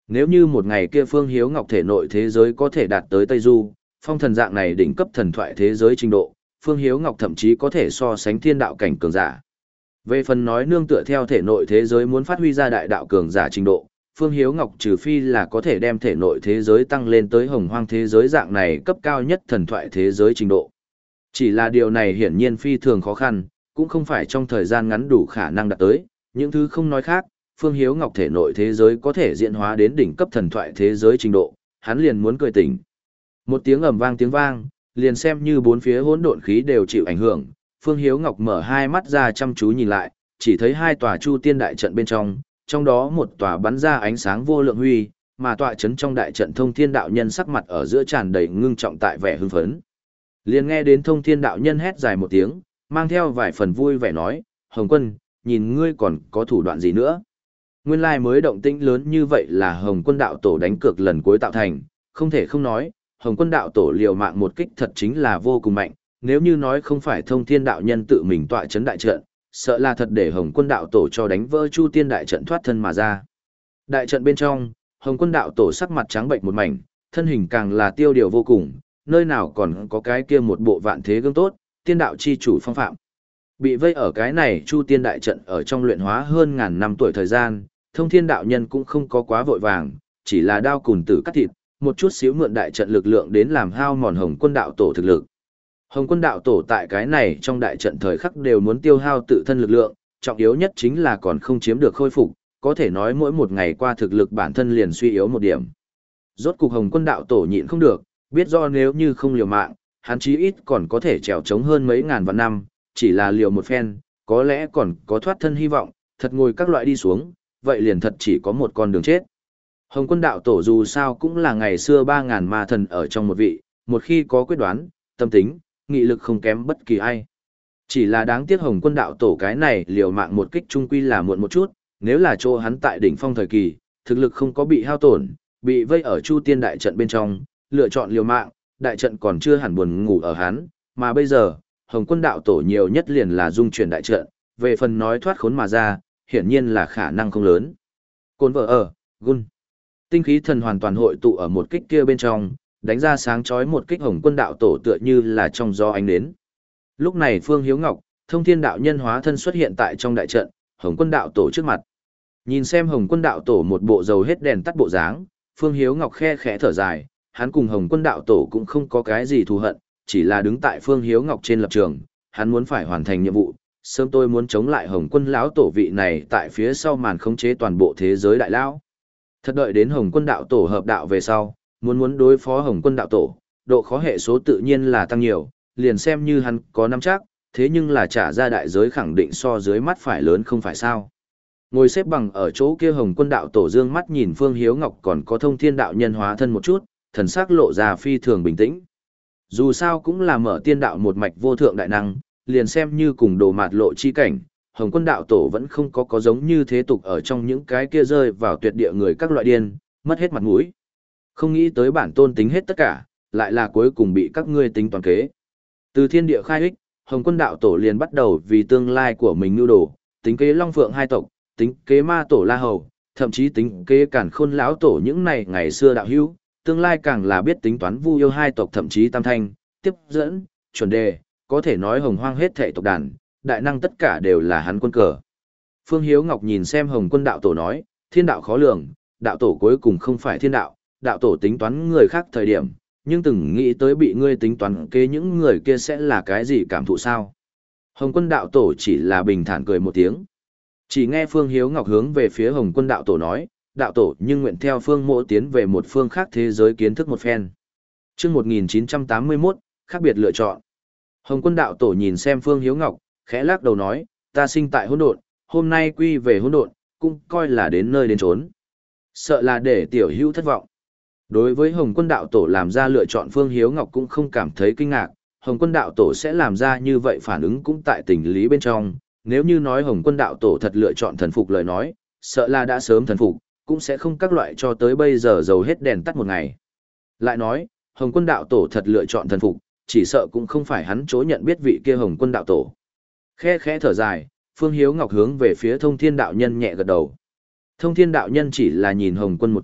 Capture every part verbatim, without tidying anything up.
Nếu như một ngày kia Phương Hiếu Ngọc thể nội thế giới có thể đạt tới Tây Du, phong thần dạng này đỉnh cấp thần thoại thế giới trình độ, Phương Hiếu Ngọc thậm chí có thể so sánh thiên đạo cảnh cường giả. Về phần nói nương tựa theo thể nội thế giới muốn phát huy ra đại đạo cường giả trình độ, Phương Hiếu Ngọc trừ phi là có thể đem thể nội thế giới tăng lên tới hồng hoang thế giới dạng này cấp cao nhất thần thoại thế giới trình độ. Chỉ là điều này hiển nhiên phi thường khó khăn, cũng không phải trong thời gian ngắn đủ khả năng đạt tới, những thứ không nói khác, Phương Hiếu Ngọc thể nội thế giới có thể diễn hóa đến đỉnh cấp thần thoại thế giới trình độ, hắn liền muốn cười tỉnh. Một tiếng ầm vang tiếng vang, liền xem như bốn phía hỗn độn khí đều chịu ảnh hưởng, Phương Hiếu Ngọc mở hai mắt ra chăm chú nhìn lại, chỉ thấy hai tòa Chu Tiên đại trận bên trong, trong đó một tòa bắn ra ánh sáng vô lượng huy, mà tọa chấn trong đại trận Thông Thiên đạo nhân sắc mặt ở giữa tràn đầy ngưng trọng tại vẻ hưng phấn. Liền nghe đến Thông Thiên đạo nhân hét dài một tiếng, mang theo vài phần vui vẻ nói, Hồng Quân, nhìn ngươi còn có thủ đoạn gì nữa? Nguyên lai mới động tĩnh lớn như vậy là Hồng Quân đạo tổ đánh cược lần cuối tạo thành, không thể không nói, Hồng Quân đạo tổ liều mạng một kích thật chính là vô cùng mạnh, nếu như nói không phải Thông Thiên đạo nhân tự mình tọa chấn đại trận, sợ là thật để Hồng Quân đạo tổ cho đánh vỡ Chu Tiên đại trận thoát thân mà ra. Đại trận bên trong, Hồng Quân đạo tổ sắc mặt trắng bệnh một mảnh, thân hình càng là tiêu điều vô cùng, nơi nào còn có cái kia một bộ vạn thế gương tốt, tiên đạo chi chủ phong phạm. Bị vây ở cái này Chu Tiên đại trận ở trong luyện hóa hơn ngàn năm tuổi thời gian, Thông Thiên đạo nhân cũng không có quá vội vàng, chỉ là đao cùn tử cắt thịt, một chút xíu mượn đại trận lực lượng đến làm hao mòn Hồng Quân đạo tổ thực lực. Hồng Quân đạo tổ tại cái này trong đại trận thời khắc đều muốn tiêu hao tự thân lực lượng, trọng yếu nhất chính là còn không chiếm được khôi phục, có thể nói mỗi một ngày qua thực lực bản thân liền suy yếu một điểm. Rốt cục Hồng Quân đạo tổ nhịn không được, biết do nếu như không liều mạng, hắn chí ít còn có thể trèo chống hơn mấy ngàn vạn năm, chỉ là liều một phen, có lẽ còn có thoát thân hy vọng, thật ngồi các loại đi xuống, vậy liền thật chỉ có một con đường chết. Hồng Quân đạo tổ dù sao cũng là ngày xưa ba ngàn ma thần ở trong một vị, một khi có quyết đoán, tâm tính, nghị lực không kém bất kỳ ai. Chỉ là đáng tiếc Hồng Quân đạo tổ cái này liều mạng một kích trung quy là muộn một chút, nếu là chỗ hắn tại đỉnh phong thời kỳ, thực lực không có bị hao tổn, bị vây ở Chu Tiên đại trận bên trong, lựa chọn liều mạng, đại trận còn chưa hẳn buồn ngủ ở hắn, mà bây giờ, Hồng Quân đạo tổ nhiều nhất liền là dung chuyển đại trận, về phần nói thoát khốn mà ra, hiển nhiên là khả năng không lớn. Côn vợ ở, gun. Tinh khí thần hoàn toàn hội tụ ở một kích kia bên trong, đánh ra sáng chói một kích Hồng Quân đạo tổ tựa như là trong gió ánh đến. Lúc này Phương Hiếu Ngọc, Thông Thiên đạo nhân hóa thân xuất hiện tại trong đại trận, Hồng Quân đạo tổ trước mặt. Nhìn xem Hồng Quân đạo tổ một bộ dầu hết đèn tắt bộ dáng, Phương Hiếu Ngọc khe khẽ thở dài, hắn cùng Hồng Quân đạo tổ cũng không có cái gì thù hận, chỉ là đứng tại Phương Hiếu Ngọc trên lập trường, hắn muốn phải hoàn thành nhiệm vụ, sớm tôi muốn chống lại Hồng Quân lão tổ vị này tại phía sau màn khống chế toàn bộ thế giới đại lão. Thật đợi đến Hồng Quân đạo tổ hợp đạo về sau, muốn muốn đối phó Hồng Quân đạo tổ, độ khó hệ số tự nhiên là tăng nhiều, liền xem như hắn có nắm chắc, thế nhưng là trả ra đại giới khẳng định so dưới mắt phải lớn không phải sao. Ngồi xếp bằng ở chỗ kia Hồng Quân đạo tổ dương mắt nhìn Phương Hiếu Ngọc còn có Thông Thiên đạo nhân hóa thân một chút, thần sắc lộ ra phi thường bình tĩnh. Dù sao cũng là mở tiên đạo một mạch vô thượng đại năng, liền xem như cùng đồ mạt lộ chi cảnh, Hồng Quân đạo tổ vẫn không có có giống như thế tục ở trong những cái kia rơi vào tuyệt địa người các loại điên, mất hết mặt mũi. Không nghĩ tới bản tôn tính hết tất cả, lại là cuối cùng bị các ngươi tính toàn kế. Từ thiên địa khai ích, Hồng Quân đạo tổ liền bắt đầu vì tương lai của mình nưu đồ, tính kế Long Phượng hai tộc, tính kế ma tổ La Hầu, thậm chí tính kế Càn Khôn lão tổ những này ngày xưa đạo hữu, tương lai càng là biết tính toán Vu Yêu hai tộc thậm chí Tam Thanh, tiếp dẫn, chuẩn đề, có thể nói Hồng Hoang hết thảy tộc đàn, đại năng tất cả đều là hắn quân cờ. Phương Hiếu Ngọc nhìn xem Hồng Quân đạo tổ nói, thiên đạo khó lường, đạo tổ cuối cùng không phải thiên đạo, đạo tổ tính toán người khác thời điểm, nhưng từng nghĩ tới bị ngươi tính toán kế những người kia sẽ là cái gì cảm thụ sao? Hồng Quân đạo tổ chỉ là bình thản cười một tiếng. Chỉ nghe Phương Hiếu Ngọc hướng về phía Hồng Quân đạo tổ nói, đạo tổ nhưng nguyện theo Phương Mộ tiến về một phương khác thế giới kiến thức một phen. Chương một nghìn chín trăm tám mươi mốt, khác biệt lựa chọn. Hồng Quân đạo tổ nhìn xem Phương Hiếu Ngọc, khẽ lắc đầu nói, ta sinh tại hỗn độn, hôm nay quy về hỗn độn, cũng coi là đến nơi đến chốn. Sợ là để tiểu hữu thất vọng. Đối với Hồng Quân đạo tổ làm ra lựa chọn Phương Hiếu Ngọc cũng không cảm thấy kinh ngạc, Hồng Quân đạo tổ sẽ làm ra như vậy phản ứng cũng tại tình lý bên trong, nếu như nói Hồng Quân đạo tổ thật lựa chọn thần phục lời nói, sợ là đã sớm thần phục, cũng sẽ không các loại cho tới bây giờ dầu hết đèn tắt một ngày. Lại nói, Hồng Quân đạo tổ thật lựa chọn thần phục, chỉ sợ cũng không phải hắn chối nhận biết vị kia Hồng Quân đạo tổ. Khe khẽ thở dài, Phương Hiếu Ngọc hướng về phía Thông Thiên đạo nhân nhẹ gật đầu. Thông Thiên đạo nhân chỉ là nhìn Hồng Quân một chút,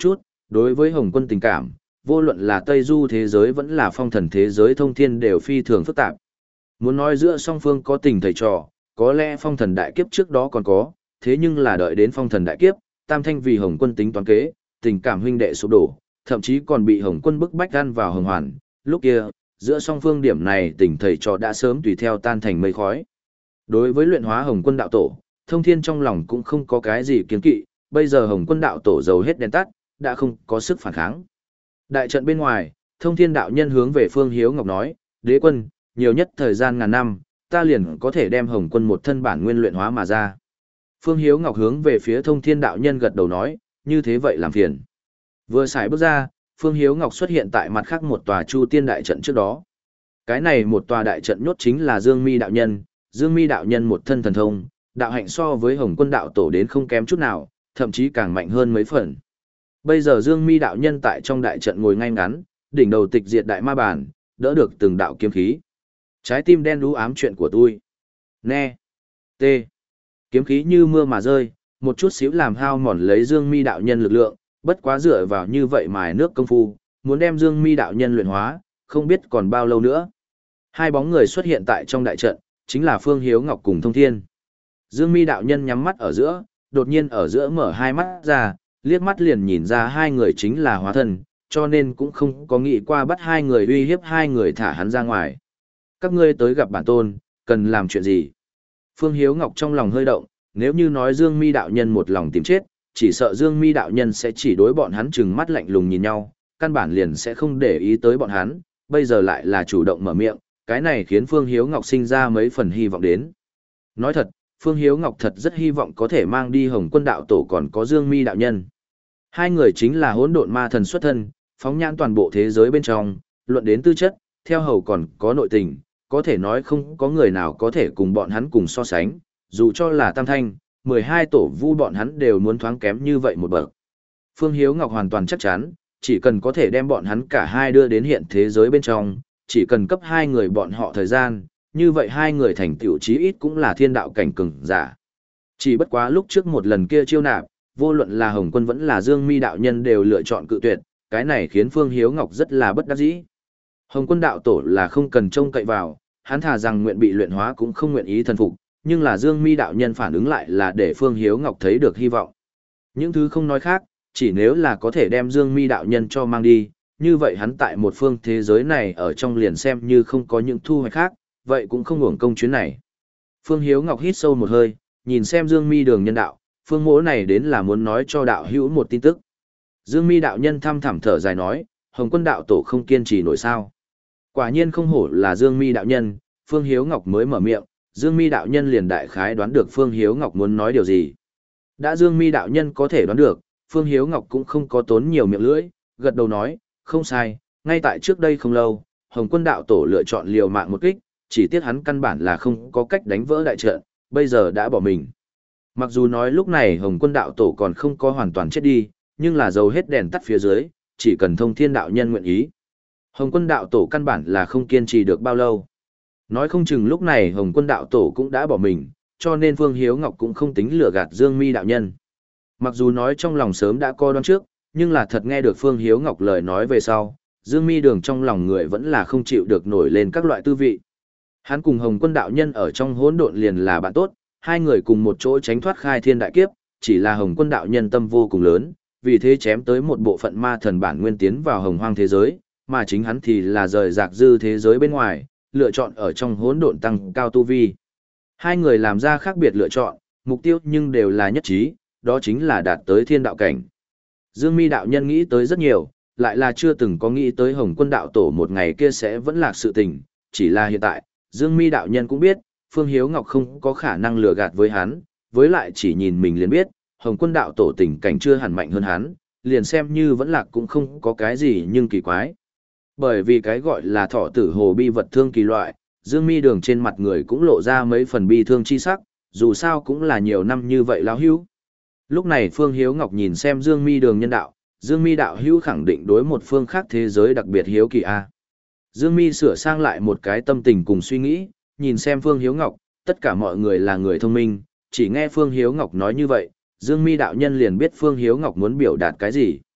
Đối với Hồng Quân tình cảm, vô luận là Tây Du thế giới vẫn là phong thần thế giới thông thiên đều phi thường phức tạp. Muốn nói giữa song phương có tình thầy trò, có lẽ phong thần đại kiếp trước đó còn có, thế nhưng là đợi đến phong thần đại kiếp, Tam Thanh vì Hồng Quân tính toán kế, tình cảm huynh đệ sụp đổ, thậm chí còn bị Hồng Quân bức bách gan vào hồng hoàn, lúc kia, giữa song phương điểm này tình thầy trò đã sớm tùy theo tan thành mây khói. Đối với luyện hóa Hồng Quân đạo tổ, Thông Thiên trong lòng cũng không có cái gì kiến kỵ, bây giờ Hồng Quân đạo tổ dầu hết đèn tắt, đã không có sức phản kháng. Đại trận bên ngoài, Thông Thiên đạo nhân hướng về Phương Hiếu Ngọc nói, đế quân, nhiều nhất thời gian ngàn năm, ta liền có thể đem Hồng Quân một thân bản nguyên luyện hóa mà ra. Phương Hiếu Ngọc hướng về phía Thông Thiên đạo nhân gật đầu nói, như thế vậy làm phiền. Vừa xài bước ra, Phương Hiếu Ngọc xuất hiện tại mặt khác một tòa Chu Tiên đại trận trước đó. Cái này một tòa đại trận nhốt chính là Dương Mi đạo nhân, Dương Mi đạo nhân một thân thần thông, đạo hạnh so với Hồng Quân đạo tổ đến không kém chút nào, thậm chí càng mạnh hơn mấy phần. Bây giờ Dương Mi đạo nhân tại trong đại trận ngồi ngay ngắn, đỉnh đầu tịch diệt đại ma bản, đỡ được từng đạo kiếm khí. Trái tim đen đú ám chuyện của tôi. Nè. T. Kiếm khí như mưa mà rơi, một chút xíu làm hao mòn lấy Dương Mi đạo nhân lực lượng, bất quá dựa vào như vậy mài nước công phu, muốn đem Dương Mi đạo nhân luyện hóa, không biết còn bao lâu nữa. Hai bóng người xuất hiện tại trong đại trận, chính là Phương Hiếu Ngọc cùng Thông Thiên. Dương Mi đạo nhân nhắm mắt ở giữa, đột nhiên ở giữa mở hai mắt ra, liếc mắt liền nhìn ra hai người chính là hóa thân, cho nên cũng không có nghĩ qua bắt hai người uy hiếp hai người thả hắn ra ngoài. Các ngươi tới gặp bản tôn, cần làm chuyện gì? Phương Hiếu Ngọc trong lòng hơi động, nếu như nói Dương Mi đạo nhân một lòng tìm chết, chỉ sợ Dương Mi đạo nhân sẽ chỉ đối bọn hắn trừng mắt lạnh lùng nhìn nhau, căn bản liền sẽ không để ý tới bọn hắn, bây giờ lại là chủ động mở miệng, cái này khiến Phương Hiếu Ngọc sinh ra mấy phần hy vọng đến. Nói thật, Phương Hiếu Ngọc thật rất hy vọng có thể mang đi Hồng Quân đạo tổ còn có Dương Mi đạo nhân. Hai người chính là hỗn độn ma thần xuất thân, phóng nhãn toàn bộ thế giới bên trong, luận đến tư chất, theo hầu còn có nội tình, có thể nói không có người nào có thể cùng bọn hắn cùng so sánh, dù cho là Tam Thanh, mười hai tổ vu bọn hắn đều muốn thoáng kém như vậy một bậc. Phương Hiếu Ngọc hoàn toàn chắc chắn, chỉ cần có thể đem bọn hắn cả hai đưa đến hiện thế giới bên trong, chỉ cần cấp hai người bọn họ thời gian, như vậy hai người thành tựu chí ít cũng là thiên đạo cảnh cường giả. Chỉ bất quá lúc trước một lần kia chiêu nạp, vô luận là Hồng Quân vẫn là Dương Mi đạo nhân đều lựa chọn cự tuyệt, cái này khiến Phương Hiếu Ngọc rất là bất đắc dĩ. Hồng Quân đạo tổ là không cần trông cậy vào, hắn thà rằng nguyện bị luyện hóa cũng không nguyện ý thần phục, nhưng là Dương Mi đạo nhân phản ứng lại là để Phương Hiếu Ngọc thấy được hy vọng. Những thứ không nói khác, chỉ nếu là có thể đem Dương Mi đạo nhân cho mang đi, như vậy hắn tại một phương thế giới này ở trong liền xem như không có những thu hoạch khác, vậy cũng không uổng công chuyến này. Phương Hiếu Ngọc hít sâu một hơi, nhìn xem Dương Mi đường nhân đạo, phương mỗ này đến là muốn nói cho đạo hữu một tin tức. Dương Mi đạo nhân thăm thẳm thở dài nói, Hồng Quân đạo tổ không kiên trì nổi sao. Quả nhiên không hổ là Dương Mi đạo nhân, Phương Hiếu Ngọc mới mở miệng, Dương Mi đạo nhân liền đại khái đoán được Phương Hiếu Ngọc muốn nói điều gì. Đã Dương Mi đạo nhân có thể đoán được, Phương Hiếu Ngọc cũng không có tốn nhiều miệng lưỡi, gật đầu nói, không sai, ngay tại trước đây không lâu, Hồng Quân đạo tổ lựa chọn liều mạng một kích, chỉ tiếc hắn căn bản là không có cách đánh vỡ đại trận, bây giờ đã bỏ mình. Mặc dù nói lúc này Hồng Quân đạo tổ còn không có hoàn toàn chết đi, nhưng là dầu hết đèn tắt phía dưới, chỉ cần Thông Thiên đạo nhân nguyện ý. Hồng Quân đạo tổ căn bản là không kiên trì được bao lâu. Nói không chừng lúc này Hồng Quân đạo tổ cũng đã bỏ mình, cho nên Phương Hiếu Ngọc cũng không tính lừa gạt Dương Mi đạo nhân. Mặc dù nói trong lòng sớm đã coi đoán trước, nhưng là thật nghe được Phương Hiếu Ngọc lời nói về sau, Dương Mi đường trong lòng người vẫn là không chịu được nổi lên các loại tư vị. Hắn cùng Hồng Quân đạo nhân ở trong hỗn độn liền là bạn tốt, hai người cùng một chỗ tránh thoát khai thiên đại kiếp, chỉ là Hồng Quân đạo nhân tâm vô cùng lớn, vì thế chém tới một bộ phận ma thần bản nguyên tiến vào hồng hoang thế giới, mà chính hắn thì là rời rạc dư thế giới bên ngoài, lựa chọn ở trong hỗn độn tăng cao tu vi. Hai người làm ra khác biệt lựa chọn, mục tiêu nhưng đều là nhất trí, đó chính là đạt tới thiên đạo cảnh. Dương Mi đạo nhân nghĩ tới rất nhiều, lại là chưa từng có nghĩ tới Hồng Quân đạo tổ một ngày kia sẽ vẫn lạc sự tình, chỉ là hiện tại, Dương Mi đạo nhân cũng biết, Phương Hiếu Ngọc không có khả năng lừa gạt với hắn, với lại chỉ nhìn mình liền biết, Hồng Quân đạo tổ tình cảnh chưa hẳn mạnh hơn hắn, liền xem như vẫn lạc cũng không có cái gì nhưng kỳ quái. Bởi vì cái gọi là thọ tử hồ bi vật thương kỳ loại, Dương Mi đường trên mặt người cũng lộ ra mấy phần bi thương chi sắc, dù sao cũng là nhiều năm như vậy lão hữu. Lúc này Phương Hiếu Ngọc nhìn xem Dương Mi đường nhân đạo, Dương Mi đạo hữu khẳng định đối một phương khác thế giới đặc biệt hiếu kỳ a. Dương Mi sửa sang lại một cái tâm tình cùng suy nghĩ, nhìn xem Phương Hiếu Ngọc, tất cả mọi người là người thông minh, chỉ nghe Phương Hiếu Ngọc nói như vậy, Dương Mi đạo nhân liền biết Phương Hiếu Ngọc muốn biểu đạt cái gì.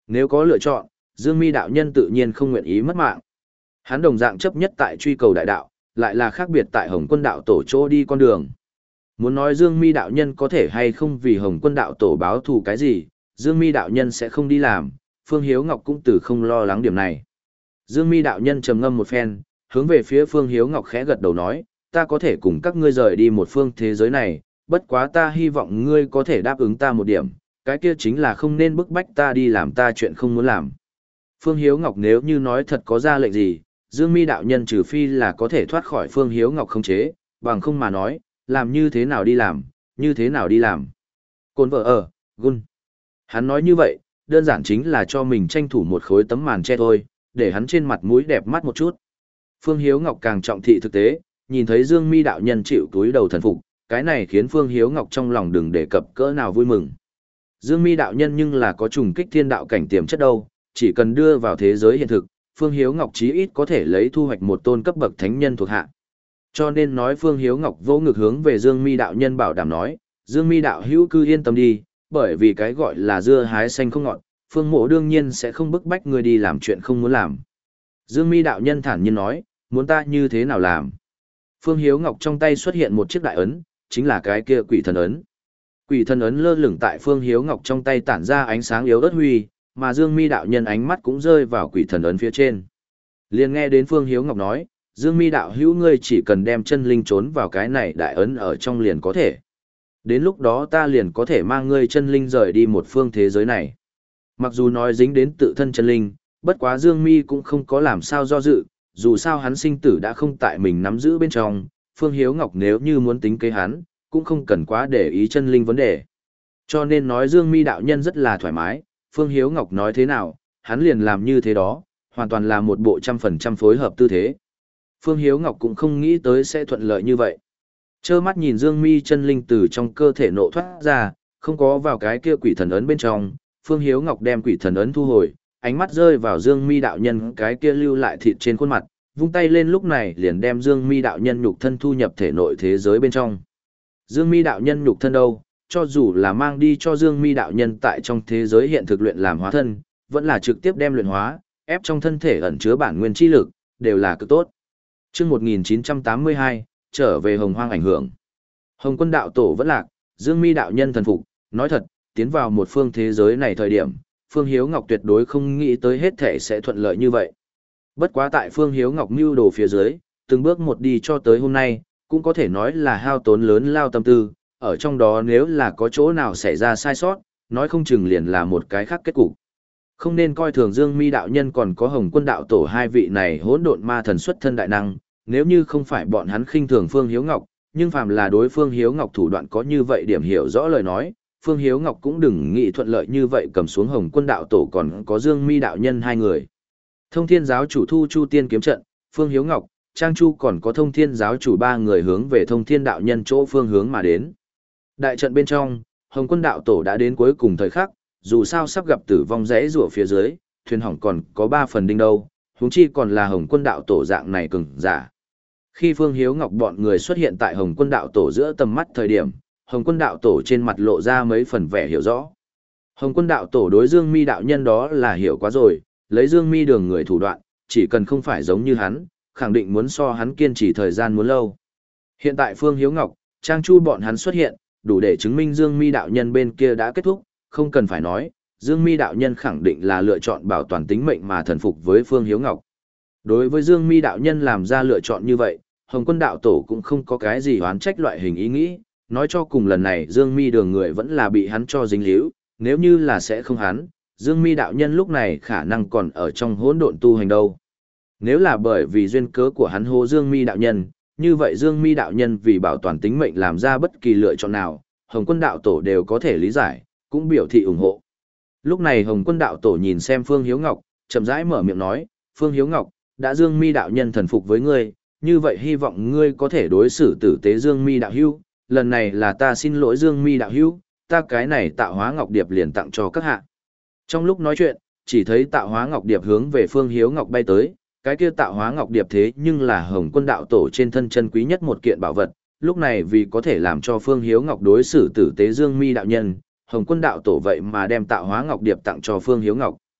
Nếu có lựa chọn, Dương Mi đạo nhân tự nhiên không nguyện ý mất mạng. Hắn đồng dạng chấp nhất tại truy cầu đại đạo, lại là khác biệt tại Hồng Quân đạo tổ chỗ đi con đường. Muốn nói Dương Mi đạo nhân có thể hay không vì Hồng Quân đạo tổ báo thù cái gì, Dương Mi đạo nhân sẽ không đi làm, Phương Hiếu Ngọc cũng từ không lo lắng điểm này. Dương Mi đạo nhân trầm ngâm một phen, hướng về phía Phương Hiếu Ngọc khẽ gật đầu nói, ta có thể cùng các ngươi rời đi một phương thế giới này, bất quá ta hy vọng ngươi có thể đáp ứng ta một điểm, cái kia chính là không nên bức bách ta đi làm ta chuyện không muốn làm. Phương Hiếu Ngọc nếu như nói thật có ra lệnh gì, Dương Mi đạo nhân trừ phi là có thể thoát khỏi Phương Hiếu Ngọc khống chế, bằng không mà nói, làm như thế nào đi làm, như thế nào đi làm. Côn vợ ở, gun. Hắn nói như vậy, đơn giản chính là cho mình tranh thủ một khối tấm màn che thôi, để hắn trên mặt mũi đẹp mắt một chút. Phương Hiếu Ngọc càng trọng thị thực tế, nhìn thấy Dương Mi đạo nhân chịu túi đầu thần phục, cái này khiến Phương Hiếu Ngọc trong lòng đừng đề cập cỡ nào vui mừng. Dương Mi đạo nhân nhưng là có trùng kích thiên đạo cảnh tiềm chất đâu, chỉ cần đưa vào thế giới hiện thực, Phương Hiếu Ngọc chí ít có thể lấy thu hoạch một tôn cấp bậc thánh nhân thuộc hạ. Cho nên nói Phương Hiếu Ngọc vỗ ngực hướng về Dương Mi đạo nhân bảo đảm nói, Dương Mi đạo hữu cứ yên tâm đi, bởi vì cái gọi là dưa hái xanh không ngọt, Phương Mộ đương nhiên sẽ không bức bách ngươi đi làm chuyện không muốn làm. Dương Mi đạo nhân thản nhiên nói, muốn ta như thế nào làm? Phương Hiếu Ngọc trong tay xuất hiện một chiếc đại ấn, chính là cái kia quỷ thần ấn. Quỷ thần ấn lơ lửng tại Phương Hiếu Ngọc trong tay tản ra ánh sáng yếu ớt huy, mà Dương Mi đạo nhân ánh mắt cũng rơi vào quỷ thần ấn phía trên. Liền nghe đến Phương Hiếu Ngọc nói, Dương Mi đạo hữu ngươi chỉ cần đem chân linh trốn vào cái này đại ấn ở trong liền có thể. Đến lúc đó ta liền có thể mang ngươi chân linh rời đi một phương thế giới này. Mặc dù nói dính đến tự thân chân linh, bất quá Dương Mi cũng không có làm sao do dự, dù sao hắn sinh tử đã không tại mình nắm giữ bên trong, Phương Hiếu Ngọc nếu như muốn tính kế hắn, cũng không cần quá để ý chân linh vấn đề. Cho nên nói Dương Mi đạo nhân rất là thoải mái, Phương Hiếu Ngọc nói thế nào, hắn liền làm như thế đó, hoàn toàn là một bộ trăm phần trăm phối hợp tư thế. Phương Hiếu Ngọc cũng không nghĩ tới sẽ thuận lợi như vậy. Chơ mắt nhìn Dương Mi chân linh từ trong cơ thể nộ thoát ra, không có vào cái kia quỷ thần ấn bên trong, Phương Hiếu Ngọc đem quỷ thần ấn thu hồi, ánh mắt rơi vào Dương Mi đạo nhân cái kia lưu lại thịt trên khuôn mặt, vung tay lên lúc này liền đem Dương Mi đạo nhân nhục thân thu nhập thể nội thế giới bên trong. Dương Mi đạo nhân nhục thân đâu, cho dù là mang đi cho Dương Mi đạo nhân tại trong thế giới hiện thực luyện làm hóa thân, vẫn là trực tiếp đem luyện hóa, ép trong thân thể ẩn chứa bản nguyên chi lực, đều là cực tốt. Chương một nghìn chín trăm tám mươi hai, trở về Hồng Hoang ảnh hưởng. Hồng Quân đạo tổ vẫn lạc, Dương Mi đạo nhân thần phục, nói thật, tiến vào một phương thế giới này thời điểm, Phương Hiếu Ngọc tuyệt đối không nghĩ tới hết thể sẽ thuận lợi như vậy. Bất quá tại Phương Hiếu Ngọc mưu đồ phía dưới, từng bước một đi cho tới hôm nay, cũng có thể nói là hao tốn lớn lao tâm tư, ở trong đó nếu là có chỗ nào xảy ra sai sót, nói không chừng liền là một cái khác kết cục. Không nên coi thường Dương Mi đạo nhân còn có Hồng Quân đạo tổ hai vị này hỗn độn ma thần xuất thân đại năng, nếu như không phải bọn hắn khinh thường Phương Hiếu Ngọc, nhưng phàm là đối Phương Hiếu Ngọc thủ đoạn có như vậy điểm hiểu rõ lời nói, Phương Hiếu Ngọc cũng đừng nghĩ thuận lợi như vậy cầm xuống Hồng Quân đạo tổ còn có Dương Mi đạo nhân hai người. Thông Thiên giáo chủ thu Chu Tiên kiếm trận, Phương Hiếu Ngọc, Trang Chu còn có Thông Thiên giáo chủ ba người hướng về Thông Thiên đạo nhân chỗ phương hướng mà đến. Đại trận bên trong, Hồng Quân đạo tổ đã đến cuối cùng thời khắc, dù sao sắp gặp tử vong rẽ rủa phía dưới, thuyền hỏng còn có ba phần đinh đâu, huống chi còn là Hồng Quân đạo tổ dạng này cường giả. Khi Phương Hiếu Ngọc bọn người xuất hiện tại Hồng Quân đạo tổ giữa tầm mắt thời điểm, Hồng Quân đạo tổ trên mặt lộ ra mấy phần vẻ hiểu rõ. Hồng Quân đạo tổ đối Dương Mi đạo nhân đó là hiểu quá rồi, lấy Dương Mi đường người thủ đoạn, chỉ cần không phải giống như hắn, khẳng định muốn so hắn kiên trì thời gian muốn lâu. Hiện tại Phương Hiếu Ngọc, Trang Chu bọn hắn xuất hiện, đủ để chứng minh Dương Mi đạo nhân bên kia đã kết thúc, không cần phải nói, Dương Mi đạo nhân khẳng định là lựa chọn bảo toàn tính mệnh mà thần phục với Phương Hiếu Ngọc. Đối với Dương Mi đạo nhân làm ra lựa chọn như vậy, Hồng Quân đạo tổ cũng không có cái gì oán trách loại hình ý nghĩ, nói cho cùng lần này Dương Mi đường người vẫn là bị hắn cho dính líu, nếu như là sẽ không hắn, Dương Mi đạo nhân lúc này khả năng còn ở trong hỗn độn tu hành đâu. Nếu là bởi vì duyên cớ của hắn hô Dương Mi đạo nhân, như vậy Dương Mi đạo nhân vì bảo toàn tính mệnh làm ra bất kỳ lựa chọn nào, Hồng Quân đạo tổ đều có thể lý giải, cũng biểu thị ủng hộ. Lúc này Hồng Quân đạo tổ nhìn xem Phương Hiếu Ngọc, chậm rãi mở miệng nói, Phương Hiếu Ngọc, đã Dương Mi đạo nhân thần phục với ngươi, như vậy hy vọng ngươi có thể đối xử tử tế Dương Mi đạo hữu, lần này là ta xin lỗi Dương Mi đạo hữu, ta cái này tạo hóa ngọc điệp liền tặng cho các hạ. Trong lúc nói chuyện, chỉ thấy tạo hóa ngọc điệp hướng về Phương Hiếu Ngọc bay tới, cái kia tạo hóa ngọc điệp thế nhưng là Hồng Quân đạo tổ trên thân chân quý nhất một kiện bảo vật, lúc này vì có thể làm cho Phương Hiếu Ngọc đối xử tử tế Dương Mi đạo nhân, Hồng Quân đạo tổ vậy mà đem tạo hóa ngọc điệp tặng cho Phương Hiếu Ngọc.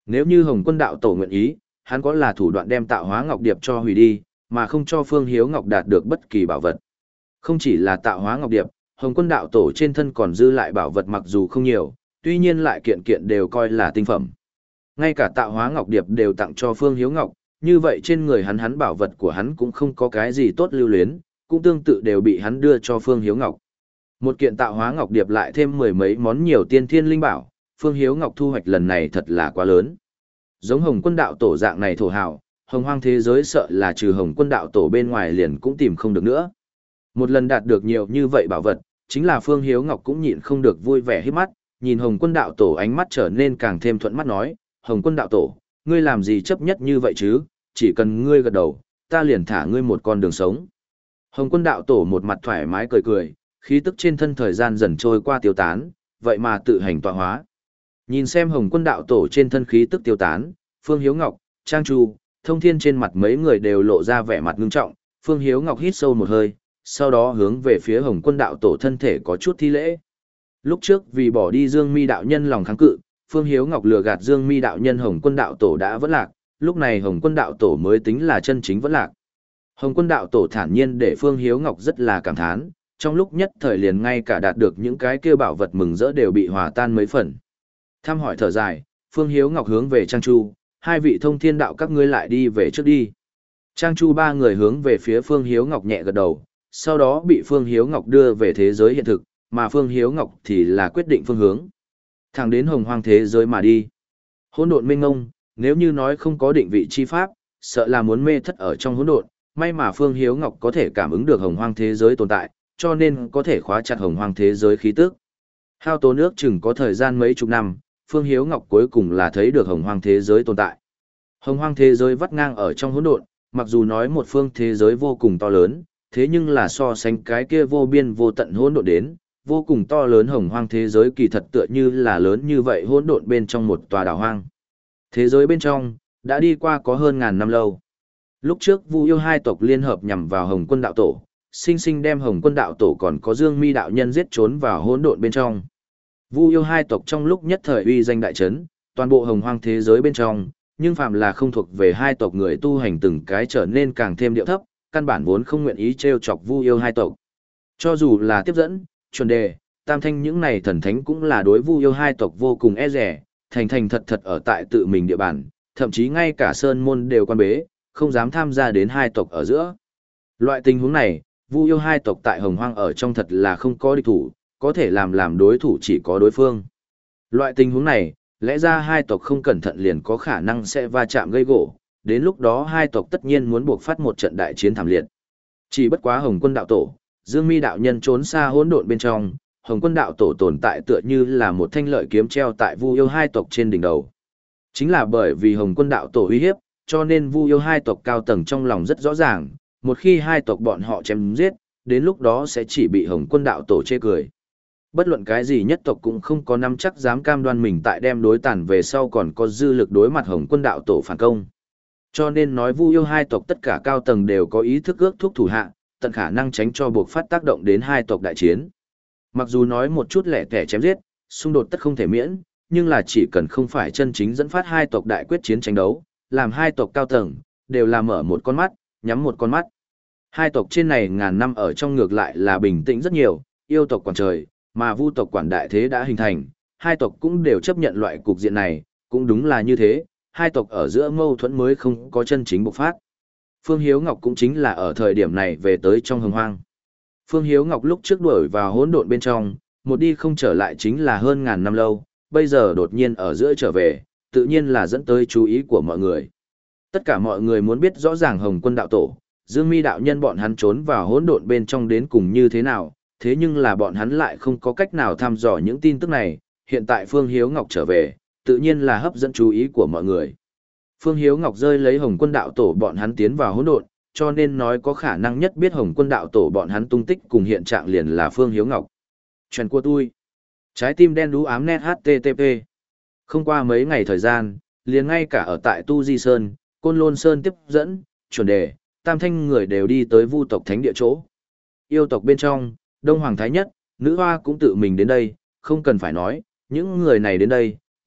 Nếu như Hồng Quân đạo tổ nguyện ý, hắn có là thủ đoạn đem Tạo Hóa Ngọc Điệp cho hủy đi, mà không cho Phương Hiếu Ngọc đạt được bất kỳ bảo vật. Không chỉ là Tạo Hóa Ngọc Điệp, Hồng Quân đạo tổ trên thân còn dư lại bảo vật mặc dù không nhiều, tuy nhiên lại kiện kiện đều coi là tinh phẩm. Ngay cả Tạo Hóa Ngọc Điệp đều tặng cho Phương Hiếu Ngọc, như vậy trên người hắn hắn bảo vật của hắn cũng không có cái gì tốt lưu luyến, cũng tương tự đều bị hắn đưa cho Phương Hiếu Ngọc. Một kiện Tạo Hóa Ngọc Điệp lại thêm mười mấy món nhiều tiên thiên linh bảo, Phương Hiếu Ngọc thu hoạch lần này thật là quá lớn. Giống Hồng Quân đạo tổ dạng này thổ hào, Hồng Hoang thế giới sợ là trừ Hồng Quân đạo tổ bên ngoài liền cũng tìm không được nữa. Một lần đạt được nhiều như vậy bảo vật, chính là Phương Hiếu Ngọc cũng nhịn không được vui vẻ hết mắt, nhìn Hồng Quân đạo tổ ánh mắt trở nên càng thêm thuận mắt nói, Hồng Quân đạo tổ, ngươi làm gì chấp nhất như vậy chứ, chỉ cần ngươi gật đầu, ta liền thả ngươi một con đường sống. Hồng Quân đạo tổ một mặt thoải mái cười cười, khí tức trên thân thời gian dần trôi qua tiêu tán, vậy mà tự hành tọa hóa. Nhìn xem Hồng Quân đạo tổ trên thân khí tức tiêu tán, Phương Hiếu Ngọc, Trang Chu, Thông Thiên trên mặt mấy người đều lộ ra vẻ mặt ngưng trọng, Phương Hiếu Ngọc hít sâu một hơi, sau đó hướng về phía Hồng Quân đạo tổ thân thể có chút thi lễ. Lúc trước vì bỏ đi Dương Mi đạo nhân lòng kháng cự, Phương Hiếu Ngọc lừa gạt Dương Mi đạo nhân Hồng Quân đạo tổ đã vẫn lạc, lúc này Hồng Quân đạo tổ mới tính là chân chính vẫn lạc. Hồng Quân đạo tổ thản nhiên để Phương Hiếu Ngọc rất là cảm thán, trong lúc nhất thời liền ngay cả đạt được những cái kia bảo vật mừng rỡ đều bị hòa tan mấy phần. Thăm hỏi thở dài, Phương Hiếu Ngọc hướng về Trang Chu, hai vị thông thiên đạo các ngươi lại đi về trước đi. Trang Chu ba người hướng về phía Phương Hiếu Ngọc nhẹ gật đầu, sau đó bị Phương Hiếu Ngọc đưa về thế giới hiện thực, mà Phương Hiếu Ngọc thì là quyết định phương hướng. Thẳng đến Hồng Hoang thế giới mà đi. Hỗn độn mênh ngông, nếu như nói không có định vị chi pháp, sợ là muốn mê thất ở trong hỗn độn, may mà Phương Hiếu Ngọc có thể cảm ứng được Hồng Hoang thế giới tồn tại, cho nên có thể khóa chặt Hồng Hoang thế giới khí tức. Hao tốn nước chừng có thời gian mấy chục năm, Phương Hiếu Ngọc cuối cùng là thấy được Hồng Hoang thế giới tồn tại. Hồng Hoang thế giới vắt ngang ở trong hỗn độn, mặc dù nói một phương thế giới vô cùng to lớn, thế nhưng là so sánh cái kia vô biên vô tận hỗn độn đến, vô cùng to lớn Hồng Hoang thế giới kỳ thật tựa như là lớn như vậy hỗn độn bên trong một tòa đảo hoang. Thế giới bên trong đã đi qua có hơn ngàn năm lâu. Lúc trước Vu Yêu hai tộc liên hợp nhằm vào Hồng Quân đạo tổ, sinh sinh đem Hồng Quân đạo tổ còn có Dương Mi đạo nhân giết trốn vào hỗn độn bên trong. Vu Yêu hai tộc trong lúc nhất thời uy danh đại chấn, toàn bộ Hồng Hoang thế giới bên trong, nhưng phàm là không thuộc về hai tộc người tu hành từng cái trở nên càng thêm điệu thấp, căn bản vốn không nguyện ý trêu chọc Vu Yêu hai tộc. Cho dù là tiếp dẫn, chuẩn đề, tam thanh những này thần thánh cũng là đối Vu Yêu hai tộc vô cùng e dè, thành thành thật thật ở tại tự mình địa bàn, thậm chí ngay cả sơn môn đều quan bế, không dám tham gia đến hai tộc ở giữa. Loại tình huống này, Vu Yêu hai tộc tại Hồng Hoang ở trong thật là không có địch thủ, có thể làm làm đối thủ chỉ có đối phương. Loại tình huống này, lẽ ra hai tộc không cẩn thận liền có khả năng sẽ va chạm gây gỗ, đến lúc đó hai tộc tất nhiên muốn buộc phát một trận đại chiến thảm liệt. Chỉ bất quá Hồng Quân đạo tổ, Dương Mi đạo nhân trốn xa hỗn độn bên trong, Hồng Quân đạo tổ tồn tại tựa như là một thanh lợi kiếm treo tại Vu Yêu hai tộc trên đỉnh đầu. Chính là bởi vì Hồng Quân đạo tổ uy hiếp, cho nên Vu Yêu hai tộc cao tầng trong lòng rất rõ ràng, một khi hai tộc bọn họ chém giết, đến lúc đó sẽ chỉ bị Hồng Quân đạo tổ chê cười. Bất luận cái gì nhất tộc cũng không có nắm chắc dám cam đoan mình tại đem đối tàn về sau còn có dư lực đối mặt Hồng Quân đạo tổ phản công. Cho nên nói Vu Yêu hai tộc tất cả cao tầng đều có ý thức ước thúc thủ hạ, tận khả năng tránh cho buộc phát tác động đến hai tộc đại chiến. Mặc dù nói một chút lẻ tẻ chém giết, xung đột tất không thể miễn, nhưng là chỉ cần không phải chân chính dẫn phát hai tộc đại quyết chiến tranh đấu, làm hai tộc cao tầng đều là mở một con mắt, nhắm một con mắt. Hai tộc trên này ngàn năm ở trong ngược lại là bình tĩnh rất nhiều, yêu tộc quản trời, mà Vu tộc quản đại thế đã hình thành, hai tộc cũng đều chấp nhận loại cục diện này, cũng đúng là như thế, hai tộc ở giữa mâu thuẫn mới không có chân chính bộc phát. Phương Hiếu Ngọc cũng chính là ở thời điểm này về tới trong Hồng Hoang. Phương Hiếu Ngọc lúc trước đuổi vào hỗn độn bên trong, một đi không trở lại chính là hơn ngàn năm lâu, bây giờ đột nhiên ở giữa trở về, tự nhiên là dẫn tới chú ý của mọi người. Tất cả mọi người muốn biết rõ ràng Hồng Quân đạo tổ, Dương Mi đạo nhân bọn hắn trốn vào hỗn độn bên trong đến cùng như thế nào, thế nhưng là bọn hắn lại không có cách nào thăm dò những tin tức này, hiện tại Phương Hiếu Ngọc trở về, tự nhiên là hấp dẫn chú ý của mọi người. Phương Hiếu Ngọc rơi lấy Hồng Quân đạo tổ bọn hắn tiến vào hỗn độn, cho nên nói có khả năng nhất biết Hồng Quân đạo tổ bọn hắn tung tích cùng hiện trạng liền là Phương Hiếu Ngọc. Chuyện của tôi. Trái tim đen đú ám net hát tê tê pê. Không qua mấy ngày thời gian, liền ngay cả ở tại Tu Di Sơn, Côn Lôn Sơn tiếp dẫn, chuẩn đề, tam thanh người đều đi tới Vu tộc thánh địa chỗ. Yêu tộc bên trong, Đông Hoàng Thái Nhất, Nữ Hoa cũng tự mình đến đây, không cần phải nói, những người này đến đây,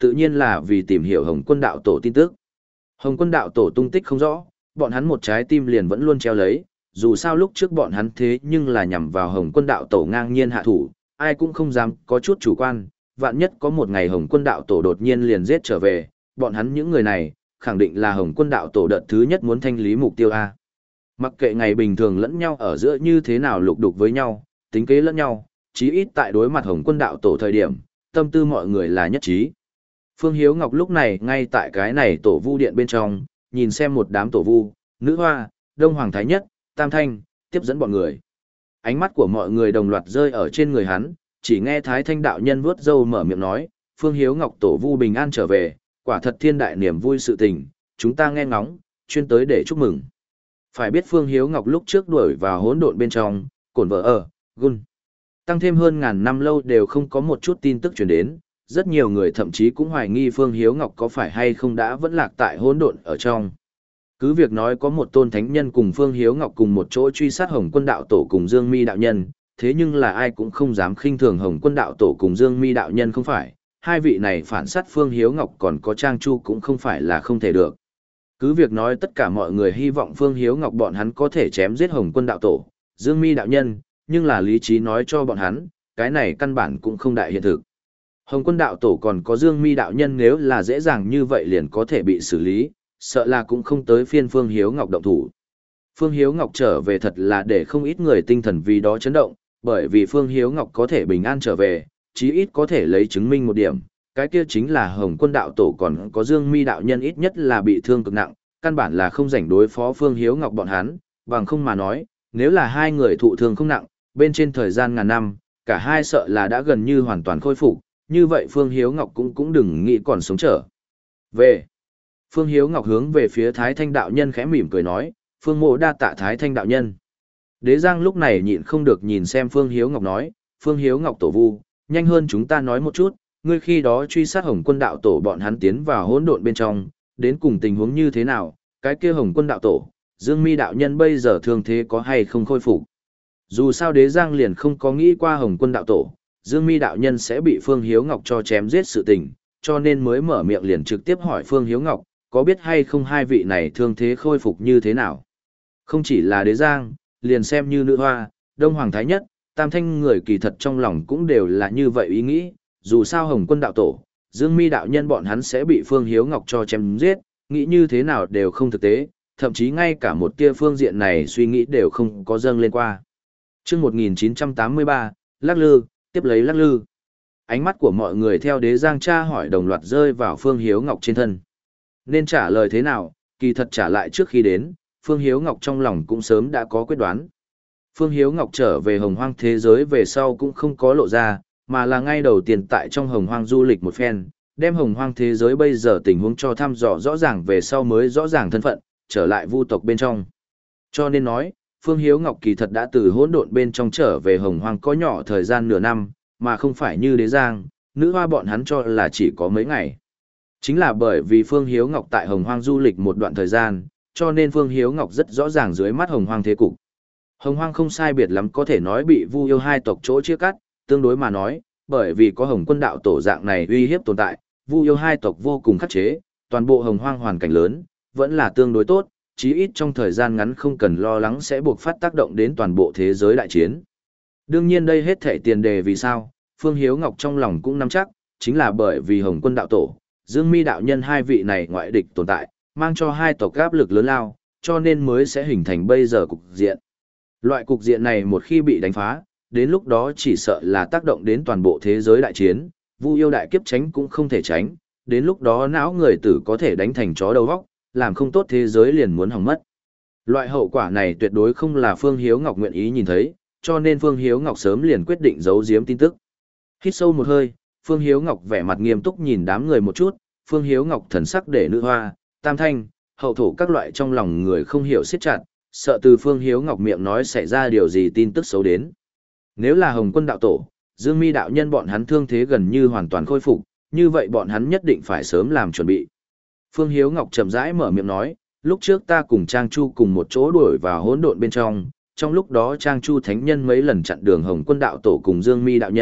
tự nhiên là vì tìm hiểu Hồng Quân đạo tổ tin tức. Hồng Quân đạo tổ tung tích không rõ, bọn hắn một trái tim liền vẫn luôn treo lấy, dù sao lúc trước bọn hắn thế nhưng là nhằm vào Hồng Quân đạo tổ ngang nhiên hạ thủ, ai cũng không dám có chút chủ quan, vạn nhất có một ngày Hồng Quân đạo tổ đột nhiên liền giết trở về, bọn hắn những người này, khẳng định là Hồng Quân đạo tổ đợt thứ nhất muốn thanh lý mục tiêu A. Mặc kệ ngày bình thường lẫn nhau ở giữa như thế nào lục đục với nhau, tính kế lẫn nhau, chí ít tại đối mặt Hồng Quân đạo tổ thời điểm, tâm tư mọi người là nhất trí. Phương Hiếu Ngọc lúc này ngay tại cái này tổ vu điện bên trong, nhìn xem một đám tổ vu, nữ hoa, đông hoàng thái nhất, tam thanh, tiếp dẫn bọn người. Ánh mắt của mọi người đồng loạt rơi ở trên người hắn, chỉ nghe Thái Thanh đạo nhân vuốt râu mở miệng nói, Phương Hiếu Ngọc tổ vu bình an trở về, quả thật thiên đại niềm vui sự tình, chúng ta nghe ngóng, chuyên tới để chúc mừng. Phải biết Phương Hiếu Ngọc lúc trước đuổi vào hỗn độn bên trong, cổn vợ ở, gun. Tăng thêm hơn ngàn năm lâu đều không có một chút tin tức truyền đến, rất nhiều người thậm chí cũng hoài nghi Phương Hiếu Ngọc có phải hay không đã vẫn lạc tại hỗn độn ở trong. Cứ việc nói có một tôn thánh nhân cùng Phương Hiếu Ngọc cùng một chỗ truy sát Hồng Quân đạo tổ cùng Dương Mi đạo nhân, thế nhưng là ai cũng không dám khinh thường Hồng Quân đạo tổ cùng Dương Mi đạo nhân không phải, hai vị này phản sát Phương Hiếu Ngọc còn có Trang Chu cũng không phải là không thể được. Cứ việc nói tất cả mọi người hy vọng Phương Hiếu Ngọc bọn hắn có thể chém giết Hồng Quân đạo tổ, Dương Mi đạo nhân, nhưng là lý trí nói cho bọn hắn, cái này căn bản cũng không đại hiện thực. Hồng Quân đạo tổ còn có Dương Mi đạo nhân nếu là dễ dàng như vậy liền có thể bị xử lý, sợ là cũng không tới phiên Phương Hiếu Ngọc động thủ. Phương Hiếu Ngọc trở về thật là để không ít người tinh thần vì đó chấn động, bởi vì Phương Hiếu Ngọc có thể bình an trở về, chí ít có thể lấy chứng minh một điểm, cái kia chính là Hồng Quân đạo tổ còn có Dương Mi đạo nhân ít nhất là bị thương cực nặng, căn bản là không rảnh đối phó Phương Hiếu Ngọc bọn hắn, bằng không mà nói, nếu là hai người thụ thương không nặng, bên trên thời gian ngàn năm, cả hai sợ là đã gần như hoàn toàn khôi phục, như vậy Phương Hiếu Ngọc cũng cũng đừng nghĩ còn sống trở về. Phương Hiếu Ngọc hướng về phía Thái Thanh đạo nhân khẽ mỉm cười nói, Phương mộ đa tạ Thái Thanh đạo nhân. Đế Giang lúc này nhịn không được nhìn xem Phương Hiếu Ngọc nói, Phương Hiếu Ngọc tổ vu, nhanh hơn chúng ta nói một chút, ngươi khi đó truy sát Hồng Quân đạo tổ bọn hắn tiến vào hỗn độn bên trong, đến cùng tình huống như thế nào, cái kia Hồng Quân đạo tổ, Dương Mi đạo nhân bây giờ thương thế có hay không khôi phục. Dù sao Đế Giang liền không có nghĩ qua Hồng Quân đạo tổ, Dương Mi đạo nhân sẽ bị Phương Hiếu Ngọc cho chém giết sự tình, cho nên mới mở miệng liền trực tiếp hỏi Phương Hiếu Ngọc, có biết hay không hai vị này thương thế khôi phục như thế nào. Không chỉ là Đế Giang, liền xem như nữ hoa, Đông Hoàng Thái Nhất, Tam Thanh người kỳ thật trong lòng cũng đều là như vậy ý nghĩ, dù sao Hồng Quân đạo tổ, Dương Mi đạo nhân bọn hắn sẽ bị Phương Hiếu Ngọc cho chém giết, nghĩ như thế nào đều không thực tế, thậm chí ngay cả một tia phương diện này suy nghĩ đều không có dâng lên qua. Trước một nghìn chín trăm tám mươi ba, lắc lư, tiếp lấy lắc lư. Ánh mắt của mọi người theo Đế Giang tra hỏi đồng loạt rơi vào Phương Hiếu Ngọc trên thân. Nên trả lời thế nào, kỳ thật trả lại trước khi đến, Phương Hiếu Ngọc trong lòng cũng sớm đã có quyết đoán. Phương Hiếu Ngọc trở về hồng hoang thế giới về sau cũng không có lộ ra, mà là ngay đầu tiên tại trong hồng hoang du lịch một phen, đem hồng hoang thế giới bây giờ tình huống cho thăm dò rõ ràng về sau mới rõ ràng thân phận, trở lại vu tộc bên trong. Cho nên nói, Phương Hiếu Ngọc kỳ thật đã từ hỗn độn bên trong trở về hồng hoang có nhỏ thời gian nửa năm, mà không phải như Đế Giang, nữ hoa bọn hắn cho là chỉ có mấy ngày. Chính là bởi vì Phương Hiếu Ngọc tại hồng hoang du lịch một đoạn thời gian, cho nên Phương Hiếu Ngọc rất rõ ràng dưới mắt hồng hoang thế cục. Hồng hoang không sai biệt lắm có thể nói bị Vu Yêu hai tộc chỗ chia cắt, tương đối mà nói, bởi vì có Hồng Quân đạo tổ dạng này uy hiếp tồn tại, Vu Yêu hai tộc vô cùng khắc chế, toàn bộ hồng hoang hoàn cảnh lớn, vẫn là tương đối tốt, chí ít trong thời gian ngắn không cần lo lắng sẽ buộc phát tác động đến toàn bộ thế giới đại chiến. Đương nhiên đây hết thảy tiền đề vì sao, Phương Hiếu Ngọc trong lòng cũng nắm chắc, chính là bởi vì Hồng Quân đạo tổ, Dương Mi đạo nhân hai vị này ngoại địch tồn tại, mang cho hai tộc áp lực lớn lao, cho nên mới sẽ hình thành bây giờ cục diện. Loại cục diện này một khi bị đánh phá, đến lúc đó chỉ sợ là tác động đến toàn bộ thế giới đại chiến, Vu Yêu đại kiếp tránh cũng không thể tránh, đến lúc đó não người tử có thể đánh thành chó đầu vóc, làm không tốt thế giới liền muốn hỏng mất. Loại hậu quả này tuyệt đối không là Phương Hiếu Ngọc nguyện ý nhìn thấy, cho nên Phương Hiếu Ngọc sớm liền quyết định giấu giếm tin tức. Hít sâu một hơi, Phương Hiếu Ngọc vẻ mặt nghiêm túc nhìn đám người một chút, Phương Hiếu Ngọc thần sắc để nữ hoa, tam thanh, hậu thổ các loại trong lòng người không hiểu siết chặt, sợ từ Phương Hiếu Ngọc miệng nói xảy ra điều gì tin tức xấu đến. Nếu là Hồng Quân đạo tổ, Dương Mi đạo nhân bọn hắn thương thế gần như hoàn toàn khôi phục, như vậy bọn hắn nhất định phải sớm làm chuẩn bị. Phương Hiếu Ngọc chậm rãi mở miệng nói, lúc trước ta cùng Trang Chu cùng một chỗ đuổi vào hỗn độn bên trong, trong lúc đó Trang Chu thánh nhân mấy lần chặn đường Hồng Quân đạo tổ cùng Dương Mi đạo nhân,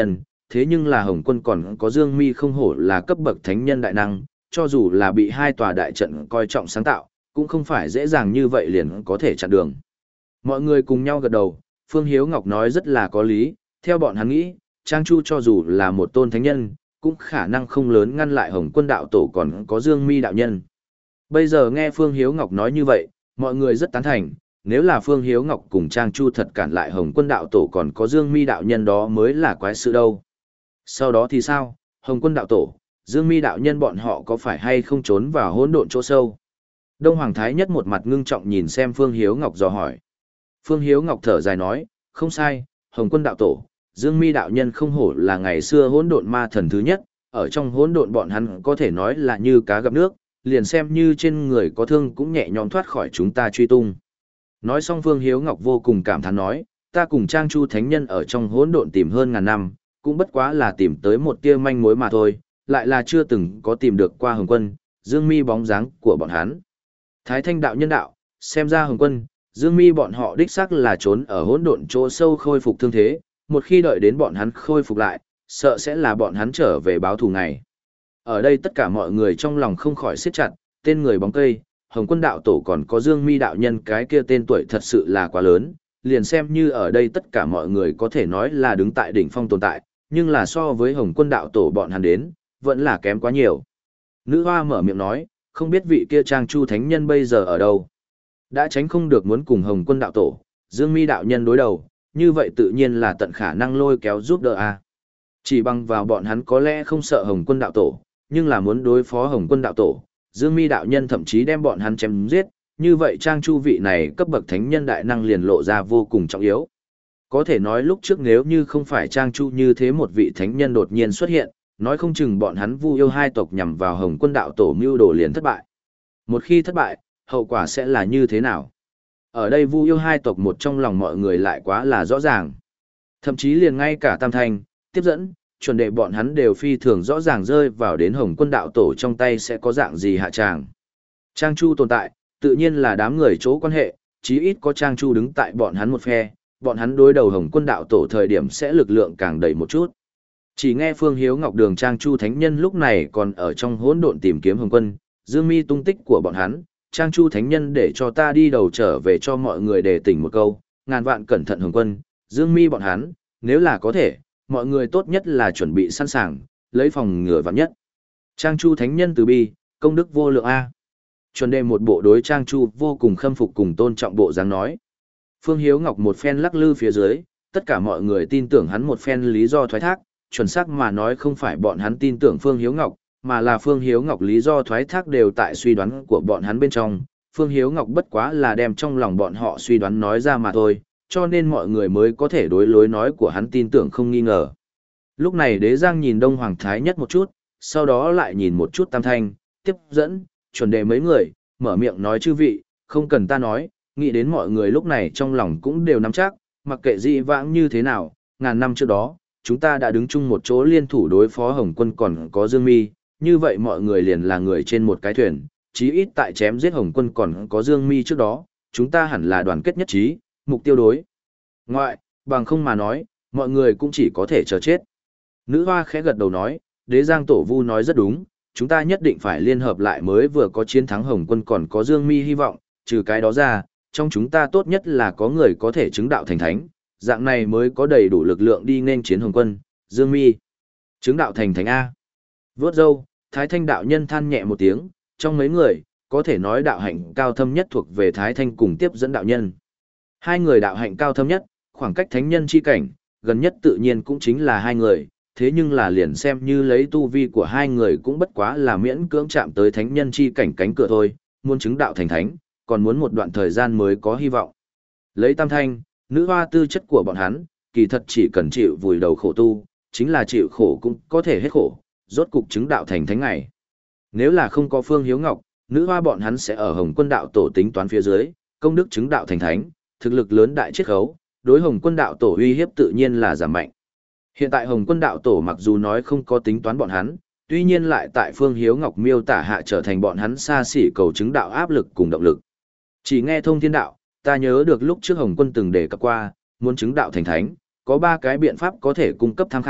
thế nhưng là Hồng Quân còn có Dương Mi không hổ là cấp bậc thánh nhân đại năng, cho dù là bị hai tòa đại trận coi trọng sáng tạo, cũng không phải dễ dàng như vậy liền có thể chặn đường. Mọi người cùng nhau gật đầu, Phương Hiếu Ngọc nói rất là có lý, theo bọn hắn nghĩ, Trang Chu cho dù là một tôn thánh nhân, cũng khả năng không lớn ngăn lại Hồng Quân đạo tổ còn có Dương Mi đạo nhân. Bây giờ nghe Phương Hiếu Ngọc nói như vậy, mọi người rất tán thành, nếu là Phương Hiếu Ngọc cùng Trang Chu thật cản lại Hồng Quân đạo tổ còn có Dương Mi đạo nhân đó mới là quái sự đâu. Sau đó thì sao, Hồng Quân đạo tổ, Dương Mi đạo nhân bọn họ có phải hay không trốn vào hỗn độn chỗ sâu? Đông Hoàng Thái Nhất một mặt ngưng trọng nhìn xem Phương Hiếu Ngọc dò hỏi. Phương Hiếu Ngọc thở dài nói, không sai, Hồng Quân đạo tổ, Dương Mi đạo nhân không hổ là ngày xưa hỗn độn ma thần thứ nhất, ở trong hỗn độn bọn hắn có thể nói là như cá gặp nước, liền xem như trên người có thương cũng nhẹ nhõm thoát khỏi chúng ta truy tung. Nói xong Phương Hiếu Ngọc vô cùng cảm thán nói, ta cùng Trang Chu thánh nhân ở trong hỗn độn tìm hơn ngàn năm, cũng bất quá là tìm tới một tia manh mối mà thôi, lại là chưa từng có tìm được qua Hồng Quân, Dương Mi bóng dáng của bọn hắn. Thái Thanh đạo nhân đạo, xem ra Hồng Quân, Dương Mi bọn họ đích xác là trốn ở hỗn độn chỗ sâu khôi phục thương thế, một khi đợi đến bọn hắn khôi phục lại, sợ sẽ là bọn hắn trở về báo thù ngày. Ở đây tất cả mọi người trong lòng không khỏi siết chặt, tên người bóng cây, Hồng Quân đạo tổ còn có Dương Mi đạo nhân cái kia tên tuổi thật sự là quá lớn, liền xem như ở đây tất cả mọi người có thể nói là đứng tại đỉnh phong tồn tại, nhưng là so với Hồng Quân đạo tổ bọn hắn đến, vẫn là kém quá nhiều. Nữ hoa mở miệng nói, không biết vị kia Trang Chu thánh nhân bây giờ ở đâu. Đã tránh không được muốn cùng Hồng Quân đạo tổ, Dương Mi đạo nhân đối đầu, như vậy tự nhiên là tận khả năng lôi kéo giúp đỡ a. Chỉ bằng vào bọn hắn có lẽ không sợ Hồng Quân đạo tổ, nhưng là muốn đối phó Hồng Quân đạo tổ, Dương Mi đạo nhân thậm chí đem bọn hắn chém giết, như vậy Trang Chu vị này cấp bậc thánh nhân đại năng liền lộ ra vô cùng trọng yếu. Có thể nói lúc trước nếu như không phải Trang Chu như thế một vị thánh nhân đột nhiên xuất hiện, nói không chừng bọn hắn Vu Yêu hai tộc nhằm vào Hồng Quân đạo tổ mưu đồ liền thất bại. Một khi thất bại, hậu quả sẽ là như thế nào? Ở đây Vu Yêu hai tộc một trong lòng mọi người lại quá là rõ ràng. Thậm chí liền ngay cả Tam Thanh, tiếp dẫn, chuẩn đệ bọn hắn đều phi thường rõ ràng rơi vào đến Hồng Quân đạo tổ trong tay sẽ có dạng gì hạ tràng. Trang Chu tồn tại, tự nhiên là đám người chỗ quan hệ, chí ít có Trang Chu đứng tại bọn hắn một phe, bọn hắn đối đầu Hồng Quân đạo tổ thời điểm sẽ lực lượng càng đầy một chút. Chỉ nghe Phương Hiếu Ngọc Đường Trang Chu thánh nhân lúc này còn ở trong hỗn độn tìm kiếm Hồng Quân, Dương Mi tung tích của bọn hắn, Trang Chu thánh nhân để cho ta đi đầu trở về cho mọi người đề tỉnh một câu, ngàn vạn cẩn thận Hồng Quân, Dương Mi bọn hắn, nếu là có thể, mọi người tốt nhất là chuẩn bị sẵn sàng, lấy phòng ngừa vạn nhất. Trang Chu thánh nhân từ bi, công đức vô lượng a. Chuẩn đề một bộ đối Trang Chu vô cùng khâm phục cùng tôn trọng bộ dáng nói. Phương Hiếu Ngọc một phen lắc lư phía dưới, tất cả mọi người tin tưởng hắn một phen lý do thoái thác, chuẩn xác mà nói không phải bọn hắn tin tưởng Phương Hiếu Ngọc, mà là Phương Hiếu Ngọc lý do thoái thác đều tại suy đoán của bọn hắn bên trong. Phương Hiếu Ngọc bất quá là đem trong lòng bọn họ suy đoán nói ra mà thôi, cho nên mọi người mới có thể đối lối nói của hắn tin tưởng không nghi ngờ. Lúc này Đế Giang nhìn Đông Hoàng Thái Nhất một chút, sau đó lại nhìn một chút Tam Thanh, tiếp dẫn, chuẩn đề mấy người, mở miệng nói chư vị, không cần ta nói, nghĩ đến mọi người lúc này trong lòng cũng đều nắm chắc, mặc kệ dị vãng như thế nào, ngàn năm trước đó, chúng ta đã đứng chung một chỗ liên thủ đối phó Hồng Quân còn có Dương Mi, như vậy mọi người liền là người trên một cái thuyền, chí ít tại chém giết Hồng Quân còn có Dương Mi trước đó, chúng ta hẳn là đoàn kết nhất trí, mục tiêu đối ngoại, bằng không mà nói, mọi người cũng chỉ có thể chờ chết. Nữ hoa khẽ gật đầu nói, Đế Giang Tổ Vu nói rất đúng, chúng ta nhất định phải liên hợp lại mới vừa có chiến thắng Hồng Quân còn có Dương Mi hy vọng, trừ cái đó ra, trong chúng ta tốt nhất là có người có thể chứng đạo thành thánh, dạng này mới có đầy đủ lực lượng đi nên chiến Hồng Quân, Dương Mi. Chứng đạo thành thánh A. Vốt râu, Thái Thanh đạo nhân than nhẹ một tiếng, trong mấy người, có thể nói đạo hạnh cao thâm nhất thuộc về Thái Thanh cùng tiếp dẫn đạo nhân. Hai người đạo hạnh cao thâm nhất, khoảng cách thánh nhân chi cảnh, gần nhất tự nhiên cũng chính là hai người, thế nhưng là liền xem như lấy tu vi của hai người cũng bất quá là miễn cưỡng chạm tới thánh nhân chi cảnh cánh cửa thôi, muốn chứng đạo thành thánh, còn muốn một đoạn thời gian mới có hy vọng. Lấy Tam Thanh, nữ hoa tư chất của bọn hắn, kỳ thật chỉ cần chịu vùi đầu khổ tu, chính là chịu khổ cũng có thể hết khổ, rốt cục chứng đạo thành thánh ngày. Nếu là không có Phương Hiếu Ngọc, nữ hoa bọn hắn sẽ ở Hồng Quân đạo tổ tính toán phía dưới, công đức chứng đạo thành thánh, thực lực lớn đại chiết khấu, đối Hồng Quân đạo tổ uy hiếp tự nhiên là giảm mạnh. Hiện tại Hồng Quân đạo tổ mặc dù nói không có tính toán bọn hắn, tuy nhiên lại tại Phương Hiếu Ngọc miêu tả hạ trở thành bọn hắn xa xỉ cầu chứng đạo áp lực cùng động lực. Chỉ nghe thông thiên đạo, ta nhớ được lúc trước Hồng Quân từng đề cập qua, muốn chứng đạo thành thánh, có ba cái biện pháp có thể cung cấp tham khảo,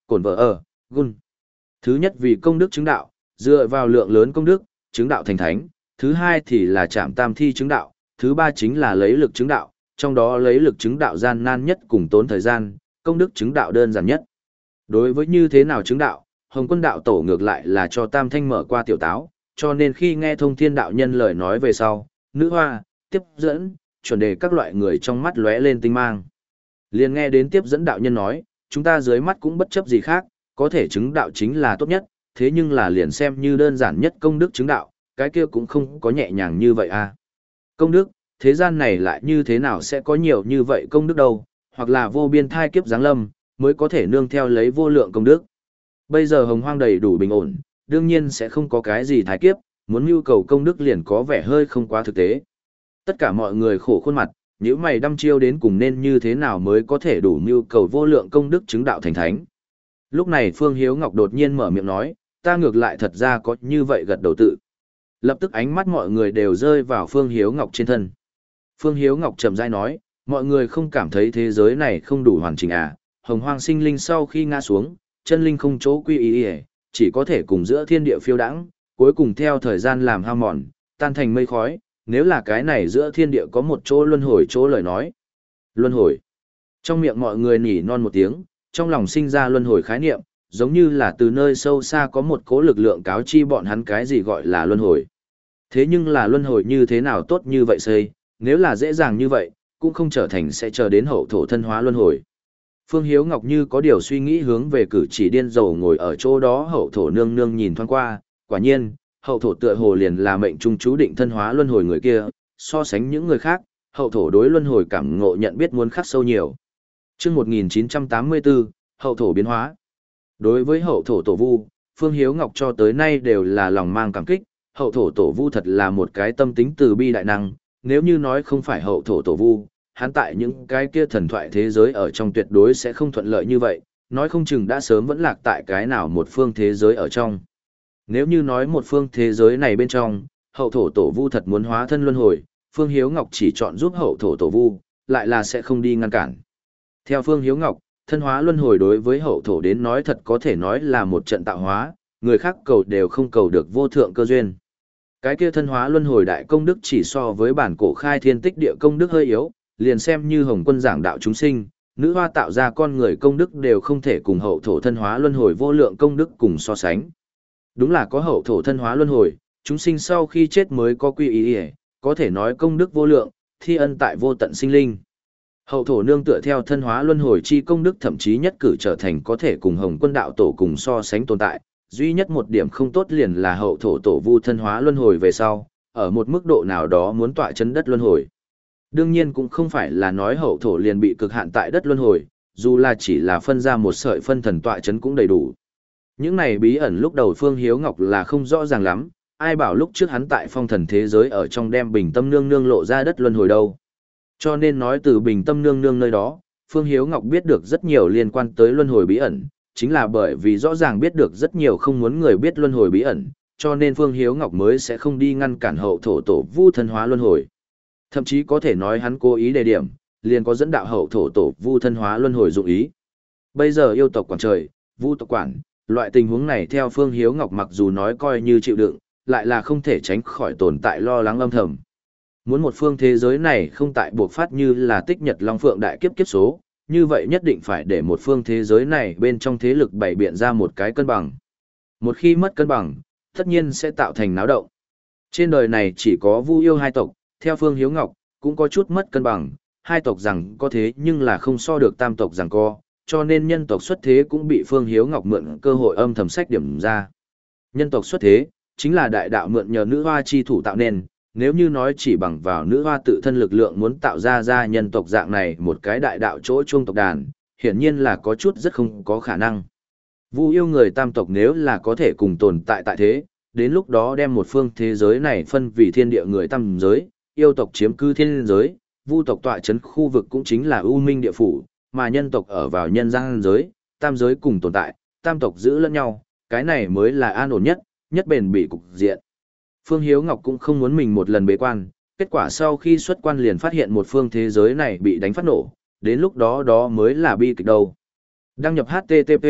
cổn vợ ở, gun. Thứ nhất vì công đức chứng đạo, dựa vào lượng lớn công đức, chứng đạo thành thánh. Thứ hai thì là chạm tam thi chứng đạo. Thứ ba chính là lấy lực chứng đạo, trong đó lấy lực chứng đạo gian nan nhất cùng tốn thời gian, công đức chứng đạo đơn giản nhất. Đối với như thế nào chứng đạo, Hồng Quân đạo tổ ngược lại là cho Tam Thanh mở qua tiểu táo, cho nên khi nghe Thông Thiên đạo nhân lời nói về sau, nữ hoa, tiếp dẫn, chuẩn đề các loại người trong mắt lóe lên tinh mang. Liền nghe đến tiếp dẫn đạo nhân nói, chúng ta dưới mắt cũng bất chấp gì khác, có thể chứng đạo chính là tốt nhất, thế nhưng là liền xem như đơn giản nhất công đức chứng đạo, cái kia cũng không có nhẹ nhàng như vậy à. Công đức, thế gian này lại như thế nào sẽ có nhiều như vậy công đức đâu, hoặc là vô biên thai kiếp giáng lâm, mới có thể nương theo lấy vô lượng công đức. Bây giờ hồng hoang đầy đủ bình ổn, đương nhiên sẽ không có cái gì thái kiếp, muốn nhu cầu công đức liền có vẻ hơi không quá thực tế. Tất cả mọi người khổ khuôn mặt, nếu mày đăm chiêu đến cùng nên như thế nào mới có thể đủ nhu cầu vô lượng công đức chứng đạo thành thánh. Lúc này Phương Hiếu Ngọc đột nhiên mở miệng nói, ta ngược lại thật ra có như vậy gật đầu tự. Lập tức ánh mắt mọi người đều rơi vào Phương Hiếu Ngọc trên thân. Phương Hiếu Ngọc chậm rãi nói, mọi người không cảm thấy thế giới này không đủ hoàn chỉnh à, hồng hoang sinh linh sau khi ngã xuống, chân linh không chỗ quy y, chỉ có thể cùng giữa thiên địa phiêu đãng, cuối cùng theo thời gian làm hao mòn, tan thành mây khói, nếu là cái này giữa thiên địa có một chỗ luân hồi chỗ lời nói. Luân hồi. Trong miệng mọi người nỉ non một tiếng, trong lòng sinh ra luân hồi khái niệm, giống như là từ nơi sâu xa có một cố lực lượng cáo chi bọn hắn cái gì gọi là luân hồi. Thế nhưng là luân hồi như thế nào tốt như vậy xây, nếu là dễ dàng như vậy, cũng không trở thành sẽ chờ đến hậu thổ thân hóa luân hồi. Phương Hiếu Ngọc như có điều suy nghĩ hướng về cử chỉ điên rồ ngồi ở chỗ đó hậu thổ nương nương nhìn thoáng qua, quả nhiên, hậu thổ tựa hồ liền là mệnh trung chú định thân hóa luân hồi người kia, so sánh những người khác, hậu thổ đối luân hồi cảm ngộ nhận biết muốn khắc sâu nhiều. Chương một nghìn chín trăm tám mươi tư, hậu thổ biến hóa. Đối với hậu thổ tổ vu, Phương Hiếu Ngọc cho tới nay đều là lòng mang cảm kích, hậu thổ tổ vu thật là một cái tâm tính từ bi đại năng, nếu như nói không phải hậu thổ tổ vu, hắn tại những cái kia thần thoại thế giới ở trong tuyệt đối sẽ không thuận lợi như vậy, nói không chừng đã sớm vẫn lạc tại cái nào một phương thế giới ở trong. Nếu như nói một phương thế giới này bên trong, hậu thổ tổ vu thật muốn hóa thân luân hồi, Phương Hiếu Ngọc chỉ chọn giúp hậu thổ tổ vu, lại là sẽ không đi ngăn cản. Theo Phương Hiếu Ngọc, thân hóa luân hồi đối với hậu thổ đến nói thật có thể nói là một trận tạo hóa, người khác cầu đều không cầu được vô thượng cơ duyên. Cái kia thân hóa luân hồi đại công đức chỉ so với bản cổ khai thiên tích địa công đức hơi yếu, liền xem như Hồng Quân giảng đạo chúng sinh, nữ hoa tạo ra con người công đức đều không thể cùng hậu thổ thân hóa luân hồi vô lượng công đức cùng so sánh. Đúng là có hậu thổ thân hóa luân hồi, chúng sinh sau khi chết mới có quy ý, ý có thể nói công đức vô lượng, thi ân tại vô tận sinh linh. Hậu thổ nương tựa theo thân hóa luân hồi chi công đức thậm chí nhất cử trở thành có thể cùng Hồng Quân đạo tổ cùng so sánh tồn tại, duy nhất một điểm không tốt liền là hậu thổ tổ vu thân hóa luân hồi về sau, ở một mức độ nào đó muốn tọa chân đất luân hồi. Đương nhiên cũng không phải là nói hậu thổ liền bị cực hạn tại đất luân hồi, dù là chỉ là phân ra một sợi phân thần tọa chấn cũng đầy đủ. Những này bí ẩn lúc đầu Phương Hiếu Ngọc là không rõ ràng lắm, ai bảo lúc trước hắn tại phong thần thế giới ở trong đem bình tâm nương nương lộ ra đất luân hồi đâu. Cho nên nói từ bình tâm nương nương nơi đó, Phương Hiếu Ngọc biết được rất nhiều liên quan tới luân hồi bí ẩn, chính là bởi vì rõ ràng biết được rất nhiều không muốn người biết luân hồi bí ẩn, cho nên Phương Hiếu Ngọc mới sẽ không đi ngăn cản hậu thổ tổ vu thân hóa luân hồi. Thậm chí có thể nói hắn cố ý đề điểm, liền có dẫn đạo hậu thổ tổ vu thân hóa luân hồi dụng ý. Bây giờ yêu tộc quản trời, vu tộc quản, loại tình huống này theo Phương Hiếu Ngọc mặc dù nói coi như chịu đựng, lại là không thể tránh khỏi tồn tại lo lắng âm thầm. Muốn một phương thế giới này không tại buộc phát như là tích nhật long phượng đại kiếp kiếp số, như vậy nhất định phải để một phương thế giới này bên trong thế lực bày biện ra một cái cân bằng. Một khi mất cân bằng, tất nhiên sẽ tạo thành náo động. Trên đời này chỉ có Vu yêu hai tộc, theo Phương Hiếu Ngọc, cũng có chút mất cân bằng, hai tộc rằng có thế nhưng là không so được tam tộc rằng co, cho nên nhân tộc xuất thế cũng bị Phương Hiếu Ngọc mượn cơ hội âm thầm sách điểm ra. Nhân tộc xuất thế, chính là đại đạo mượn nhờ nữ hoa chi thủ tạo nên, nếu như nói chỉ bằng vào nữ hoa tự thân lực lượng muốn tạo ra ra nhân tộc dạng này một cái đại đạo chỗ chuông tộc đàn, hiển nhiên là có chút rất không có khả năng. Vu yêu người tam tộc nếu là có thể cùng tồn tại tại thế, đến lúc đó đem một phương thế giới này phân vì thiên địa người tam giới, yêu tộc chiếm cư thiên giới, vu tộc tọa chấn khu vực cũng chính là ưu minh địa phủ, mà nhân tộc ở vào nhân gian giới, tam giới cùng tồn tại, tam tộc giữ lẫn nhau, cái này mới là an ổn nhất, nhất bền bỉ cục diện. Phương Hiếu Ngọc cũng không muốn mình một lần bế quan, kết quả sau khi xuất quan liền phát hiện một phương thế giới này bị đánh phát nổ, đến lúc đó đó mới là bi kịch đâu. Đăng nhập H T T P,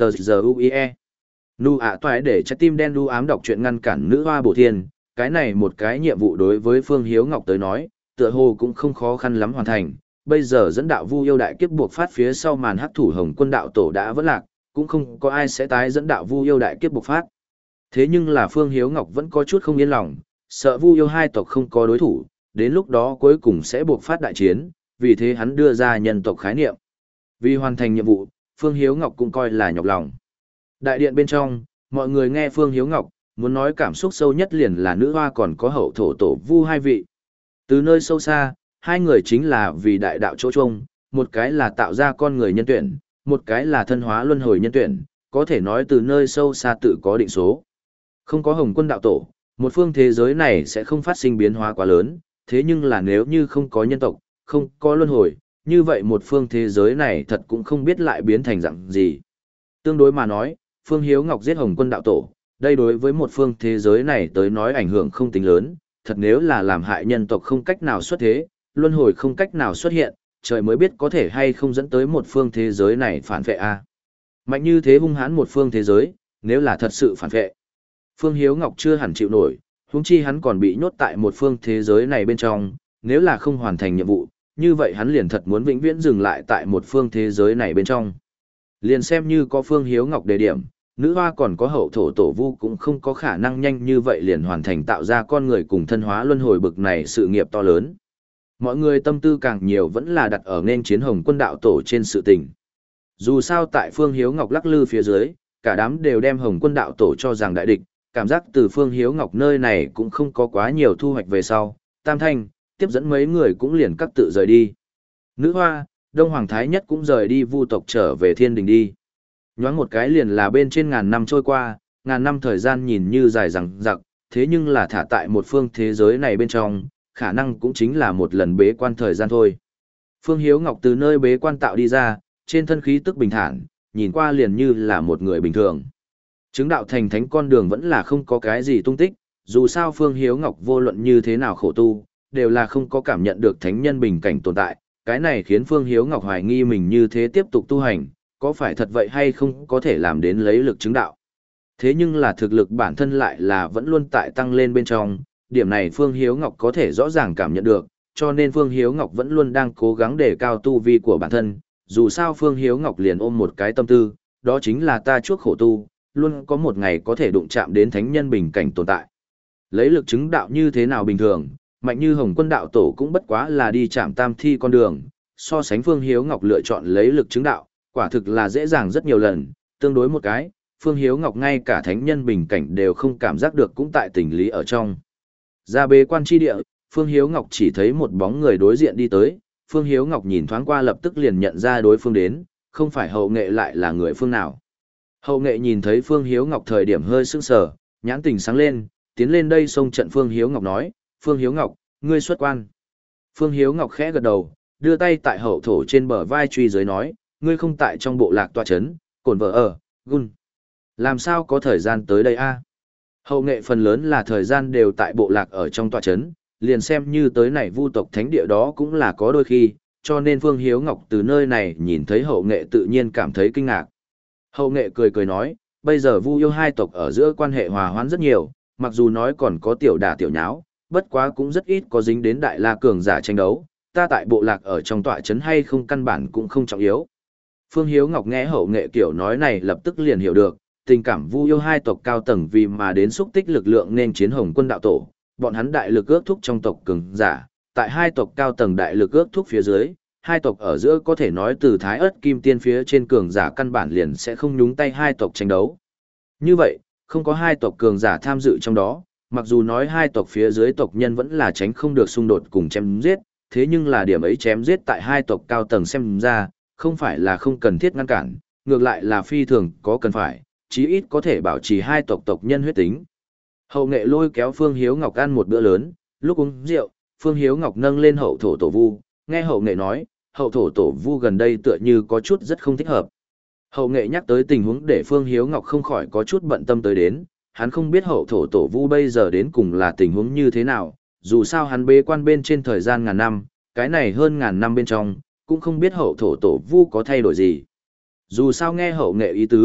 Tờ giờ u i e. Nu ạ toại để trái tim đen đu ám đọc truyện ngăn cản nữ hoa bổ thiên, cái này một cái nhiệm vụ đối với Phương Hiếu Ngọc tới nói, tựa hồ cũng không khó khăn lắm hoàn thành. Bây giờ dẫn đạo Vu Yêu đại kiếp buộc phát phía sau màn hắc thủ Hồng Quân đạo tổ đã vỡ lạc, cũng không có ai sẽ tái dẫn đạo Vu Yêu đại kiếp buộc phát. Thế nhưng là Phương Hiếu Ngọc vẫn có chút không yên lòng, sợ Vu Yêu hai tộc không có đối thủ, đến lúc đó cuối cùng sẽ buộc phát đại chiến, vì thế hắn đưa ra nhân tộc khái niệm. Vì hoàn thành nhiệm vụ, Phương Hiếu Ngọc cũng coi là nhọc lòng. Đại điện bên trong, mọi người nghe Phương Hiếu Ngọc, muốn nói cảm xúc sâu nhất liền là nữ hoa còn có hậu thổ tổ Vu hai vị. Từ nơi sâu xa, hai người chính là vì đại đạo chỗ trông, một cái là tạo ra con người nhân tuyển, một cái là thân hóa luân hồi nhân tuyển, có thể nói từ nơi sâu xa tự có định số. Không có Hồng Quân đạo tổ, một phương thế giới này sẽ không phát sinh biến hóa quá lớn, thế nhưng là nếu như không có nhân tộc, không có luân hồi, như vậy một phương thế giới này thật cũng không biết lại biến thành dạng gì. Tương đối mà nói, Phương Hiếu Ngọc giết Hồng Quân đạo tổ, đây đối với một phương thế giới này tới nói ảnh hưởng không tính lớn, thật nếu là làm hại nhân tộc không cách nào xuất thế, luân hồi không cách nào xuất hiện, trời mới biết có thể hay không dẫn tới một phương thế giới này phản vệ a. Mạnh như thế hung hãn một phương thế giới, nếu là thật sự phản vệ. Phương Hiếu Ngọc chưa hẳn chịu nổi, huống chi hắn còn bị nhốt tại một phương thế giới này bên trong, nếu là không hoàn thành nhiệm vụ, như vậy hắn liền thật muốn vĩnh viễn dừng lại tại một phương thế giới này bên trong. Liền xem như có Phương Hiếu Ngọc đề điểm, nữ hoa còn có hậu thổ tổ Vu cũng không có khả năng nhanh như vậy liền hoàn thành tạo ra con người cùng thân hóa luân hồi bực này sự nghiệp to lớn. Mọi người tâm tư càng nhiều vẫn là đặt ở nên chiến Hồng Quân đạo tổ trên sự tình. Dù sao tại Phương Hiếu Ngọc lắc lư phía dưới, cả đám đều đem Hồng Quân đạo tổ cho rằng đại địch, cảm giác từ Phương Hiếu Ngọc nơi này cũng không có quá nhiều thu hoạch về sau. Tam Thanh, tiếp dẫn mấy người cũng liền cắt tự rời đi. Nữ hoa, Đông Hoàng Thái Nhất cũng rời đi Vu tộc trở về thiên đình đi. Nhoáng một cái liền là bên trên ngàn năm trôi qua, ngàn năm thời gian nhìn như dài dằng dặc, thế nhưng là thả tại một phương thế giới này bên trong, khả năng cũng chính là một lần bế quan thời gian thôi. Phương Hiếu Ngọc từ nơi bế quan tạo đi ra, trên thân khí tức bình thản, nhìn qua liền như là một người bình thường. Chứng đạo thành thánh con đường vẫn là không có cái gì tung tích, dù sao Phương Hiếu Ngọc vô luận như thế nào khổ tu, đều là không có cảm nhận được thánh nhân bình cảnh tồn tại, cái này khiến Phương Hiếu Ngọc hoài nghi mình như thế tiếp tục tu hành, có phải thật vậy hay không có thể làm đến lấy lực chứng đạo. Thế nhưng là thực lực bản thân lại là vẫn luôn tại tăng lên bên trong, điểm này Phương Hiếu Ngọc có thể rõ ràng cảm nhận được, cho nên Phương Hiếu Ngọc vẫn luôn đang cố gắng đề cao tu vi của bản thân, dù sao Phương Hiếu Ngọc liền ôm một cái tâm tư, đó chính là ta chuốc khổ tu, luôn có một ngày có thể đụng chạm đến thánh nhân bình cảnh tồn tại. Lấy lực chứng đạo như thế nào bình thường, mạnh như Hồng Quân đạo tổ cũng bất quá là đi chạm tam thi con đường, so sánh Phương Hiếu Ngọc lựa chọn lấy lực chứng đạo, quả thực là dễ dàng rất nhiều lần, tương đối một cái, Phương Hiếu Ngọc ngay cả thánh nhân bình cảnh đều không cảm giác được cũng tại tình lý ở trong. Ra bế quan tri địa, Phương Hiếu Ngọc chỉ thấy một bóng người đối diện đi tới, Phương Hiếu Ngọc nhìn thoáng qua lập tức liền nhận ra đối phương đến, không phải hậu nghệ lại là người phương nào. Hậu nghệ nhìn thấy Phương Hiếu Ngọc thời điểm hơi sững sờ, nhãn tình sáng lên, tiến lên đây xông trận Phương Hiếu Ngọc nói, Phương Hiếu Ngọc, ngươi xuất quan. Phương Hiếu Ngọc khẽ gật đầu, đưa tay tại hậu thổ trên bờ vai truy dưới nói, ngươi không tại trong bộ lạc tọa chấn, cổn vợ ở, gun. Làm sao có thời gian tới đây a? Hậu nghệ phần lớn là thời gian đều tại bộ lạc ở trong tọa chấn, liền xem như tới này Vu tộc thánh địa đó cũng là có đôi khi, cho nên Phương Hiếu Ngọc từ nơi này nhìn thấy hậu nghệ tự nhiên cảm thấy kinh ngạc. Hậu nghệ cười cười nói, bây giờ Vu yêu hai tộc ở giữa quan hệ hòa hoãn rất nhiều, mặc dù nói còn có tiểu đả tiểu nháo, bất quá cũng rất ít có dính đến đại la cường giả tranh đấu, ta tại bộ lạc ở trong tọa chấn hay không căn bản cũng không trọng yếu. Phương Hiếu Ngọc nghe hậu nghệ kiểu nói này lập tức liền hiểu được, tình cảm Vu yêu hai tộc cao tầng vì mà đến xúc tích lực lượng nên chiến Hồng Quân đạo tổ, bọn hắn đại lực ước thúc trong tộc cường giả, tại hai tộc cao tầng đại lực ước thúc phía dưới, hai tộc ở giữa có thể nói từ Thái Ức Kim Tiên phía trên cường giả căn bản liền sẽ không nhúng tay hai tộc tranh đấu. Như vậy, không có hai tộc cường giả tham dự trong đó, mặc dù nói hai tộc phía dưới tộc nhân vẫn là tránh không được xung đột cùng chém giết, thế nhưng là điểm ấy chém giết tại hai tộc cao tầng xem ra, không phải là không cần thiết ngăn cản, ngược lại là phi thường có cần phải, chí ít có thể bảo trì hai tộc tộc nhân huyết tính. Hậu nghệ lôi kéo Phương Hiếu Ngọc ăn một bữa lớn, lúc uống rượu, Phương Hiếu Ngọc nâng lên hậu thổ tổ Vu, nghe hậu nghệ nói, hậu thổ tổ Vu gần đây tựa như có chút rất không thích hợp. Hậu nghệ nhắc tới tình huống để Phương Hiếu Ngọc không khỏi có chút bận tâm tới đến, hắn không biết hậu thổ tổ Vu bây giờ đến cùng là tình huống như thế nào, dù sao hắn bế quan bên trên thời gian ngàn năm, cái này hơn ngàn năm bên trong, cũng không biết hậu thổ tổ Vu có thay đổi gì. Dù sao nghe hậu nghệ ý tứ,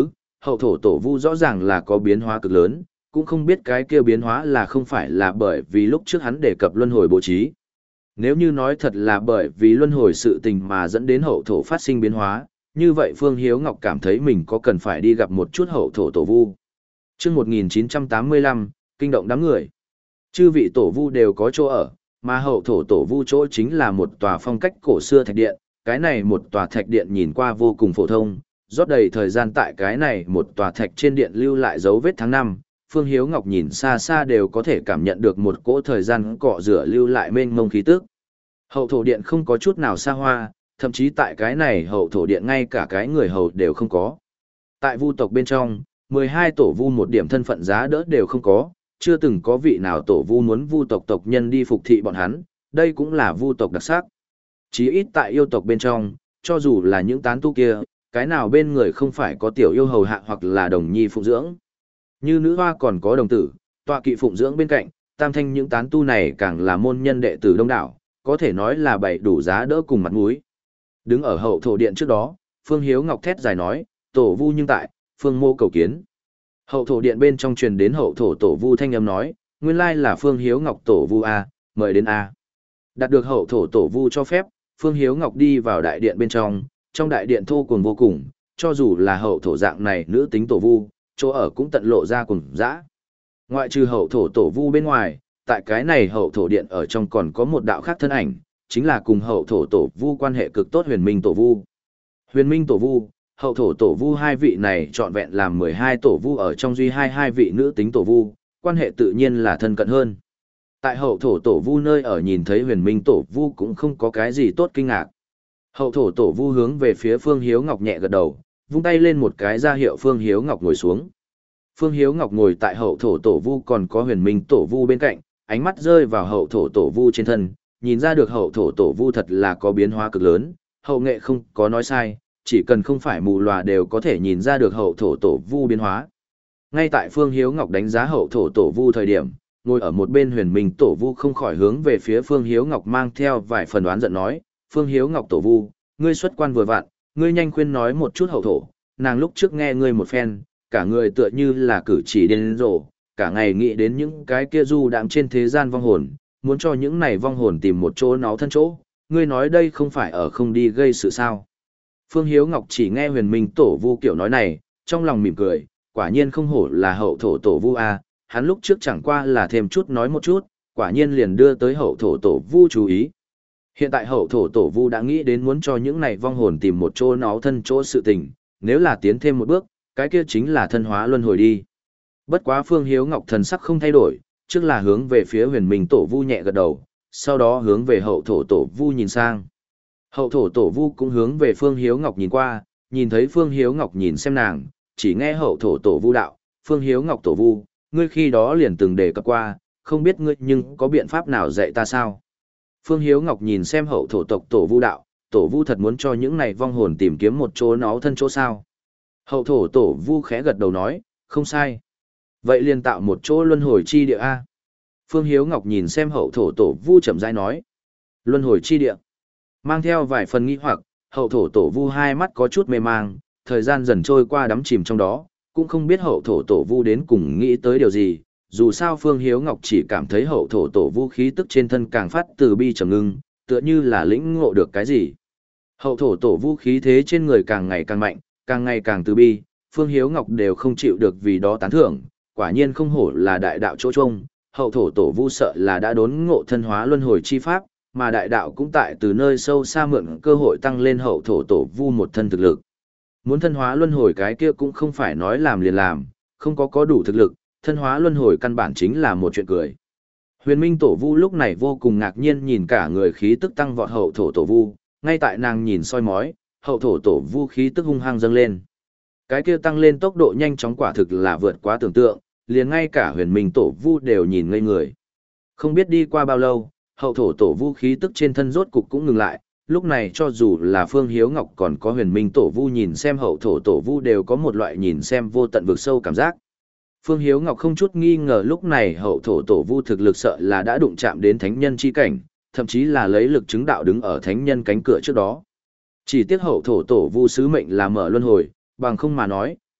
Hậu thổ tổ vu rõ ràng là có biến hóa cực lớn, cũng không biết cái kia biến hóa là không phải là bởi vì lúc trước hắn đề cập luân hồi bố trí. Nếu như nói thật là bởi vì luân hồi sự tình mà dẫn đến hậu thổ phát sinh biến hóa, như vậy Phương Hiếu Ngọc cảm thấy mình có cần phải đi gặp một chút hậu thổ tổ vu. Trước một nghìn chín trăm tám mươi lăm, kinh động đám người. Chư vị tổ vu đều có chỗ ở, mà hậu thổ tổ vu chỗ chính là một tòa phong cách cổ xưa thạch điện. Cái này một tòa thạch điện nhìn qua vô cùng phổ thông, rót đầy thời gian tại cái này một tòa thạch trên điện lưu lại dấu vết tháng năm. Phương Hiếu Ngọc nhìn xa xa đều có thể cảm nhận được một cỗ thời gian cọ rửa lưu lại mênh mông khí tức. Hậu thổ điện không có chút nào xa hoa, thậm chí tại cái này hậu thổ điện ngay cả cái người hầu đều không có. Tại vu tộc bên trong, mười hai tổ vu một điểm thân phận giá đỡ đều không có, chưa từng có vị nào tổ vu muốn vu tộc tộc nhân đi phục thị bọn hắn, đây cũng là vu tộc đặc sắc. Chí ít tại yêu tộc bên trong, cho dù là những tán tu kia, cái nào bên người không phải có tiểu yêu hầu hạ hoặc là đồng nhi phụng dưỡng. Như nữ hoa còn có đồng tử, tọa kỵ phụng dưỡng bên cạnh, tam thanh những tán tu này càng là môn nhân đệ tử đông đảo, có thể nói là bày đủ giá đỡ cùng mặt mũi. Đứng ở hậu thổ điện trước đó, Phương Hiếu Ngọc thét dài nói, tổ vu nhưng tại, Phương mô cầu kiến. Hậu thổ điện bên trong truyền đến hậu thổ tổ vu thanh âm nói, nguyên lai là Phương Hiếu Ngọc tổ vu A, mời đến A. Đạt được hậu thổ tổ vu cho phép, Phương Hiếu Ngọc đi vào đại điện bên trong, trong đại điện thô cuồng vô cùng, cho dù là hậu thổ dạng này nữ tính tổ vu, chỗ ở cũng tận lộ ra cùng dã. Ngoại trừ hậu thổ tổ vu bên ngoài, tại cái này hậu thổ điện ở trong còn có một đạo khác thân ảnh, chính là cùng hậu thổ tổ vu quan hệ cực tốt huyền minh tổ vu. Huyền minh tổ vu, hậu thổ tổ vu hai vị này trọn vẹn làm mười hai tổ vu ở trong duy hai hai vị nữ tính tổ vu, quan hệ tự nhiên là thân cận hơn. Tại hậu thổ tổ vu nơi ở nhìn thấy huyền minh tổ vu cũng không có cái gì tốt kinh ngạc. Hậu thổ tổ vu hướng về phía Phương Hiếu Ngọc nhẹ gật đầu, vung tay lên một cái ra hiệu Phương Hiếu Ngọc ngồi xuống. Phương Hiếu Ngọc ngồi tại hậu thổ tổ vu còn có huyền minh tổ vu bên cạnh, ánh mắt rơi vào hậu thổ tổ vu trên thân, nhìn ra được hậu thổ tổ vu thật là có biến hóa cực lớn, hậu nghệ không có nói sai, chỉ cần không phải mù lòa đều có thể nhìn ra được hậu thổ tổ vu biến hóa. Ngay tại Phương Hiếu Ngọc đánh giá hậu thổ tổ vu thời điểm, ngồi ở một bên huyền minh tổ vu không khỏi hướng về phía Phương Hiếu Ngọc mang theo vài phần đoán giận nói, Phương Hiếu Ngọc tổ vu, ngươi xuất quan vừa vặn, ngươi nhanh khuyên nói một chút hậu thổ, nàng lúc trước nghe ngươi một phen, cả người tựa như là cử chỉ điên rồ, cả ngày nghĩ đến những cái kia du đạm trên thế gian vong hồn, muốn cho những này vong hồn tìm một chỗ náu thân chỗ, ngươi nói đây không phải ở không đi gây sự sao. Phương Hiếu Ngọc chỉ nghe huyền minh tổ vu kiểu nói này, trong lòng mỉm cười, quả nhiên không hổ là hậu thổ tổ vu a, hắn lúc trước chẳng qua là thêm chút nói một chút, quả nhiên liền đưa tới hậu thổ tổ vu chú ý. Hiện tại hậu thổ tổ vu đã nghĩ đến muốn cho những này vong hồn tìm một chỗ náu thân chỗ sự tình, nếu là tiến thêm một bước, cái kia chính là thân hóa luân hồi đi. Bất quá Phương Hiếu Ngọc thần sắc không thay đổi, trước là hướng về phía huyền minh tổ vu nhẹ gật đầu, sau đó hướng về hậu thổ tổ vu nhìn sang. Hậu thổ tổ vu cũng hướng về Phương Hiếu Ngọc nhìn qua, nhìn thấy Phương Hiếu Ngọc nhìn xem nàng, chỉ nghe hậu thổ tổ vu đạo, Phương Hiếu Ngọc tổ vu, ngươi khi đó liền từng đề cập qua, không biết ngươi nhưng có biện pháp nào dạy ta sao? Phương Hiếu Ngọc nhìn xem hậu thổ tộc tổ vu đạo, tổ vu thật muốn cho những này vong hồn tìm kiếm một chỗ náu thân chỗ sao? Hậu thổ tổ vu khẽ gật đầu nói, không sai. Vậy liền tạo một chỗ luân hồi chi địa A. Phương Hiếu Ngọc nhìn xem hậu thổ tổ vu chậm rãi nói, luân hồi chi địa. Mang theo vài phần nghi hoặc, hậu thổ tổ vu hai mắt có chút mê mang, thời gian dần trôi qua đắm chìm trong đó, cũng không biết hậu thổ tổ vu đến cùng nghĩ tới điều gì, dù sao Phương Hiếu Ngọc chỉ cảm thấy hậu thổ tổ vu khí tức trên thân càng phát từ bi trầm ngưng, tựa như là lĩnh ngộ được cái gì. Hậu thổ tổ vu khí thế trên người càng ngày càng mạnh, càng ngày càng từ bi, Phương Hiếu Ngọc đều không chịu được vì đó tán thưởng, quả nhiên không hổ là đại đạo chỗ trông, hậu thổ tổ vu sợ là đã đốn ngộ thân hóa luân hồi chi pháp, mà đại đạo cũng tại từ nơi sâu xa mượn cơ hội tăng lên hậu thổ tổ vu một thân thực lực. Muốn thân hóa luân hồi cái kia cũng không phải nói làm liền làm, không có có đủ thực lực, thân hóa luân hồi căn bản chính là một chuyện cười. Huyền Minh tổ vu lúc này vô cùng ngạc nhiên nhìn cả người khí tức tăng vọt hậu thổ tổ vu, ngay tại nàng nhìn soi mói, hậu thổ tổ vu khí tức hung hăng dâng lên. Cái kia tăng lên tốc độ nhanh chóng quả thực là vượt quá tưởng tượng, liền ngay cả huyền minh tổ vu đều nhìn ngây người. Không biết đi qua bao lâu, hậu thổ tổ vu khí tức trên thân rốt cục cũng ngừng lại, lúc này cho dù là Phương Hiếu Ngọc còn có huyền minh tổ vu nhìn xem hậu thổ tổ vu đều có một loại nhìn xem vô tận vực sâu cảm giác. Phương Hiếu Ngọc không chút nghi ngờ lúc này hậu thổ tổ vu thực lực sợ là đã đụng chạm đến thánh nhân chi cảnh, thậm chí là lấy lực chứng đạo đứng ở thánh nhân cánh cửa trước đó. Chỉ tiếc hậu thổ tổ vu sứ mệnh là mở luân hồi, bằng không mà nói,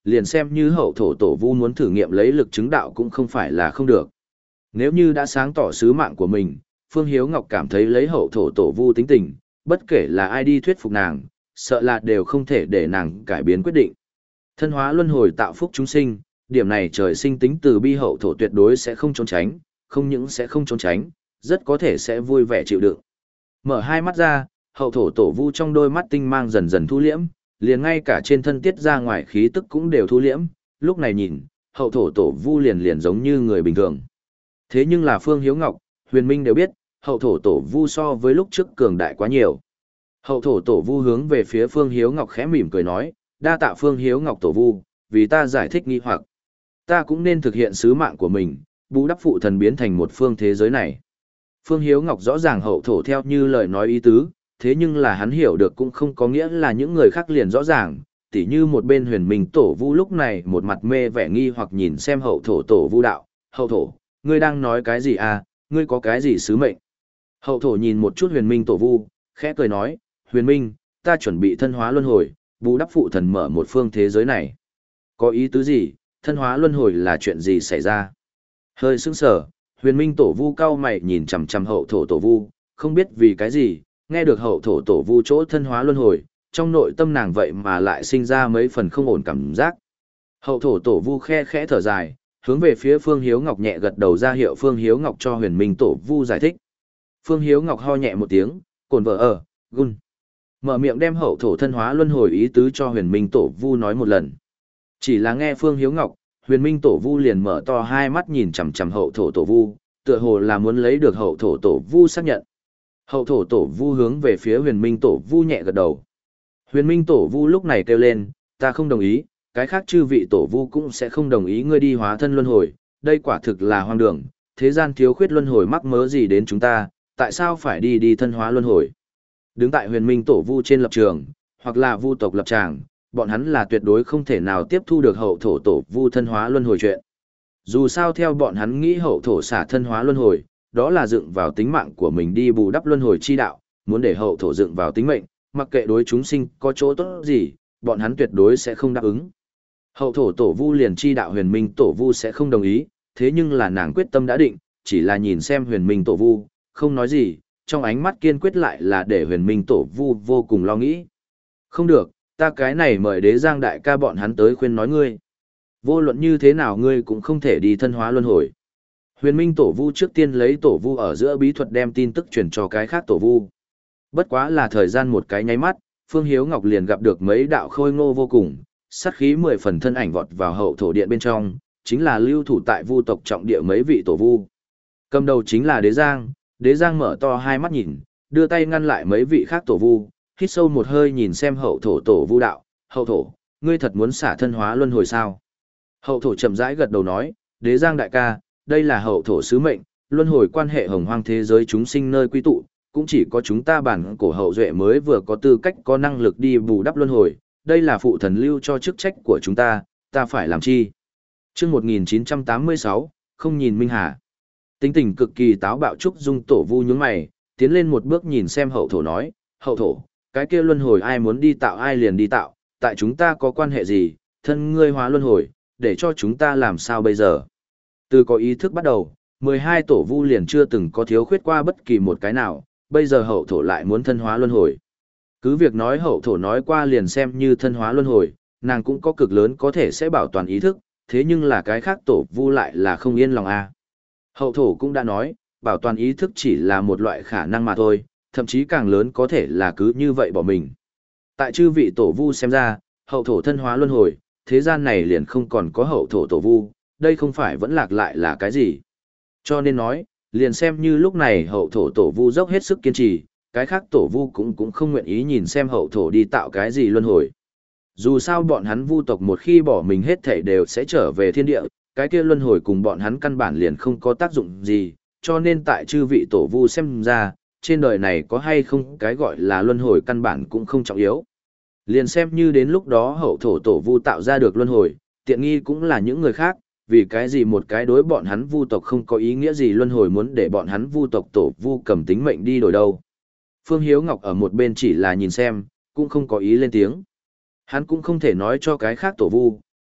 liền xem như hậu thổ tổ vu muốn thử nghiệm lấy lực chứng đạo cũng không phải là không được. Nếu như đã sáng tỏ sứ mạng của mình, Phương Hiếu Ngọc cảm thấy lấy hậu thổ tổ vu tính tình, bất kể là ai đi thuyết phục nàng, sợ là đều không thể để nàng cải biến quyết định. Thân hóa luân hồi tạo phúc chúng sinh, điểm này trời sinh tính từ bi hậu thổ tuyệt đối sẽ không trốn tránh, không những sẽ không trốn tránh, rất có thể sẽ vui vẻ chịu đựng. Mở hai mắt ra, hậu thổ tổ vu trong đôi mắt tinh mang dần dần thu liễm, liền ngay cả trên thân tiết ra ngoài khí tức cũng đều thu liễm, lúc này nhìn, hậu thổ tổ vu liền liền giống như người bình thường. Thế nhưng là Phương Hiếu Ngọc, Huyền Minh đều biết, hậu thổ tổ vu so với lúc trước cường đại quá nhiều. Hậu thổ tổ vu hướng về phía Phương Hiếu Ngọc khẽ mỉm cười nói, đa tạ Phương Hiếu Ngọc tổ vu, vì ta giải thích nghi hoặc. Ta cũng nên thực hiện sứ mạng của mình, bù đắp phụ thần biến thành một phương thế giới này. Phương Hiếu Ngọc rõ ràng hậu thổ theo như lời nói ý tứ, thế nhưng là hắn hiểu được cũng không có nghĩa là những người khác liền rõ ràng, tỉ như một bên Huyền Minh tổ vu lúc này một mặt mê vẻ nghi hoặc nhìn xem hậu thổ tổ vu đạo, hậu thổ, ngươi đang nói cái gì à, ngươi có cái gì sứ mệnh? Hậu thổ nhìn một chút Huyền Minh tổ vu, khẽ cười nói, Huyền Minh, ta chuẩn bị thân hóa luân hồi, bù đắp phụ thần mở một phương thế giới này. Có ý tứ gì, thân hóa luân hồi là chuyện gì xảy ra? Hơi sững sờ, Huyền Minh tổ vu cao mày nhìn chằm chằm hậu thổ tổ vu, không biết vì cái gì, nghe được hậu thổ tổ vu chỗ thân hóa luân hồi, trong nội tâm nàng vậy mà lại sinh ra mấy phần không ổn cảm giác. Hậu thổ tổ vu khe khẽ thở dài, hướng về phía Phương Hiếu Ngọc nhẹ gật đầu ra hiệu Phương Hiếu Ngọc cho Huyền Minh tổ vu giải thích. Phương Hiếu Ngọc ho nhẹ một tiếng, cồn vợ ở, gun. Mở miệng đem hậu thổ thân hóa luân hồi ý tứ cho Huyền Minh tổ vu nói một lần. Chỉ là nghe Phương Hiếu Ngọc, Huyền Minh tổ vu liền mở to hai mắt nhìn chằm chằm hậu thổ tổ vu, tựa hồ là muốn lấy được hậu thổ tổ vu xác nhận. Hậu thổ tổ vu hướng về phía Huyền Minh tổ vu nhẹ gật đầu. Huyền Minh tổ vu lúc này kêu lên, ta không đồng ý, cái khác chư vị tổ vu cũng sẽ không đồng ý ngươi đi hóa thân luân hồi, đây quả thực là hoang đường, thế gian thiếu khuyết luân hồi mắc mớ gì đến chúng ta, tại sao phải đi đi thân hóa luân hồi. Đứng tại Huyền Minh tổ vu trên lập trường, hoặc là vu tộc lập tràng, bọn hắn là tuyệt đối không thể nào tiếp thu được hậu thổ tổ vu thân hóa luân hồi chuyện. Dù sao theo bọn hắn nghĩ hậu thổ xả thân hóa luân hồi, đó là dựng vào tính mạng của mình đi bù đắp luân hồi chi đạo, muốn để hậu thổ dựng vào tính mệnh, mặc kệ đối chúng sinh có chỗ tốt gì, bọn hắn tuyệt đối sẽ không đáp ứng. Hậu thổ tổ vu liền chi đạo Huyền Minh tổ vu sẽ không đồng ý, thế nhưng là nàng quyết tâm đã định, chỉ là nhìn xem Huyền Minh tổ vu, không nói gì, trong ánh mắt kiên quyết lại là để Huyền Minh tổ vu vô cùng lo nghĩ. Không được, ta cái này mời Đế Giang đại ca bọn hắn tới khuyên nói ngươi. Vô luận như thế nào ngươi cũng không thể đi thân hóa luân hồi. Huyền Minh tổ vu trước tiên lấy tổ vu ở giữa bí thuật đem tin tức truyền cho cái khác tổ vu. Bất quá là thời gian một cái nháy mắt, Phương Hiếu Ngọc liền gặp được mấy đạo khôi ngô vô cùng, sát khí mười phần thân ảnh vọt vào hậu thổ điện bên trong, chính là lưu thủ tại vu tộc trọng địa mấy vị tổ vu. Cầm đầu chính là Đế Giang, Đế Giang mở to hai mắt nhìn, đưa tay ngăn lại mấy vị khác tổ vu, hít sâu một hơi nhìn xem hậu thổ tổ vu đạo, hậu thổ, ngươi thật muốn xả thân hóa luân hồi sao? Hậu thổ chậm rãi gật đầu nói, Đế Giang đại ca, đây là hậu thổ sứ mệnh, luân hồi quan hệ hồng hoang thế giới chúng sinh nơi quy tụ, cũng chỉ có chúng ta bản cổ hậu duệ mới vừa có tư cách có năng lực đi bù đắp luân hồi, đây là phụ thần lưu cho chức trách của chúng ta, ta phải làm chi? Chương một nghìn chín trăm tám mươi sáu, không nhìn Minh Hà. Tính tình cực kỳ táo bạo trúc dung tổ vu nhướng mày, tiến lên một bước nhìn xem hậu thổ nói, hậu thổ, cái kia luân hồi ai muốn đi tạo ai liền đi tạo, tại chúng ta có quan hệ gì, thân ngươi hóa luân hồi, để cho chúng ta làm sao bây giờ? Từ có ý thức bắt đầu, mười hai tổ vu liền chưa từng có thiếu khuyết qua bất kỳ một cái nào, bây giờ hậu thổ lại muốn thân hóa luân hồi. Cứ việc nói hậu thổ nói qua liền xem như thân hóa luân hồi, nàng cũng có cực lớn có thể sẽ bảo toàn ý thức, thế nhưng là cái khác tổ vu lại là không yên lòng a. À. Hậu thổ cũng đã nói, bảo toàn ý thức chỉ là một loại khả năng mà thôi, thậm chí càng lớn có thể là cứ như vậy bỏ mình. Tại chư vị tổ vu xem ra, hậu thổ thân hóa luân hồi, thế gian này liền không còn có hậu thổ tổ vu, đây không phải vẫn lạc lại là cái gì. Cho nên nói, liền xem như lúc này hậu thổ tổ vu dốc hết sức kiên trì, cái khác tổ vu cũng cũng không nguyện ý nhìn xem hậu thổ đi tạo cái gì luân hồi. Dù sao bọn hắn vu tộc một khi bỏ mình hết thảy đều sẽ trở về thiên địa, cái kia luân hồi cùng bọn hắn căn bản liền không có tác dụng gì, cho nên tại chư vị tổ vu xem ra, trên đời này có hay không cái gọi là luân hồi căn bản cũng không trọng yếu. Liền xem như đến lúc đó hậu thổ tổ vu tạo ra được luân hồi, tiện nghi cũng là những người khác, vì cái gì một cái đối bọn hắn vu tộc không có ý nghĩa gì luân hồi muốn để bọn hắn vu tộc tổ vu cầm tính mệnh đi đổi đâu. Phương Hiếu Ngọc ở một bên chỉ là nhìn xem, cũng không có ý lên tiếng. Hắn cũng không thể nói cho cái khác tổ vu,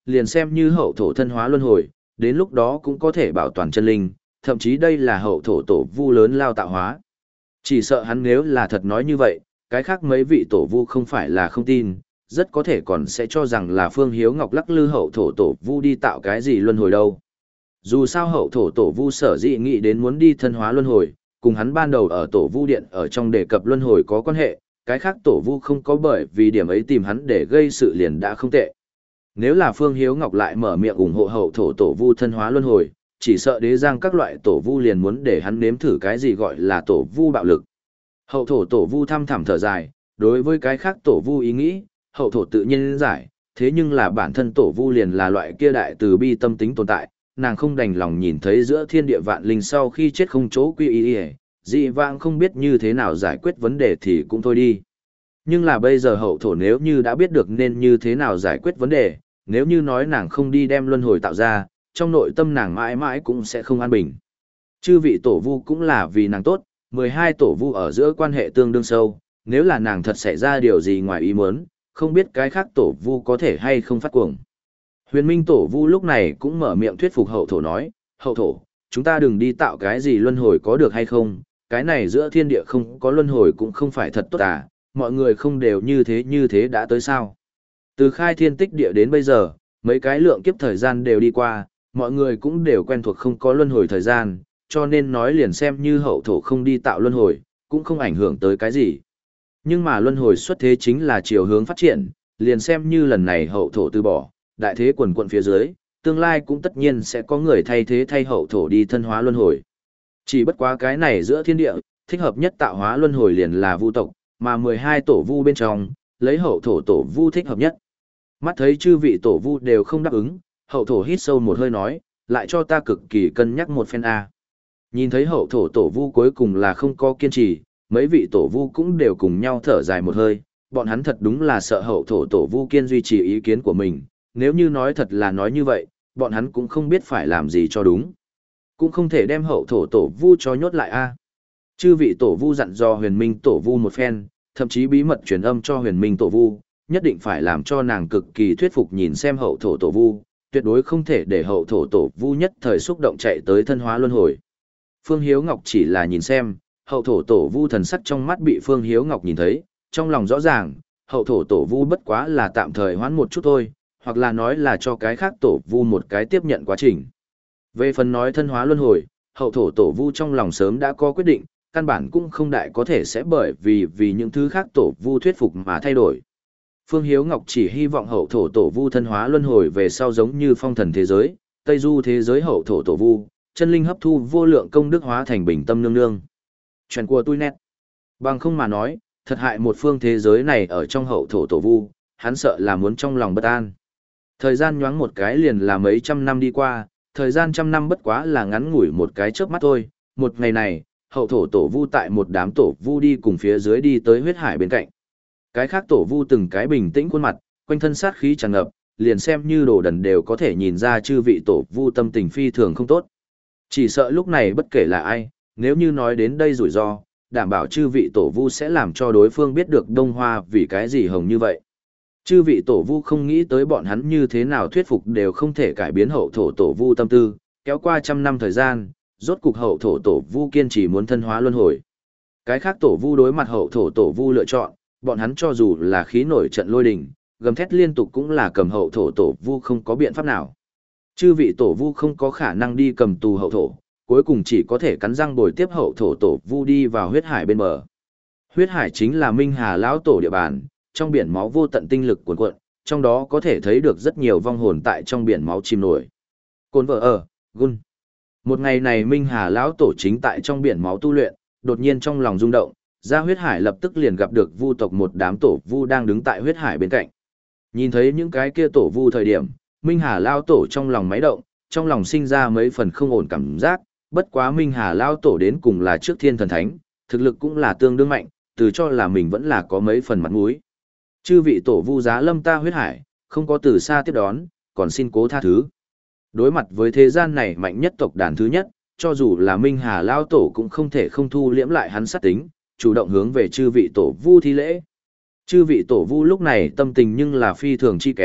liền xem như hậu thổ thân hóa luân hồi, đến lúc đó cũng có thể bảo toàn chân linh, thậm chí đây là hậu thổ tổ vu lớn lao tạo hóa. Chỉ sợ hắn nếu là thật nói như vậy, cái khác mấy vị tổ vu không phải là không tin, rất có thể còn sẽ cho rằng là Phương Hiếu Ngọc lắc lư hậu thổ tổ vu đi tạo cái gì luân hồi đâu. Dù sao hậu thổ tổ vu sở dĩ nghĩ đến muốn đi thân hóa luân hồi, cùng hắn ban đầu ở tổ vu điện ở trong đề cập luân hồi có quan hệ, cái khác tổ vu không có bởi vì điểm ấy tìm hắn để gây sự liền đã không tệ. Nếu là Phương Hiếu Ngọc lại mở miệng ủng hộ hậu thổ tổ vu thân hóa luân hồi, chỉ sợ đế giang các loại tổ vu liền muốn để hắn nếm thử cái gì gọi là tổ vu bạo lực. Hậu thổ tổ vu thăm thẳm thở dài, đối với cái khác tổ vu ý nghĩ, hậu thổ tự nhiên giải, thế nhưng là bản thân tổ vu liền là loại kia đại từ bi tâm tính tồn tại, nàng không đành lòng nhìn thấy giữa thiên địa vạn linh sau khi chết không chỗ quy y, dị vãng không biết như thế nào giải quyết vấn đề thì cũng thôi đi. Nhưng là bây giờ hậu thổ nếu như đã biết được nên như thế nào giải quyết vấn đề, nếu như nói nàng không đi đem luân hồi tạo ra, trong nội tâm nàng mãi mãi cũng sẽ không an bình. Chư vị tổ vu cũng là vì nàng tốt, mười hai tổ vu ở giữa quan hệ tương đương sâu, nếu là nàng thật xảy ra điều gì ngoài ý muốn, không biết cái khác tổ vu có thể hay không phát cuồng. Huyền Minh tổ vu lúc này cũng mở miệng thuyết phục hậu thổ nói, hậu thổ, chúng ta đừng đi tạo cái gì luân hồi có được hay không, cái này giữa thiên địa không có luân hồi cũng không phải thật tốt à, mọi người không đều như thế như thế đã tới sao. Từ khai thiên tích địa đến bây giờ, mấy cái lượng kiếp thời gian đều đi qua, mọi người cũng đều quen thuộc không có luân hồi thời gian, cho nên nói liền xem như hậu thổ không đi tạo luân hồi, cũng không ảnh hưởng tới cái gì. Nhưng mà luân hồi xuất thế chính là chiều hướng phát triển, liền xem như lần này hậu thổ từ bỏ, đại thế quần quận phía dưới, tương lai cũng tất nhiên sẽ có người thay thế thay hậu thổ đi thân hóa luân hồi. Chỉ bất quá cái này giữa thiên địa, thích hợp nhất tạo hóa luân hồi liền là vu tộc, mà mười hai tổ vu bên trong, lấy hậu thổ tổ vu thích hợp nhất. Mắt thấy chư vị tổ vu đều không đáp ứng, hậu thổ hít sâu một hơi nói, lại cho ta cực kỳ cân nhắc một phen A. Nhìn thấy hậu thổ tổ vu cuối cùng là không có kiên trì, mấy vị tổ vu cũng đều cùng nhau thở dài một hơi, bọn hắn thật đúng là sợ hậu thổ tổ vu kiên duy trì ý kiến của mình, nếu như nói thật là nói như vậy, bọn hắn cũng không biết phải làm gì cho đúng. Cũng không thể đem hậu thổ tổ vu cho nhốt lại A. Chư vị tổ vu dặn dò huyền minh tổ vu một phen, thậm chí bí mật truyền âm cho huyền minh tổ vu, nhất định phải làm cho nàng cực kỳ thuyết phục nhìn xem hậu thổ tổ vu, tuyệt đối không thể để hậu thổ tổ vu nhất thời xúc động chạy tới thân hóa luân hồi. Phương Hiếu Ngọc chỉ là nhìn xem, hậu thổ tổ vu thần sắc trong mắt bị Phương Hiếu Ngọc nhìn thấy, trong lòng rõ ràng, hậu thổ tổ vu bất quá là tạm thời hoãn một chút thôi, hoặc là nói là cho cái khác tổ vu một cái tiếp nhận quá trình. Về phần nói thân hóa luân hồi, hậu thổ tổ vu trong lòng sớm đã có quyết định, căn bản cũng không đại có thể sẽ bởi vì vì những thứ khác tổ vu thuyết phục mà thay đổi. Phương Hiếu Ngọc chỉ hy vọng hậu thổ tổ vu thân hóa luân hồi về sau giống như phong thần thế giới, Tây Du thế giới hậu thổ tổ vu, chân linh hấp thu vô lượng công đức hóa thành bình tâm nương nương. Chuyện của tôi nét. Bằng không mà nói, thật hại một phương thế giới này ở trong hậu thổ tổ vu, hắn sợ là muốn trong lòng bất an. Thời gian nhoáng một cái liền là mấy trăm năm đi qua, thời gian trăm năm bất quá là ngắn ngủi một cái chớp mắt thôi. Một ngày này, hậu thổ tổ vu tại một đám tổ vu đi cùng phía dưới đi tới huyết hải bên cạnh. Cái khác tổ vu từng cái bình tĩnh khuôn mặt, quanh thân sát khí tràn ngập, liền xem như đồ đần đều có thể nhìn ra chư vị tổ vu tâm tình phi thường không tốt. Chỉ sợ lúc này bất kể là ai, nếu như nói đến đây rủi ro, đảm bảo chư vị tổ vu sẽ làm cho đối phương biết được Đông Hoa vì cái gì hồng như vậy. Chư vị tổ vu không nghĩ tới bọn hắn như thế nào thuyết phục đều không thể cải biến hậu thổ tổ vu tâm tư, kéo qua trăm năm thời gian, rốt cục hậu thổ tổ vu kiên trì muốn thân hóa luân hồi. Cái khác tổ vu đối mặt hậu thổ tổ vu lựa chọn, bọn hắn cho dù là khí nổi trận lôi đình, gầm thét liên tục cũng là cầm hậu thổ tổ vu không có biện pháp nào. Chư vị tổ vu không có khả năng đi cầm tù hậu thổ, cuối cùng chỉ có thể cắn răng bồi tiếp hậu thổ tổ vu đi vào huyết hải bên bờ. Huyết hải chính là Minh Hà lão tổ địa bàn, trong biển máu vô tận tinh lực cuồn cuộn, trong đó có thể thấy được rất nhiều vong hồn tại trong biển máu chìm nổi. Côn vợ ở, gun. Một ngày này Minh Hà lão tổ chính tại trong biển máu tu luyện, đột nhiên trong lòng rung động, ra huyết hải lập tức liền gặp được vu tộc một đám tổ vu đang đứng tại huyết hải bên cạnh. Nhìn thấy những cái kia tổ vu thời điểm, Minh Hà lão tổ trong lòng máy động, trong lòng sinh ra mấy phần không ổn cảm giác, bất quá Minh Hà lão tổ đến cùng là trước thiên thần thánh, thực lực cũng là tương đương mạnh, từ cho là mình vẫn là có mấy phần mặt mũi. Chư vị tổ vu giá lâm ta huyết hải, không có từ xa tiếp đón, còn xin cố tha thứ. Đối mặt với thế gian này mạnh nhất tộc đàn thứ nhất, cho dù là Minh Hà lão tổ cũng không thể không thu liễm lại hắn sát tính, chủ động hướng về chư vị tổ vu thi lễ. Chư vị tổ vu lúc này tâm tình nhưng là phi thường chi kém,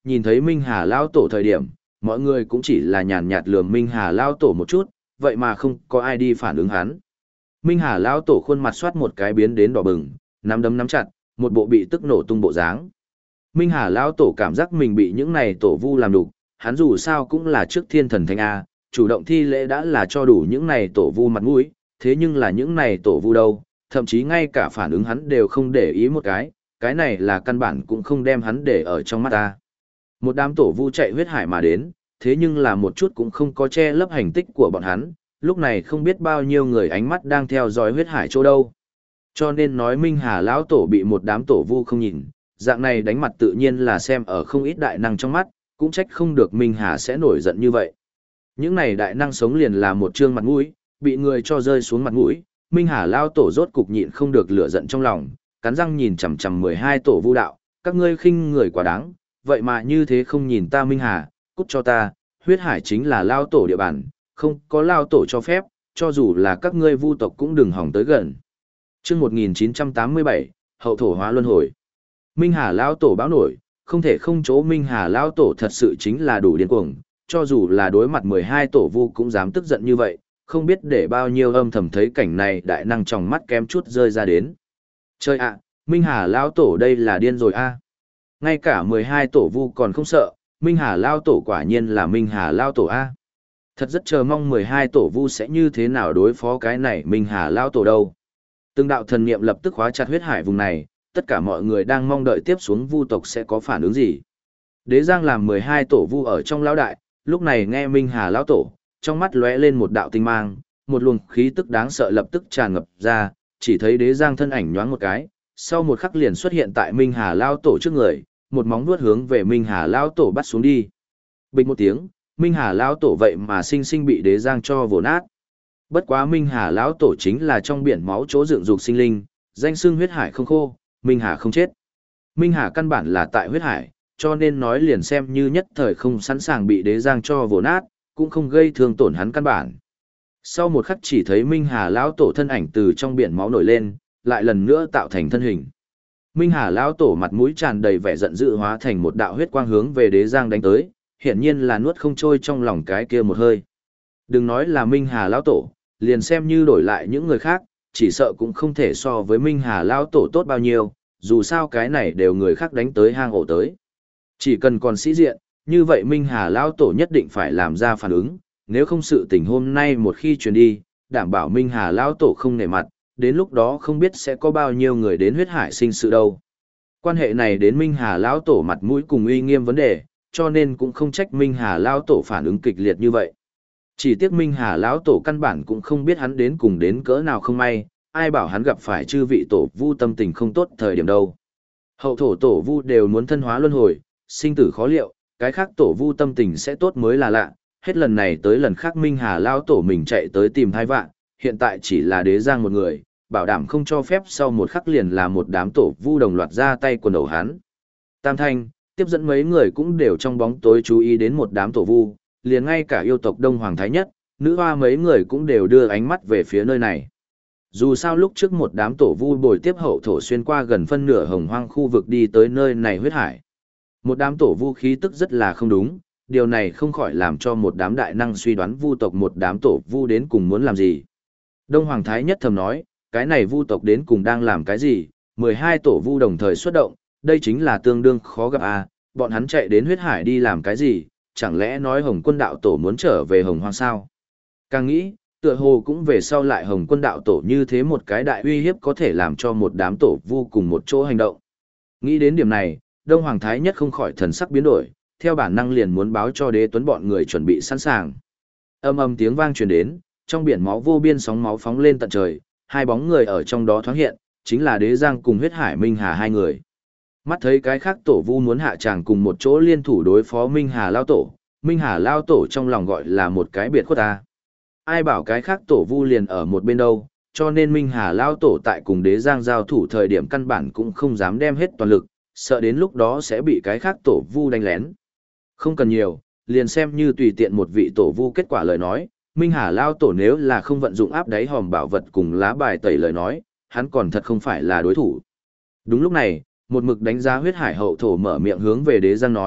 nhìn thấy Minh Hà Lao Tổ thời điểm, mọi người cũng chỉ là nhàn nhạt lườm Minh Hà Lao Tổ một chút, vậy mà không có ai đi phản ứng hắn. Minh Hà Lao Tổ khuôn mặt soát một cái biến đến đỏ bừng, nắm đấm nắm chặt, một bộ bị tức nổ tung bộ dáng. Minh Hà Lao Tổ cảm giác mình bị những này tổ vu làm đục, hắn dù sao cũng là trước thiên thần thánh A, chủ động thi lễ đã là cho đủ những này tổ vu mặt mũi, thế nhưng là những này tổ vu đâu, thậm chí ngay cả phản ứng hắn đều không để ý một cái, cái này là căn bản cũng không đem hắn để ở trong mắt ta. Một đám tổ vu chạy huyết hải mà đến, thế nhưng là một chút cũng không có che lấp hành tích của bọn hắn, lúc này không biết bao nhiêu người ánh mắt đang theo dõi huyết hải chỗ đâu. Cho nên nói Minh Hà lão tổ bị một đám tổ vu không nhìn, dạng này đánh mặt tự nhiên là xem ở không ít đại năng trong mắt, cũng trách không được Minh Hà sẽ nổi giận như vậy. Những này đại năng sống liền là một trương mặt mũi, bị người cho rơi xuống mặt mũi, Minh Hà lão tổ rốt cục nhịn không được lửa giận trong lòng, cắn răng nhìn chằm chằm mười hai tổ vu đạo, các ngươi khinh người quá đáng, vậy mà như thế không nhìn ta Minh Hà, cút cho ta, huyết hải chính là lao tổ địa bàn, không có lao tổ cho phép, cho dù là các ngươi vu tộc cũng đừng hỏng tới gần. Chương một nghìn chín trăm tám mươi bảy, hậu thổ hóa luân hồi. Minh Hà lao tổ báo nổi, không thể không chỗ Minh Hà lao tổ thật sự chính là đủ điên cuồng, cho dù là đối mặt mười hai tổ vu cũng dám tức giận như vậy, không biết để bao nhiêu âm thầm thấy cảnh này đại năng trong mắt kém chút rơi ra đến. Chơi ạ, Minh Hà lao tổ đây là điên rồi a. Ngay cả mười hai tổ vu còn không sợ, Minh Hà lao tổ quả nhiên là Minh Hà lao tổ a. Thật rất chờ mong mười hai tổ vu sẽ như thế nào đối phó cái này Minh Hà lao tổ đâu. Từng đạo thần niệm lập tức khóa chặt huyết hải vùng này, tất cả mọi người đang mong đợi tiếp xuống vu tộc sẽ có phản ứng gì. Đế Giang làm mười hai tổ vu ở trong lão đại, lúc này nghe Minh Hà lão tổ, trong mắt lóe lên một đạo tinh mang, một luồng khí tức đáng sợ lập tức tràn ngập ra, chỉ thấy Đế Giang thân ảnh nhoáng một cái, sau một khắc liền xuất hiện tại Minh Hà lão tổ trước người, một móng vuốt hướng về Minh Hà lão tổ bắt xuống đi. Bình một tiếng, Minh Hà lão tổ vậy mà sinh sinh bị Đế Giang cho vồ nát. Bất quá Minh Hà lão tổ chính là trong biển máu chỗ dựng dục sinh linh, danh xưng huyết hải không khô, Minh Hà không chết. Minh Hà căn bản là tại huyết hải, cho nên nói liền xem như nhất thời không sẵn sàng bị Đế Giang cho vồ nát, cũng không gây thương tổn hắn căn bản. Sau một khắc chỉ thấy Minh Hà lão tổ thân ảnh từ trong biển máu nổi lên, lại lần nữa tạo thành thân hình. Minh Hà lão tổ mặt mũi tràn đầy vẻ giận dữ hóa thành một đạo huyết quang hướng về Đế Giang đánh tới, hiển nhiên là nuốt không trôi trong lòng cái kia một hơi. Đừng nói là Minh Hà lão tổ, liền xem như đổi lại những người khác, chỉ sợ cũng không thể so với Minh Hà lão tổ tốt bao nhiêu, dù sao cái này đều người khác đánh tới hang ổ tới. Chỉ cần còn sĩ diện, như vậy Minh Hà lão tổ nhất định phải làm ra phản ứng, nếu không sự tình hôm nay một khi truyền đi, đảm bảo Minh Hà lão tổ không nể mặt, đến lúc đó không biết sẽ có bao nhiêu người đến huyết hải sinh sự đâu. Quan hệ này đến Minh Hà lão tổ mặt mũi cùng uy nghiêm vấn đề, cho nên cũng không trách Minh Hà lão tổ phản ứng kịch liệt như vậy. Chỉ tiếc Minh Hà lão tổ căn bản cũng không biết hắn đến cùng đến cỡ nào không may, ai bảo hắn gặp phải chư vị tổ vu tâm tình không tốt thời điểm đâu. Hậu thổ tổ vu đều muốn thân hóa luân hồi, sinh tử khó liệu, cái khác tổ vu tâm tình sẽ tốt mới là lạ, hết lần này tới lần khác Minh Hà lão tổ mình chạy tới tìm thai vạn, hiện tại chỉ là Đế Giang một người, bảo đảm không cho phép sau một khắc liền là một đám tổ vu đồng loạt ra tay quần đầu hắn. Tam Thanh, tiếp dẫn mấy người cũng đều trong bóng tối chú ý đến một đám tổ vu, liền ngay cả yêu tộc Đông Hoàng Thái Nhất, nữ hoa mấy người cũng đều đưa ánh mắt về phía nơi này. Dù sao lúc trước một đám tổ vu bồi tiếp hậu thổ xuyên qua gần phân nửa hồng hoang khu vực đi tới nơi này huyết hải. Một đám tổ vu khí tức rất là không đúng, điều này không khỏi làm cho một đám đại năng suy đoán vu tộc một đám tổ vu đến cùng muốn làm gì. Đông Hoàng Thái Nhất thầm nói, cái này vu tộc đến cùng đang làm cái gì, mười hai tổ vu đồng thời xuất động, đây chính là tương đương khó gặp à, bọn hắn chạy đến huyết hải đi làm cái gì, chẳng lẽ nói Hồng Quân đạo tổ muốn trở về Hồng Hoang sao? Càng nghĩ, tựa hồ cũng về sau lại Hồng Quân đạo tổ như thế một cái đại uy hiếp có thể làm cho một đám tổ vu cùng một chỗ hành động. Nghĩ đến điểm này, Đông Hoàng Thái Nhất không khỏi thần sắc biến đổi, theo bản năng liền muốn báo cho Đế Tuấn bọn người chuẩn bị sẵn sàng. Âm âm tiếng vang truyền đến, trong biển máu vô biên sóng máu phóng lên tận trời, hai bóng người ở trong đó thoáng hiện, chính là Đế Giang cùng huyết hải Minh Hà hai người. Mắt thấy cái khác tổ vu muốn hạ tràng cùng một chỗ liên thủ đối phó Minh Hà lao tổ, Minh Hà lao tổ trong lòng gọi là một cái biệt khuất ta. Ai bảo cái khác tổ vu liền ở một bên đâu, cho nên Minh Hà lao tổ tại cùng Đế Giang giao thủ thời điểm căn bản cũng không dám đem hết toàn lực, sợ đến lúc đó sẽ bị cái khác tổ vu đánh lén. Không cần nhiều, liền xem như tùy tiện một vị tổ vu kết quả lời nói, Minh Hà lao tổ nếu là không vận dụng áp đáy hòm bảo vật cùng lá bài tẩy lời nói, hắn còn thật không phải là đối thủ. Đúng lúc này, một mực đánh giá huyết hải hậu thổ mở miệng hướng về Đế Giang nói,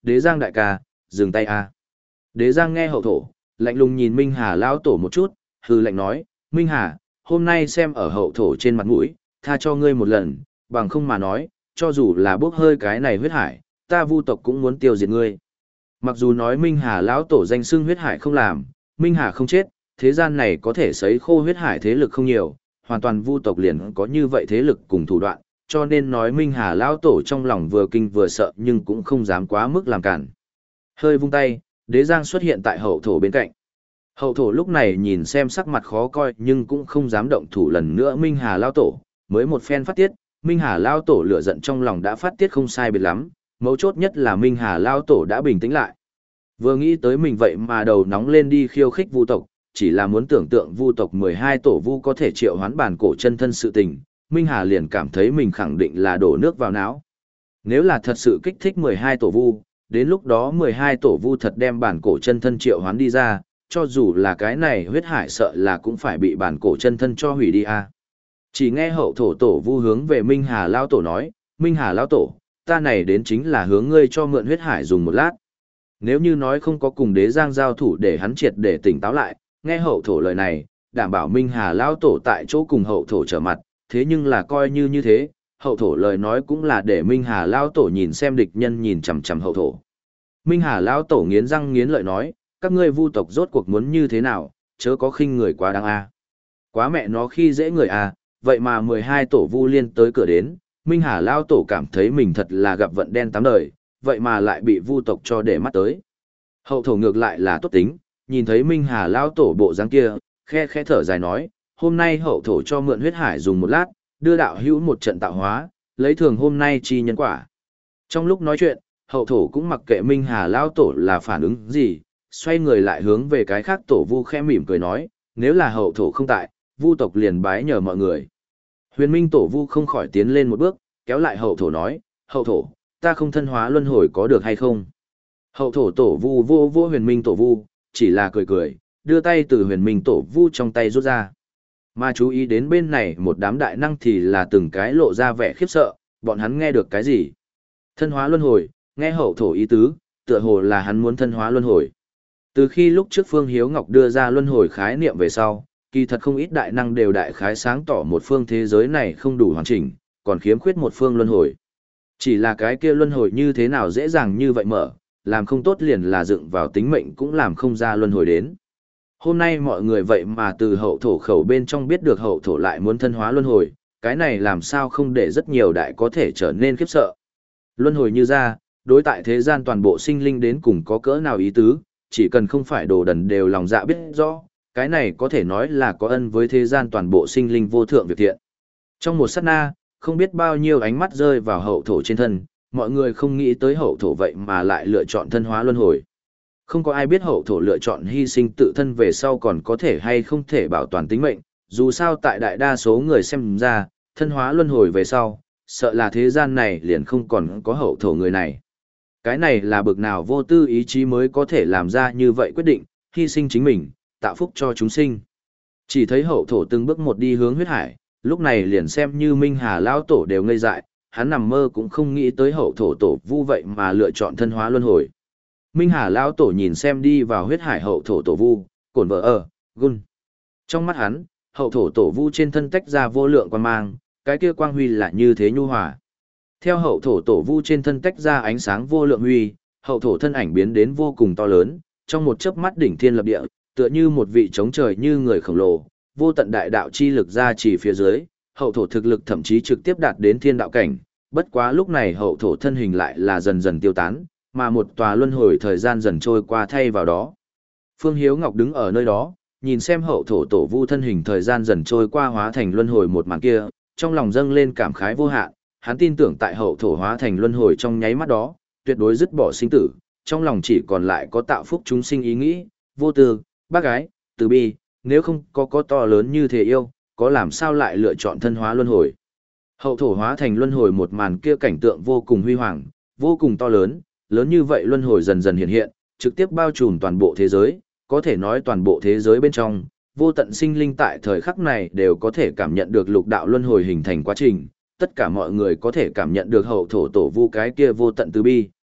đế giang đại ca, dừng tay a. Đế giang nghe hậu thổ, lạnh lùng nhìn Minh Hà lão tổ một chút, hư lạnh nói, Minh Hà, hôm nay xem ở hậu thổ trên mặt mũi, tha cho ngươi một lần, bằng không mà nói, cho dù là bốc hơi cái này huyết hải, ta vu tộc cũng muốn tiêu diệt ngươi. Mặc dù nói Minh Hà lão tổ danh xưng huyết hải không làm, Minh Hà không chết, thế gian này có thể sấy khô huyết hải thế lực không nhiều, hoàn toàn vu tộc liền có như vậy thế lực cùng thủ đoạn, cho nên nói Minh Hà lão tổ trong lòng vừa kinh vừa sợ nhưng cũng không dám quá mức làm cản. Hơi vung tay, đế giang xuất hiện tại hậu thổ bên cạnh. Hậu thổ lúc này nhìn xem sắc mặt khó coi nhưng cũng không dám động thủ lần nữa Minh Hà lão tổ, mới một phen phát tiết, Minh Hà lão tổ lửa giận trong lòng đã phát tiết không sai biệt lắm, mấu chốt nhất là Minh Hà lão tổ đã bình tĩnh lại. Vừa nghĩ tới mình vậy mà đầu nóng lên đi khiêu khích vu tộc, chỉ là muốn tưởng tượng vu tộc mười hai tổ vu có thể triệu hoán bản cổ chân thân sự tình, Minh Hà liền cảm thấy mình khẳng định là đổ nước vào não. Nếu là thật sự kích thích mười hai tổ vu, đến lúc đó mười hai tổ vu thật đem bản cổ chân thân triệu hoán đi ra, cho dù là cái này huyết hải sợ là cũng phải bị bản cổ chân thân cho hủy đi a. Chỉ nghe hậu thổ tổ vu hướng về Minh Hà lao tổ nói, Minh Hà lao tổ, ta này đến chính là hướng ngươi cho mượn huyết hải dùng một lát. Nếu như nói không có cùng đế giang giao thủ để hắn triệt để tỉnh táo lại, nghe hậu thổ lời này, đảm bảo Minh Hà lao tổ tại chỗ cùng hậu thổ trở mặt, thế nhưng là coi như như thế, hậu thổ lời nói cũng là để Minh Hà lao tổ nhìn xem địch nhân nhìn chằm chằm hậu thổ. Minh Hà lao tổ nghiến răng nghiến lợi nói, các ngươi vu tộc rốt cuộc muốn như thế nào, chớ có khinh người quá đáng a. Quá mẹ nó khi dễ người a, vậy mà mười hai tổ vu liên tới cửa đến, Minh Hà lao tổ cảm thấy mình thật là gặp vận đen tám đời, vậy mà lại bị vu tộc cho để mắt tới. Hậu thổ ngược lại là tốt tính, nhìn thấy Minh Hà lao tổ bộ dáng kia, khe khẽ thở dài nói, hôm nay hậu thổ cho mượn huyết hải dùng một lát, đưa đạo hữu một trận tạo hóa, lấy thường hôm nay chi nhân quả. Trong lúc nói chuyện, hậu thổ cũng mặc kệ Minh Hà lao tổ là phản ứng gì, xoay người lại hướng về cái khác tổ vu khẽ mỉm cười nói, nếu là hậu thổ không tại, vu tộc liền bái nhờ mọi người. Huyền Minh tổ vu không khỏi tiến lên một bước, kéo lại hậu thổ nói, hậu thổ, ta không thân hóa luân hồi có được hay không? Hậu thổ tổ vu vô vô Huyền Minh tổ vu, chỉ là cười cười, đưa tay từ Huyền Minh tổ vu trong tay rút ra. Mà chú ý đến bên này một đám đại năng thì là từng cái lộ ra vẻ khiếp sợ, bọn hắn nghe được cái gì? Thân hóa luân hồi, nghe hậu thổ ý tứ, tựa hồ là hắn muốn thân hóa luân hồi. Từ khi lúc trước Phương Hiếu Ngọc đưa ra luân hồi khái niệm về sau, kỳ thật không ít đại năng đều đại khái sáng tỏ một phương thế giới này không đủ hoàn chỉnh, còn khiếm khuyết một phương luân hồi. Chỉ là cái kia luân hồi như thế nào dễ dàng như vậy mở, làm không tốt liền là dựng vào tính mệnh cũng làm không ra luân hồi đến. Hôm nay mọi người vậy mà từ hậu thổ khẩu bên trong biết được hậu thổ lại muốn thân hóa luân hồi, cái này làm sao không để rất nhiều đại có thể trở nên khiếp sợ. Luân hồi như ra, đối tại thế gian toàn bộ sinh linh đến cùng có cỡ nào ý tứ, chỉ cần không phải đồ đần đều lòng dạ biết rõ, cái này có thể nói là có ân với thế gian toàn bộ sinh linh vô thượng việc thiện. Trong một sát na, không biết bao nhiêu ánh mắt rơi vào hậu thổ trên thân, mọi người không nghĩ tới hậu thổ vậy mà lại lựa chọn thân hóa luân hồi. Không có ai biết hậu thổ lựa chọn hy sinh tự thân về sau còn có thể hay không thể bảo toàn tính mệnh, dù sao tại đại đa số người xem ra, thân hóa luân hồi về sau, sợ là thế gian này liền không còn có hậu thổ người này. Cái này là bực nào vô tư ý chí mới có thể làm ra như vậy quyết định, hy sinh chính mình, tạo phúc cho chúng sinh. Chỉ thấy hậu thổ từng bước một đi hướng huyết hải, lúc này liền xem như Minh Hà lão tổ đều ngây dại, hắn nằm mơ cũng không nghĩ tới hậu thổ tổ vu vậy mà lựa chọn thân hóa luân hồi. Minh Hà lão tổ nhìn xem đi vào huyết hải hậu thổ tổ vu, cổn vợ ở, gun. Trong mắt hắn, hậu thổ tổ vu trên thân tách ra vô lượng quang mang, cái kia quang huy là như thế nhu hòa. Theo hậu thổ tổ vu trên thân tách ra ánh sáng vô lượng huy, hậu thổ thân ảnh biến đến vô cùng to lớn, trong một chớp mắt đỉnh thiên lập địa, tựa như một vị chống trời như người khổng lồ, vô tận đại đạo chi lực ra chỉ phía dưới, hậu thổ thực lực thậm chí trực tiếp đạt đến thiên đạo cảnh, bất quá lúc này hậu thổ thân hình lại là dần dần tiêu tán, mà một tòa luân hồi thời gian dần trôi qua thay vào đó. Phương Hiếu Ngọc đứng ở nơi đó, nhìn xem hậu thổ tổ vu thân hình thời gian dần trôi qua hóa thành luân hồi một màn kia, trong lòng dâng lên cảm khái vô hạn, hắn tin tưởng tại hậu thổ hóa thành luân hồi trong nháy mắt đó, tuyệt đối dứt bỏ sinh tử, trong lòng chỉ còn lại có tạo phúc chúng sinh ý nghĩ, vô tư, bác gái, từ bi, nếu không có có to lớn như thế yêu, có làm sao lại lựa chọn thân hóa luân hồi. Hậu thổ hóa thành luân hồi một màn kia cảnh tượng vô cùng huy hoàng, vô cùng to lớn, lớn như vậy luân hồi dần dần hiện hiện, trực tiếp bao trùm toàn bộ thế giới, có thể nói toàn bộ thế giới bên trong, vô tận sinh linh tại thời khắc này đều có thể cảm nhận được lục đạo luân hồi hình thành quá trình, tất cả mọi người có thể cảm nhận được hậu thổ tổ vu cái kia vô tận từ bi,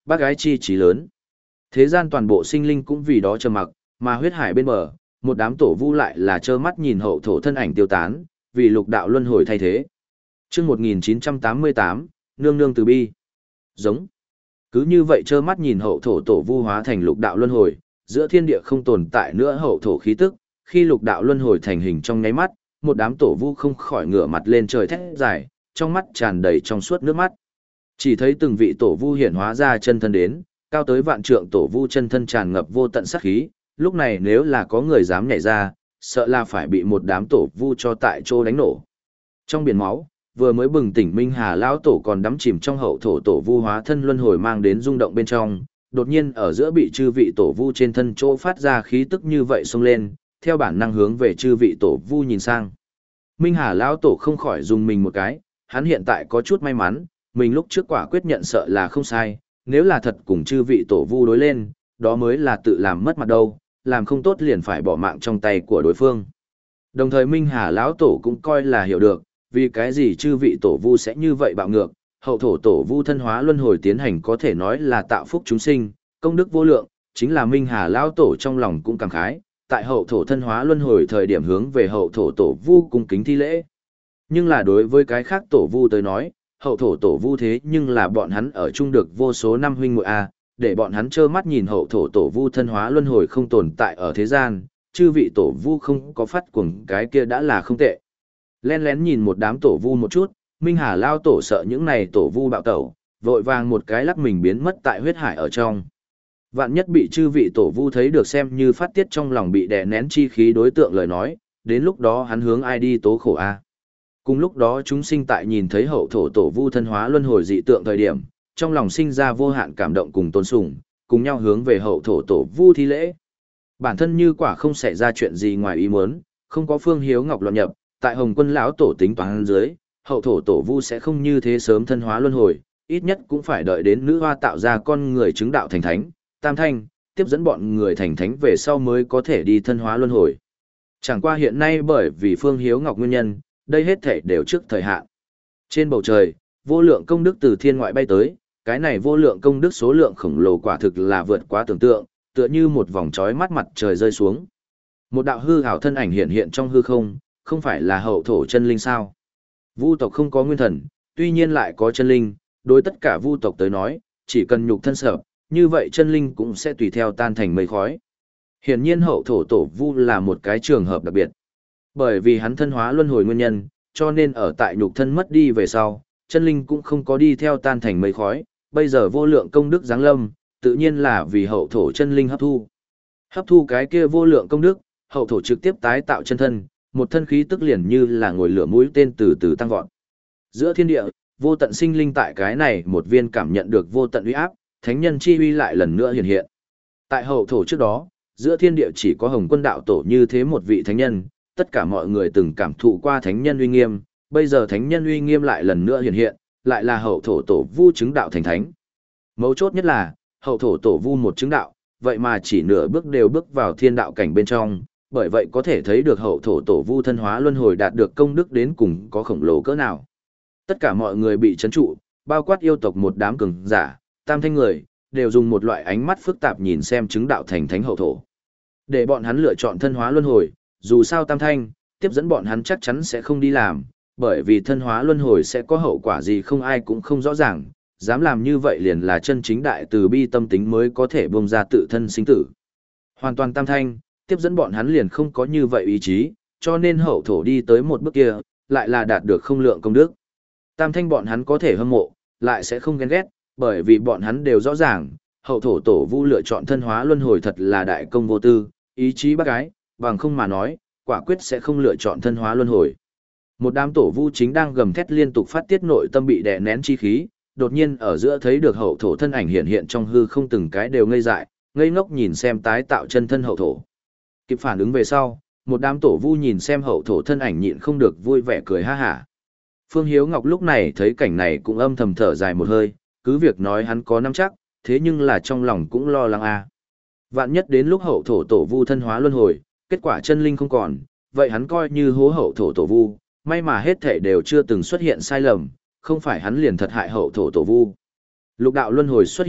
bác gái chi trí lớn. Thế gian toàn bộ sinh linh cũng vì đó trầm mặc, mà huyết hải bên bờ, một đám tổ vu lại là trơ mắt nhìn hậu thổ thân ảnh tiêu tán, vì lục đạo luân hồi thay thế. Chương một nghìn chín trăm tám mươi tám, nương nương từ bi. Giống. Cứ như vậy trơ mắt nhìn hậu thổ tổ vu hóa thành lục đạo luân hồi, giữa thiên địa không tồn tại nữa hậu thổ khí tức, khi lục đạo luân hồi thành hình trong nháy mắt, một đám tổ vu không khỏi ngửa mặt lên trời thét dài, trong mắt tràn đầy trong suốt nước mắt. Chỉ thấy từng vị tổ vu hiện hóa ra chân thân đến, cao tới vạn trượng tổ vu chân thân tràn ngập vô tận sát khí, lúc này nếu là có người dám nhảy ra, sợ là phải bị một đám tổ vu cho tại chỗ đánh nổ. Trong biển máu, vừa mới bừng tỉnh Minh Hà lão tổ còn đắm chìm trong hậu thổ tổ vu hóa thân luân hồi mang đến rung động bên trong, đột nhiên ở giữa bị chư vị tổ vu trên thân chỗ phát ra khí tức như vậy xông lên, theo bản năng hướng về chư vị tổ vu nhìn sang. Minh Hà lão tổ không khỏi dùng mình một cái, hắn hiện tại có chút may mắn, mình lúc trước quả quyết nhận sợ là không sai, nếu là thật cùng chư vị tổ vu đối lên, đó mới là tự làm mất mặt đâu, làm không tốt liền phải bỏ mạng trong tay của đối phương. Đồng thời Minh Hà lão tổ cũng coi là hiểu được, vì cái gì chư vị tổ vu sẽ như vậy bạo ngược, hậu thổ tổ vu thân hóa luân hồi tiến hành có thể nói là tạo phúc chúng sinh, công đức vô lượng, chính là Minh Hà lão tổ trong lòng cũng cảm khái, tại hậu thổ thân hóa luân hồi thời điểm hướng về hậu thổ tổ vu cung kính thi lễ. Nhưng là đối với cái khác tổ vu tới nói, hậu thổ tổ vu thế nhưng là bọn hắn ở chung được vô số năm huynh muội a, để bọn hắn trơ mắt nhìn hậu thổ tổ vu thân hóa luân hồi không tồn tại ở thế gian, chư vị tổ vu không có phát cuồng cái kia đã là không tệ. Len lén nhìn một đám tổ vu một chút, Minh Hà lao tổ sợ những này tổ vu bạo tẩu, vội vàng một cái lắc mình biến mất tại huyết hải ở trong. Vạn nhất bị chư vị tổ vu thấy được xem như phát tiết trong lòng bị đè nén chi khí đối tượng lời nói, đến lúc đó hắn hướng ai đi tố khổ a. Cùng lúc đó chúng sinh tại nhìn thấy hậu thổ tổ vu thân hóa luân hồi dị tượng thời điểm, trong lòng sinh ra vô hạn cảm động cùng tôn sùng, cùng nhau hướng về hậu thổ tổ vu thi lễ. Bản thân như quả không xảy ra chuyện gì ngoài ý muốn, không có Phương Hiếu Ngọc loạn nhập, tại Hồng Quân lão tổ tính toán dưới, hậu thổ tổ vu sẽ không như thế sớm thân hóa luân hồi, ít nhất cũng phải đợi đến nữ hoa tạo ra con người chứng đạo thành thánh, tam thanh, tiếp dẫn bọn người thành thánh về sau mới có thể đi thân hóa luân hồi. Chẳng qua hiện nay bởi vì Phương Hiếu Ngọc nguyên nhân, đây hết thể đều trước thời hạn. Trên bầu trời, vô lượng công đức từ thiên ngoại bay tới, cái này vô lượng công đức số lượng khổng lồ quả thực là vượt quá tưởng tượng, tựa như một vòng chói mắt mặt trời rơi xuống. Một đạo hư ảo thân ảnh hiện hiện trong hư không, không phải là hậu thổ chân linh sao? Vu tộc không có nguyên thần, tuy nhiên lại có chân linh, đối tất cả vu tộc tới nói, chỉ cần nhục thân sở, như vậy chân linh cũng sẽ tùy theo tan thành mây khói. Hiển nhiên hậu thổ tổ vu là một cái trường hợp đặc biệt. Bởi vì hắn thân hóa luân hồi nguyên nhân, cho nên ở tại nhục thân mất đi về sau, chân linh cũng không có đi theo tan thành mây khói, bây giờ vô lượng công đức giáng lâm, tự nhiên là vì hậu thổ chân linh hấp thu. Hấp thu cái kia vô lượng công đức, hậu thổ trực tiếp tái tạo chân thân, một thân khí tức liền như là ngồi lửa mũi tên từ từ tăng vọt. Giữa thiên địa, vô tận sinh linh tại cái này một viên cảm nhận được vô tận uy áp, thánh nhân chi uy lại lần nữa hiện hiện. Tại hậu thổ trước đó, giữa thiên địa chỉ có Hồng Quân đạo tổ như thế một vị thánh nhân, tất cả mọi người từng cảm thụ qua thánh nhân uy nghiêm, bây giờ thánh nhân uy nghiêm lại lần nữa hiện hiện, lại là hậu thổ tổ vu chứng đạo thành thánh. Mấu chốt nhất là, hậu thổ tổ vu một chứng đạo, vậy mà chỉ nửa bước đều bước vào thiên đạo cảnh bên trong, bởi vậy có thể thấy được hậu thổ tổ vu thân hóa luân hồi đạt được công đức đến cùng có khổng lồ cỡ nào. Tất cả mọi người bị chấn trụ, bao quát yêu tộc một đám cường giả, tam thanh người, đều dùng một loại ánh mắt phức tạp nhìn xem chứng đạo thành thánh hậu thổ. Để bọn hắn lựa chọn thân hóa luân hồi, dù sao tam thanh, tiếp dẫn bọn hắn chắc chắn sẽ không đi làm, bởi vì thân hóa luân hồi sẽ có hậu quả gì không ai cũng không rõ ràng, dám làm như vậy liền là chân chính đại từ bi tâm tính mới có thể bông ra tự thân sinh tử. Hoàn toàn tam thanh, tiếp dẫn bọn hắn liền không có như vậy ý chí, cho nên hậu thổ đi tới một bước kia, lại là đạt được không lượng công đức. Tam thanh bọn hắn có thể hâm mộ, lại sẽ không ghen ghét, bởi vì bọn hắn đều rõ ràng, hậu thổ tổ vu lựa chọn thân hóa luân hồi thật là đại công vô tư, ý chí bác gái, bằng không mà nói, quả quyết sẽ không lựa chọn thân hóa luân hồi. Một đám tổ vu chính đang gầm thét liên tục phát tiết nội tâm bị đè nén chi khí, đột nhiên ở giữa thấy được hậu thổ thân ảnh hiện hiện trong hư không từng cái đều ngây dại, ngây ngốc nhìn xem tái tạo chân thân hậu thổ. Kịp phản ứng về sau, một đám tổ vu nhìn xem hậu thổ thân ảnh nhịn không được vui vẻ cười ha hả. Phương Hiếu Ngọc lúc này thấy cảnh này cũng âm thầm thở dài một hơi, cứ việc nói hắn có nắm chắc, thế nhưng là trong lòng cũng lo lắng a. Vạn nhất đến lúc hậu thổ tổ vu thân hóa luân hồi, kết quả chân linh không còn, vậy hắn coi như hố hậu thổ tổ vu, may mà hết thể đều chưa từng xuất hiện sai lầm, không phải hắn liền thật hại hậu thổ tổ vu. Lục đạo luân hồi xuất hiện,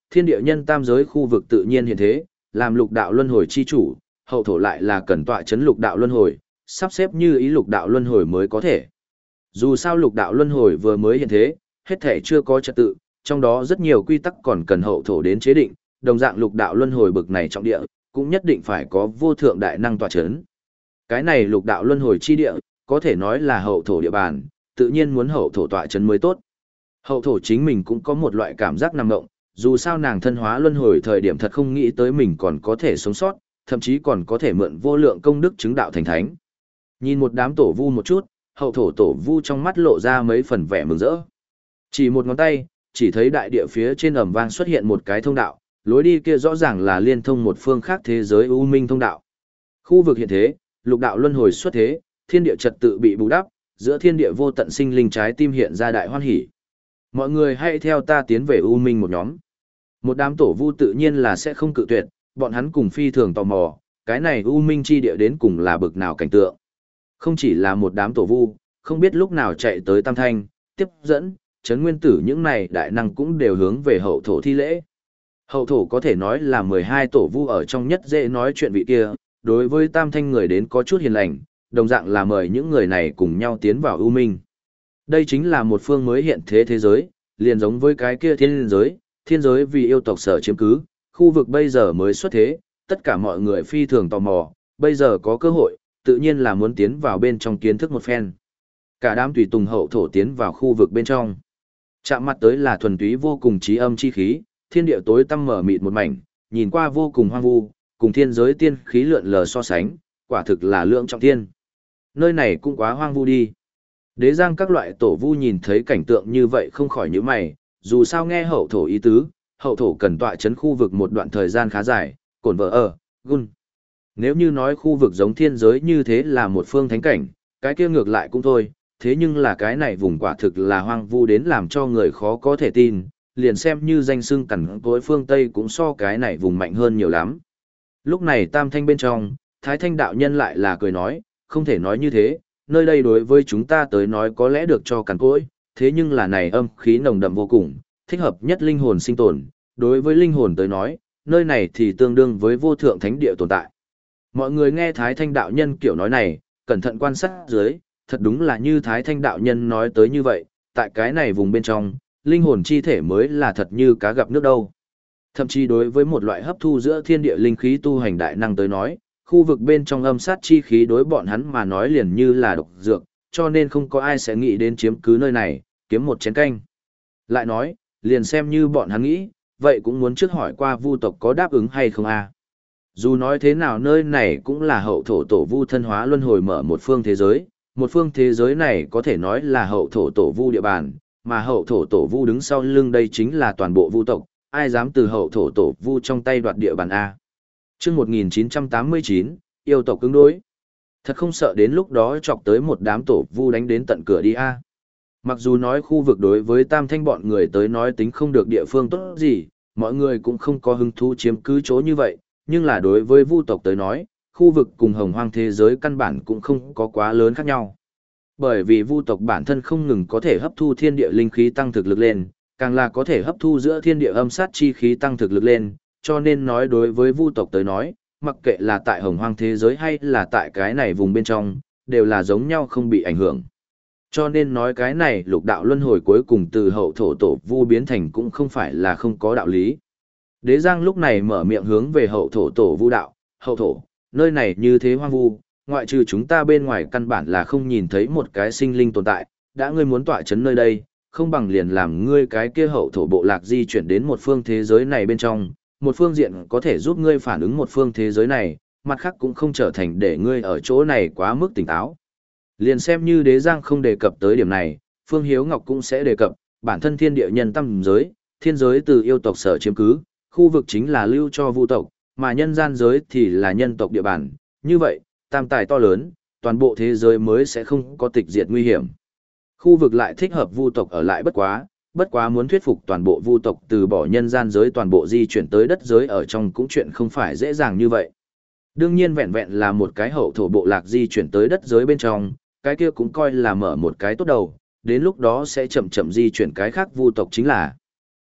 thiên địa nhân tam giới khu vực tự nhiên hiện thế, làm lục đạo luân hồi chi chủ, hậu thổ lại là cần tọa chấn lục đạo luân hồi, sắp xếp như ý lục đạo luân hồi mới có thể. Dù sao lục đạo luân hồi vừa mới hiện thế, hết thể chưa có trật tự, trong đó rất nhiều quy tắc còn cần hậu thổ đến chế định, đồng dạng lục đạo luân hồi bực này trọng địa, cũng nhất định phải có vô thượng đại năng tọa chấn. Cái này lục đạo luân hồi chi địa, có thể nói là hậu thổ địa bàn, tự nhiên muốn hậu thổ tọa chấn mới tốt. Hậu thổ chính mình cũng có một loại cảm giác nằm ngộng, dù sao nàng thân hóa luân hồi thời điểm thật không nghĩ tới mình còn có thể sống sót, thậm chí còn có thể mượn vô lượng công đức chứng đạo thành thánh. Nhìn một đám tổ vu một chút, hậu thổ tổ vu trong mắt lộ ra mấy phần vẻ mừng rỡ. Chỉ một ngón tay, chỉ thấy đại địa phía trên ầm vang xuất hiện một cái thông đạo, lối đi kia rõ ràng là liên thông một phương khác thế giới u minh thông đạo. Khu vực hiện thế, lục đạo luân hồi xuất thế, thiên địa trật tự bị bù đắp, giữa thiên địa vô tận sinh linh trái tim hiện ra đại hoan hỉ. Mọi người hãy theo ta tiến về u minh một nhóm. Một đám tổ vu tự nhiên là sẽ không cự tuyệt, bọn hắn cùng phi thường tò mò, cái này u minh chi địa đến cùng là bực nào cảnh tượng. Không chỉ là một đám tổ vu, không biết lúc nào chạy tới Tam Thanh, tiếp dẫn, chấn nguyên tử những này đại năng cũng đều hướng về hậu thổ thi lễ. Hậu thổ có thể nói là mười hai tổ vu ở trong nhất dễ nói chuyện vị kia, đối với Tam Thanh người đến có chút hiền lành, đồng dạng là mời những người này cùng nhau tiến vào u minh. Đây chính là một phương mới hiện thế thế giới, liền giống với cái kia thiên giới, thiên giới vì yêu tộc sở chiếm cứ, khu vực bây giờ mới xuất thế, tất cả mọi người phi thường tò mò, bây giờ có cơ hội, tự nhiên là muốn tiến vào bên trong kiến thức một phen. Cả đám tùy tùng hậu thổ tiến vào khu vực bên trong. Chạm mặt tới là thuần túy vô cùng trí âm chi khí, thiên địa tối tăm mở mịt một mảnh, nhìn qua vô cùng hoang vu, cùng thiên giới tiên khí lượn lờ so sánh, quả thực là lượng trọng thiên. Nơi này cũng quá hoang vu đi. Đế giang các loại tổ vu nhìn thấy cảnh tượng như vậy không khỏi nhíu mày, dù sao nghe hậu thổ ý tứ, hậu thổ cần tọa chấn khu vực một đoạn thời gian khá dài, cổn vợ ở, gun. Nếu như nói khu vực giống thiên giới như thế là một phương thánh cảnh, cái kia ngược lại cũng thôi, thế nhưng là cái này vùng quả thực là hoang vu đến làm cho người khó có thể tin, liền xem như danh xưng cẩn tối phương Tây cũng so cái này vùng mạnh hơn nhiều lắm. Lúc này Tam Thanh bên trong, Thái Thanh đạo nhân lại là cười nói, không thể nói như thế, nơi đây đối với chúng ta tới nói có lẽ được cho cằn cỗi, thế nhưng là này âm khí nồng đậm vô cùng, thích hợp nhất linh hồn sinh tồn, đối với linh hồn tới nói, nơi này thì tương đương với vô thượng thánh địa tồn tại. Mọi người nghe Thái Thanh đạo nhân kiểu nói này, cẩn thận quan sát dưới, thật đúng là như Thái Thanh đạo nhân nói tới như vậy, tại cái này vùng bên trong, linh hồn chi thể mới là thật như cá gặp nước đâu. Thậm chí đối với một loại hấp thu giữa thiên địa linh khí tu hành đại năng tới nói, khu vực bên trong âm sát chi khí đối bọn hắn mà nói liền như là độc dược, cho nên không có ai sẽ nghĩ đến chiếm cứ nơi này, kiếm một chén canh. Lại nói, liền xem như bọn hắn nghĩ, vậy cũng muốn trước hỏi qua vu tộc có đáp ứng hay không a. Dù nói thế nào nơi này cũng là hậu thổ tổ vu thân hóa luân hồi mở một phương thế giới, một phương thế giới này có thể nói là hậu thổ tổ vu địa bàn, mà hậu thổ tổ vu đứng sau lưng đây chính là toàn bộ vu tộc, ai dám từ hậu thổ tổ vu trong tay đoạt địa bàn a. Chương một nghìn chín trăm tám mươi chín, yêu tộc cứng đối. Thật không sợ đến lúc đó chọc tới một đám tổ vu đánh đến tận cửa đi a. Mặc dù nói khu vực đối với Tam Thanh bọn người tới nói tính không được địa phương tốt gì, mọi người cũng không có hứng thú chiếm cứ chỗ như vậy, nhưng là đối với vu tộc tới nói, khu vực cùng hồng hoang thế giới căn bản cũng không có quá lớn khác nhau. Bởi vì vu tộc bản thân không ngừng có thể hấp thu thiên địa linh khí tăng thực lực lên, càng là có thể hấp thu giữa thiên địa âm sát chi khí tăng thực lực lên, cho nên nói đối với vu tộc tới nói, mặc kệ là tại hồng hoang thế giới hay là tại cái này vùng bên trong, đều là giống nhau không bị ảnh hưởng. Cho nên nói cái này lục đạo luân hồi cuối cùng từ hậu thổ tổ vu biến thành cũng không phải là không có đạo lý. Đế Giang lúc này mở miệng hướng về hậu thổ tổ vu đạo, hậu thổ, nơi này như thế hoang vu, ngoại trừ chúng ta bên ngoài căn bản là không nhìn thấy một cái sinh linh tồn tại, đã ngươi muốn tọa chấn nơi đây, không bằng liền làm ngươi cái kia hậu thổ bộ lạc di chuyển đến một phương thế giới này bên trong, một phương diện có thể giúp ngươi phản ứng một phương thế giới này, mặt khác cũng không trở thành để ngươi ở chỗ này quá mức tỉnh táo. Liền xem như Đế Giang không đề cập tới điểm này, Phương Hiếu Ngọc cũng sẽ đề cập, bản thân thiên địa nhân tâm giới, thiên giới từ yêu tộc sở chiếm cứ, khu vực chính là lưu cho vu tộc, mà nhân gian giới thì là nhân tộc địa bàn, như vậy, tam tài to lớn, toàn bộ thế giới mới sẽ không có tịch diệt nguy hiểm. Khu vực lại thích hợp vu tộc ở lại bất quá, bất quá muốn thuyết phục toàn bộ vu tộc từ bỏ nhân gian giới toàn bộ di chuyển tới đất giới ở trong cũng chuyện không phải dễ dàng như vậy. Đương nhiên vẹn vẹn là một cái hậu thổ bộ lạc di chuyển tới đất giới bên trong, cái kia cũng coi là mở một cái tốt đầu, đến lúc đó sẽ chậm chậm di chuyển cái khác vu tộc chính là.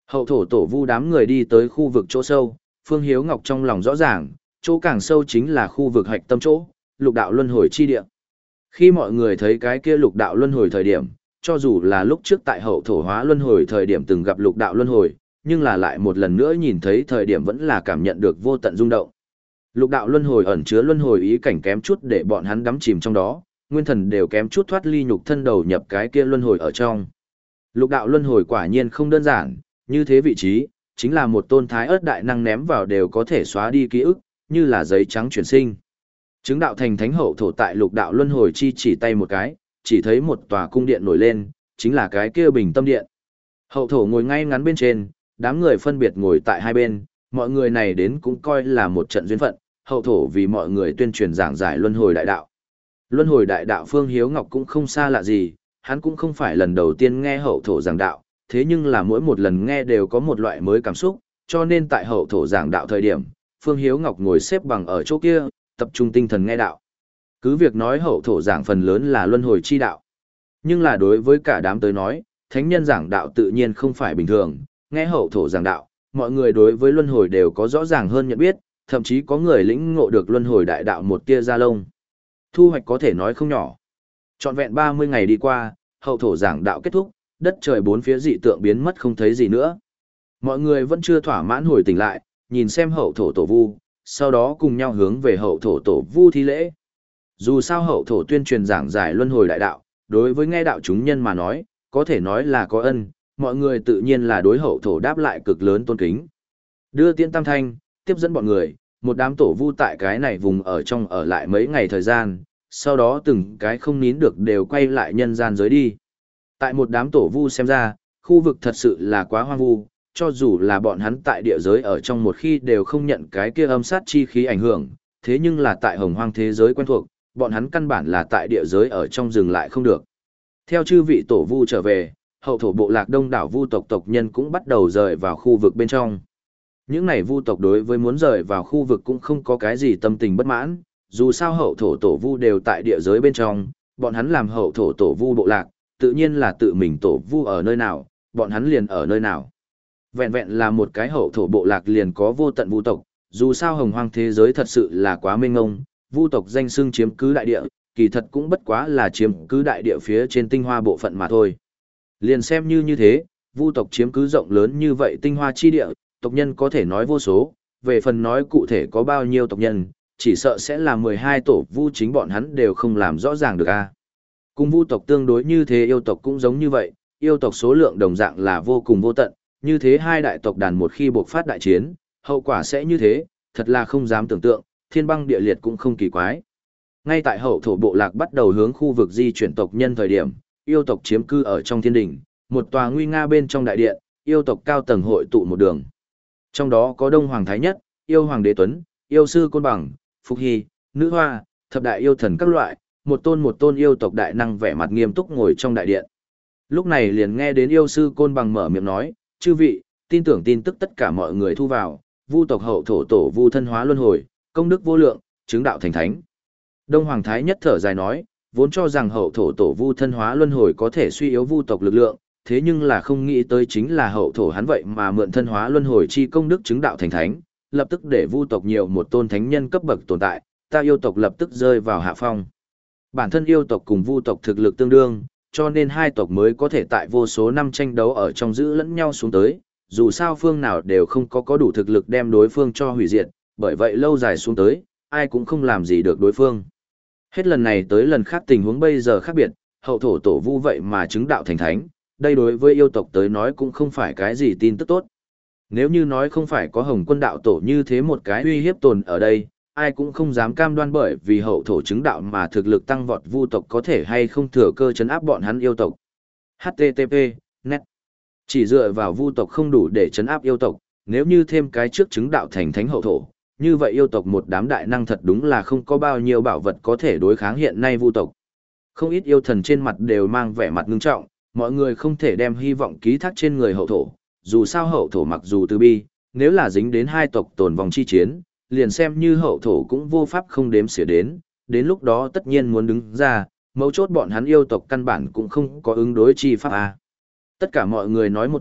Hậu thổ tổ vu đám người đi tới khu vực chỗ sâu, Phương Hiếu Ngọc trong lòng rõ ràng, chỗ càng sâu chính là khu vực hạch tâm chỗ, lục đạo luân hồi chi địa. Khi mọi người thấy cái kia lục đạo luân hồi thời điểm, cho dù là lúc trước tại hậu thổ hóa luân hồi thời điểm từng gặp lục đạo luân hồi, nhưng là lại một lần nữa nhìn thấy thời điểm vẫn là cảm nhận được vô tận rung động. Lục đạo luân hồi ẩn chứa luân hồi ý cảnh kém chút để bọn hắn đắm chìm trong đó, nguyên thần đều kém chút thoát ly nhục thân đầu nhập cái kia luân hồi ở trong. Lục đạo luân hồi quả nhiên không đơn giản, như thế vị trí, chính là một tôn thái ớt đại năng ném vào đều có thể xóa đi ký ức, như là giấy trắng chuyển sinh. Chứng đạo thành thánh hậu thổ tại lục đạo luân hồi chi chỉ tay một cái, chỉ thấy một tòa cung điện nổi lên, chính là cái kia bình tâm điện. Hậu thổ ngồi ngay ngắn bên trên, đám người phân biệt ngồi tại hai bên, mọi người này đến cũng coi là một trận duyên phận, hậu thổ vì mọi người tuyên truyền giảng giải luân hồi đại đạo. Luân hồi đại đạo Phương Hiếu Ngọc cũng không xa lạ gì, hắn cũng không phải lần đầu tiên nghe hậu thổ giảng đạo, thế nhưng là mỗi một lần nghe đều có một loại mới cảm xúc, cho nên tại hậu thổ giảng đạo thời điểm, Phương Hiếu Ngọc ngồi xếp bằng ở chỗ kia, tập trung tinh thần nghe đạo. Cứ việc nói hậu thổ giảng phần lớn là luân hồi chi đạo, nhưng là đối với cả đám tới nói, thánh nhân giảng đạo tự nhiên không phải bình thường, nghe hậu thổ giảng đạo, mọi người đối với luân hồi đều có rõ ràng hơn nhận biết, thậm chí có người lĩnh ngộ được luân hồi đại đạo một tia da lông. Thu hoạch có thể nói không nhỏ. Trọn vẹn ba mươi ngày đi qua, hậu thổ giảng đạo kết thúc, đất trời bốn phía dị tượng biến mất không thấy gì nữa. Mọi người vẫn chưa thỏa mãn hồi tỉnh lại, nhìn xem hậu thổ tổ vu, sau đó cùng nhau hướng về hậu thổ tổ vu thi lễ. Dù sao hậu thổ tuyên truyền giảng giải luân hồi đại đạo, đối với nghe đạo chúng nhân mà nói, có thể nói là có ân, mọi người tự nhiên là đối hậu thổ đáp lại cực lớn tôn kính. Đưa tiễn tam thanh, tiếp dẫn bọn người, một đám tổ vu tại cái này vùng ở trong ở lại mấy ngày thời gian, sau đó từng cái không nín được đều quay lại nhân gian giới đi. Tại một đám tổ vu xem ra, khu vực thật sự là quá hoang vu, cho dù là bọn hắn tại địa giới ở trong một khi đều không nhận cái kia âm sát chi khí ảnh hưởng, thế nhưng là tại hồng hoang thế giới quen thuộc, bọn hắn căn bản là tại địa giới ở trong dừng lại không được. Theo chư vị tổ vu trở về, hậu thổ bộ lạc đông đảo vu tộc tộc nhân cũng bắt đầu rời vào khu vực bên trong. Những này vu tộc đối với muốn rời vào khu vực cũng không có cái gì tâm tình bất mãn, dù sao hậu thổ tổ vu đều tại địa giới bên trong, bọn hắn làm hậu thổ tổ vu bộ lạc, tự nhiên là tự mình tổ vu ở nơi nào, bọn hắn liền ở nơi nào. Vẹn vẹn là một cái hậu thổ bộ lạc liền có vô tận vu tộc, dù sao hồng hoang thế giới thật sự là quá mênh mông, vu tộc danh xưng chiếm cứ đại địa, kỳ thật cũng bất quá là chiếm cứ đại địa phía trên tinh hoa bộ phận mà thôi. Liền xem như như thế, vu tộc chiếm cứ rộng lớn như vậy tinh hoa chi địa, tộc nhân có thể nói vô số, về phần nói cụ thể có bao nhiêu tộc nhân, chỉ sợ sẽ là mười hai tổ vu chính bọn hắn đều không làm rõ ràng được a. Cùng vu tộc tương đối như thế yêu tộc cũng giống như vậy, yêu tộc số lượng đồng dạng là vô cùng vô tận, như thế hai đại tộc đàn một khi buộc phát đại chiến, hậu quả sẽ như thế, thật là không dám tưởng tượng, thiên băng địa liệt cũng không kỳ quái. Ngay tại hậu thổ bộ lạc bắt đầu hướng khu vực di chuyển tộc nhân thời điểm, yêu tộc chiếm cư ở trong thiên đỉnh, một tòa nguy nga bên trong đại điện, yêu tộc cao tầng hội tụ một đường. Trong đó có Đông Hoàng Thái Nhất, yêu Hoàng Đế Tuấn, yêu sư Côn Bằng, Phục Hy, Nữ Hoa, thập đại yêu thần các loại, một tôn một tôn yêu tộc đại năng vẻ mặt nghiêm túc ngồi trong đại điện. Lúc này liền nghe đến yêu sư Côn Bằng mở miệng nói, chư vị, tin tưởng tin tức tất cả mọi người thu vào, vu tộc hậu thổ tổ vu thân hóa luân hồi, công đức vô lượng, chứng đạo thành thánh. Đông Hoàng Thái Nhất thở dài nói, vốn cho rằng hậu thổ tổ vu thân hóa luân hồi có thể suy yếu vu tộc lực lượng, thế nhưng là không nghĩ tới chính là hậu thổ hắn vậy mà mượn thân hóa luân hồi chi công đức chứng đạo thành thánh, lập tức để vu tộc nhiều một tôn thánh nhân cấp bậc tồn tại, ta yêu tộc lập tức rơi vào hạ phong. Bản thân yêu tộc cùng vu tộc thực lực tương đương, cho nên hai tộc mới có thể tại vô số năm tranh đấu ở trong giữ lẫn nhau xuống tới, dù sao phương nào đều không có có đủ thực lực đem đối phương cho hủy diệt, bởi vậy lâu dài xuống tới, ai cũng không làm gì được đối phương. Hết lần này tới lần khác tình huống bây giờ khác biệt, hậu thổ tổ vu vậy mà chứng đạo thành thánh, đây đối với yêu tộc tới nói cũng không phải cái gì tin tức tốt. Nếu như nói không phải có Hồng Quân đạo tổ như thế một cái uy hiếp tồn ở đây, ai cũng không dám cam đoan bởi vì hậu thổ chứng đạo mà thực lực tăng vọt vu tộc có thể hay không thừa cơ chấn áp bọn hắn yêu tộc. hát tê tê pê, net. Chỉ dựa vào vu tộc không đủ để chấn áp yêu tộc, nếu như thêm cái trước chứng đạo thành thánh hậu thổ, như vậy yêu tộc một đám đại năng thật đúng là không có bao nhiêu bảo vật có thể đối kháng hiện nay vu tộc. Không ít yêu thần trên mặt đều mang vẻ mặt ngưng trọng, mọi người không thể đem hy vọng ký thác trên người hậu thổ, dù sao hậu thổ mặc dù từ bi, nếu là dính đến hai tộc tồn vong chi chiến, liền xem như hậu thổ cũng vô pháp không đếm xỉa đến, đến lúc đó tất nhiên muốn đứng ra, mấu chốt bọn hắn yêu tộc căn bản cũng không có ứng đối chi pháp a. Tất cả mọi người nói một chút,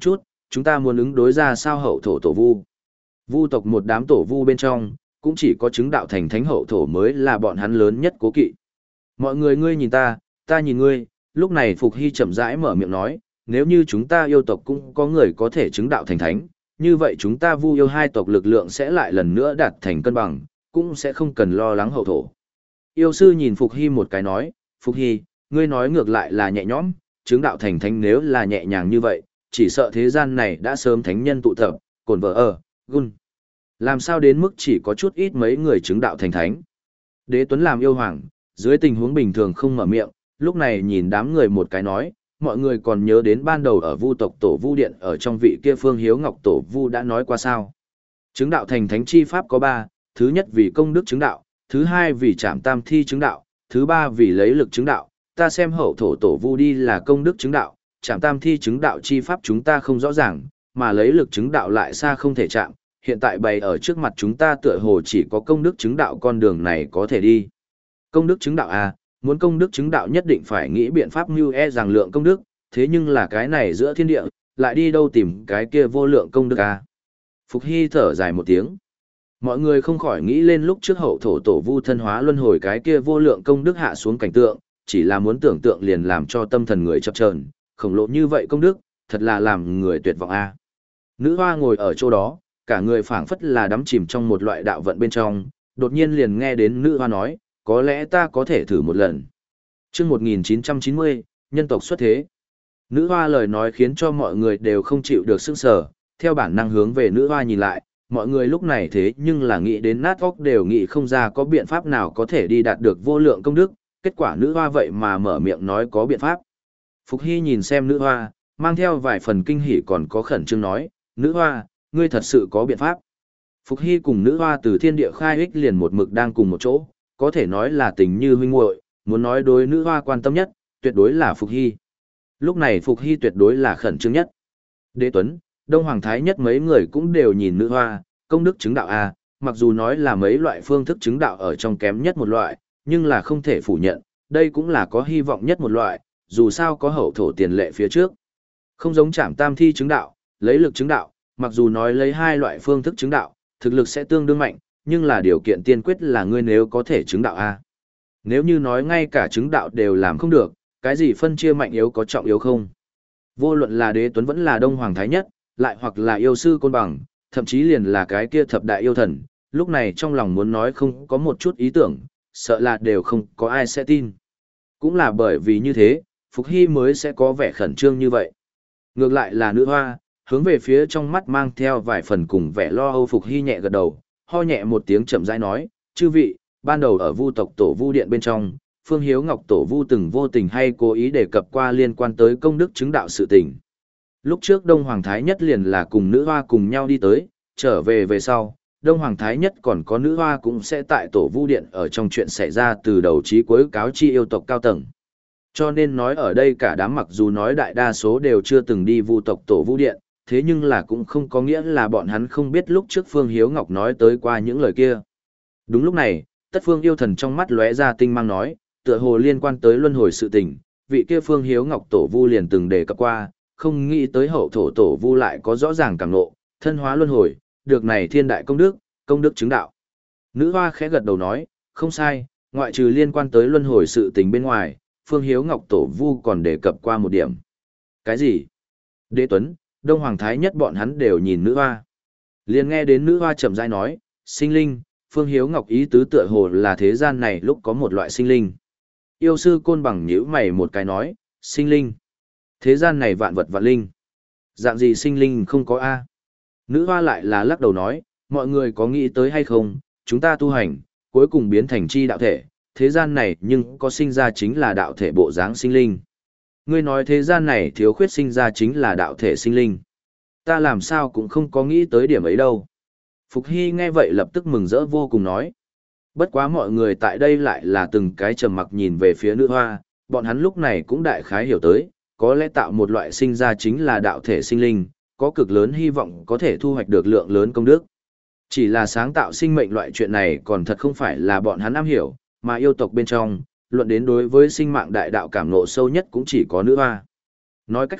chúng ta muốn ứng đối ra sao hậu thổ tổ vu. Vu tộc một đám tổ vu bên trong, cũng chỉ có chứng đạo thành thánh hậu thổ mới là bọn hắn lớn nhất cố kỵ. Mọi người ngươi nhìn ta, ta nhìn ngươi, lúc này Phục Hy chậm rãi mở miệng nói, nếu như chúng ta yêu tộc cũng có người có thể chứng đạo thành thánh, như vậy chúng ta Vu yêu hai tộc lực lượng sẽ lại lần nữa đạt thành cân bằng, cũng sẽ không cần lo lắng hậu thổ. Yêu sư nhìn Phục Hy một cái nói, Phục Hy, ngươi nói ngược lại là nhẹ nhõm, chứng đạo thành thánh nếu là nhẹ nhàng như vậy, chỉ sợ thế gian này đã sớm thánh nhân tụ tập, cồn vợ ở, gun. Làm sao đến mức chỉ có chút ít mấy người chứng đạo thành thánh. Đế Tuấn làm yêu hoàng, dưới tình huống bình thường không mở miệng, lúc này nhìn đám người một cái nói, mọi người còn nhớ đến ban đầu ở Vu tộc tổ Vu điện ở trong vị kia Phương Hiếu Ngọc tổ Vu đã nói qua sao. Chứng đạo thành thánh chi pháp có ba, thứ nhất vì công đức chứng đạo, thứ hai vì trảm tam thi chứng đạo, thứ ba vì lấy lực chứng đạo. Ta xem hậu thổ tổ Vu đi là công đức chứng đạo, trảm tam thi chứng đạo chi pháp chúng ta không rõ ràng, mà lấy lực chứng đạo lại xa không thể chạm. Hiện tại bày ở trước mặt chúng ta tựa hồ chỉ có công đức chứng đạo con đường này có thể đi. Công đức chứng đạo à, muốn công đức chứng đạo nhất định phải nghĩ biện pháp mưu e rằng lượng công đức, thế nhưng là cái này giữa thiên địa, lại đi đâu tìm cái kia vô lượng công đức à. Phục Hy thở dài một tiếng. Mọi người không khỏi nghĩ lên lúc trước hậu thổ tổ Vu thân hóa luân hồi cái kia vô lượng công đức hạ xuống cảnh tượng, chỉ là muốn tưởng tượng liền làm cho tâm thần người chập chờn, khổng lồ như vậy công đức, thật là làm người tuyệt vọng a. À. Nữ hoa ngồi ở chỗ đó, cả người phảng phất là đắm chìm trong một loại đạo vận bên trong, đột nhiên liền nghe đến nữ hoa nói, có lẽ ta có thể thử một lần. Chương một nghìn chín trăm chín mươi, nhân tộc xuất thế. Nữ hoa lời nói khiến cho mọi người đều không chịu được sững sờ, theo bản năng hướng về nữ hoa nhìn lại, mọi người lúc này thế nhưng là nghĩ đến nát óc đều nghĩ không ra có biện pháp nào có thể đi đạt được vô lượng công đức, kết quả nữ hoa vậy mà mở miệng nói có biện pháp. Phục Hy nhìn xem nữ hoa, mang theo vài phần kinh hỉ còn có khẩn trương nói, nữ hoa, ngươi thật sự có biện pháp. Phục Hy cùng nữ hoa từ thiên địa khai ích liền một mực đang cùng một chỗ, có thể nói là tình như huynh muội, muốn nói đối nữ hoa quan tâm nhất, tuyệt đối là Phục Hy. Lúc này Phục Hy tuyệt đối là khẩn trương nhất. Đế Tuấn, Đông Hoàng Thái Nhất mấy người cũng đều nhìn nữ hoa, công đức chứng đạo A, mặc dù nói là mấy loại phương thức chứng đạo ở trong kém nhất một loại, nhưng là không thể phủ nhận, đây cũng là có hy vọng nhất một loại, dù sao có hậu thổ tiền lệ phía trước. Không giống trảm tam thi chứng đạo, lấy lực chứng đạo, mặc dù nói lấy hai loại phương thức chứng đạo, thực lực sẽ tương đương mạnh, nhưng là điều kiện tiên quyết là ngươi nếu có thể chứng đạo A. Nếu như nói ngay cả chứng đạo đều làm không được, cái gì phân chia mạnh yếu có trọng yếu không? Vô luận là Đế Tuấn vẫn là Đông Hoàng Thái Nhất, lại hoặc là yêu sư Côn Bằng, thậm chí liền là cái kia thập đại yêu thần, lúc này trong lòng muốn nói không có một chút ý tưởng, sợ là đều không có ai sẽ tin. Cũng là bởi vì như thế, Phục Hy mới sẽ có vẻ khẩn trương như vậy. Ngược lại là nữ hoa, hướng về phía trong mắt mang theo vài phần cùng vẻ lo âu. Phục Hy nhẹ gật đầu, ho nhẹ một tiếng chậm rãi nói, chư vị, ban đầu ở Vu tộc tổ Vu điện bên trong, Phương Hiếu Ngọc tổ Vu từng vô tình hay cố ý đề cập qua liên quan tới công đức chứng đạo sự tình. Lúc trước Đông Hoàng Thái Nhất liền là cùng nữ hoa cùng nhau đi tới, trở về về sau, Đông Hoàng Thái Nhất còn có nữ hoa cũng sẽ tại tổ Vu điện ở trong chuyện xảy ra từ đầu chí cuối cáo chi yêu tộc cao tầng. Cho nên nói ở đây cả đám mặc dù nói đại đa số đều chưa từng đi Vu tộc tổ Vu điện, thế nhưng là cũng không có nghĩa là bọn hắn không biết lúc trước Phương Hiếu Ngọc nói tới qua những lời kia. Đúng lúc này, Tất Phương yêu thần trong mắt lóe ra tinh mang nói, tựa hồ liên quan tới luân hồi sự tình, vị kia Phương Hiếu Ngọc tổ Vu liền từng đề cập qua, không nghĩ tới hậu thổ tổ Vu lại có rõ ràng cảm ngộ, thân hóa luân hồi, được này thiên đại công đức, công đức chứng đạo. Nữ hoa khẽ gật đầu nói, không sai, ngoại trừ liên quan tới luân hồi sự tình bên ngoài, Phương Hiếu Ngọc tổ Vu còn đề cập qua một điểm. Cái gì? Đế Tuấn, Đông Hoàng Thái Nhất bọn hắn đều nhìn nữ hoa. Liền nghe đến nữ hoa chậm rãi nói, sinh linh, Phương Hiếu Ngọc ý tứ tựa hồ là thế gian này lúc có một loại sinh linh. Yêu sư Côn Bằng nhíu mày một cái nói, sinh linh. Thế gian này vạn vật vạn linh. Dạng gì sinh linh không có A. Nữ hoa lại là lắc đầu nói, mọi người có nghĩ tới hay không, chúng ta tu hành, cuối cùng biến thành chi đạo thể, thế gian này nhưng có sinh ra chính là đạo thể bộ dáng sinh linh. Ngươi nói thế gian này thiếu khuyết sinh ra chính là đạo thể sinh linh. Ta làm sao cũng không có nghĩ tới điểm ấy đâu. Phục Hy nghe vậy lập tức mừng rỡ vô cùng nói. Bất quá mọi người tại đây lại là từng cái trầm mặc nhìn về phía nữ hoa, bọn hắn lúc này cũng đại khái hiểu tới, có lẽ tạo một loại sinh ra chính là đạo thể sinh linh, có cực lớn hy vọng có thể thu hoạch được lượng lớn công đức. Chỉ là sáng tạo sinh mệnh loại chuyện này còn thật không phải là bọn hắn am hiểu, mà yêu tộc bên trong, luận đến đối với sinh mạng đại đạo cảm ngộ sâu nhất cũng chỉ có nữ hoa. Nói cách khác,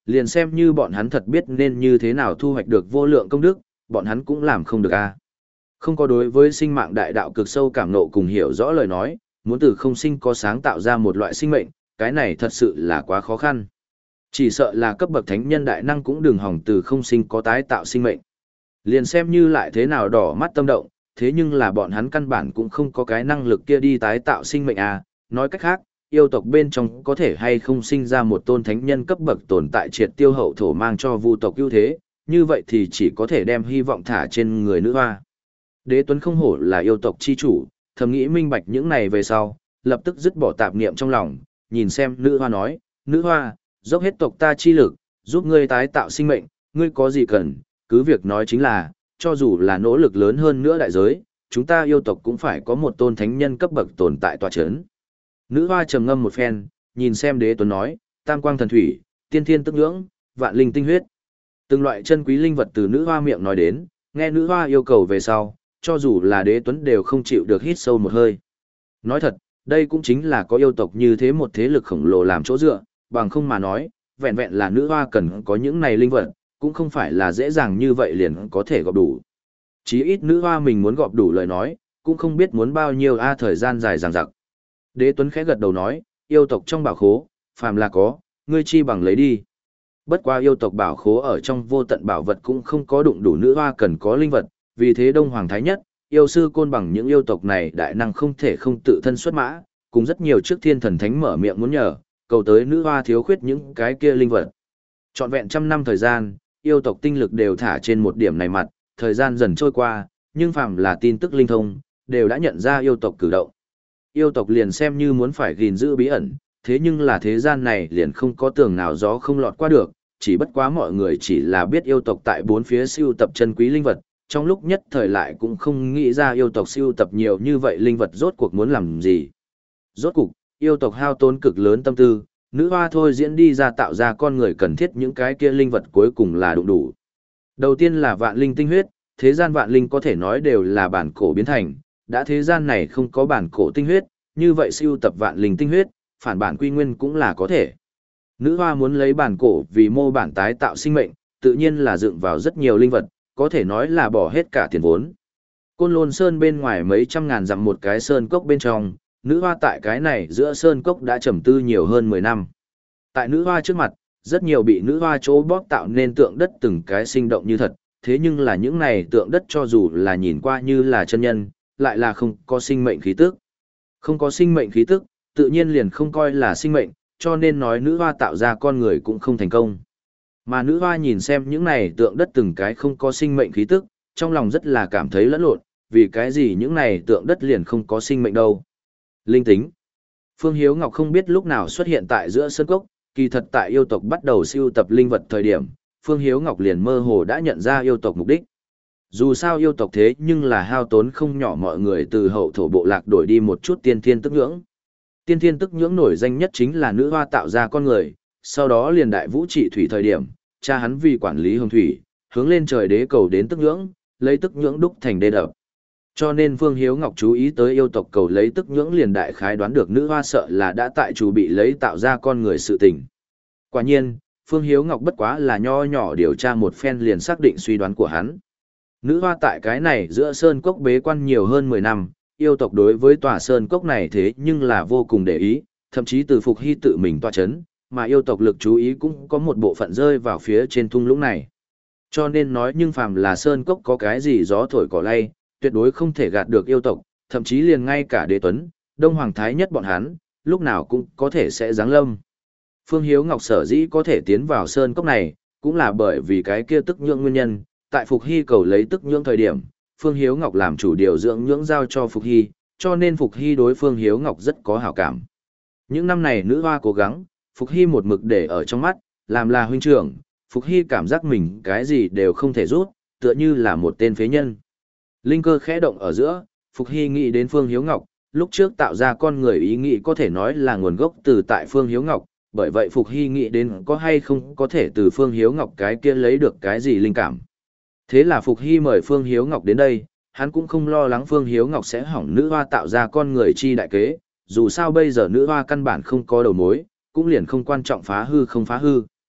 liền xem như bọn hắn thật biết nên như thế nào thu hoạch được vô lượng công đức, bọn hắn cũng làm không được a. Không có đối với sinh mạng đại đạo cực sâu cảm nộ cùng hiểu rõ lời nói, muốn từ không sinh có sáng tạo ra một loại sinh mệnh, cái này thật sự là quá khó khăn. Chỉ sợ là cấp bậc thánh nhân đại năng cũng đừng hỏng từ không sinh có tái tạo sinh mệnh. Liền xem như lại thế nào đỏ mắt tâm động, thế nhưng là bọn hắn căn bản cũng không có cái năng lực kia đi tái tạo sinh mệnh à. Nói cách khác, yêu tộc bên trong có thể hay không sinh ra một tôn thánh nhân cấp bậc tồn tại triệt tiêu hậu thổ mang cho vu tộc ưu thế, như vậy thì chỉ có thể đem hy vọng thả trên người nữ hoa. Đế Tuấn không hổ là yêu tộc chi chủ, thầm nghĩ minh bạch những này về sau, lập tức dứt bỏ tạp niệm trong lòng, nhìn xem nữ hoa nói, nữ hoa, dốc hết tộc ta chi lực, giúp ngươi tái tạo sinh mệnh, ngươi có gì cần, cứ việc nói chính là, cho dù là nỗ lực lớn hơn nữa đại giới, chúng ta yêu tộc cũng phải có một tôn thánh nhân cấp bậc tồn tại tòa chấn. Nữ hoa trầm ngâm một phen, nhìn xem Đế Tuấn nói, tam quang thần thủy, tiên thiên tức nhưỡng, vạn linh tinh huyết. Từng loại chân quý linh vật từ nữ hoa miệng nói đến, nghe nữ hoa yêu cầu về sau, cho dù là Đế Tuấn đều không chịu được hít sâu một hơi. Nói thật, đây cũng chính là có yêu tộc như thế một thế lực khổng lồ làm chỗ dựa, bằng không mà nói, vẹn vẹn là nữ hoa cần có những này linh vật, cũng không phải là dễ dàng như vậy liền có thể gọp đủ. Chí ít nữ hoa mình muốn gọp đủ lời nói, cũng không biết muốn bao nhiêu a thời gian dài dằng dặc. Đế Tuấn khẽ gật đầu nói, yêu tộc trong bảo khố, phàm là có, ngươi chi bằng lấy đi. Bất qua yêu tộc bảo khố ở trong vô tận bảo vật cũng không có đụng đủ nữ hoa cần có linh vật, vì thế Đông Hoàng Thái Nhất, yêu sư côn bằng những yêu tộc này đại năng không thể không tự thân xuất mã, cùng rất nhiều trước thiên thần thánh mở miệng muốn nhờ, cầu tới nữ hoa thiếu khuyết những cái kia linh vật. Trọn vẹn trăm năm thời gian, yêu tộc tinh lực đều thả trên một điểm này mặt, thời gian dần trôi qua, nhưng phàm là tin tức linh thông, đều đã nhận ra yêu tộc cử động. Yêu tộc liền xem như muốn phải gìn giữ bí ẩn, thế nhưng là thế gian này liền không có tường nào gió không lọt qua được, chỉ bất quá mọi người chỉ là biết yêu tộc tại bốn phía siêu tập chân quý linh vật, trong lúc nhất thời lại cũng không nghĩ ra yêu tộc siêu tập nhiều như vậy linh vật rốt cuộc muốn làm gì. Rốt cuộc, yêu tộc hao tốn cực lớn tâm tư, nữ hoa thôi diễn đi ra tạo ra con người cần thiết những cái kia linh vật cuối cùng là đụng đủ. Đầu tiên là vạn linh tinh huyết, thế gian vạn linh có thể nói đều là bản cổ biến thành, đã thế gian này không có bản cổ tinh huyết, như vậy siêu tập vạn linh tinh huyết, phản bản quy nguyên cũng là có thể. Nữ hoa muốn lấy bản cổ vì mô bản tái tạo sinh mệnh, tự nhiên là dựng vào rất nhiều linh vật, có thể nói là bỏ hết cả tiền vốn. Côn Lôn Sơn bên ngoài mấy trăm ngàn dặm một cái sơn cốc bên trong, nữ hoa tại cái này giữa sơn cốc đã trầm tư nhiều hơn mười năm. Tại nữ hoa trước mặt, rất nhiều bị nữ hoa chỗ bóp tạo nên tượng đất từng cái sinh động như thật, thế nhưng là những này tượng đất cho dù là nhìn qua như là chân nhân, lại là không có sinh mệnh khí tức. Không có sinh mệnh khí tức, tự nhiên liền không coi là sinh mệnh, cho nên nói nữ hoa tạo ra con người cũng không thành công. Mà nữ hoa nhìn xem những này tượng đất từng cái không có sinh mệnh khí tức, trong lòng rất là cảm thấy lẫn lộn, vì cái gì những này tượng đất liền không có sinh mệnh đâu. Linh tính. Phương Hiếu Ngọc không biết lúc nào xuất hiện tại giữa sơn cốc, kỳ thật tại yêu tộc bắt đầu siêu tập linh vật thời điểm, Phương Hiếu Ngọc liền mơ hồ đã nhận ra yêu tộc mục đích. Dù sao yêu tộc thế nhưng là hao tốn không nhỏ mọi người từ hậu thổ bộ lạc đổi đi một chút tiên thiên tức nhưỡng. Tiên thiên tức nhưỡng nổi danh nhất chính là nữ hoa tạo ra con người, sau đó liền đại vũ trị thủy thời điểm, cha hắn vì quản lý hồng thủy, hướng lên trời đế cầu đến tức nhưỡng, lấy tức nhưỡng đúc thành đê đập. Cho nên Phương Hiếu Ngọc chú ý tới yêu tộc cầu lấy tức nhưỡng liền đại khái đoán được nữ hoa sợ là đã tại chủ bị lấy tạo ra con người sự tình. Quả nhiên, Phương Hiếu Ngọc bất quá là nho nhỏ điều tra một phen liền xác định suy đoán của hắn. Nữ hoa tại cái này giữa sơn cốc bế quan nhiều hơn mười năm, yêu tộc đối với tòa sơn cốc này thế nhưng là vô cùng để ý, thậm chí từ Phục Hy tự mình tọa chấn, mà yêu tộc lực chú ý cũng có một bộ phận rơi vào phía trên thung lũng này. Cho nên nói nhưng phàm là sơn cốc có cái gì gió thổi cỏ lay, tuyệt đối không thể gạt được yêu tộc, thậm chí liền ngay cả Đế Tuấn, Đông Hoàng Thái Nhất bọn hắn, lúc nào cũng có thể sẽ giáng lâm. Phương Hiếu Ngọc sở dĩ có thể tiến vào sơn cốc này, cũng là bởi vì cái kia tức nhưỡng nguyên nhân, tại Phục Hy cầu lấy tức nhưỡng thời điểm, Phương Hiếu Ngọc làm chủ điều dưỡng nhưỡng giao cho Phục Hy, cho nên Phục Hy đối Phương Hiếu Ngọc rất có hảo cảm. Những năm này nữ hoa cố gắng, Phục Hy một mực để ở trong mắt, làm là huynh trưởng, Phục Hy cảm giác mình cái gì đều không thể rút, tựa như là một tên phế nhân. Linh cơ khẽ động ở giữa, Phục Hy nghĩ đến Phương Hiếu Ngọc, lúc trước tạo ra con người ý nghĩ có thể nói là nguồn gốc từ tại Phương Hiếu Ngọc, bởi vậy Phục Hy nghĩ đến có hay không có thể từ Phương Hiếu Ngọc cái kia lấy được cái gì linh cảm. Thế là Phục Hy mời Phương Hiếu Ngọc đến đây, hắn cũng không lo lắng Phương Hiếu Ngọc sẽ hỏng nữ hoa tạo ra con người chi đại kế, dù sao bây giờ nữ hoa căn bản không có đầu mối, cũng liền không quan trọng phá hư không phá hư.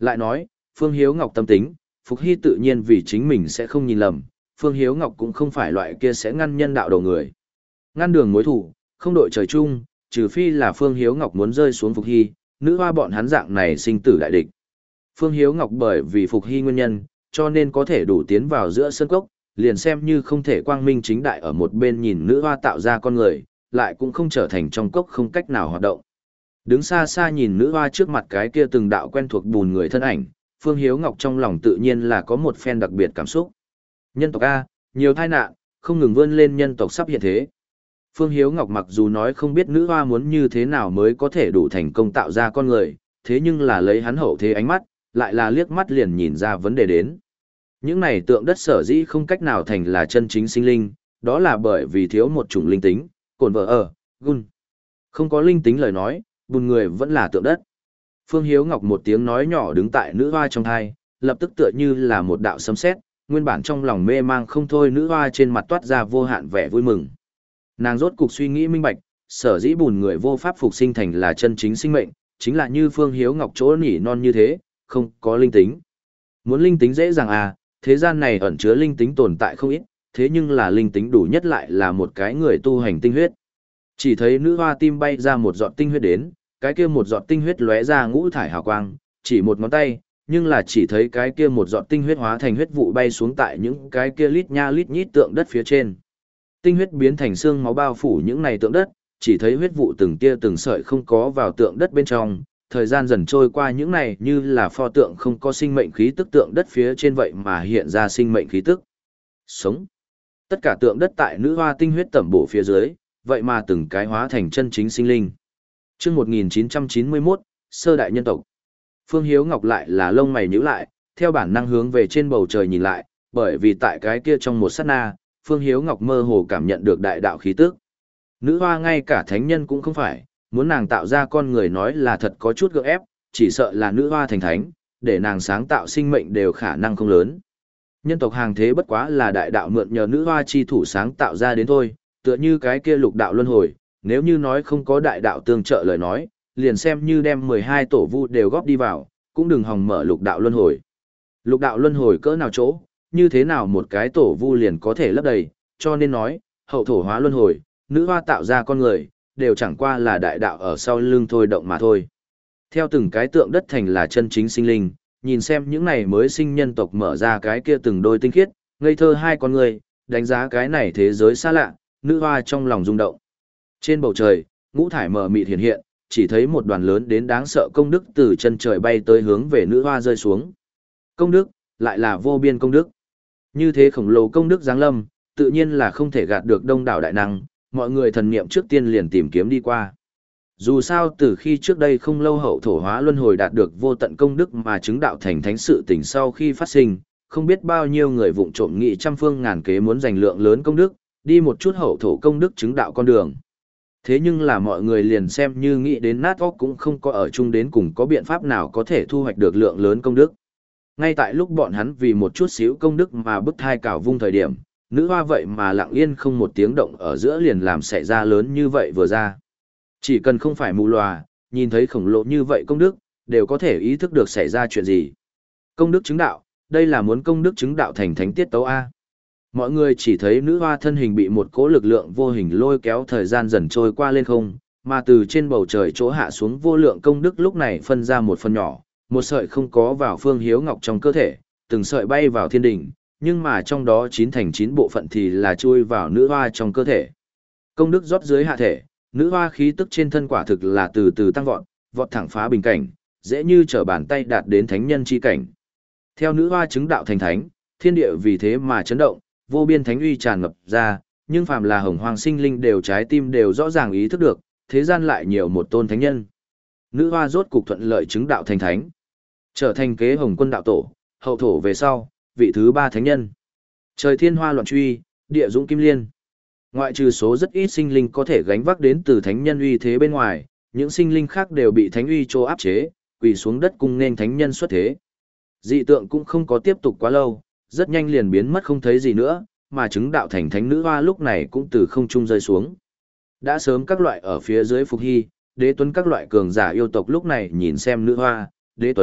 Lại nói, Phương Hiếu Ngọc tâm tính, Phục Hy tự nhiên vì chính mình sẽ không nhìn lầm, Phương Hiếu Ngọc cũng không phải loại kia sẽ ngăn nhân đạo đầu người. Ngăn đường mối thủ, không đội trời chung, trừ phi là Phương Hiếu Ngọc muốn rơi xuống Phục Hy, nữ hoa bọn hắn dạng này sinh tử đại địch. Phương Hiếu Ngọc bởi vì Phục Hy nguyên nhân, cho nên có thể đủ tiến vào giữa sân cốc, liền xem như không thể quang minh chính đại ở một bên nhìn nữ hoa tạo ra con người, lại cũng không trở thành trong cốc không cách nào hoạt động. Đứng xa xa nhìn nữ hoa trước mặt cái kia từng đạo quen thuộc bùn người thân ảnh, Phương Hiếu Ngọc trong lòng tự nhiên là có một phen đặc biệt cảm xúc. Nhân tộc A, nhiều tai nạn, không ngừng vươn lên nhân tộc sắp hiện thế. Phương Hiếu Ngọc mặc dù nói không biết nữ hoa muốn như thế nào mới có thể đủ thành công tạo ra con người, thế nhưng là lấy hắn hậu thế ánh mắt, lại là liếc mắt liền nhìn ra vấn đề đến. Những này tượng đất sở dĩ không cách nào thành là chân chính sinh linh, đó là bởi vì thiếu một chủng linh tính, cồn vợ ở, gun. Không có linh tính lời nói, bùn người vẫn là tượng đất. Phương Hiếu Ngọc một tiếng nói nhỏ đứng tại nữ hoa trong thai, lập tức tựa như là một đạo sấm sét, nguyên bản trong lòng mê mang không thôi nữ hoa trên mặt toát ra vô hạn vẻ vui mừng. Nàng rốt cục suy nghĩ minh bạch, sở dĩ bùn người vô pháp phục sinh thành là chân chính sinh mệnh, chính là như Phương Hiếu Ngọc chỗ nỉ non như thế, không có linh tính. Muốn linh tính dễ dàng à, thế gian này ẩn chứa linh tính tồn tại không ít, thế nhưng là linh tính đủ nhất lại là một cái người tu hành tinh huyết. Chỉ thấy nữ hoa tim bay ra một giọt tinh huyết đến, cái kia một giọt tinh huyết lóe ra ngũ thải hào quang, chỉ một ngón tay, nhưng là chỉ thấy cái kia một giọt tinh huyết hóa thành huyết vụ bay xuống tại những cái kia lít nha lít nhít tượng đất phía trên. Tinh huyết biến thành xương máu bao phủ những này tượng đất, chỉ thấy huyết vụ từng tia từng sợi không có vào tượng đất bên trong, thời gian dần trôi qua những này như là pho tượng không có sinh mệnh khí tức tượng đất phía trên vậy mà hiện ra sinh mệnh khí tức. Sống. Tất cả tượng đất tại nữ hoa tinh huyết tẩm bổ phía dưới, vậy mà từng cái hóa thành chân chính sinh linh. Chương một nghìn chín trăm chín mươi mốt, sơ đại nhân tộc. Phương Hiếu Ngọc lại là lông mày nhíu lại, theo bản năng hướng về trên bầu trời nhìn lại, bởi vì tại cái kia trong một sát na, Phương Hiếu Ngọc mơ hồ cảm nhận được đại đạo khí tức. Nữ hoa ngay cả thánh nhân cũng không phải, muốn nàng tạo ra con người nói là thật có chút gượng ép, chỉ sợ là nữ hoa thành thánh, để nàng sáng tạo sinh mệnh đều khả năng không lớn. Nhân tộc hàng thế bất quá là đại đạo mượn nhờ nữ hoa chi thủ sáng tạo ra đến thôi, tựa như cái kia lục đạo luân hồi, nếu như nói không có đại đạo tương trợ lời nói, liền xem như đem mười hai tổ vu đều góp đi vào, cũng đừng hòng mở lục đạo luân hồi. Lục đạo luân hồi cỡ nào chỗ, như thế nào một cái tổ vu liền có thể lấp đầy, cho nên nói, hậu thổ hóa luân hồi, nữ hoa tạo ra con người, đều chẳng qua là đại đạo ở sau lưng thôi động mà thôi. Theo từng cái tượng đất thành là chân chính sinh linh, nhìn xem những này mới sinh nhân tộc mở ra cái kia từng đôi tinh khiết, ngây thơ hai con người, đánh giá cái này thế giới xa lạ, nữ hoa trong lòng rung động. Trên bầu trời, ngũ thải mờ mịt hiện hiện, chỉ thấy một đoàn lớn đến đáng sợ công đức từ chân trời bay tới hướng về nữ hoa rơi xuống. Công đức, lại là vô biên công đức. Như thế khổng lồ công đức giáng lâm, tự nhiên là không thể gạt được đông đảo đại năng, mọi người thần niệm trước tiên liền tìm kiếm đi qua. Dù sao từ khi trước đây không lâu hậu thổ hóa luân hồi đạt được vô tận công đức mà chứng đạo thành thánh sự tình sau khi phát sinh, không biết bao nhiêu người vụng trộm nghị trăm phương ngàn kế muốn giành lượng lớn công đức, đi một chút hậu thổ công đức chứng đạo con đường. Thế nhưng là mọi người liền xem như nghĩ đến nát óc cũng không có ở chung đến cùng có biện pháp nào có thể thu hoạch được lượng lớn công đức. Ngay tại lúc bọn hắn vì một chút xíu công đức mà bức thai cào vung thời điểm, nữ hoa vậy mà lặng yên không một tiếng động ở giữa liền làm xảy ra lớn như vậy vừa ra. Chỉ cần không phải mù lòa, nhìn thấy khổng lồ như vậy công đức, đều có thể ý thức được xảy ra chuyện gì. Công đức chứng đạo, đây là muốn công đức chứng đạo thành thánh tiết tấu A. Mọi người chỉ thấy nữ hoa thân hình bị một cỗ lực lượng vô hình lôi kéo thời gian dần trôi qua lên không, mà từ trên bầu trời chỗ hạ xuống vô lượng công đức lúc này phân ra một phần nhỏ, một sợi không có vào Phương Hiếu Ngọc trong cơ thể, từng sợi bay vào thiên đỉnh, nhưng mà trong đó chín thành chín bộ phận thì là chui vào nữ hoa trong cơ thể. Công đức rót dưới hạ thể, nữ hoa khí tức trên thân quả thực là từ từ tăng vọt, vọt thẳng phá bình cảnh, dễ như trở bàn tay đạt đến thánh nhân chi cảnh. Theo nữ hoa chứng đạo thành thánh, thiên địa vì thế mà chấn động, vô biên thánh uy tràn ngập ra, nhưng phàm là hồng hoàng sinh linh đều trái tim đều rõ ràng ý thức được, thế gian lại nhiều một tôn thánh nhân. Nữ hoa rốt cục thuận lợi chứng đạo thành thánh, trở thành kế hồng quân đạo tổ, hậu thổ về sau, vị thứ ba thánh nhân. Trời thiên hoa loạn truy, địa dũng kim liên. Ngoại trừ số rất ít sinh linh có thể gánh vác đến từ thánh nhân uy thế bên ngoài, những sinh linh khác đều bị thánh uy trô áp chế, quỳ xuống đất cung nên thánh nhân xuất thế. Dị tượng cũng không có tiếp tục quá lâu, rất nhanh liền biến mất không thấy gì nữa, mà chứng đạo thành thánh nữ hoa lúc này cũng từ không trung rơi xuống. Đã sớm các loại ở phía dưới Phục Hy, Đế Tuấn các loại cường giả yêu tộc lúc này nhìn xem nữ hoa, Đế Tuấn,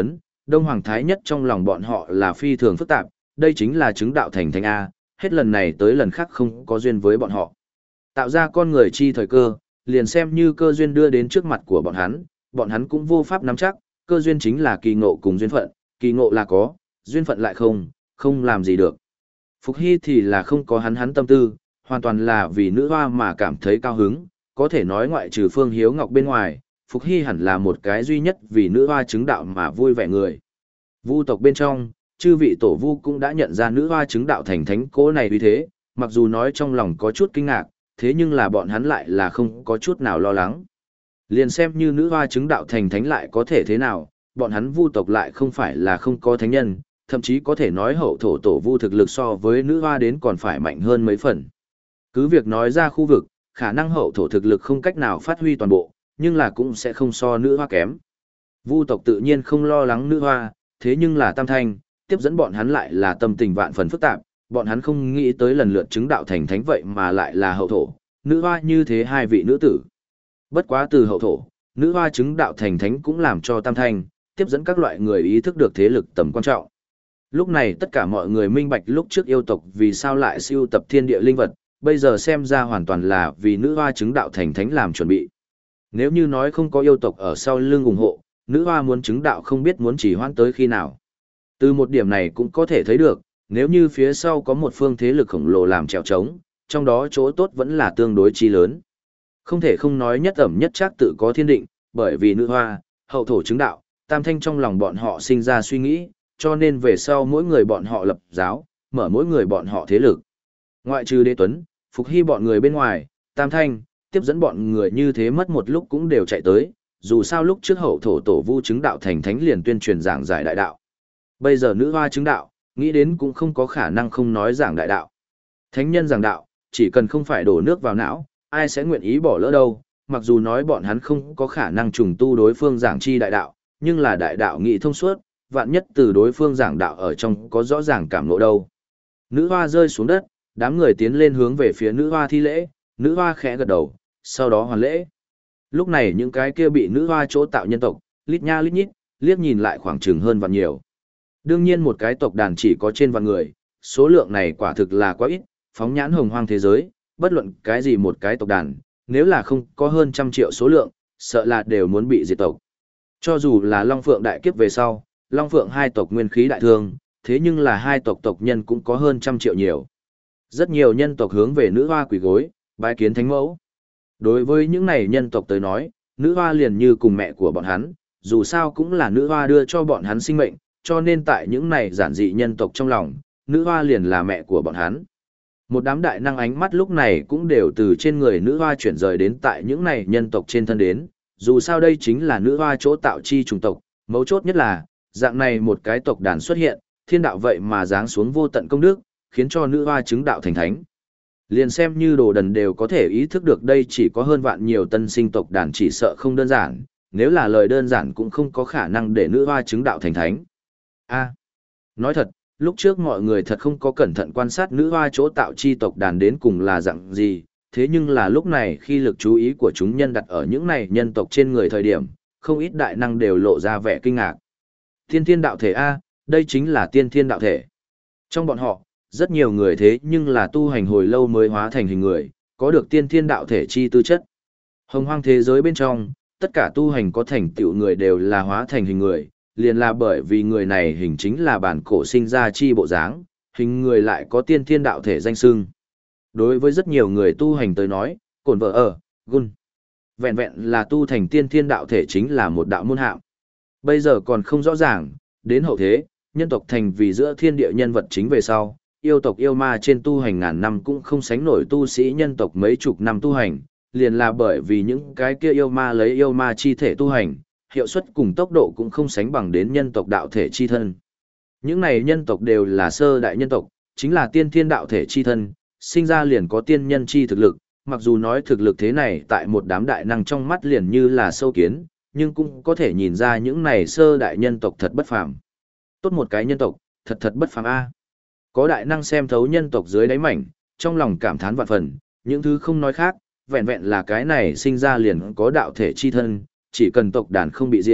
Đông Hoàng Thái Nhất trong lòng bọn họ là phi thường phức tạp, đây chính là chứng đạo thành thánh A, hết lần này tới lần khác không có duyên với bọn họ. Tạo ra con người chi thời cơ, liền xem như cơ duyên đưa đến trước mặt của bọn hắn, bọn hắn cũng vô pháp nắm chắc, cơ duyên chính là kỳ ngộ cùng duyên phận, kỳ ngộ là có, duyên phận lại không, không làm gì được. Phục Hy thì là không có hắn hắn tâm tư, hoàn toàn là vì nữ hoa mà cảm thấy cao hứng, có thể nói ngoại trừ Phương Hiếu Ngọc bên ngoài, Phục Hy hẳn là một cái duy nhất vì nữ hoa chứng đạo mà vui vẻ người. Vu tộc bên trong, chư vị tổ vu cũng đã nhận ra nữ hoa chứng đạo thành thánh cố này vì thế, mặc dù nói trong lòng có chút kinh ngạc, thế nhưng là bọn hắn lại là không có chút nào lo lắng. Liền xem như nữ hoa chứng đạo thành thánh lại có thể thế nào, bọn hắn vu tộc lại không phải là không có thánh nhân, thậm chí có thể nói hậu thổ tổ vu thực lực so với nữ hoa đến còn phải mạnh hơn mấy phần. Cứ việc nói ra khu vực, khả năng hậu thổ thực lực không cách nào phát huy toàn bộ, nhưng là cũng sẽ không so nữ hoa kém. Vu tộc tự nhiên không lo lắng nữ hoa, thế nhưng là tam thanh, tiếp dẫn bọn hắn lại là tâm tình vạn phần phức tạp, bọn hắn không nghĩ tới lần lượt chứng đạo thành thánh vậy mà lại là hậu thổ, nữ hoa như thế hai vị nữ tử. Bất quá từ hậu thổ, nữ hoa chứng đạo thành thánh cũng làm cho tam thanh, tiếp dẫn các loại người ý thức được thế lực tầm quan trọng. Lúc này tất cả mọi người minh bạch lúc trước yêu tộc vì sao lại siêu tập thiên địa linh vật, bây giờ xem ra hoàn toàn là vì nữ hoa chứng đạo thành thánh làm chuẩn bị. Nếu như nói không có yêu tộc ở sau lưng ủng hộ, nữ hoa muốn chứng đạo không biết muốn chỉ hoãn tới khi nào. Từ một điểm này cũng có thể thấy được, nếu như phía sau có một phương thế lực khổng lồ làm trèo trống, trong đó chỗ tốt vẫn là tương đối chi lớn. Không thể không nói nhất ẩm nhất chắc tự có thiên định, bởi vì nữ hoa, hậu thổ chứng đạo, tam thanh trong lòng bọn họ sinh ra suy nghĩ, cho nên về sau mỗi người bọn họ lập giáo, mở mỗi người bọn họ thế lực. Ngoại trừ Đế Tuấn, Phục Hy bọn người bên ngoài, tam thanh, tiếp dẫn bọn người như thế mất một lúc cũng đều chạy tới, dù sao lúc trước hậu thổ tổ vu chứng đạo thành thánh liền tuyên truyền giảng giải đại đạo. Bây giờ nữ hoa chứng đạo, nghĩ đến cũng không có khả năng không nói giảng đại đạo. Thánh nhân giảng đạo, chỉ cần không phải đổ nước vào não, ai sẽ nguyện ý bỏ lỡ đâu, mặc dù nói bọn hắn không có khả năng trùng tu đối phương giảng chi đại đạo, nhưng là đại đạo nghị thông suốt, vạn nhất từ đối phương giảng đạo ở trong có rõ ràng cảm ngộ đâu. Nữ hoa rơi xuống đất, đám người tiến lên hướng về phía nữ hoa thi lễ, nữ hoa khẽ gật đầu, sau đó hoàn lễ. Lúc này những cái kia bị nữ hoa chỗ tạo nhân tộc, lít nha lít nhít, liếc nhìn lại khoảng chừng hơn vạn nhiều. Đương nhiên một cái tộc đàn chỉ có trên vạn người, số lượng này quả thực là quá ít, phóng nhãn hồng hoang thế giới, bất luận cái gì một cái tộc đàn, nếu là không có hơn trăm triệu số lượng, sợ là đều muốn bị diệt tộc. Cho dù là Long Phượng đại kiếp về sau, Long Phượng hai tộc nguyên khí đại thương, thế nhưng là hai tộc tộc nhân cũng có hơn trăm triệu nhiều. Rất nhiều nhân tộc hướng về nữ hoa quỳ gối, bái kiến thánh mẫu. Đối với những này nhân tộc tới nói, nữ hoa liền như cùng mẹ của bọn hắn, dù sao cũng là nữ hoa đưa cho bọn hắn sinh mệnh, cho nên tại những này giản dị nhân tộc trong lòng, nữ hoa liền là mẹ của bọn hắn. Một đám đại năng ánh mắt lúc này cũng đều từ trên người nữ hoa chuyển rời đến tại những này nhân tộc trên thân đến, dù sao đây chính là nữ hoa chỗ tạo chi chủng tộc, mấu chốt nhất là, dạng này một cái tộc đàn xuất hiện, thiên đạo vậy mà giáng xuống vô tận công đức, khiến cho nữ hoa chứng đạo thành thánh. Liền xem như đồ đần đều có thể ý thức được đây chỉ có hơn vạn nhiều tân sinh tộc đàn chỉ sợ không đơn giản, nếu là lời đơn giản cũng không có khả năng để nữ hoa chứng đạo thành thánh. A, nói thật, lúc trước mọi người thật không có cẩn thận quan sát nữ hoa chỗ tạo chi tộc đàn đến cùng là dạng gì, thế nhưng là lúc này khi lực chú ý của chúng nhân đặt ở những này nhân tộc trên người thời điểm, không ít đại năng đều lộ ra vẻ kinh ngạc. Tiên thiên đạo thể A, đây chính là tiên thiên đạo thể. Trong bọn họ, rất nhiều người thế nhưng là tu hành hồi lâu mới hóa thành hình người, có được tiên thiên đạo thể chi tư chất. Hồng hoang thế giới bên trong, tất cả tu hành có thành tựu người đều là hóa thành hình người, liền là bởi vì người này hình chính là bản cổ sinh ra chi bộ dáng, hình người lại có tiên thiên đạo thể danh xưng. Đối với rất nhiều người tu hành tới nói, cổn vợ ở, gun. Vẹn vẹn là tu thành tiên thiên đạo thể chính là một đạo môn hạng. Bây giờ còn không rõ ràng, đến hậu thế, nhân tộc thành vì giữa thiên địa nhân vật chính về sau, yêu tộc yêu ma trên tu hành ngàn năm cũng không sánh nổi tu sĩ nhân tộc mấy chục năm tu hành, liền là bởi vì những cái kia yêu ma lấy yêu ma chi thể tu hành, hiệu suất cùng tốc độ cũng không sánh bằng đến nhân tộc đạo thể chi thân. Những này nhân tộc đều là sơ đại nhân tộc, chính là tiên thiên đạo thể chi thân, sinh ra liền có tiên nhân chi thực lực, mặc dù nói thực lực thế này tại một đám đại năng trong mắt liền như là sâu kiến, nhưng cũng có thể nhìn ra những này sơ đại nhân tộc thật bất phàm. Tốt một cái nhân tộc, thật thật bất phàm a. Có đại năng xem thấu nhân tộc dưới đáy mảnh, trong lòng cảm thán vạn phần, những thứ không nói khác, vẹn vẹn là cái này sinh ra liền có đạo thể chi thân, chỉ cần tộc đàn không bị diệt,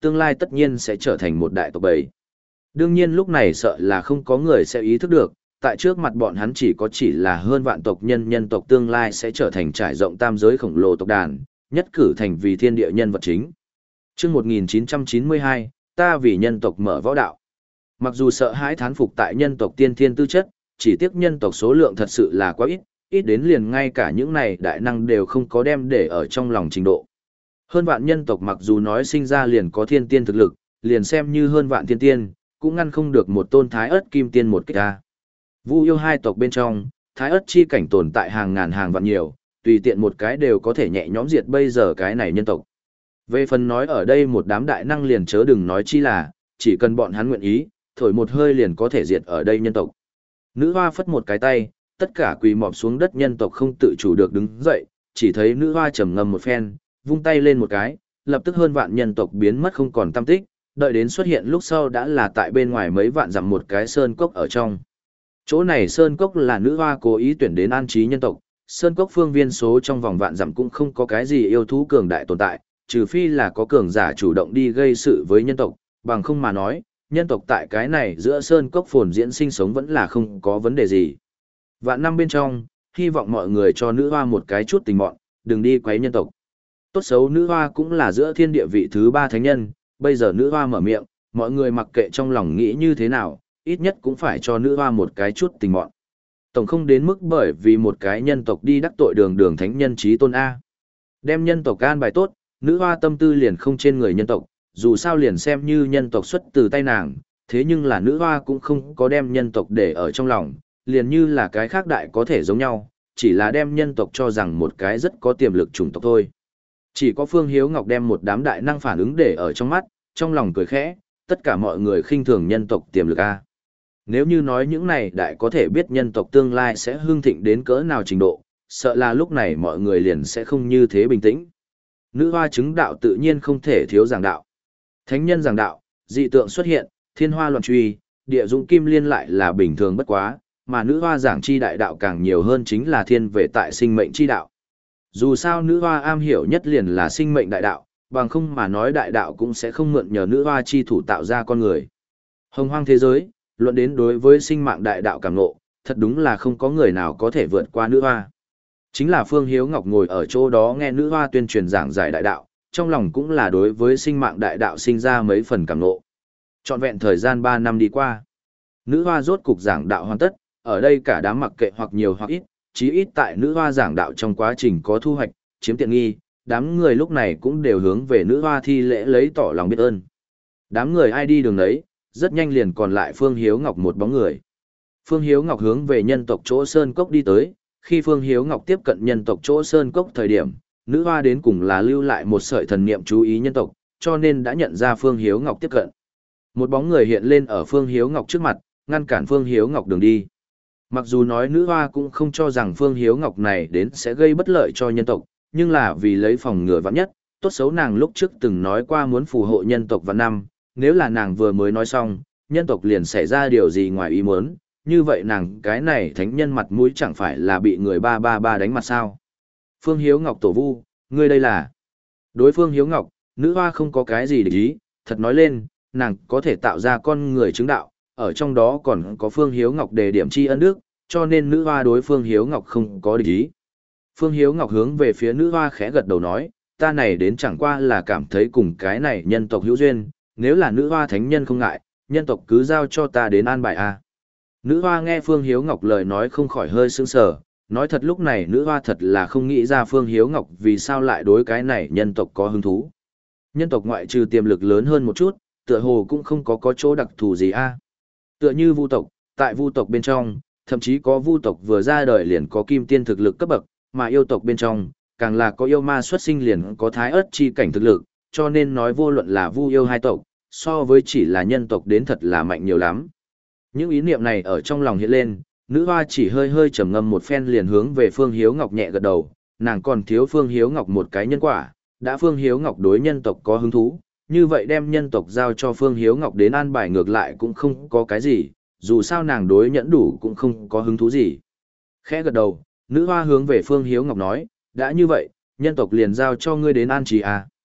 tương lai tất nhiên sẽ trở thành một đại tộc bầy. Đương nhiên lúc này sợ là không có người sẽ ý thức được, tại trước mặt bọn hắn chỉ có chỉ là hơn vạn tộc nhân nhân tộc tương lai sẽ trở thành trải rộng tam giới khổng lồ tộc đàn, nhất cử thành vì thiên địa nhân vật chính. Chương một nghìn chín trăm chín mươi hai, ta vì nhân tộc mở võ đạo. Mặc dù sợ hãi thán phục tại nhân tộc tiên thiên tư chất, chỉ tiếc nhân tộc số lượng thật sự là quá ít, ít đến liền ngay cả những này đại năng đều không có đem để ở trong lòng trình độ. Hơn vạn nhân tộc mặc dù nói sinh ra liền có thiên tiên thực lực, liền xem như hơn vạn thiên tiên, cũng ngăn không được một tôn thái ớt kim tiên một kích ra. Vu yêu hai tộc bên trong, thái ớt chi cảnh tồn tại hàng ngàn hàng vạn nhiều, tùy tiện một cái đều có thể nhẹ nhõm diệt bây giờ cái này nhân tộc. Về phần nói ở đây một đám đại năng liền chớ đừng nói chi là, chỉ cần bọn hắn nguyện ý, thổi một hơi liền có thể diệt ở đây nhân tộc. Nữ hoa phất một cái tay, tất cả quỳ mọp xuống đất nhân tộc không tự chủ được đứng dậy, chỉ thấy nữ hoa trầm ngâm một phen, vung tay lên một cái, lập tức hơn vạn nhân tộc biến mất không còn tăm tích, đợi đến xuất hiện lúc sau đã là tại bên ngoài mấy vạn dặm một cái sơn cốc ở trong. Chỗ này sơn cốc là nữ hoa cố ý tuyển đến an trí nhân tộc, sơn cốc phương viên số trong vòng vạn dặm cũng không có cái gì yêu thú cường đại tồn tại, trừ phi là có cường giả chủ động đi gây sự với nhân tộc, bằng không mà nói, nhân tộc tại cái này giữa sơn cốc phồn diễn sinh sống vẫn là không có vấn đề gì. Vạn năm bên trong, hy vọng mọi người cho nữ hoa một cái chút tình mọn, đừng đi quấy nhân tộc. Tốt xấu nữ hoa cũng là giữa thiên địa vị thứ ba thánh nhân, bây giờ nữ hoa mở miệng, mọi người mặc kệ trong lòng nghĩ như thế nào, ít nhất cũng phải cho nữ hoa một cái chút tình mọn. Tổng không đến mức bởi vì một cái nhân tộc đi đắc tội đường đường thánh nhân chí tôn A. Đem nhân tộc an bài tốt, nữ hoa tâm tư liền không trên người nhân tộc, dù sao liền xem như nhân tộc xuất từ tay nàng, thế nhưng là nữ hoa cũng không có đem nhân tộc để ở trong lòng, liền như là cái khác đại có thể giống nhau, chỉ là đem nhân tộc cho rằng một cái rất có tiềm lực chủng tộc thôi. Chỉ có Phương Hiếu Ngọc đem một đám đại năng phản ứng để ở trong mắt, trong lòng cười khẽ, tất cả mọi người khinh thường nhân tộc tiềm lực A. Nếu như nói những này đại có thể biết nhân tộc tương lai sẽ hương thịnh đến cỡ nào trình độ, sợ là lúc này mọi người liền sẽ không như thế bình tĩnh. Nữ hoa chứng đạo tự nhiên không thể thiếu giảng đạo. Thánh nhân giảng đạo, dị tượng xuất hiện, thiên hoa loạn truy, địa dũng kim liên lại là bình thường bất quá, mà nữ hoa giảng chi đại đạo càng nhiều hơn chính là thiên về tại sinh mệnh chi đạo. Dù sao nữ hoa am hiểu nhất liền là sinh mệnh đại đạo, bằng không mà nói đại đạo cũng sẽ không mượn nhờ nữ hoa chi thủ tạo ra con người. Hồng hoang thế giới, luận đến đối với sinh mạng đại đạo cảm ngộ, thật đúng là không có người nào có thể vượt qua nữ hoa. Chính là Phương Hiếu Ngọc ngồi ở chỗ đó nghe nữ hoa tuyên truyền giảng giải đại đạo, trong lòng cũng là đối với sinh mạng đại đạo sinh ra mấy phần cảm ngộ. Trọn vẹn thời gian ba năm đi qua, nữ hoa rốt cục giảng đạo hoàn tất, ở đây cả đám mặc kệ hoặc nhiều hoặc ít, chí ít tại nữ hoa giảng đạo trong quá trình có thu hoạch, chiếm tiện nghi, đám người lúc này cũng đều hướng về nữ hoa thi lễ lấy tỏ lòng biết ơn. Đám người ai đi đường đấy, rất nhanh liền còn lại Phương Hiếu Ngọc một bóng người. Phương Hiếu Ngọc hướng về nhân tộc chỗ Sơn Cốc đi tới, khi Phương Hiếu Ngọc tiếp cận nhân tộc chỗ Sơn Cốc thời điểm, nữ hoa đến cùng là lưu lại một sợi thần niệm chú ý nhân tộc, cho nên đã nhận ra Phương Hiếu Ngọc tiếp cận. Một bóng người hiện lên ở Phương Hiếu Ngọc trước mặt, ngăn cản Phương Hiếu Ngọc đường đi. Mặc dù nói nữ hoa cũng không cho rằng Phương Hiếu Ngọc này đến sẽ gây bất lợi cho nhân tộc, nhưng là vì lấy phòng ngừa vạn nhất, tốt xấu nàng lúc trước từng nói qua muốn phù hộ nhân tộc vạn năm, nếu là nàng vừa mới nói xong, nhân tộc liền xảy ra điều gì ngoài ý muốn, như vậy nàng cái này thánh nhân mặt mũi chẳng phải là bị người ba ba ba đánh mặt sao. Phương Hiếu Ngọc tổ vu, ngươi đây là... Đối Phương Hiếu Ngọc, nữ hoa không có cái gì để ý, thật nói lên, nàng có thể tạo ra con người chứng đạo, ở trong đó còn có Phương Hiếu Ngọc đề điểm tri ân đức, cho nên nữ hoa đối Phương Hiếu Ngọc không có để ý. Phương Hiếu Ngọc hướng về phía nữ hoa khẽ gật đầu nói, ta này đến chẳng qua là cảm thấy cùng cái này nhân tộc hữu duyên, nếu là nữ hoa thánh nhân không ngại, nhân tộc cứ giao cho ta đến an bài a. Nữ hoa nghe Phương Hiếu Ngọc lời nói không khỏi hơi sững sờ, nói thật lúc này nữ hoa thật là không nghĩ ra Phương Hiếu Ngọc vì sao lại đối cái này nhân tộc có hứng thú. Nhân tộc ngoại trừ tiềm lực lớn hơn một chút, tựa hồ cũng không có có chỗ đặc thù gì a. Tựa như vu tộc, tại vu tộc bên trong, thậm chí có vu tộc vừa ra đời liền có kim tiên thực lực cấp bậc, mà yêu tộc bên trong, càng là có yêu ma xuất sinh liền có thái ớt chi cảnh thực lực, cho nên nói vô luận là vu yêu hai tộc, so với chỉ là nhân tộc đến thật là mạnh nhiều lắm. Những ý niệm này ở trong lòng hiện lên, nữ hoa chỉ hơi hơi trầm ngâm một phen liền hướng về Phương Hiếu Ngọc nhẹ gật đầu, nàng còn thiếu Phương Hiếu Ngọc một cái nhân quả, đã Phương Hiếu Ngọc đối nhân tộc có hứng thú, như vậy đem nhân tộc giao cho Phương Hiếu Ngọc đến an bài ngược lại cũng không có cái gì, dù sao nàng đối nhẫn đủ cũng không có hứng thú gì. Khẽ gật đầu, nữ hoa hướng về Phương Hiếu Ngọc nói, đã như vậy, nhân tộc liền giao cho ngươi đến an trí à.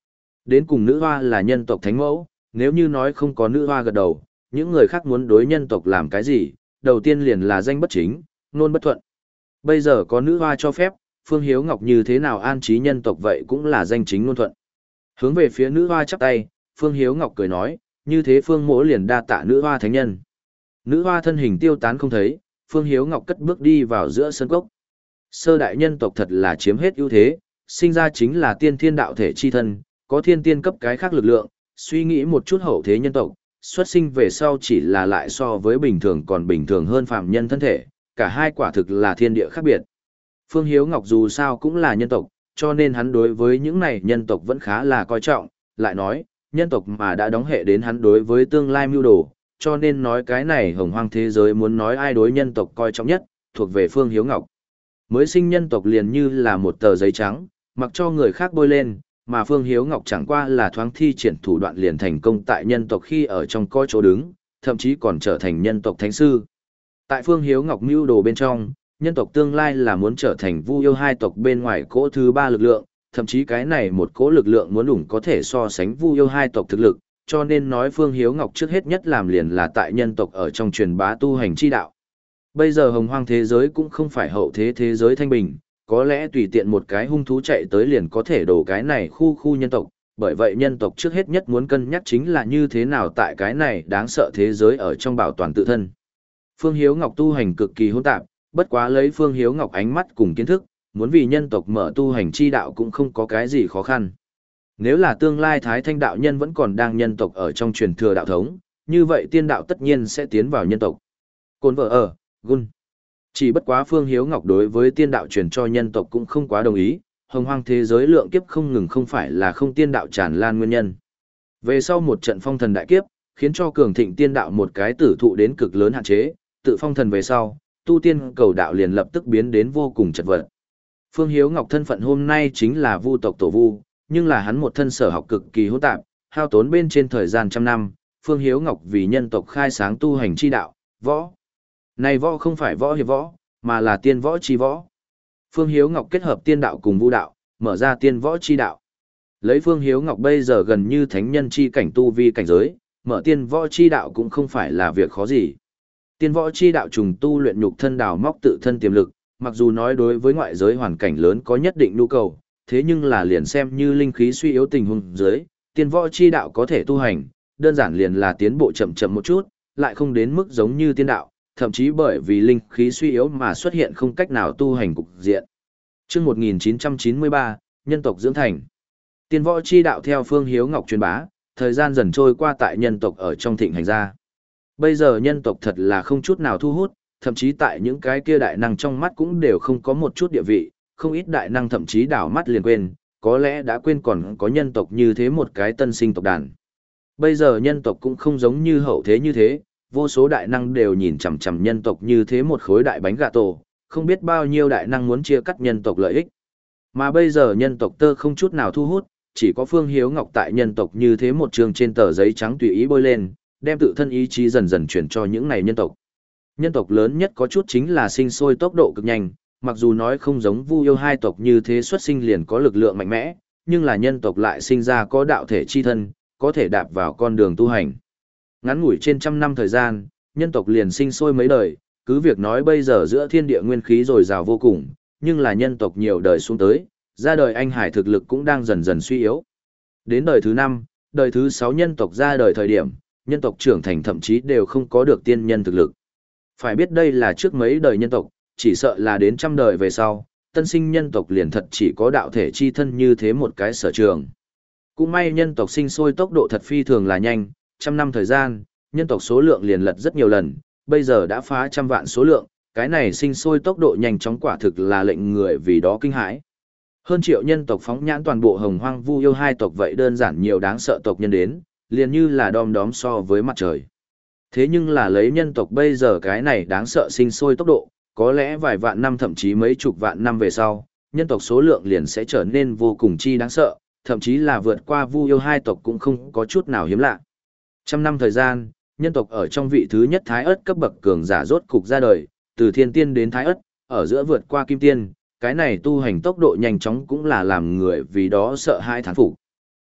Đến cùng nữ hoa là nhân tộc thánh mẫu, nếu như nói không có nữ hoa gật đầu, những người khác muốn đối nhân tộc làm cái gì, đầu tiên liền là danh bất chính, nôn bất thuận. Bây giờ có nữ hoa cho phép, Phương Hiếu Ngọc như thế nào an trí nhân tộc vậy cũng là danh chính ngôn thuận. Hướng về phía nữ hoa chắp tay, Phương Hiếu Ngọc cười nói, như thế Phương mỗ liền đa tạ nữ hoa thánh nhân. Nữ hoa thân hình tiêu tán không thấy, Phương Hiếu Ngọc cất bước đi vào giữa sân cốc. Sơ đại nhân tộc thật là chiếm hết ưu thế, sinh ra chính là tiên thiên đạo thể chi thân, có thiên tiên cấp cái khác lực lượng, suy nghĩ một chút hậu thế nhân tộc, xuất sinh về sau chỉ là lại so với bình thường còn bình thường hơn phàm nhân thân thể, cả hai quả thực là thiên địa khác biệt. Phương Hiếu Ngọc dù sao cũng là nhân tộc, cho nên hắn đối với những này nhân tộc vẫn khá là coi trọng, lại nói, nhân tộc mà đã đóng hệ đến hắn đối với tương lai mưu đồ, cho nên nói cái này hồng hoang thế giới muốn nói ai đối nhân tộc coi trọng nhất, thuộc về Phương Hiếu Ngọc. Mới sinh nhân tộc liền như là một tờ giấy trắng, mặc cho người khác bôi lên, mà Phương Hiếu Ngọc chẳng qua là thoáng thi triển thủ đoạn liền thành công tại nhân tộc khi ở trong coi chỗ đứng, thậm chí còn trở thành nhân tộc thánh sư. Tại Phương Hiếu Ngọc mưu đồ bên trong, nhân tộc tương lai là muốn trở thành Vu Yêu hai tộc bên ngoài cỗ thứ ba lực lượng, thậm chí cái này một cỗ lực lượng muốn đủng có thể so sánh Vu Yêu hai tộc thực lực, cho nên nói Phương Hiếu Ngọc trước hết nhất làm liền là tại nhân tộc ở trong truyền bá tu hành chi đạo. Bây giờ hồng hoang thế giới cũng không phải hậu thế thế giới thanh bình, có lẽ tùy tiện một cái hung thú chạy tới liền có thể đổ cái này khu khu nhân tộc, bởi vậy nhân tộc trước hết nhất muốn cân nhắc chính là như thế nào tại cái này đáng sợ thế giới ở trong bảo toàn tự thân. Phương Hiếu Ngọc tu hành cực kỳ hỗn tạp, bất quá lấy Phương Hiếu Ngọc ánh mắt cùng kiến thức, muốn vì nhân tộc mở tu hành chi đạo cũng không có cái gì khó khăn. Nếu là tương lai Thái Thanh đạo nhân vẫn còn đang nhân tộc ở trong truyền thừa đạo thống, như vậy tiên đạo tất nhiên sẽ tiến vào nhân tộc. Côn vợ ở, Gun. Chỉ bất quá Phương Hiếu Ngọc đối với tiên đạo truyền cho nhân tộc cũng không quá đồng ý, hồng hoang thế giới lượng kiếp không ngừng không phải là không tiên đạo tràn lan nguyên nhân. Về sau một trận phong thần đại kiếp, khiến cho cường thịnh tiên đạo một cái tử thụ đến cực lớn hạn chế, tự phong thần về sau, tu tiên cầu đạo liền lập tức biến đến vô cùng chật vật. Phương Hiếu Ngọc thân phận hôm nay chính là Vu tộc tổ Vu, nhưng là hắn một thân sở học cực kỳ hỗn tạp, hao tốn bên trên thời gian trăm năm, Phương Hiếu Ngọc vì nhân tộc khai sáng tu hành chi đạo, võ. Này võ không phải võ hiệp võ, mà là tiên võ chi võ. Phương Hiếu Ngọc kết hợp tiên đạo cùng Vu đạo, mở ra tiên võ chi đạo. Lấy Phương Hiếu Ngọc bây giờ gần như thánh nhân chi cảnh tu vi cảnh giới, mở tiên võ chi đạo cũng không phải là việc khó gì. Tiên võ chi đạo trùng tu luyện nhục thân đào móc tự thân tiềm lực, mặc dù nói đối với ngoại giới hoàn cảnh lớn có nhất định nhu cầu, thế nhưng là liền xem như linh khí suy yếu tình huống dưới, tiên võ chi đạo có thể tu hành, đơn giản liền là tiến bộ chậm chậm một chút, lại không đến mức giống như tiên đạo, thậm chí bởi vì linh khí suy yếu mà xuất hiện không cách nào tu hành cục diện. Chương một nghìn chín trăm chín mươi ba, nhân tộc dưỡng thành. Tiên võ chi đạo theo Phương Hiếu Ngọc truyền bá, thời gian dần trôi qua tại nhân tộc ở trong thịnh hành ra. Bây giờ nhân tộc thật là không chút nào thu hút, thậm chí tại những cái kia đại năng trong mắt cũng đều không có một chút địa vị, không ít đại năng thậm chí đảo mắt liền quên, có lẽ đã quên còn có nhân tộc như thế một cái tân sinh tộc đàn. Bây giờ nhân tộc cũng không giống như hậu thế như thế, vô số đại năng đều nhìn chằm chằm nhân tộc như thế một khối đại bánh gà tổ, không biết bao nhiêu đại năng muốn chia cắt nhân tộc lợi ích. Mà bây giờ nhân tộc tơ không chút nào thu hút, chỉ có Phương Hiếu Ngọc tại nhân tộc như thế một trường trên tờ giấy trắng tùy ý bôi lên, đem tự thân ý chí dần dần chuyển cho những này nhân tộc. Nhân tộc lớn nhất có chút chính là sinh sôi tốc độ cực nhanh, mặc dù nói không giống Vu Yêu hai tộc như thế xuất sinh liền có lực lượng mạnh mẽ, nhưng là nhân tộc lại sinh ra có đạo thể chi thân, có thể đạp vào con đường tu hành. Ngắn ngủi trên trăm năm thời gian, nhân tộc liền sinh sôi mấy đời, cứ việc nói bây giờ giữa thiên địa nguyên khí dồi dào vô cùng, nhưng là nhân tộc nhiều đời xuống tới, ra đời anh hải thực lực cũng đang dần dần suy yếu. Đến đời thứ năm, đời thứ sáu nhân tộc ra đời thời điểm, nhân tộc trưởng thành thậm chí đều không có được tiên nhân thực lực. Phải biết đây là trước mấy đời nhân tộc, chỉ sợ là đến trăm đời về sau, tân sinh nhân tộc liền thật chỉ có đạo thể chi thân như thế một cái sở trường. Cũng may nhân tộc sinh sôi tốc độ thật phi thường là nhanh, trăm năm thời gian, nhân tộc số lượng liền lật rất nhiều lần, bây giờ đã phá trăm vạn số lượng, cái này sinh sôi tốc độ nhanh chóng quả thực là lệnh người vì đó kinh hãi. Hơn triệu nhân tộc phóng nhãn toàn bộ hồng hoang Vu Yêu hai tộc vậy đơn giản nhiều đáng sợ tộc nhân đến, liền như là đom đóm so với mặt trời. Thế nhưng là lấy nhân tộc bây giờ cái này đáng sợ sinh sôi tốc độ, có lẽ vài vạn năm thậm chí mấy chục vạn năm về sau, nhân tộc số lượng liền sẽ trở nên vô cùng chi đáng sợ, thậm chí là vượt qua Vu Yêu hai tộc cũng không có chút nào hiếm lạ. Trăm năm thời gian, nhân tộc ở trong vị thứ nhất Thái Ất cấp bậc cường giả rốt cục ra đời, từ thiên tiên đến Thái Ất, ở giữa vượt qua kim tiên, cái này tu hành tốc độ nhanh chóng cũng là làm người vì đó sợ hãi thán phục.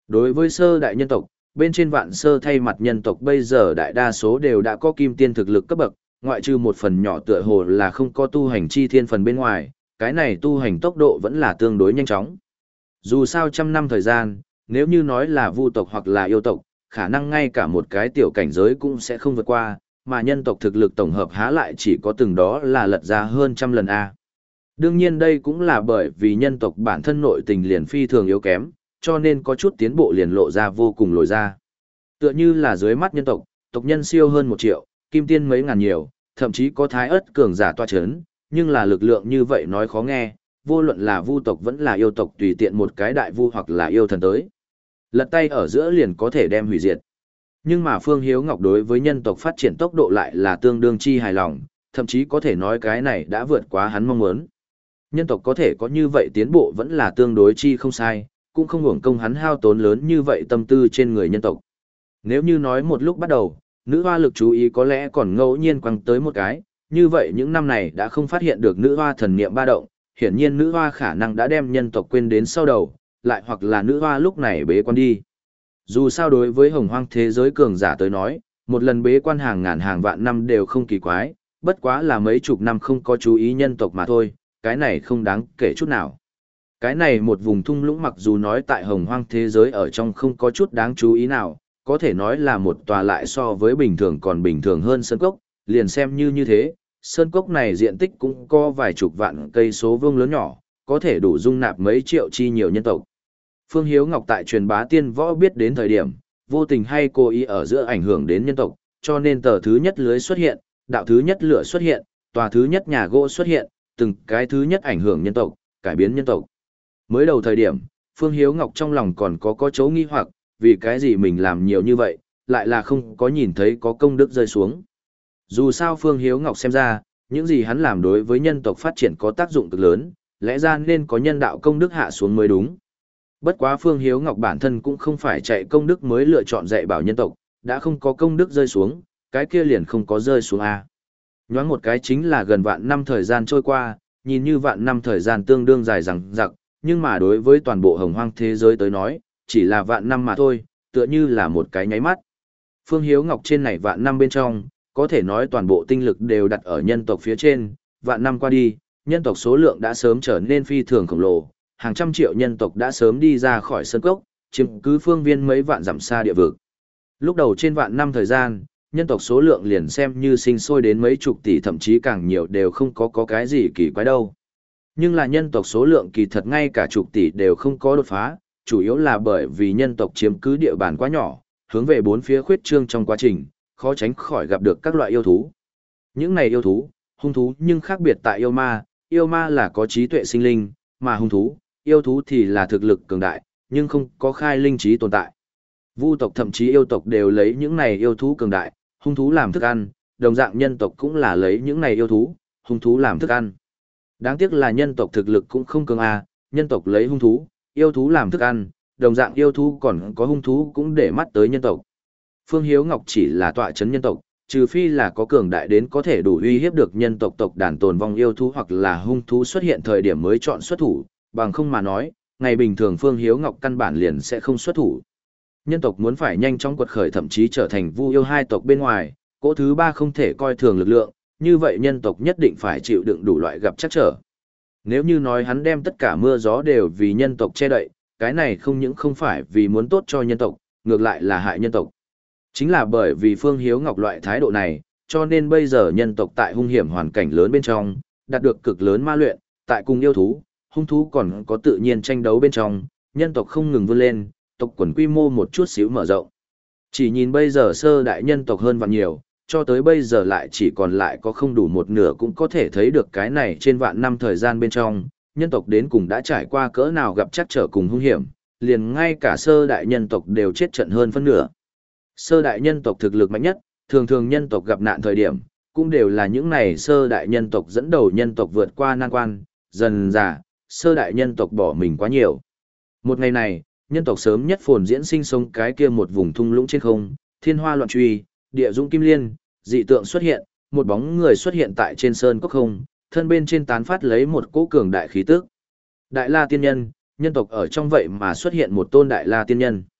Đối với sơ đại nhân tộc, bên trên vạn sơ thay mặt nhân tộc bây giờ đại đa số đều đã có kim tiên thực lực cấp bậc, ngoại trừ một phần nhỏ tựa hồ là không có tu hành chi thiên phần bên ngoài, cái này tu hành tốc độ vẫn là tương đối nhanh chóng. Dù sao trăm năm thời gian, nếu như nói là vu tộc hoặc là yêu tộc, khả năng ngay cả một cái tiểu cảnh giới cũng sẽ không vượt qua, mà nhân tộc thực lực tổng hợp há lại chỉ có từng đó là lật ra hơn trăm lần A. Đương nhiên đây cũng là bởi vì nhân tộc bản thân nội tình liền phi thường yếu kém, cho nên có chút tiến bộ liền lộ ra vô cùng lồi ra. Tựa như là dưới mắt nhân tộc, tộc nhân siêu hơn một triệu, kim tiên mấy ngàn nhiều, thậm chí có thái ớt cường giả toa chấn, nhưng là lực lượng như vậy nói khó nghe, vô luận là vu tộc vẫn là yêu tộc tùy tiện một cái đại vu hoặc là yêu thần tới. Lật tay ở giữa liền có thể đem hủy diệt. Nhưng mà Phương Hiếu Ngọc đối với nhân tộc phát triển tốc độ lại là tương đương chi hài lòng, thậm chí có thể nói cái này đã vượt quá hắn mong muốn. Nhân tộc có thể có như vậy tiến bộ vẫn là tương đối chi không sai, cũng không hưởng công hắn hao tốn lớn như vậy tâm tư trên người nhân tộc. Nếu như nói một lúc bắt đầu, nữ hoa lực chú ý có lẽ còn ngẫu nhiên quăng tới một cái, như vậy những năm này đã không phát hiện được nữ hoa thần niệm ba động, hiển nhiên nữ hoa khả năng đã đem nhân tộc quên đến sau đầu, lại hoặc là nữ hoa lúc này bế quan đi. Dù sao đối với hồng hoang thế giới cường giả tới nói, một lần bế quan hàng ngàn hàng vạn năm đều không kỳ quái, bất quá là mấy chục năm không có chú ý nhân tộc mà thôi, cái này không đáng kể chút nào. Cái này một vùng thung lũng mặc dù nói tại hồng hoang thế giới ở trong không có chút đáng chú ý nào, có thể nói là một tòa lại so với bình thường còn bình thường hơn sơn cốc, liền xem như như thế, sơn cốc này diện tích cũng có vài chục vạn cây số vuông lớn nhỏ, có thể đủ dung nạp mấy triệu chi nhiều nhân tộc. Phương Hiếu Ngọc tại truyền bá tiên võ biết đến thời điểm, vô tình hay cố ý ở giữa ảnh hưởng đến nhân tộc, cho nên tờ thứ nhất lưới xuất hiện, đạo thứ nhất lửa xuất hiện, tòa thứ nhất nhà gỗ xuất hiện, từng cái thứ nhất ảnh hưởng nhân tộc, cải biến nhân tộc. Mới đầu thời điểm, Phương Hiếu Ngọc trong lòng còn có có chấu nghi hoặc, vì cái gì mình làm nhiều như vậy, lại là không có nhìn thấy có công đức rơi xuống. Dù sao Phương Hiếu Ngọc xem ra, những gì hắn làm đối với nhân tộc phát triển có tác dụng cực lớn, lẽ ra nên có nhân đạo công đức hạ xuống mới đúng. Bất quá Phương Hiếu Ngọc bản thân cũng không phải chạy công đức mới lựa chọn dạy bảo nhân tộc, đã không có công đức rơi xuống, cái kia liền không có rơi xuống A. Nhoáng một cái chính là gần vạn năm thời gian trôi qua, nhìn như vạn năm thời gian tương đương dài dằng dặc, nhưng mà đối với toàn bộ hồng hoang thế giới tới nói, chỉ là vạn năm mà thôi, tựa như là một cái nháy mắt. Phương Hiếu Ngọc trên này vạn năm bên trong, có thể nói toàn bộ tinh lực đều đặt ở nhân tộc phía trên, vạn năm qua đi, nhân tộc số lượng đã sớm trở nên phi thường khổng lồ, hàng trăm triệu nhân tộc đã sớm đi ra khỏi sơn cốc, chiếm cứ phương viên mấy vạn dặm xa địa vực. Lúc đầu trên vạn năm thời gian, nhân tộc số lượng liền xem như sinh sôi đến mấy chục tỷ thậm chí càng nhiều đều không có có cái gì kỳ quái đâu. Nhưng là nhân tộc số lượng kỳ thật ngay cả chục tỷ đều không có đột phá, chủ yếu là bởi vì nhân tộc chiếm cứ địa bàn quá nhỏ, hướng về bốn phía khuyết trương trong quá trình, khó tránh khỏi gặp được các loại yêu thú. Những này yêu thú, hung thú nhưng khác biệt tại yêu ma, yêu ma là có trí tuệ sinh linh, mà hung thú, yêu thú thì là thực lực cường đại, nhưng không có khai linh trí tồn tại. Vu tộc thậm chí yêu tộc đều lấy những này yêu thú cường đại, hung thú làm thức ăn, đồng dạng nhân tộc cũng là lấy những này yêu thú, hung thú làm thức ăn. Đáng tiếc là nhân tộc thực lực cũng không cường a, nhân tộc lấy hung thú, yêu thú làm thức ăn, đồng dạng yêu thú còn có hung thú cũng để mắt tới nhân tộc. Phương Hiếu Ngọc chỉ là tọa chấn nhân tộc, trừ phi là có cường đại đến có thể đủ uy hiếp được nhân tộc tộc đàn tồn vong yêu thú hoặc là hung thú xuất hiện thời điểm mới chọn xuất thủ, bằng không mà nói, ngày bình thường Phương Hiếu Ngọc căn bản liền sẽ không xuất thủ. Nhân tộc muốn phải nhanh chóng quật khởi thậm chí trở thành vu yêu hai tộc bên ngoài, cỗ thứ ba không thể coi thường lực lượng, như vậy nhân tộc nhất định phải chịu đựng đủ loại gặp trắc trở. Nếu như nói hắn đem tất cả mưa gió đều vì nhân tộc che đậy, cái này không những không phải vì muốn tốt cho nhân tộc, ngược lại là hại nhân tộc. Chính là bởi vì Phương Hiếu Ngọc loại thái độ này, cho nên bây giờ nhân tộc tại hung hiểm hoàn cảnh lớn bên trong, đạt được cực lớn ma luyện, tại cùng yêu thú, hung thú còn có tự nhiên tranh đấu bên trong, nhân tộc không ngừng vươn lên, tộc quần quy mô một chút xíu mở rộng. Chỉ nhìn bây giờ sơ đại nhân tộc hơn vạn nhiều, cho tới bây giờ lại chỉ còn lại có không đủ một nửa cũng có thể thấy được cái này trên vạn năm thời gian bên trong, nhân tộc đến cùng đã trải qua cỡ nào gặp chắc trở cùng hung hiểm, liền ngay cả sơ đại nhân tộc đều chết trận hơn phân nửa. Sơ đại nhân tộc thực lực mạnh nhất, thường thường nhân tộc gặp nạn thời điểm, cũng đều là những này sơ đại nhân tộc dẫn đầu nhân tộc vượt qua nan quan, dần dà, sơ đại nhân tộc bỏ mình quá nhiều. Một ngày này, nhân tộc sớm nhất phồn diễn sinh sống cái kia một vùng thung lũng trên không, thiên hoa loạn truy, địa dũng kim liên, dị tượng xuất hiện, một bóng người xuất hiện tại trên sơn cốc không, thân bên trên tán phát lấy một cỗ cường đại khí tức. Đại La tiên nhân, nhân tộc ở trong vậy mà xuất hiện một tôn Đại La tiên nhân.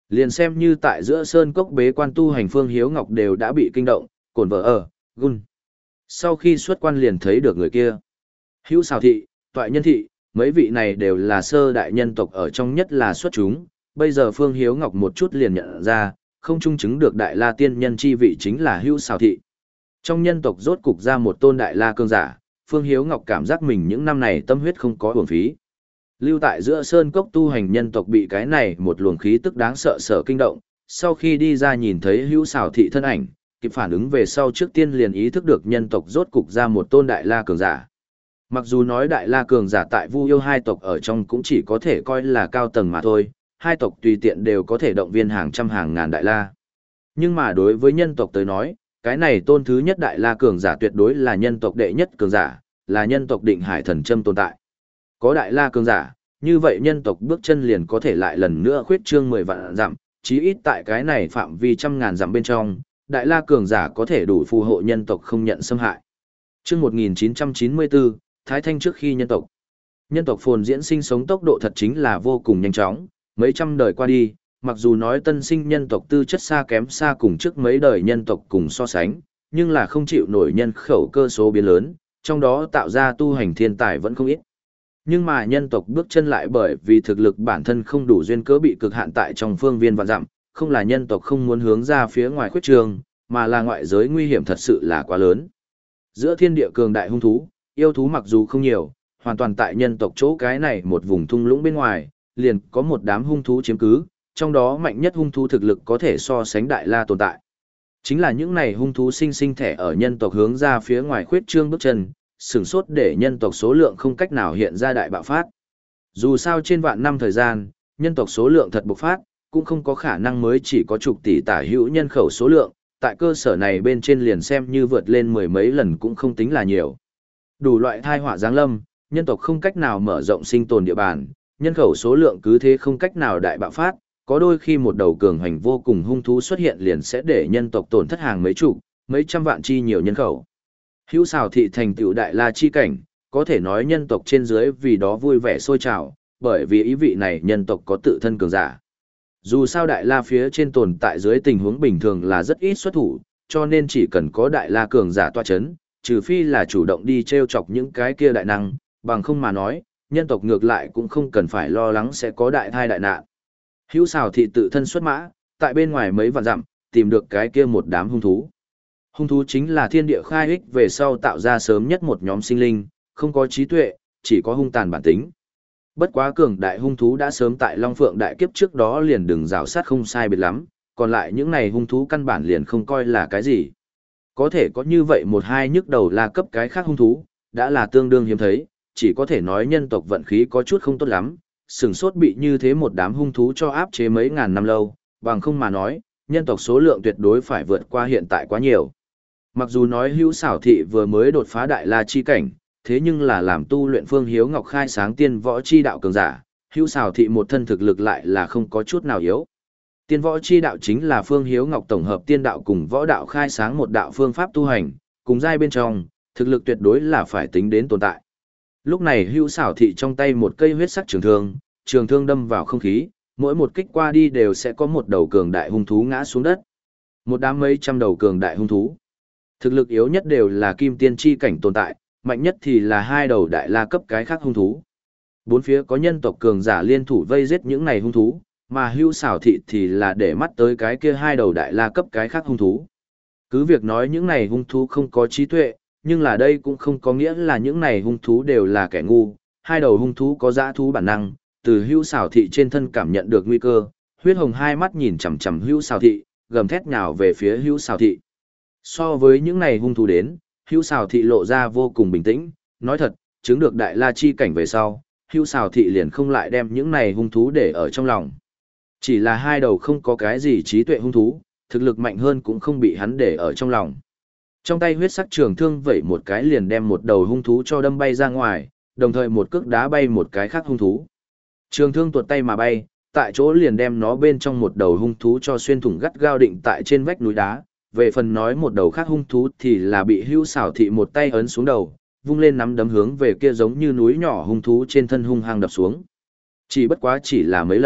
Liền xem như tại giữa sơn cốc bế quan tu hành Phương Hiếu Ngọc đều đã bị kinh động, cồn vợ ở, gun. Sau khi xuất quan liền thấy được người kia. Hữu Sào Thị, Toại Nhân Thị, mấy vị này đều là sơ đại nhân tộc ở trong nhất là xuất chúng, bây giờ Phương Hiếu Ngọc một chút liền nhận ra, không trung chứng được đại la tiên nhân chi vị chính là Hữu Sào Thị. Trong nhân tộc rốt cục ra một tôn đại la cương giả, Phương Hiếu Ngọc cảm giác mình những năm này tâm huyết không có uổng phí. Lưu tại giữa sơn cốc tu hành nhân tộc bị cái này một luồng khí tức đáng sợ sợ kinh động, sau khi đi ra nhìn thấy Hữu Sào Thị thân ảnh, kịp phản ứng về sau trước tiên liền ý thức được nhân tộc rốt cục ra một tôn đại la cường giả. Mặc dù nói đại la cường giả tại Vu Yêu hai tộc ở trong cũng chỉ có thể coi là cao tầng mà thôi, hai tộc tùy tiện đều có thể động viên hàng trăm hàng ngàn đại la. Nhưng mà đối với nhân tộc tới nói, cái này tôn thứ nhất đại la cường giả tuyệt đối là nhân tộc đệ nhất cường giả, là nhân tộc định hải thần châm tồn tại. Có đại la cường giả, như vậy nhân tộc bước chân liền có thể lại lần nữa khuyết trương mười vạn dặm, chí ít tại cái này phạm vi trăm ngàn dặm bên trong, đại la cường giả có thể đủ phù hộ nhân tộc không nhận xâm hại. Chương một nghìn chín trăm chín mươi bốn, Thái Thanh trước khi nhân tộc. Nhân tộc phồn diễn sinh sống tốc độ thật chính là vô cùng nhanh chóng, mấy trăm đời qua đi, mặc dù nói tân sinh nhân tộc tư chất xa kém xa cùng trước mấy đời nhân tộc cùng so sánh, nhưng là không chịu nổi nhân khẩu cơ số biến lớn, trong đó tạo ra tu hành thiên tài vẫn không ít. Nhưng mà nhân tộc bước chân lại bởi vì thực lực bản thân không đủ duyên cớ bị cực hạn tại trong phương viên vạn dặm, không là nhân tộc không muốn hướng ra phía ngoài khuyết trường, mà là ngoại giới nguy hiểm thật sự là quá lớn. Giữa thiên địa cường đại hung thú, yêu thú mặc dù không nhiều, hoàn toàn tại nhân tộc chỗ cái này một vùng thung lũng bên ngoài, liền có một đám hung thú chiếm cứ, trong đó mạnh nhất hung thú thực lực có thể so sánh đại la tồn tại. Chính là những này hung thú sinh sinh thẻ ở nhân tộc hướng ra phía ngoài khuyết trương bước chân, sửng sốt để nhân tộc số lượng không cách nào hiện ra đại bạo phát. Dù sao trên vạn năm thời gian, nhân tộc số lượng thật bộc phát, cũng không có khả năng mới chỉ có chục tỷ tả hữu nhân khẩu số lượng, tại cơ sở này bên trên liền xem như vượt lên mười mấy lần cũng không tính là nhiều. Đủ loại thai họa giáng lâm, nhân tộc không cách nào mở rộng sinh tồn địa bàn, nhân khẩu số lượng cứ thế không cách nào đại bạo phát, có đôi khi một đầu cường hành vô cùng hung thú xuất hiện liền sẽ để nhân tộc tổn thất hàng mấy chục, mấy trăm vạn chi nhiều nhân khẩu. Hữu Sào Thị thành tựu đại la chi cảnh, có thể nói nhân tộc trên dưới vì đó vui vẻ sôi trào, bởi vì ý vị này nhân tộc có tự thân cường giả. Dù sao đại la phía trên tồn tại dưới tình huống bình thường là rất ít xuất thủ, cho nên chỉ cần có đại la cường giả tọa chấn, trừ phi là chủ động đi treo chọc những cái kia đại năng, bằng không mà nói, nhân tộc ngược lại cũng không cần phải lo lắng sẽ có đại thai đại nạn. Hữu Sào Thị tự thân xuất mã, tại bên ngoài mấy vạn dặm, tìm được cái kia một đám hung thú. Hung thú chính là thiên địa khai ích về sau tạo ra sớm nhất một nhóm sinh linh, không có trí tuệ, chỉ có hung tàn bản tính. Bất quá cường đại hung thú đã sớm tại Long Phượng đại kiếp trước đó liền đừng rào sát không sai biệt lắm, còn lại những này hung thú căn bản liền không coi là cái gì. Có thể có như vậy một hai nhức đầu là cấp cái khác hung thú, đã là tương đương hiếm thấy, chỉ có thể nói nhân tộc vận khí có chút không tốt lắm, sừng sốt bị như thế một đám hung thú cho áp chế mấy ngàn năm lâu, bằng không mà nói, nhân tộc số lượng tuyệt đối phải vượt qua hiện tại quá nhiều. Mặc dù nói Hữu Sào Thị vừa mới đột phá đại la chi cảnh, thế nhưng là làm tu luyện Phương Hiếu Ngọc khai sáng tiên võ chi đạo cường giả, Hữu Sào Thị một thân thực lực lại là không có chút nào yếu. Tiên võ chi đạo chính là Phương Hiếu Ngọc tổng hợp tiên đạo cùng võ đạo khai sáng một đạo phương pháp tu hành, cùng giai bên trong, thực lực tuyệt đối là phải tính đến tồn tại. Lúc này Hữu Sào Thị trong tay một cây huyết sắc trường thương, trường thương đâm vào không khí, mỗi một kích qua đi đều sẽ có một đầu cường đại hung thú ngã xuống đất. Một đám mấy trăm đầu cường đại hung thú. Thực lực yếu nhất đều là kim tiên chi cảnh tồn tại, mạnh nhất thì là hai đầu đại la cấp cái khác hung thú. Bốn phía có nhân tộc cường giả liên thủ vây giết những này hung thú, mà Hữu Sào Thị thì là để mắt tới cái kia hai đầu đại la cấp cái khác hung thú. Cứ việc nói những này hung thú không có trí tuệ, nhưng là đây cũng không có nghĩa là những này hung thú đều là kẻ ngu. Hai đầu hung thú có dã thú bản năng, từ Hữu Sào Thị trên thân cảm nhận được nguy cơ, huyết hồng hai mắt nhìn chằm chằm Hữu Sào Thị, gầm thét nhào về phía Hữu Sào Thị. So với những này hung thú đến, Hữu Sào Thị lộ ra vô cùng bình tĩnh, nói thật, chứng được đại la chi cảnh về sau, Hữu Sào Thị liền không lại đem những này hung thú để ở trong lòng. Chỉ là hai đầu không có cái gì trí tuệ hung thú, thực lực mạnh hơn cũng không bị hắn để ở trong lòng. Trong tay huyết sắc trường thương vẩy một cái liền đem một đầu hung thú cho đâm bay ra ngoài, đồng thời một cước đá bay một cái khác hung thú. Trường thương tuột tay mà bay, tại chỗ liền đem nó bên trong một đầu hung thú cho xuyên thủng gắt gao định tại trên vách núi đá. Về phần nói một đầu khác hung thú thì là bị Hữu Sào Thị một tay ấn xuống đầu, vung lên nắm đấm hướng về kia giống như núi nhỏ hung thú trên thân hung hăng đập xuống. Chỉ bất quá chỉ là mấy lần,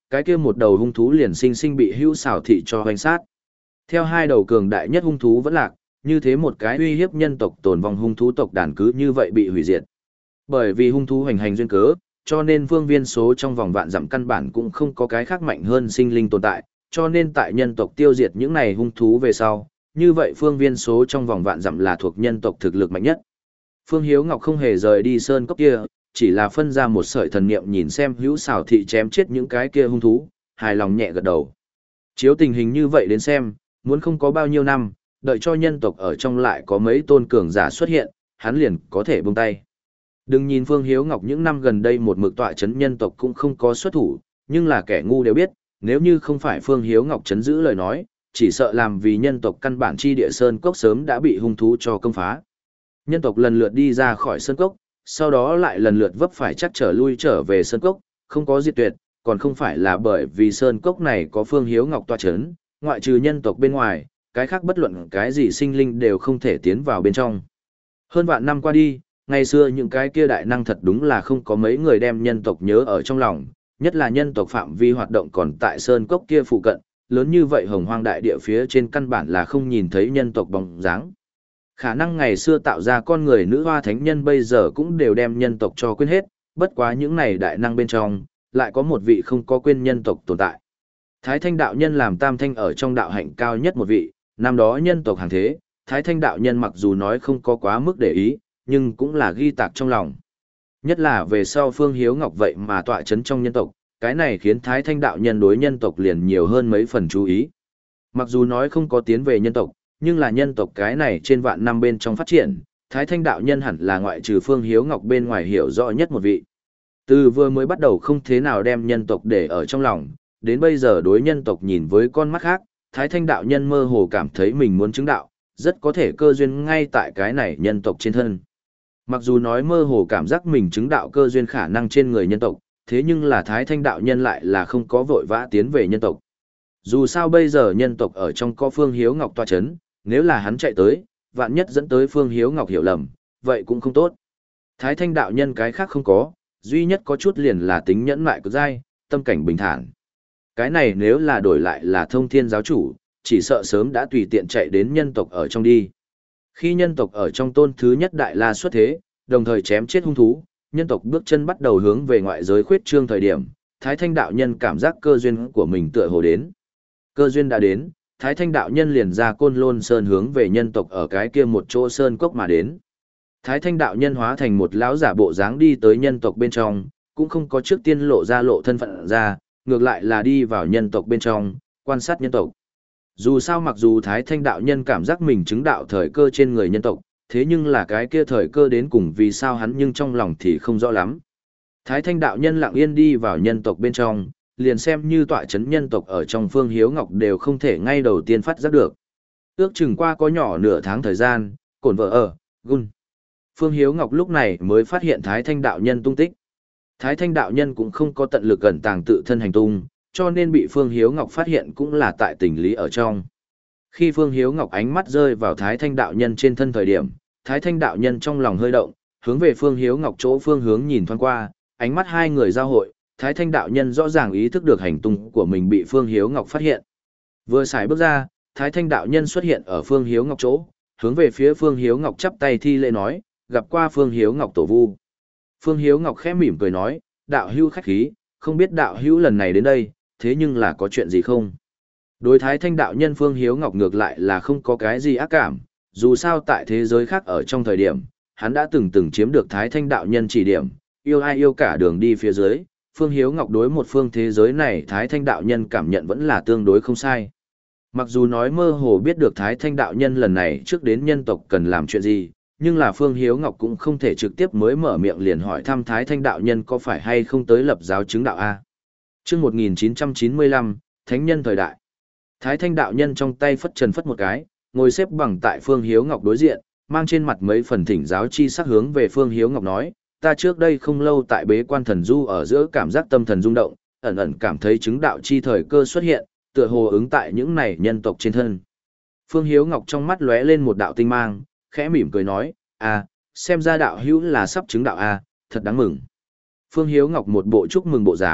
cái kia một đầu hung thú liền sinh sinh bị Hữu Xảo thị cho hoành sát. Theo hai đầu cường đại nhất hung thú vẫn lạc, như thế một cái uy hiếp nhân tộc tồn vong hung thú tộc đàn cứ như vậy bị hủy diệt. Bởi vì hung thú hoành hành duyên cớ, cho nên phương viên số trong vòng vạn dặm căn bản cũng không có cái khác mạnh hơn sinh linh tồn tại, cho nên tại nhân tộc tiêu diệt những này hung thú về sau, như vậy phương viên số trong vòng vạn dặm là thuộc nhân tộc thực lực mạnh nhất. Phương Hiếu Ngọc không hề rời đi sơn cốc kia, chỉ là phân ra một sợi thần niệm nhìn xem Hữu Xảo thị chém chết những cái kia hung thú, hài lòng nhẹ gật đầu. Chiếu tình hình như vậy đến xem, muốn không có bao nhiêu năm, đợi cho nhân tộc ở trong lại có mấy tôn cường giả xuất hiện, hắn liền có thể buông tay. Đừng nhìn Phương Hiếu Ngọc những năm gần đây một mực tọa chấn nhân tộc cũng không có xuất thủ, nhưng là kẻ ngu đều biết, nếu như không phải Phương Hiếu Ngọc chấn giữ lời nói, chỉ sợ làm vì nhân tộc căn bản chi địa sơn cốc sớm đã bị hung thú cho công phá. Nhân tộc lần lượt đi ra khỏi sơn cốc, sau đó lại lần lượt vấp phải chắc trở lui trở về sơn cốc, không có diệt tuyệt, còn không phải là bởi vì sơn cốc này có Phương Hiếu Ngọc tọa chấn, ngoại trừ nhân tộc bên ngoài, cái khác bất luận cái gì sinh linh đều không thể tiến vào bên trong. Hơn vạn năm qua đi, ngày xưa những cái kia đại năng thật đúng là không có mấy người đem nhân tộc nhớ ở trong lòng, nhất là nhân tộc phạm vi hoạt động còn tại sơn cốc kia phụ cận, lớn như vậy hồng hoang đại địa phía trên căn bản là không nhìn thấy nhân tộc bóng dáng. Khả năng ngày xưa tạo ra con người nữ hoa thánh nhân bây giờ cũng đều đem nhân tộc cho quên hết, bất quá những này đại năng bên trong, lại có một vị không có quên nhân tộc tồn tại. Thái Thanh đạo nhân làm tam thanh ở trong đạo hạnh cao nhất một vị, năm đó nhân tộc hàng thế, Thái Thanh đạo nhân mặc dù nói không có quá mức để ý, nhưng cũng là ghi tạc trong lòng. Nhất là về sau Phương Hiếu Ngọc vậy mà tọa chấn trong nhân tộc, cái này khiến Thái Thanh đạo nhân đối nhân tộc liền nhiều hơn mấy phần chú ý. Mặc dù nói không có tiến về nhân tộc, nhưng là nhân tộc cái này trên vạn năm bên trong phát triển, Thái Thanh đạo nhân hẳn là ngoại trừ Phương Hiếu Ngọc bên ngoài hiểu rõ nhất một vị. Từ vừa mới bắt đầu không thế nào đem nhân tộc để ở trong lòng, đến bây giờ đối nhân tộc nhìn với con mắt khác, Thái Thanh đạo nhân mơ hồ cảm thấy mình muốn chứng đạo, rất có thể cơ duyên ngay tại cái này nhân tộc trên thân. Mặc dù nói mơ hồ cảm giác mình chứng đạo cơ duyên khả năng trên người nhân tộc, thế nhưng là Thái Thanh đạo nhân lại là không có vội vã tiến về nhân tộc. Dù sao bây giờ nhân tộc ở trong có Phương Hiếu Ngọc tọa chấn, nếu là hắn chạy tới, vạn nhất dẫn tới Phương Hiếu Ngọc hiểu lầm, vậy cũng không tốt. Thái Thanh đạo nhân cái khác không có, duy nhất có chút liền là tính nhẫn nại cực dai, tâm cảnh bình thản. Cái này nếu là đổi lại là Thông Thiên giáo chủ, chỉ sợ sớm đã tùy tiện chạy đến nhân tộc ở trong đi. Khi nhân tộc ở trong tôn thứ nhất đại la xuất thế, đồng thời chém chết hung thú, nhân tộc bước chân bắt đầu hướng về ngoại giới khuyết trương thời điểm, Thái Thanh đạo nhân cảm giác cơ duyên của mình tựa hồ đến. Cơ duyên đã đến, Thái Thanh đạo nhân liền ra Côn Lôn Sơn hướng về nhân tộc ở cái kia một chỗ sơn cốc mà đến. Thái Thanh đạo nhân hóa thành một lão giả bộ dáng đi tới nhân tộc bên trong, cũng không có trước tiên lộ ra lộ thân phận ra, ngược lại là đi vào nhân tộc bên trong, quan sát nhân tộc. Dù sao mặc dù Thái Thanh đạo nhân cảm giác mình chứng đạo thời cơ trên người nhân tộc, thế nhưng là cái kia thời cơ đến cùng vì sao hắn nhưng trong lòng thì không rõ lắm. Thái Thanh đạo nhân lặng yên đi vào nhân tộc bên trong, liền xem như tọa chấn nhân tộc ở trong Phương Hiếu Ngọc đều không thể ngay đầu tiên phát giác được. Ước chừng qua có nhỏ nửa tháng thời gian, cổn vợ ở, gun. Phương Hiếu Ngọc lúc này mới phát hiện Thái Thanh đạo nhân tung tích. Thái Thanh đạo nhân cũng không có tận lực ẩn tàng tự thân hành tung, cho nên bị Phương Hiếu Ngọc phát hiện cũng là tại tình lý ở trong. Khi Phương Hiếu Ngọc ánh mắt rơi vào Thái Thanh đạo nhân trên thân thời điểm, Thái Thanh đạo nhân trong lòng hơi động, hướng về Phương Hiếu Ngọc chỗ phương hướng nhìn thoáng qua, ánh mắt hai người giao hội, Thái Thanh đạo nhân rõ ràng ý thức được hành tung của mình bị Phương Hiếu Ngọc phát hiện. Vừa xài bước ra, Thái Thanh đạo nhân xuất hiện ở Phương Hiếu Ngọc chỗ, hướng về phía Phương Hiếu Ngọc chắp tay thi lễ nói, gặp qua Phương Hiếu Ngọc tổ vu. Phương Hiếu Ngọc khẽ mỉm cười nói, đạo hữu khách khí, không biết đạo hữu lần này đến đây, thế nhưng là có chuyện gì không? Đối Thái Thanh đạo nhân Phương Hiếu Ngọc ngược lại là không có cái gì ác cảm, dù sao tại thế giới khác ở trong thời điểm, hắn đã từng từng chiếm được Thái Thanh đạo nhân chỉ điểm, yêu ai yêu cả đường đi phía dưới, Phương Hiếu Ngọc đối một phương thế giới này Thái Thanh đạo nhân cảm nhận vẫn là tương đối không sai. Mặc dù nói mơ hồ biết được Thái Thanh đạo nhân lần này trước đến nhân tộc cần làm chuyện gì, nhưng là Phương Hiếu Ngọc cũng không thể trực tiếp mới mở miệng liền hỏi thăm Thái Thanh đạo nhân có phải hay không tới lập giáo chứng đạo A. Chương một nghìn chín trăm chín mươi lăm, Thánh nhân thời đại. Thái Thanh đạo nhân trong tay phất trần phất một cái, ngồi xếp bằng tại Phương Hiếu Ngọc đối diện, mang trên mặt mấy phần thỉnh giáo chi sắc hướng về Phương Hiếu Ngọc nói, ta trước đây không lâu tại bế quan thần du ở giữa cảm giác tâm thần rung động, ẩn ẩn cảm thấy chứng đạo chi thời cơ xuất hiện, tựa hồ ứng tại những này nhân tộc trên thân. Phương Hiếu Ngọc trong mắt lóe lên một đạo tinh mang, khẽ mỉm cười nói, à, xem ra đạo hữu là sắp chứng đạo a, thật đáng mừng. Phương Hiếu Ngọc một bộ chúc mừng bộ dáng,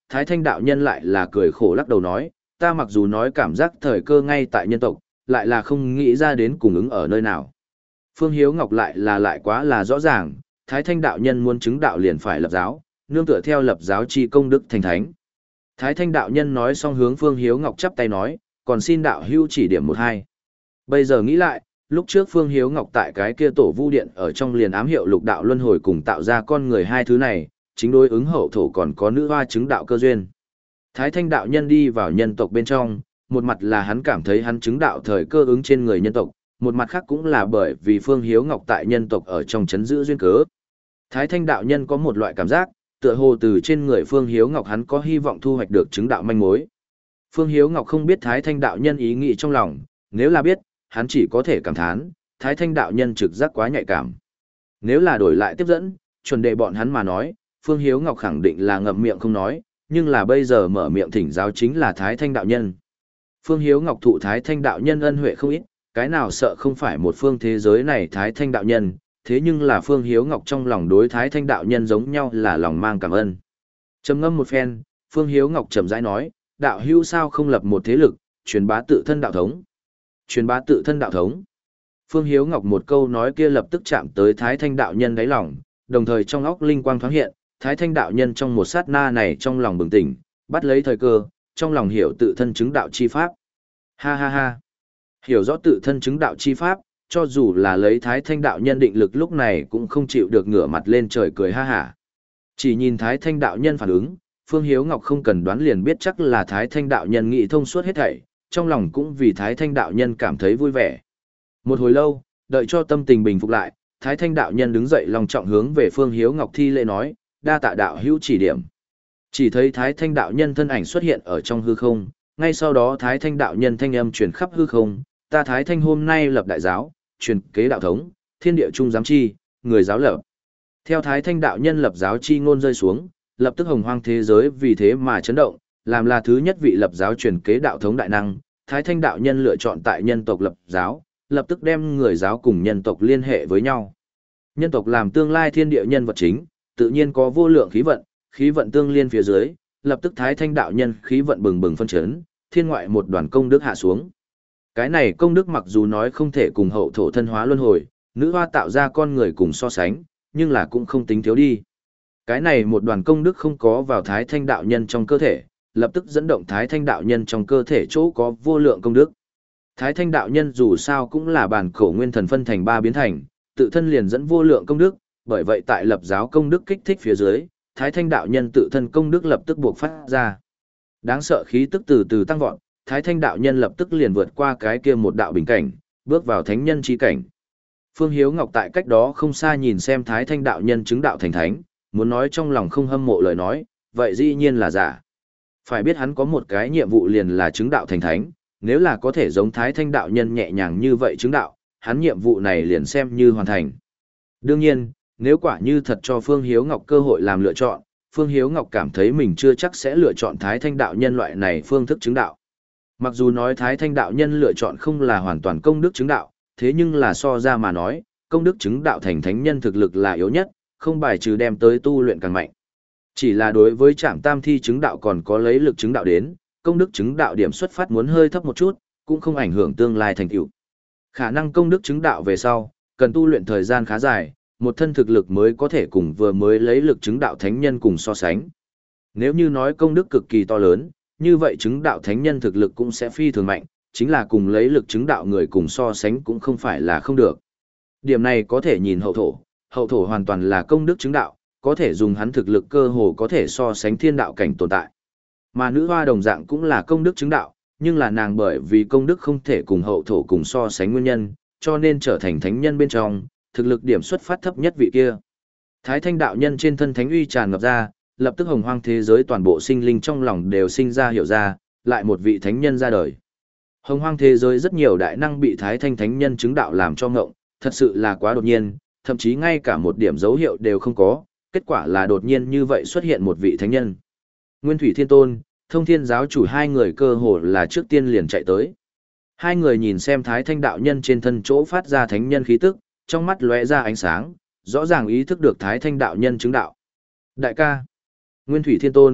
Thái Thanh đạo nhân lại là cười khổ lắc đầu nói, ta mặc dù nói cảm giác thời cơ ngay tại nhân tộc, lại là không nghĩ ra đến cùng ứng ở nơi nào. Phương Hiếu Ngọc lại là lại quá là rõ ràng, Thái Thanh đạo nhân muốn chứng đạo liền phải lập giáo, nương tựa theo lập giáo chi công đức thành thánh. Thái Thanh đạo nhân nói xong hướng Phương Hiếu Ngọc chắp tay nói, còn xin đạo hữu chỉ điểm một hai. Bây giờ nghĩ lại, lúc trước Phương Hiếu Ngọc tại cái kia tổ vu điện ở trong liền ám hiệu lục đạo luân hồi cùng tạo ra con người hai thứ này, chính đối ứng hậu thổ còn có nữ hoa chứng đạo cơ duyên. Thái Thanh đạo nhân đi vào nhân tộc bên trong, một mặt là hắn cảm thấy hắn chứng đạo thời cơ ứng trên người nhân tộc, một mặt khác cũng là bởi vì Phương Hiếu Ngọc tại nhân tộc ở trong chấn giữ duyên cớ. Thái Thanh đạo nhân có một loại cảm giác, tựa hồ từ trên người Phương Hiếu Ngọc hắn có hy vọng thu hoạch được chứng đạo manh mối. Phương Hiếu Ngọc không biết Thái Thanh đạo nhân ý nghĩ trong lòng, nếu là biết, hắn chỉ có thể cảm thán, Thái Thanh đạo nhân trực giác quá nhạy cảm. Nếu là đổi lại tiếp dẫn, chuẩn đề bọn hắn mà nói, Phương Hiếu Ngọc khẳng định là ngậm miệng không nói, nhưng là bây giờ mở miệng thỉnh giáo chính là Thái Thanh đạo nhân. Phương Hiếu Ngọc thụ Thái Thanh đạo nhân ân huệ không ít, cái nào sợ không phải một phương thế giới này Thái Thanh đạo nhân, thế nhưng là Phương Hiếu Ngọc trong lòng đối Thái Thanh đạo nhân giống nhau là lòng mang cảm ơn. Trầm ngâm một phen, Phương Hiếu Ngọc chậm rãi nói, đạo hữu sao không lập một thế lực, truyền bá tự thân đạo thống. Truyền bá tự thân đạo thống. Phương Hiếu Ngọc một câu nói kia lập tức chạm tới Thái Thanh đạo nhân đáy lòng, đồng thời trong óc linh quang thoáng hiện, Thái Thanh đạo nhân trong một sát na này trong lòng bừng tỉnh, bắt lấy thời cơ, trong lòng hiểu tự thân chứng đạo chi pháp. Ha ha ha. Hiểu rõ tự thân chứng đạo chi pháp, cho dù là lấy Thái Thanh đạo nhân định lực lúc này cũng không chịu được ngửa mặt lên trời cười ha hả. Chỉ nhìn Thái Thanh đạo nhân phản ứng, Phương Hiếu Ngọc không cần đoán liền biết chắc là Thái Thanh đạo nhân nghĩ thông suốt hết thảy, trong lòng cũng vì Thái Thanh đạo nhân cảm thấy vui vẻ. Một hồi lâu, đợi cho tâm tình bình phục lại, Thái Thanh đạo nhân đứng dậy lòng trọng hướng về Phương Hiếu Ngọc thi lễ nói, đa tạ đạo hữu chỉ điểm. Chỉ thấy Thái Thanh đạo nhân thân ảnh xuất hiện ở trong hư không, ngay sau đó Thái Thanh đạo nhân thanh âm truyền khắp hư không, ta Thái Thanh hôm nay lập đại giáo, truyền kế đạo thống, thiên địa trung giám chi, người giáo lập. Theo Thái Thanh đạo nhân lập giáo chi ngôn rơi xuống, lập tức hồng hoang thế giới vì thế mà chấn động, làm là thứ nhất vị lập giáo truyền kế đạo thống đại năng, Thái Thanh đạo nhân lựa chọn tại nhân tộc lập giáo, lập tức đem người giáo cùng nhân tộc liên hệ với nhau. Nhân tộc làm tương lai thiên địa nhân vật chính, tự nhiên có vô lượng khí vận, khí vận tương liên phía dưới, lập tức Thái Thanh đạo nhân khí vận bừng bừng phân chấn, thiên ngoại một đoàn công đức hạ xuống. Cái này công đức mặc dù nói không thể cùng hậu thổ thân hóa luân hồi, nữ hoa tạo ra con người cùng so sánh, nhưng là cũng không tính thiếu đi. Cái này một đoàn công đức không có vào Thái Thanh đạo nhân trong cơ thể, lập tức dẫn động Thái Thanh đạo nhân trong cơ thể chỗ có vô lượng công đức. Thái Thanh đạo nhân dù sao cũng là bản cổ nguyên thần phân thành ba biến thành, tự thân liền dẫn vô lượng công đức, bởi vậy tại lập giáo công đức kích thích phía dưới, Thái Thanh đạo nhân tự thân công đức lập tức buộc phát ra. Đáng sợ khí tức từ từ tăng vọt, Thái Thanh đạo nhân lập tức liền vượt qua cái kia một đạo bình cảnh, bước vào thánh nhân chi cảnh. Phương Hiếu Ngọc tại cách đó không xa nhìn xem Thái Thanh đạo nhân chứng đạo thành thánh, muốn nói trong lòng không hâm mộ lời nói, vậy dĩ nhiên là giả. Phải biết hắn có một cái nhiệm vụ liền là chứng đạo thành thánh, nếu là có thể giống Thái Thanh đạo nhân nhẹ nhàng như vậy chứng đạo, hắn nhiệm vụ này liền xem như hoàn thành. Đương nhiên, nếu quả như thật cho Phương Hiếu Ngọc cơ hội làm lựa chọn, Phương Hiếu Ngọc cảm thấy mình chưa chắc sẽ lựa chọn Thái Thanh đạo nhân loại này phương thức chứng đạo. Mặc dù nói Thái Thanh đạo nhân lựa chọn không là hoàn toàn công đức chứng đạo, thế nhưng là so ra mà nói, công đức chứng đạo thành thánh nhân thực lực là yếu nhất, không bài trừ đem tới tu luyện càng mạnh. Chỉ là đối với Trảm Tam Thi chứng đạo còn có lấy lực chứng đạo đến, công đức chứng đạo điểm xuất phát muốn hơi thấp một chút, cũng không ảnh hưởng tương lai thành tựu. Khả năng công đức chứng đạo về sau, cần tu luyện thời gian khá dài, một thân thực lực mới có thể cùng vừa mới lấy lực chứng đạo thánh nhân cùng so sánh. Nếu như nói công đức cực kỳ to lớn, như vậy chứng đạo thánh nhân thực lực cũng sẽ phi thường mạnh, chính là cùng lấy lực chứng đạo người cùng so sánh cũng không phải là không được. Điểm này có thể nhìn hậu thổ, hậu thổ hoàn toàn là công đức chứng đạo, có thể dùng hắn thực lực cơ hồ có thể so sánh thiên đạo cảnh tồn tại. Mà nữ hoa đồng dạng cũng là công đức chứng đạo, nhưng là nàng bởi vì công đức không thể cùng hậu thổ cùng so sánh nguyên nhân, cho nên trở thành thánh nhân bên trong, thực lực điểm xuất phát thấp nhất vị kia. Thái Thanh đạo nhân trên thân thánh uy tràn ngập ra, lập tức hồng hoang thế giới toàn bộ sinh linh trong lòng đều sinh ra hiểu ra, lại một vị thánh nhân ra đời. Hồng hoang thế giới rất nhiều đại năng bị Thái Thanh thánh nhân chứng đạo làm cho ngộng, thật sự là quá đột nhiên, thậm chí ngay cả một điểm dấu hiệu đều không có, kết quả là đột nhiên như vậy xuất hiện một vị thánh nhân. Nguyên Thủy Thiên Tôn, Thông Thiên giáo chủ hai người cơ hồ là trước tiên liền chạy tới. Hai người nhìn xem Thái Thanh đạo nhân trên thân chỗ phát ra thánh nhân khí tức, trong mắt lóe ra ánh sáng, rõ ràng ý thức được Thái Thanh đạo nhân chứng đạo. Đại ca, Nguyên Thủy Thiên Tôn,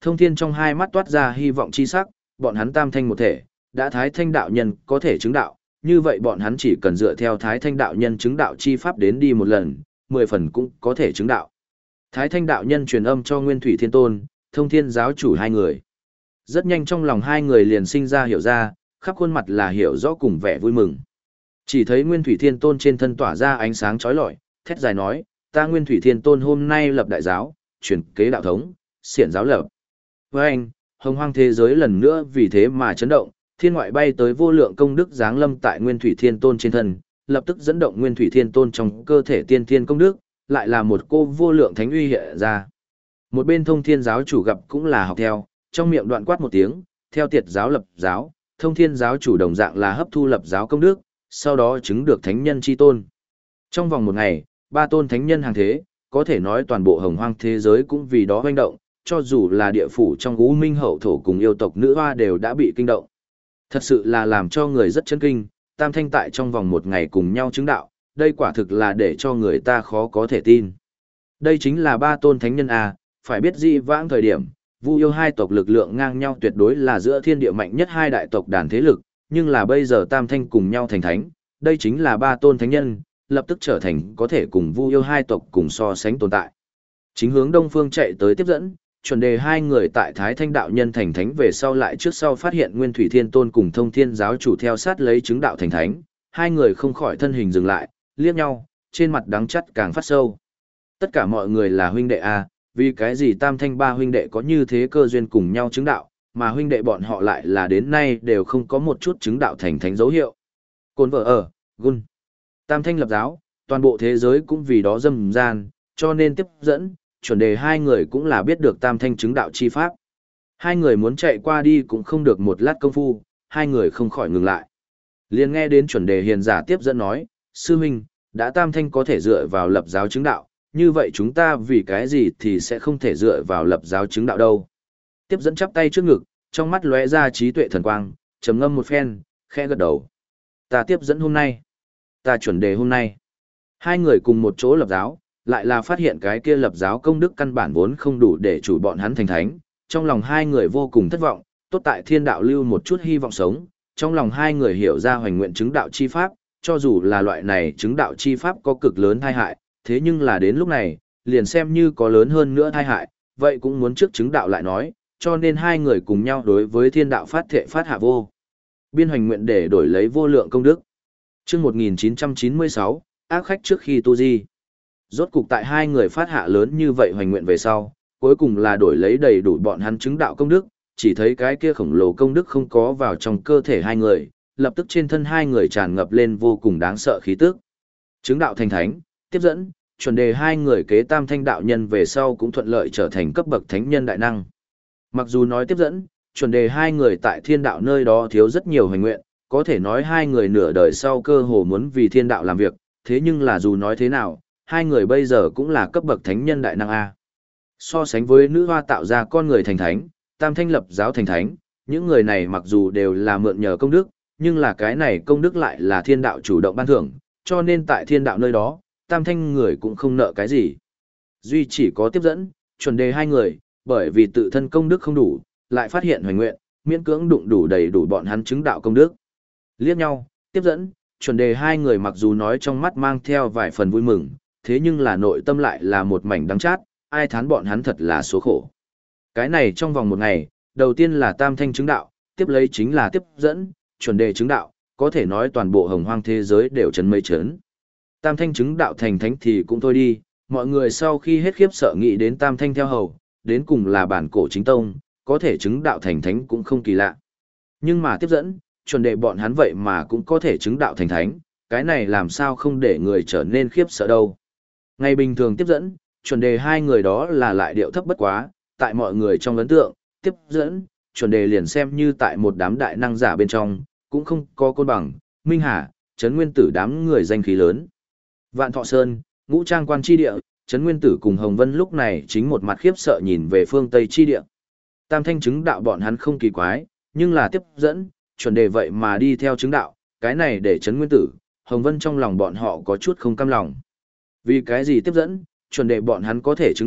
Thông thiên trong hai mắt toát ra hy vọng chi sắc, bọn hắn tam thanh một thể, đã thái thanh đạo nhân có thể chứng đạo, như vậy bọn hắn chỉ cần dựa theo thái thanh đạo nhân chứng đạo chi pháp đến đi một lần, mười phần cũng có thể chứng đạo. Thái thanh đạo nhân truyền âm cho Nguyên Thủy Thiên Tôn, Thông thiên giáo chủ hai người. Rất nhanh trong lòng hai người liền sinh ra hiểu ra, khắp khuôn mặt là hiểu rõ cùng vẻ vui mừng. Chỉ thấy Nguyên Thủy Thiên Tôn trên thân tỏa ra ánh sáng chói lọi, thét dài nói, ta Nguyên Thủy Thiên Tôn hôm nay lập đại giáo, truyền kế đạo thống, xiển giáo lập. Với anh, hồng hoang thế giới lần nữa vì thế mà chấn động, thiên ngoại bay tới vô lượng công đức giáng lâm tại Nguyên Thủy Thiên Tôn trên thân, lập tức dẫn động Nguyên Thủy Thiên Tôn trong cơ thể tiên thiên công đức, lại là một cô vô lượng thánh uy hiện ra. Một bên Thông thiên giáo chủ gặp cũng là học theo, trong miệng đoạn quát một tiếng, theo tiệt giáo lập giáo, Thông thiên giáo chủ đồng dạng là hấp thu lập giáo công đức, sau đó chứng được thánh nhân chi tôn. Trong vòng một ngày, ba tôn thánh nhân hàng thế, có thể nói toàn bộ hồng hoang thế giới cũng vì đó hoành động, cho dù là địa phủ trong U Minh hậu thổ cùng yêu tộc nữ hoa đều đã bị kinh động. Thật sự là làm cho người rất chấn kinh, tam thanh tại trong vòng một ngày cùng nhau chứng đạo, đây quả thực là để cho người ta khó có thể tin. Đây chính là ba tôn thánh nhân à, phải biết dị vãng thời điểm, Vu yêu hai tộc lực lượng ngang nhau tuyệt đối là giữa thiên địa mạnh nhất hai đại tộc đàn thế lực, nhưng là bây giờ tam thanh cùng nhau thành thánh, đây chính là ba tôn thánh nhân, lập tức trở thành có thể cùng Vu yêu hai tộc cùng so sánh tồn tại. Chính hướng đông phương chạy tới tiếp dẫn, chuẩn đề hai người tại Thái Thanh đạo nhân thành thánh về sau lại trước sau phát hiện Nguyên Thủy Thiên Tôn cùng Thông Thiên giáo chủ theo sát lấy chứng đạo thành thánh, hai người không khỏi thân hình dừng lại, liếc nhau, trên mặt đắng chắt càng phát sâu. Tất cả mọi người là huynh đệ a, vì cái gì tam thanh ba huynh đệ có như thế cơ duyên cùng nhau chứng đạo, mà huynh đệ bọn họ lại là đến nay đều không có một chút chứng đạo thành thánh dấu hiệu. Côn vợ ở, gun. Tam thanh lập giáo, toàn bộ thế giới cũng vì đó dâm gian, cho nên tiếp dẫn, chuẩn đề hai người cũng là biết được tam thanh chứng đạo chi pháp. Hai người muốn chạy qua đi cũng không được một lát công phu, hai người không khỏi ngừng lại. Liền nghe đến chuẩn đề hiền giả tiếp dẫn nói, sư huynh, đã tam thanh có thể dựa vào lập giáo chứng đạo, như vậy chúng ta vì cái gì thì sẽ không thể dựa vào lập giáo chứng đạo đâu. Tiếp dẫn chắp tay trước ngực, trong mắt lóe ra trí tuệ thần quang, trầm ngâm một phen, khẽ gật đầu. Ta tiếp dẫn hôm nay, ta chuẩn đề hôm nay. Hai người cùng một chỗ lập giáo, lại là phát hiện cái kia lập giáo công đức căn bản vốn không đủ để chủ bọn hắn thành thánh. Trong lòng hai người vô cùng thất vọng, tốt tại thiên đạo lưu một chút hy vọng sống. Trong lòng hai người hiểu ra hoành nguyện chứng đạo chi pháp, cho dù là loại này chứng đạo chi pháp có cực lớn tai hại, thế nhưng là đến lúc này, liền xem như có lớn hơn nữa tai hại, vậy cũng muốn trước chứng đạo lại nói, cho nên hai người cùng nhau đối với thiên đạo phát thệ phát hạ vô biên hoành nguyện để đổi lấy vô lượng công đức. Chương một nghìn chín trăm chín mươi sáu, ác khách trước khi tu di. Rốt cục tại hai người phát hạ lớn như vậy hoành nguyện về sau, cuối cùng là đổi lấy đầy đủ bọn hắn chứng đạo công đức, chỉ thấy cái kia khổng lồ công đức không có vào trong cơ thể hai người, lập tức trên thân hai người tràn ngập lên vô cùng đáng sợ khí tức. Chứng đạo thành thánh, tiếp dẫn, chuẩn đề hai người kế tam thanh đạo nhân về sau cũng thuận lợi trở thành cấp bậc thánh nhân đại năng. Mặc dù nói tiếp dẫn, chuẩn đề hai người tại thiên đạo nơi đó thiếu rất nhiều hoành nguyện, có thể nói hai người nửa đời sau cơ hồ muốn vì thiên đạo làm việc, thế nhưng là dù nói thế nào, hai người bây giờ cũng là cấp bậc thánh nhân đại năng A. So sánh với nữ hoa tạo ra con người thành thánh, tam thanh lập giáo thành thánh, những người này mặc dù đều là mượn nhờ công đức, nhưng là cái này công đức lại là thiên đạo chủ động ban thưởng, cho nên tại thiên đạo nơi đó, tam thanh người cũng không nợ cái gì. Duy chỉ có tiếp dẫn, chuẩn đề hai người, bởi vì tự thân công đức không đủ, lại phát hiện hoành nguyện, miễn cưỡng đụng đủ đầy đủ bọn hắn chứng đạo công đức. Liếc nhau, tiếp dẫn, chuẩn đề hai người mặc dù nói trong mắt mang theo vài phần vui mừng, thế nhưng là nội tâm lại là một mảnh đắng chát, ai thán bọn hắn thật là số khổ. Cái này trong vòng một ngày, đầu tiên là tam thanh chứng đạo, tiếp lấy chính là tiếp dẫn, chuẩn đề chứng đạo, có thể nói toàn bộ hồng hoang thế giới đều chấn mấy chấn. Tam thanh chứng đạo thành thánh thì cũng thôi đi, mọi người sau khi hết khiếp sợ nghĩ đến tam thanh theo hầu, đến cùng là bản cổ chính tông, có thể chứng đạo thành thánh cũng không kỳ lạ. Nhưng mà tiếp dẫn, chuẩn đề bọn hắn vậy mà cũng có thể chứng đạo thành thánh, cái này làm sao không để người trở nên khiếp sợ đâu. Ngày bình thường tiếp dẫn, chuẩn đề hai người đó là lại điệu thấp bất quá, tại mọi người trong ấn tượng, tiếp dẫn, chuẩn đề liền xem như tại một đám đại năng giả bên trong, cũng không có côn bằng, Minh Hà, Trấn Nguyên Tử đám người danh khí lớn. Vạn Thọ Sơn, Ngũ Trang Quan chi địa, Trấn Nguyên Tử cùng Hồng Vân lúc này chính một mặt khiếp sợ nhìn về phương Tây chi địa. Tam thanh chứng đạo bọn hắn không kỳ quái, nhưng là tiếp dẫn, chuẩn đề vậy mà đi theo chứng đạo, cái này để Trấn Nguyên Tử, Hồng Vân trong lòng bọn họ có chút không cam lòng. Vì cái gì tiếp dẫn, chuẩn đề bọn hắn có thể chứng đạo,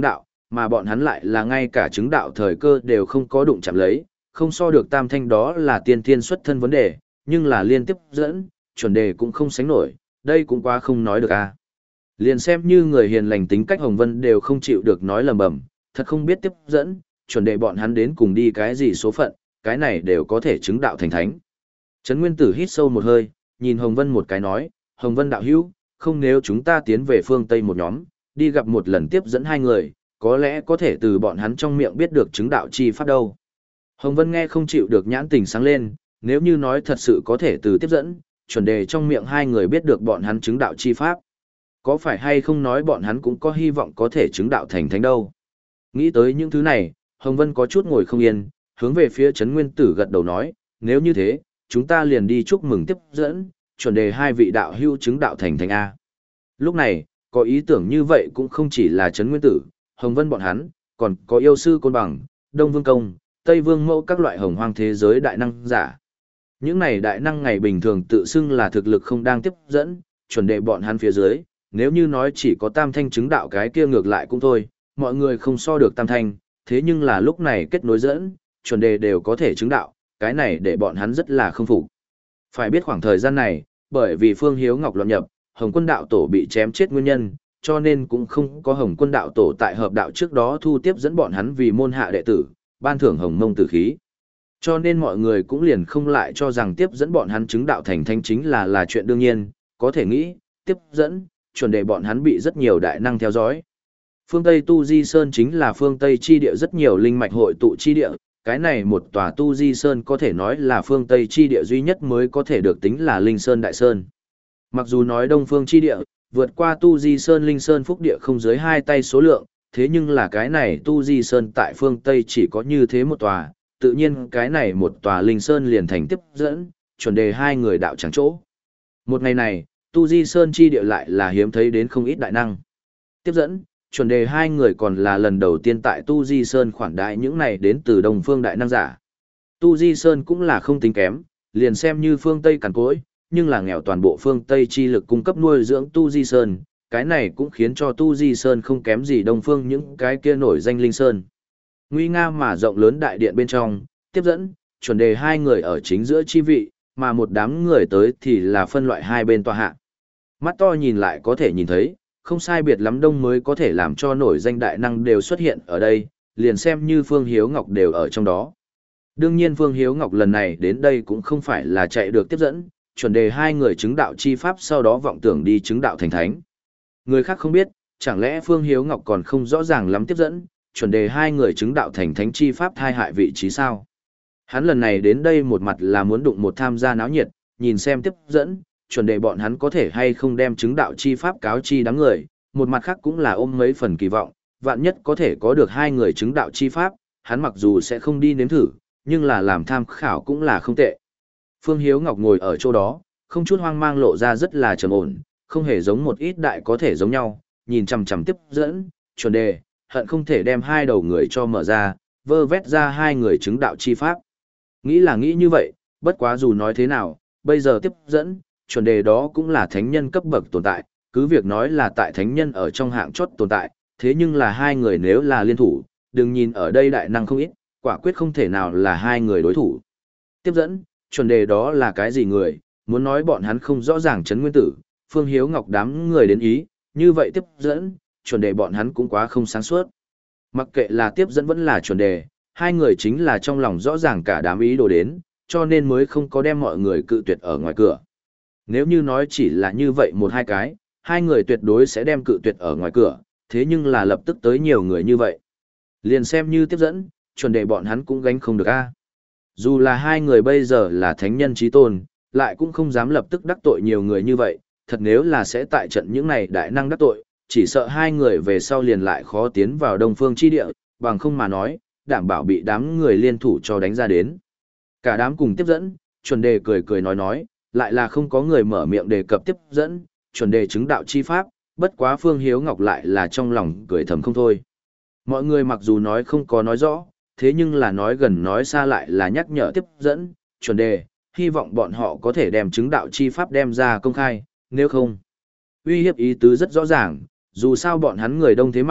mà bọn hắn lại là ngay cả chứng đạo thời cơ đều không có đụng chạm lấy, không so được tam thanh đó là tiên thiên xuất thân vấn đề, nhưng là liên tiếp dẫn, chuẩn đề cũng không sánh nổi, đây cũng quá không nói được a. Liền xem như người hiền lành tính cách Hồng Vân đều không chịu được nói lầm bầm, thật không biết tiếp dẫn, chuẩn đề bọn hắn đến cùng đi cái gì số phận, cái này đều có thể chứng đạo thành thánh. Trấn Nguyên Tử hít sâu một hơi, nhìn Hồng Vân một cái nói, Hồng Vân đạo hữu, không nếu chúng ta tiến về phương Tây một nhóm, đi gặp một lần tiếp dẫn hai người, có lẽ có thể từ bọn hắn trong miệng biết được chứng đạo chi pháp đâu. Hồng Vân nghe không chịu được nhãn tình sáng lên, nếu như nói thật sự có thể từ tiếp dẫn, chuẩn đề trong miệng hai người biết được bọn hắn chứng đạo chi pháp. Có phải hay không nói bọn hắn cũng có hy vọng có thể chứng đạo thành thánh đâu. Nghĩ tới những thứ này, Hồng Vân có chút ngồi không yên, hướng về phía Trấn Nguyên Tử gật đầu nói, nếu như thế, chúng ta liền đi chúc mừng tiếp dẫn, chuẩn đề hai vị đạo hưu chứng đạo thành thánh A. Lúc này, có ý tưởng như vậy cũng không chỉ là Trấn Nguyên Tử, Hồng Vân bọn hắn, còn có yêu sư Côn Bằng, Đông Vương Công, Tây Vương Mẫu các loại hồng hoang thế giới đại năng giả. Những này đại năng ngày bình thường tự xưng là thực lực không đang tiếp dẫn, chuẩn đề bọn hắn phía dưới, nếu như nói chỉ có tam thanh chứng đạo cái kia ngược lại cũng thôi, mọi người không so được tam thanh, thế nhưng là lúc này kết nối dẫn, chuẩn đề đều có thể chứng đạo, cái này để bọn hắn rất là không phục. Phải biết khoảng thời gian này, bởi vì Phương Hiếu Ngọc loạn nhập, Hồng Quân đạo tổ bị chém chết nguyên nhân, cho nên cũng không có Hồng Quân đạo tổ tại hợp đạo trước đó thu tiếp dẫn bọn hắn vì môn hạ đệ tử, ban thưởng Hồng Mông tử khí. Cho nên mọi người cũng liền không lại cho rằng tiếp dẫn bọn hắn chứng đạo thành thanh chính là là chuyện đương nhiên, có thể nghĩ, tiếp dẫn, chuẩn đề bọn hắn bị rất nhiều đại năng theo dõi. Phương Tây Tu Di Sơn chính là phương Tây chi địa rất nhiều linh mạch hội tụ chi địa, cái này một tòa Tu Di Sơn có thể nói là phương Tây chi địa duy nhất mới có thể được tính là Linh Sơn Đại Sơn. Mặc dù nói Đông Phương chi địa, vượt qua Tu Di Sơn Linh Sơn Phúc địa không dưới hai tay số lượng, thế nhưng là cái này Tu Di Sơn tại phương Tây chỉ có như thế một tòa, tự nhiên cái này một tòa Linh Sơn liền thành tiếp dẫn, chuẩn đề hai người đạo chẳng chỗ. Một ngày này, Tu Di Sơn chi địa lại là hiếm thấy đến không ít đại năng. Tiếp dẫn, chuẩn đề hai người còn là lần đầu tiên tại Tu Di Sơn khoản đại những này đến từ Đông Phương đại năng giả. Tu Di Sơn cũng là không tính kém, liền xem như phương Tây cằn cỗi, nhưng là nghèo toàn bộ phương Tây chi lực cung cấp nuôi dưỡng Tu Di Sơn, cái này cũng khiến cho Tu Di Sơn không kém gì Đông Phương những cái kia nổi danh Linh Sơn. Nguy nga mà rộng lớn đại điện bên trong, tiếp dẫn, chuẩn đề hai người ở chính giữa chi vị, mà một đám người tới thì là phân loại hai bên tòa hạ. Mắt to nhìn lại có thể nhìn thấy, không sai biệt lắm đông mới có thể làm cho nổi danh đại năng đều xuất hiện ở đây, liền xem như Phương Hiếu Ngọc đều ở trong đó. Đương nhiên Phương Hiếu Ngọc lần này đến đây cũng không phải là chạy được tiếp dẫn, chuẩn đề hai người chứng đạo chi pháp sau đó vọng tưởng đi chứng đạo thành thánh. Người khác không biết, chẳng lẽ Phương Hiếu Ngọc còn không rõ ràng lắm tiếp dẫn, chuẩn đề hai người chứng đạo thành thánh chi pháp thai hại vị trí sao. Hắn lần này đến đây một mặt là muốn đụng một tham gia náo nhiệt, nhìn xem tiếp dẫn, chuẩn đề bọn hắn có thể hay không đem chứng đạo chi pháp cáo chi đám người, một mặt khác cũng là ôm mấy phần kỳ vọng, vạn nhất có thể có được hai người chứng đạo chi pháp, hắn mặc dù sẽ không đi nếm thử, nhưng là làm tham khảo cũng là không tệ. Phương Hiếu Ngọc ngồi ở chỗ đó, không chút hoang mang lộ ra rất là trầm ổn, không hề giống một ít đại có thể giống nhau, nhìn chằm chằm tiếp dẫn, chuẩn đề, hận không thể đem hai đầu người cho mở ra, vơ vét ra hai người chứng đạo chi pháp. Nghĩ là nghĩ như vậy, bất quá dù nói thế nào, bây giờ tiếp dẫn, chuẩn đề đó cũng là thánh nhân cấp bậc tồn tại, cứ việc nói là tại thánh nhân ở trong hạng chót tồn tại, thế nhưng là hai người nếu là liên thủ, đừng nhìn ở đây đại năng không ít, quả quyết không thể nào là hai người đối thủ. Tiếp dẫn, chuẩn đề đó là cái gì người, muốn nói bọn hắn không rõ ràng Trấn Nguyên Tử, Phương Hiếu Ngọc đám người đến ý, như vậy tiếp dẫn, chuẩn đề bọn hắn cũng quá không sáng suốt. Mặc kệ là tiếp dẫn vẫn là chuẩn đề, hai người chính là trong lòng rõ ràng cả đám ý đồ đến, cho nên mới không có đem mọi người cự tuyệt ở ngoài cửa. Nếu như nói chỉ là như vậy một hai cái, hai người tuyệt đối sẽ đem cự tuyệt ở ngoài cửa, thế nhưng là lập tức tới nhiều người như vậy. Liền xem như tiếp dẫn, chuẩn đề bọn hắn cũng gánh không được a. Dù là hai người bây giờ là thánh nhân chí tôn, lại cũng không dám lập tức đắc tội nhiều người như vậy, thật nếu là sẽ tại trận những này đại năng đắc tội, chỉ sợ hai người về sau liền lại khó tiến vào Đông Phương chi địa, bằng không mà nói, đảm bảo bị đám người liên thủ cho đánh ra đến. Cả đám cùng tiếp dẫn, chuẩn đề cười cười nói nói, lại là không có người mở miệng đề cập tiếp dẫn, chuẩn đề chứng đạo chi pháp, bất quá Phương Hiếu Ngọc lại là trong lòng cười thầm không thôi. Mọi người mặc dù nói không có nói rõ, thế nhưng là nói gần nói xa lại là nhắc nhở tiếp dẫn, chuẩn đề, hy vọng bọn họ có thể đem chứng đạo chi pháp đem ra công khai, nếu không. Uy hiếp ý tứ rất rõ ràng, dù sao bọn hắn người đông thế mạnh,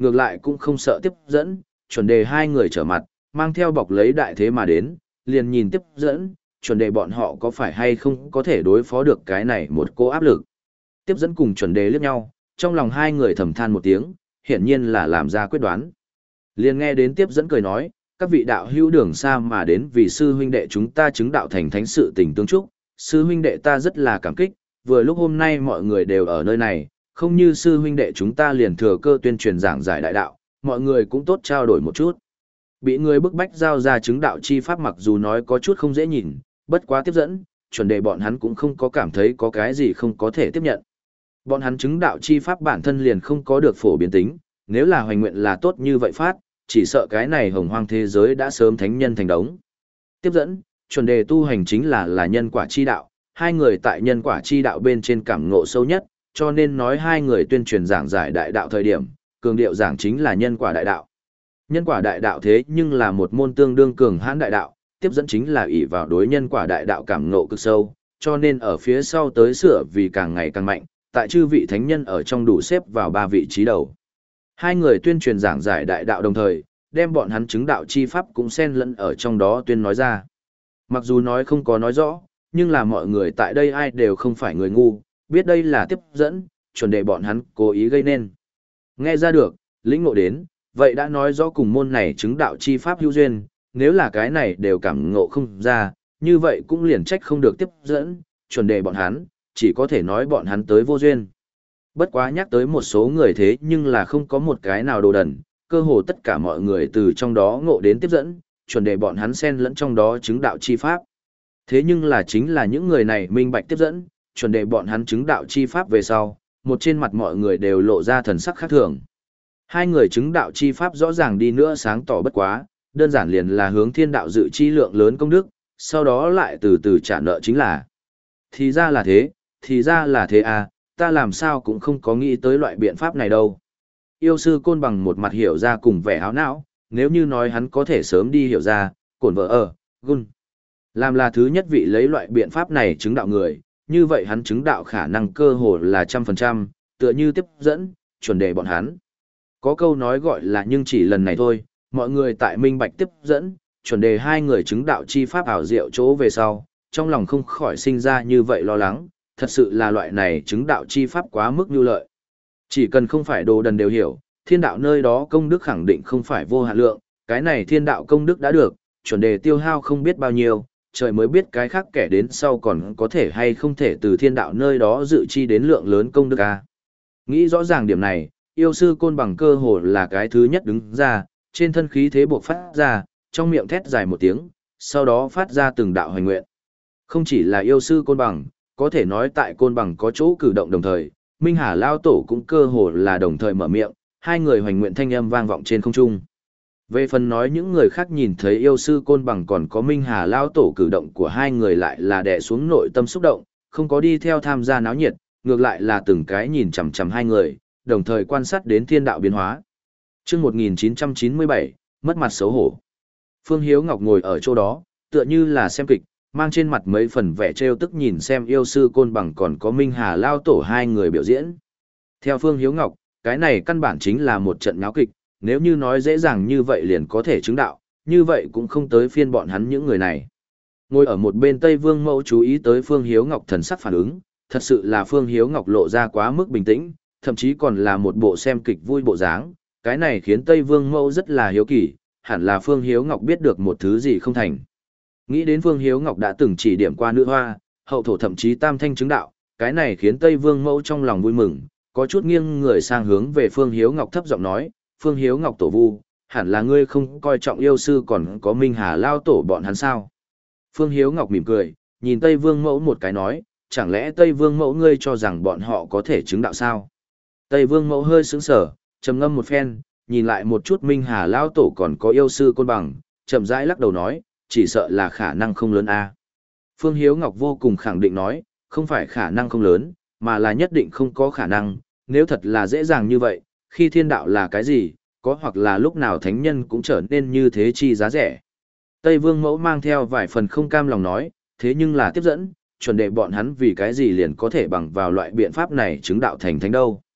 ngược lại cũng không sợ tiếp dẫn, chuẩn đề hai người trở mặt, mang theo bọc lấy đại thế mà đến, liền nhìn tiếp dẫn, chuẩn đề bọn họ có phải hay không có thể đối phó được cái này một cô áp lực. Tiếp dẫn cùng chuẩn đề liếc nhau, trong lòng hai người thầm than một tiếng, hiển nhiên là làm ra quyết đoán. Liền nghe đến tiếp dẫn cười nói, các vị đạo hữu đường xa mà đến vì sư huynh đệ chúng ta chứng đạo thành thánh sự tình tương chúc, sư huynh đệ ta rất là cảm kích, vừa lúc hôm nay mọi người đều ở nơi này, không như sư huynh đệ chúng ta liền thừa cơ tuyên truyền giảng giải đại đạo, mọi người cũng tốt trao đổi một chút. Bị người bức bách giao ra chứng đạo chi pháp mặc dù nói có chút không dễ nhìn, bất quá tiếp dẫn, chuẩn đề bọn hắn cũng không có cảm thấy có cái gì không có thể tiếp nhận. Bọn hắn chứng đạo chi pháp bản thân liền không có được phổ biến tính, nếu là hoành nguyện là tốt như vậy phát, chỉ sợ cái này hồng hoang thế giới đã sớm thánh nhân thành đống. Tiếp dẫn, chuẩn đề tu hành chính là là nhân quả chi đạo, hai người tại nhân quả chi đạo bên trên cảm ngộ sâu nhất, cho nên nói hai người tuyên truyền giảng giải đại đạo thời điểm, cường điệu giảng chính là nhân quả đại đạo. Nhân quả đại đạo thế nhưng là một môn tương đương cường hãn đại đạo, tiếp dẫn chính là ỷ vào đối nhân quả đại đạo cảm ngộ cực sâu, cho nên ở phía sau tới sửa vì càng ngày càng mạnh, tại chư vị thánh nhân ở trong đủ xếp vào ba vị trí đầu. Hai người tuyên truyền giảng giải đại đạo đồng thời, đem bọn hắn chứng đạo chi pháp cũng xen lẫn ở trong đó tuyên nói ra. Mặc dù nói không có nói rõ, nhưng là mọi người tại đây ai đều không phải người ngu, biết đây là tiếp dẫn, chuẩn đề bọn hắn cố ý gây nên. Nghe ra được, lĩnh ngộ đến, vậy đã nói rõ cùng môn này chứng đạo chi pháp hữu duyên, nếu là cái này đều cảm ngộ không ra, như vậy cũng liền trách không được tiếp dẫn, chuẩn đề bọn hắn, chỉ có thể nói bọn hắn tới vô duyên. Bất quá nhắc tới một số người thế nhưng là không có một cái nào đồ đần, cơ hồ tất cả mọi người từ trong đó ngộ đến tiếp dẫn, chuẩn đề bọn hắn xen lẫn trong đó chứng đạo chi pháp. Thế nhưng là chính là những người này minh bạch tiếp dẫn, chuẩn đề bọn hắn chứng đạo chi pháp về sau, một trên mặt mọi người đều lộ ra thần sắc khác thường. Hai người chứng đạo chi pháp rõ ràng đi nữa sáng tỏ bất quá, đơn giản liền là hướng thiên đạo dự chi lượng lớn công đức, sau đó lại từ từ trả nợ chính là. Thì ra là thế, thì ra là thế à, ta làm sao cũng không có nghĩ tới loại biện pháp này đâu. Yêu sư Côn Bằng một mặt hiểu ra cùng vẻ háo não, nếu như nói hắn có thể sớm đi hiểu ra, cổn vợ ở, gun. Làm là thứ nhất vị lấy loại biện pháp này chứng đạo người, như vậy hắn chứng đạo khả năng cơ hồ là trăm phần trăm, tựa như tiếp dẫn, chuẩn đề bọn hắn. Có câu nói gọi là nhưng chỉ lần này thôi, mọi người tại minh bạch tiếp dẫn, chuẩn đề hai người chứng đạo chi pháp ảo diệu chỗ về sau, trong lòng không khỏi sinh ra như vậy lo lắng, thật sự là loại này chứng đạo chi pháp quá mức nhu lợi. Chỉ cần không phải đồ đần đều hiểu, thiên đạo nơi đó công đức khẳng định không phải vô hạn lượng, cái này thiên đạo công đức đã được, chuẩn đề tiêu hao không biết bao nhiêu, trời mới biết cái khác kẻ đến sau còn có thể hay không thể từ thiên đạo nơi đó dự chi đến lượng lớn công đức a. Nghĩ rõ ràng điểm này, yêu sư Côn Bằng cơ hồ là cái thứ nhất đứng ra, trên thân khí thế buộc phát ra, trong miệng thét dài một tiếng, sau đó phát ra từng đạo hoành nguyện. Không chỉ là yêu sư Côn Bằng, có thể nói tại Côn Bằng có chỗ cử động đồng thời, Minh Hà Lao Tổ cũng cơ hồ là đồng thời mở miệng, hai người hoành nguyện thanh âm vang vọng trên không trung. Về phần nói những người khác nhìn thấy yêu sư Côn Bằng còn có Minh Hà Lao Tổ cử động của hai người lại là đè xuống nội tâm xúc động, không có đi theo tham gia náo nhiệt, ngược lại là từng cái nhìn chằm chằm hai người, đồng thời quan sát đến thiên đạo biến hóa. Chương một nghìn chín trăm chín mươi bảy, mất mặt xấu hổ. Phương Hiếu Ngọc ngồi ở chỗ đó, tựa như là xem kịch, mang trên mặt mấy phần vẻ trêu tức nhìn xem yêu sư Côn Bằng còn có Minh Hà Lao Tổ hai người biểu diễn. Theo Phương Hiếu Ngọc, cái này căn bản chính là một trận nháo kịch, nếu như nói dễ dàng như vậy liền có thể chứng đạo, như vậy cũng không tới phiên bọn hắn những người này. Ngồi ở một bên Tây Vương Mẫu chú ý tới Phương Hiếu Ngọc thần sắc phản ứng, thật sự là Phương Hiếu Ngọc lộ ra quá mức bình tĩnh, thậm chí còn là một bộ xem kịch vui bộ dáng, cái này khiến Tây Vương Mẫu rất là hiếu kỳ, hẳn là Phương Hiếu Ngọc biết được một thứ gì không thành. Nghĩ đến Phương Hiếu Ngọc đã từng chỉ điểm qua nữ hoa, hậu thổ thậm chí tam thanh chứng đạo, cái này khiến Tây Vương Mẫu trong lòng vui mừng, có chút nghiêng người sang hướng về Phương Hiếu Ngọc thấp giọng nói, Phương Hiếu Ngọc tổ vu, hẳn là ngươi không coi trọng yêu sư còn có Minh Hà Lao Tổ bọn hắn sao. Phương Hiếu Ngọc mỉm cười, nhìn Tây Vương Mẫu một cái nói, chẳng lẽ Tây Vương Mẫu ngươi cho rằng bọn họ có thể chứng đạo sao? Tây Vương Mẫu hơi sững sờ, trầm ngâm một phen, nhìn lại một chút Minh Hà Lao Tổ còn có yêu sư Côn Bằng, chậm rãi lắc đầu nói, chỉ sợ là khả năng không lớn a. Phương Hiếu Ngọc vô cùng khẳng định nói, không phải khả năng không lớn, mà là nhất định không có khả năng, nếu thật là dễ dàng như vậy, khi thiên đạo là cái gì, có hoặc là lúc nào thánh nhân cũng trở nên như thế chi giá rẻ. Tây Vương Mẫu mang theo vài phần không cam lòng nói, thế nhưng là tiếp dẫn, chuẩn đề bọn hắn vì cái gì liền có thể bằng vào loại biện pháp này chứng đạo thành thánh đâu.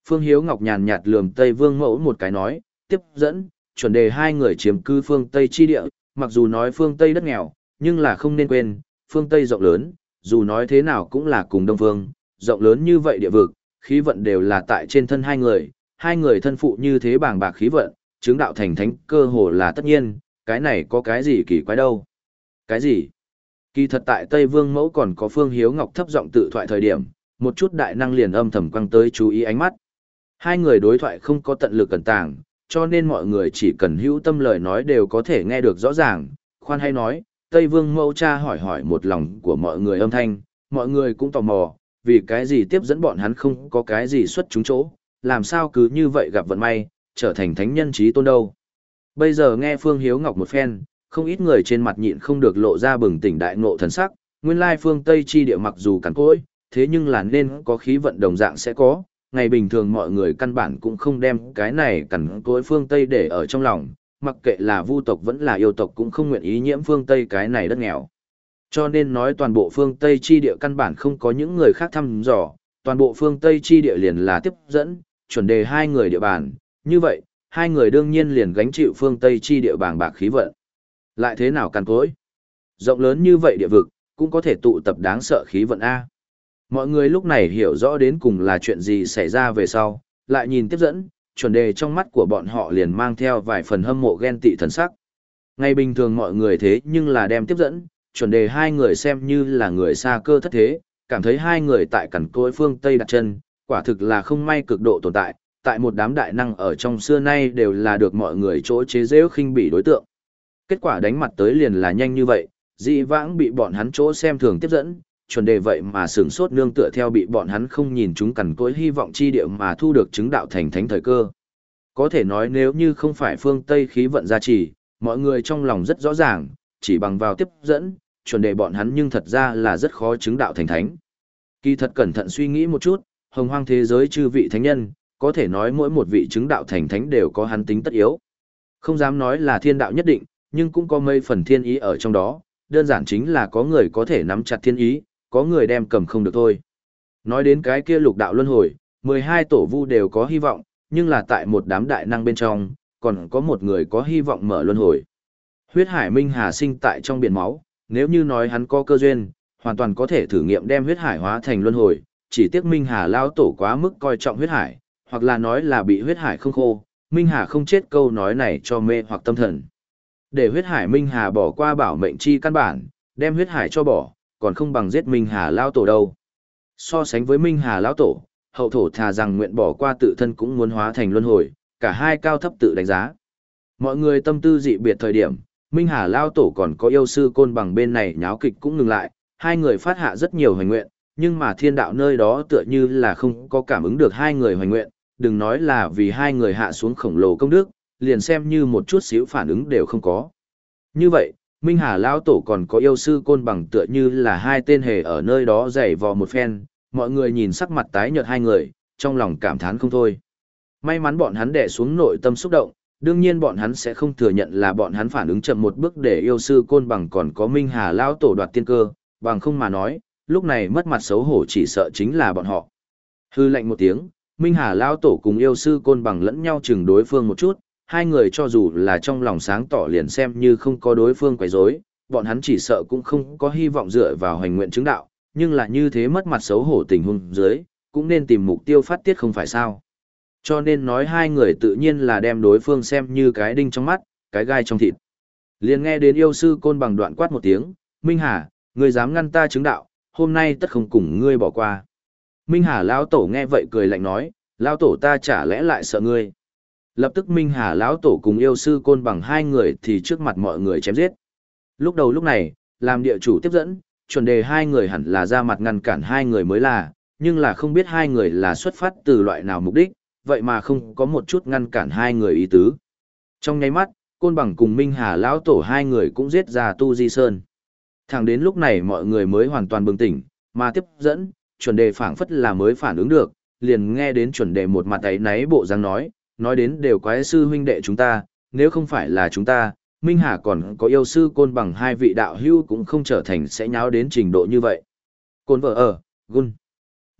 Phương Hiếu Ngọc nhàn nhạt lườm Tây Vương Mẫu một cái nói, tiếp dẫn, chuẩn đề hai người chiếm cư phương Tây chi địa, mặc dù nói phương Tây đất nghèo, nhưng là không nên quên, phương Tây rộng lớn, dù nói thế nào cũng là cùng Đông Phương, rộng lớn như vậy địa vực, khí vận đều là tại trên thân hai người, hai người thân phụ như thế bàng bạc khí vận, chứng đạo thành thánh cơ hồ là tất nhiên, cái này có cái gì kỳ quái đâu. Cái gì? Kỳ thật tại Tây Vương Mẫu còn có Phương Hiếu Ngọc thấp giọng tự thoại thời điểm, một chút đại năng liền âm thầm quăng tới chú ý ánh mắt. Hai người đối thoại không có tận lực cẩn tàng, cho nên mọi người chỉ cần hữu tâm lời nói đều có thể nghe được rõ ràng. Khoan hay nói, Tây Vương Mẫu cha hỏi hỏi một lòng của mọi người âm thanh, mọi người cũng tò mò, vì cái gì tiếp dẫn bọn hắn không có cái gì xuất chúng chỗ, làm sao cứ như vậy gặp vận may, trở thành thánh nhân trí tôn đâu. Bây giờ nghe Phương Hiếu Ngọc một phen, không ít người trên mặt nhịn không được lộ ra bừng tỉnh đại ngộ thần sắc, nguyên lai phương Tây chi địa mặc dù cằn cỗi, thế nhưng là nên có khí vận đồng dạng sẽ có, ngày bình thường mọi người căn bản cũng không đem cái này cằn cỗi phương Tây để ở trong lòng, mặc kệ là vu tộc vẫn là yêu tộc cũng không nguyện ý nhiễm phương Tây cái này đất nghèo. Cho nên nói toàn bộ phương Tây chi địa căn bản không có những người khác thăm dò, toàn bộ phương Tây chi địa liền là tiếp dẫn, chuẩn đề hai người địa bàn, như vậy, hai người đương nhiên liền gánh chịu phương Tây chi địa bàng bạc khí vận. Lại thế nào càn cối? Rộng lớn như vậy địa vực, cũng có thể tụ tập đáng sợ khí vận A. Mọi người lúc này hiểu rõ đến cùng là chuyện gì xảy ra về sau, lại nhìn tiếp dẫn, chuẩn đề trong mắt của bọn họ liền mang theo vài phần hâm mộ ghen tị thần sắc. Ngày bình thường mọi người thế nhưng là đem tiếp dẫn, chuẩn đề hai người xem như là người xa cơ thất thế, cảm thấy hai người tại cẩn cối phương Tây đặt chân, quả thực là không may cực độ tồn tại, tại một đám đại năng ở trong xưa nay đều là được mọi người chỗ chế giễu khinh bỉ đối tượng. Kết quả đánh mặt tới liền là nhanh như vậy, dị vãng bị bọn hắn chỗ xem thường tiếp dẫn, chuẩn đề vậy mà sửng sốt nương tựa theo bị bọn hắn không nhìn chúng cằn cối hy vọng chi địa mà thu được chứng đạo thành thánh thời cơ. Có thể nói nếu như không phải phương Tây khí vận gia trì, mọi người trong lòng rất rõ ràng, chỉ bằng vào tiếp dẫn, chuẩn đề bọn hắn nhưng thật ra là rất khó chứng đạo thành thánh. Kỳ thật cẩn thận suy nghĩ một chút, hồng hoang thế giới chư vị thánh nhân, có thể nói mỗi một vị chứng đạo thành thánh đều có hắn tính tất yếu. Không dám nói là thiên đạo nhất định, nhưng cũng có mấy phần thiên ý ở trong đó, đơn giản chính là có người có thể nắm chặt thiên ý, có người đem cầm không được thôi. Nói đến cái kia lục đạo luân hồi, mười hai tổ vu đều có hy vọng, nhưng là tại một đám đại năng bên trong, còn có một người có hy vọng mở luân hồi. Huyết hải minh hà sinh tại trong biển máu, nếu như nói hắn có cơ duyên, hoàn toàn có thể thử nghiệm đem huyết hải hóa thành luân hồi, chỉ tiếc minh hà lao tổ quá mức coi trọng huyết hải, hoặc là nói là bị huyết hải không khô, minh hà không chết câu nói này cho mê hoặc tâm thần. Để huyết hải minh hà bỏ qua bảo mệnh chi căn bản, đem huyết hải cho bỏ, còn không bằng giết minh hà lao tổ đâu. So sánh với minh hà lao tổ, hậu thổ thà rằng nguyện bỏ qua tự thân cũng muốn hóa thành luân hồi, cả hai cao thấp tự đánh giá. Mọi người tâm tư dị biệt thời điểm, minh hà lao tổ còn có yêu sư côn bằng bên này nháo kịch cũng ngừng lại, hai người phát hạ rất nhiều hoành nguyện, nhưng mà thiên đạo nơi đó tựa như là không có cảm ứng được hai người hoành nguyện, đừng nói là vì hai người hạ xuống khổng lồ công đức, liền xem như một chút xíu phản ứng đều không có. Như vậy, Minh Hà Lão Tổ còn có yêu sư côn bằng tựa như là hai tên hề ở nơi đó giày vò một phen, mọi người nhìn sắc mặt tái nhợt hai người, trong lòng cảm thán không thôi. May mắn bọn hắn đè xuống nội tâm xúc động, đương nhiên bọn hắn sẽ không thừa nhận là bọn hắn phản ứng chậm một bước để yêu sư côn bằng còn có Minh Hà Lão Tổ đoạt tiên cơ, bằng không mà nói, lúc này mất mặt xấu hổ chỉ sợ chính là bọn họ. Hư lạnh một tiếng, Minh Hà Lão Tổ cùng yêu sư côn bằng lẫn nhau chừng đối phương một chút, hai người cho dù là trong lòng sáng tỏ liền xem như không có đối phương quấy rối, bọn hắn chỉ sợ cũng không có hy vọng dựa vào hành nguyện chứng đạo, nhưng là như thế mất mặt xấu hổ tình huống dưới, cũng nên tìm mục tiêu phát tiết không phải sao. Cho nên nói hai người tự nhiên là đem đối phương xem như cái đinh trong mắt, cái gai trong thịt. Liền nghe đến yêu sư côn bằng đoạn quát một tiếng, Minh Hà, ngươi dám ngăn ta chứng đạo, hôm nay tất không cùng ngươi bỏ qua. Minh Hà Lão Tổ nghe vậy cười lạnh nói, Lão Tổ ta chả lẽ lại sợ ngươi. Lập tức Minh Hà Lão Tổ cùng yêu sư côn bằng hai người thì trước mặt mọi người chém giết. Lúc đầu lúc này, làm địa chủ tiếp dẫn, chuẩn đề hai người hẳn là ra mặt ngăn cản hai người mới là, nhưng là không biết hai người là xuất phát từ loại nào mục đích, vậy mà không có một chút ngăn cản hai người ý tứ. Trong nháy mắt, côn bằng cùng Minh Hà Lão Tổ hai người cũng giết ra Tu Di Sơn. Thẳng đến lúc này mọi người mới hoàn toàn bừng tỉnh, mà tiếp dẫn, chuẩn đề phảng phất là mới phản ứng được, liền nghe đến chuẩn đề một mặt ấy náy bộ dáng nói, nói đến đều quái sư huynh đệ chúng ta, nếu không phải là chúng ta, Minh Hà còn có yêu sư côn bằng hai vị đạo hữu cũng không trở thành sẽ nháo đến trình độ như vậy. Côn vợ ở, gun.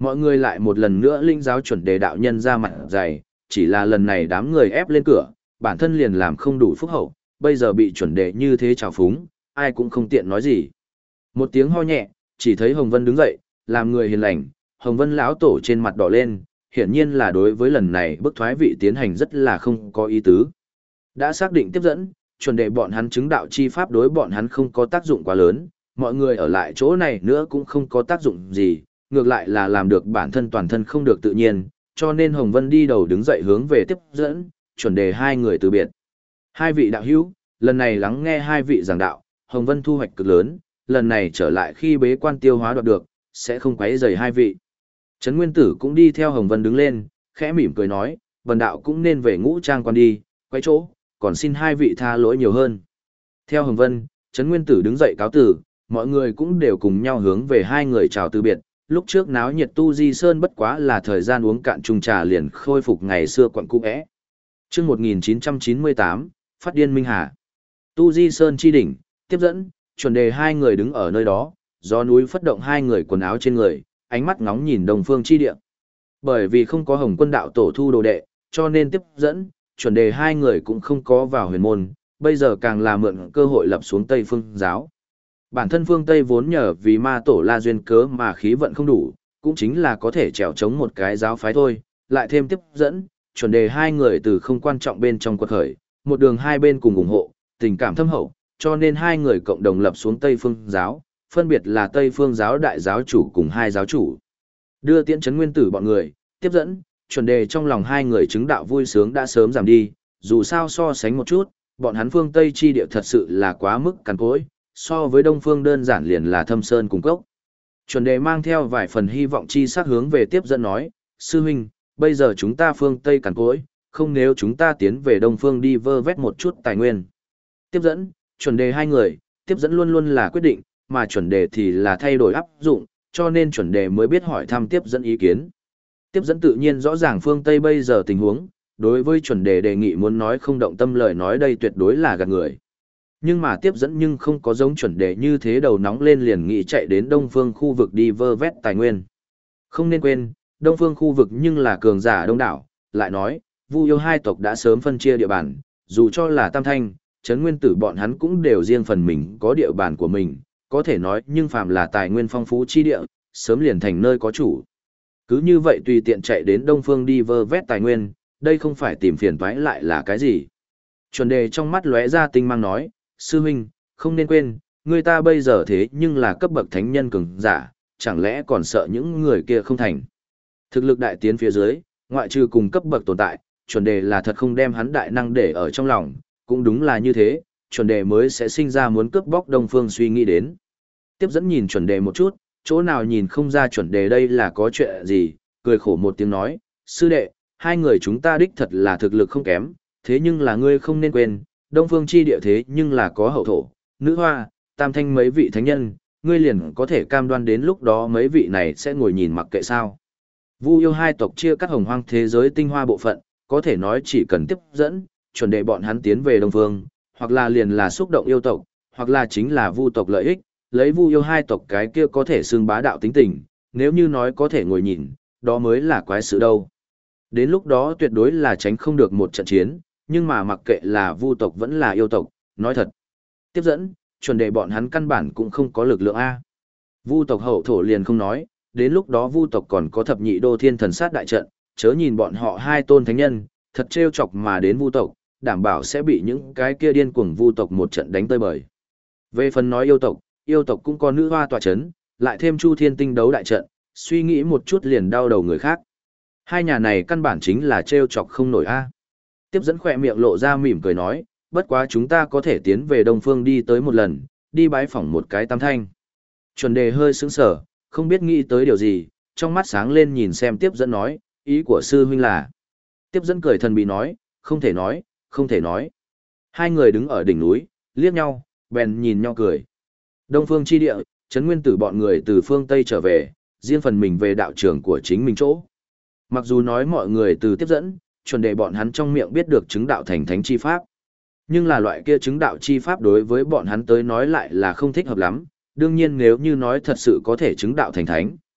Mọi người lại một lần nữa linh giáo chuẩn đề đạo nhân ra mặt dày, chỉ là lần này đám người ép lên cửa, bản thân liền làm không đủ phúc hậu, bây giờ bị chuẩn đề như thế trào phúng, ai cũng không tiện nói gì. Một tiếng ho nhẹ, chỉ thấy Hồng Vân đứng dậy, làm người hiền lành, Hồng Vân lão tổ trên mặt đỏ lên, hiển nhiên là đối với lần này bức thoái vị tiến hành rất là không có ý tứ. Đã xác định tiếp dẫn, chuẩn đề bọn hắn chứng đạo chi pháp đối bọn hắn không có tác dụng quá lớn, mọi người ở lại chỗ này nữa cũng không có tác dụng gì, ngược lại là làm được bản thân toàn thân không được tự nhiên, cho nên Hồng Vân đi đầu đứng dậy hướng về tiếp dẫn, chuẩn đề hai người từ biệt. Hai vị đạo hữu, lần này lắng nghe hai vị giảng đạo, Hồng Vân thu hoạch cực lớn, lần này trở lại khi bế quan tiêu hóa đoạt được, sẽ không quấy rầy hai vị. Trấn Nguyên Tử cũng đi theo Hồng Vân đứng lên, khẽ mỉm cười nói, Vân đạo cũng nên về ngũ trang quan đi, quay chỗ, còn xin hai vị tha lỗi nhiều hơn. Theo Hồng Vân, Trấn Nguyên Tử đứng dậy cáo tử, mọi người cũng đều cùng nhau hướng về hai người chào từ biệt. Lúc trước náo nhiệt Tu Di Sơn bất quá là thời gian uống cạn chung trà liền khôi phục ngày xưa quận cũ é. Trước một nghìn chín trăm chín mươi tám, Phát điên Minh Hà. Tu Di Sơn chi đỉnh, tiếp dẫn, chuẩn đề hai người đứng ở nơi đó, gió núi phất động hai người quần áo trên người, ánh mắt ngóng nhìn đồng phương chi địa. Bởi vì không có Hồng Quân đạo tổ thu đồ đệ, cho nên tiếp dẫn, chuẩn đề hai người cũng không có vào huyền môn, bây giờ càng là mượn cơ hội lập xuống Tây Phương giáo. Bản thân phương Tây vốn nhờ vì ma tổ la duyên cớ mà khí vận không đủ, cũng chính là có thể trèo chống một cái giáo phái thôi, lại thêm tiếp dẫn, chuẩn đề hai người từ không quan trọng bên trong quật khởi, một đường hai bên cùng ủng hộ, tình cảm thâm hậu, cho nên hai người cộng đồng lập xuống Tây Phương giáo, phân biệt là Tây Phương giáo đại giáo chủ cùng hai giáo chủ. Đưa tiễn Trấn Nguyên Tử bọn người, tiếp dẫn, chuẩn đề trong lòng hai người chứng đạo vui sướng đã sớm giảm đi, dù sao so sánh một chút, bọn hắn phương Tây chi địa thật sự là quá mức cằn cỗi, so với Đông Phương đơn giản liền là thâm sơn cùng cốc. Chuẩn đề mang theo vài phần hy vọng chi sắc hướng về tiếp dẫn nói, sư huynh, bây giờ chúng ta phương Tây cằn cỗi, không nếu chúng ta tiến về Đông Phương đi vơ vét một chút tài nguyên. Tiếp dẫn, chuẩn đề hai người, tiếp dẫn luôn luôn là quyết định, mà chuẩn đề thì là thay đổi áp dụng, cho nên chuẩn đề mới biết hỏi thăm tiếp dẫn ý kiến. Tiếp dẫn tự nhiên rõ ràng phương Tây bây giờ tình huống, đối với chuẩn đề đề nghị muốn nói không động tâm lời nói đây tuyệt đối là gạt người. Nhưng mà tiếp dẫn nhưng không có giống chuẩn đề như thế đầu nóng lên liền nghĩ chạy đến Đông Phương khu vực đi vơ vét tài nguyên. Không nên quên, Đông Phương khu vực nhưng là cường giả đông đảo, lại nói, Vu Yêu hai tộc đã sớm phân chia địa bàn, dù cho là Tam Thanh, Trấn Nguyên Tử bọn hắn cũng đều riêng phần mình có địa bàn của mình, có thể nói nhưng phàm là tài nguyên phong phú chi địa, sớm liền thành nơi có chủ. Cứ như vậy tùy tiện chạy đến Đông Phương đi vơ vét tài nguyên, đây không phải tìm phiền toái lại là cái gì. Chuẩn đề trong mắt lóe ra tinh mang nói, sư huynh, không nên quên, người ta bây giờ thế nhưng là cấp bậc thánh nhân cường giả, chẳng lẽ còn sợ những người kia không thành. Thực lực đại tiến phía dưới, ngoại trừ cùng cấp bậc tồn tại, chuẩn đề là thật không đem hắn đại năng để ở trong lòng, cũng đúng là như thế, chuẩn đề mới sẽ sinh ra muốn cướp bóc Đông Phương suy nghĩ đến. Tiếp dẫn nhìn chuẩn đề một chút, chỗ nào nhìn không ra chuẩn đề đây là có chuyện gì, cười khổ một tiếng nói, sư đệ, hai người chúng ta đích thật là thực lực không kém, thế nhưng là ngươi không nên quên, Đông Phương chi địa thế nhưng là có hậu thổ, nữ hoa, tam thanh mấy vị thánh nhân, ngươi liền có thể cam đoan đến lúc đó mấy vị này sẽ ngồi nhìn mặc kệ sao. Vu Yêu hai tộc chia cắt hồng hoang thế giới tinh hoa bộ phận, có thể nói chỉ cần tiếp dẫn, chuẩn đề bọn hắn tiến về Đông Phương, hoặc là liền là xúc động yêu tộc, hoặc là chính là vu tộc lợi ích, lấy Vu Yêu hai tộc cái kia có thể xưng bá đạo tính tình, nếu như nói có thể ngồi nhìn, đó mới là quái sự đâu. Đến lúc đó tuyệt đối là tránh không được một trận chiến, nhưng mà mặc kệ là vu tộc vẫn là yêu tộc, nói thật. Tiếp dẫn, chuẩn đề bọn hắn căn bản cũng không có lực lượng A. Vu tộc hậu thổ liền không nói, đến lúc đó vu tộc còn có thập nhị đô thiên thần sát đại trận, chớ nhìn bọn họ hai tôn thánh nhân, thật trêu chọc mà đến vu tộc, đảm bảo sẽ bị những cái kia điên cuồng vu tộc một trận đánh tơi bời. Về phần nói yêu tộc, yêu tộc cũng có nữ hoa tọa chấn, lại thêm chu thiên tinh đấu đại trận, suy nghĩ một chút liền đau đầu người khác. Hai nhà này căn bản chính là trêu chọc không nổi a. Tiếp dẫn khỏe miệng lộ ra mỉm cười nói, bất quá chúng ta có thể tiến về Đông Phương đi tới một lần, đi bái phỏng một cái tam thanh. Chuẩn đề hơi sững sờ, không biết nghĩ tới điều gì, trong mắt sáng lên nhìn xem tiếp dẫn nói, ý của sư huynh là. Tiếp dẫn cười thần bí nói, không thể nói, không thể nói. Hai người đứng ở đỉnh núi, liếc nhau, bèn nhìn nhau cười. Đông Phương chi địa, Trấn Nguyên Tử bọn người từ phương Tây trở về, riêng phần mình về đạo trường của chính mình chỗ. Mặc dù nói mọi người từ tiếp dẫn, chuẩn đề bọn hắn trong miệng biết được chứng đạo thành thánh chi pháp. Nhưng là loại kia chứng đạo chi pháp đối với bọn hắn tới nói lại là không thích hợp lắm. Đương nhiên nếu như nói thật sự có thể chứng đạo thành thánh,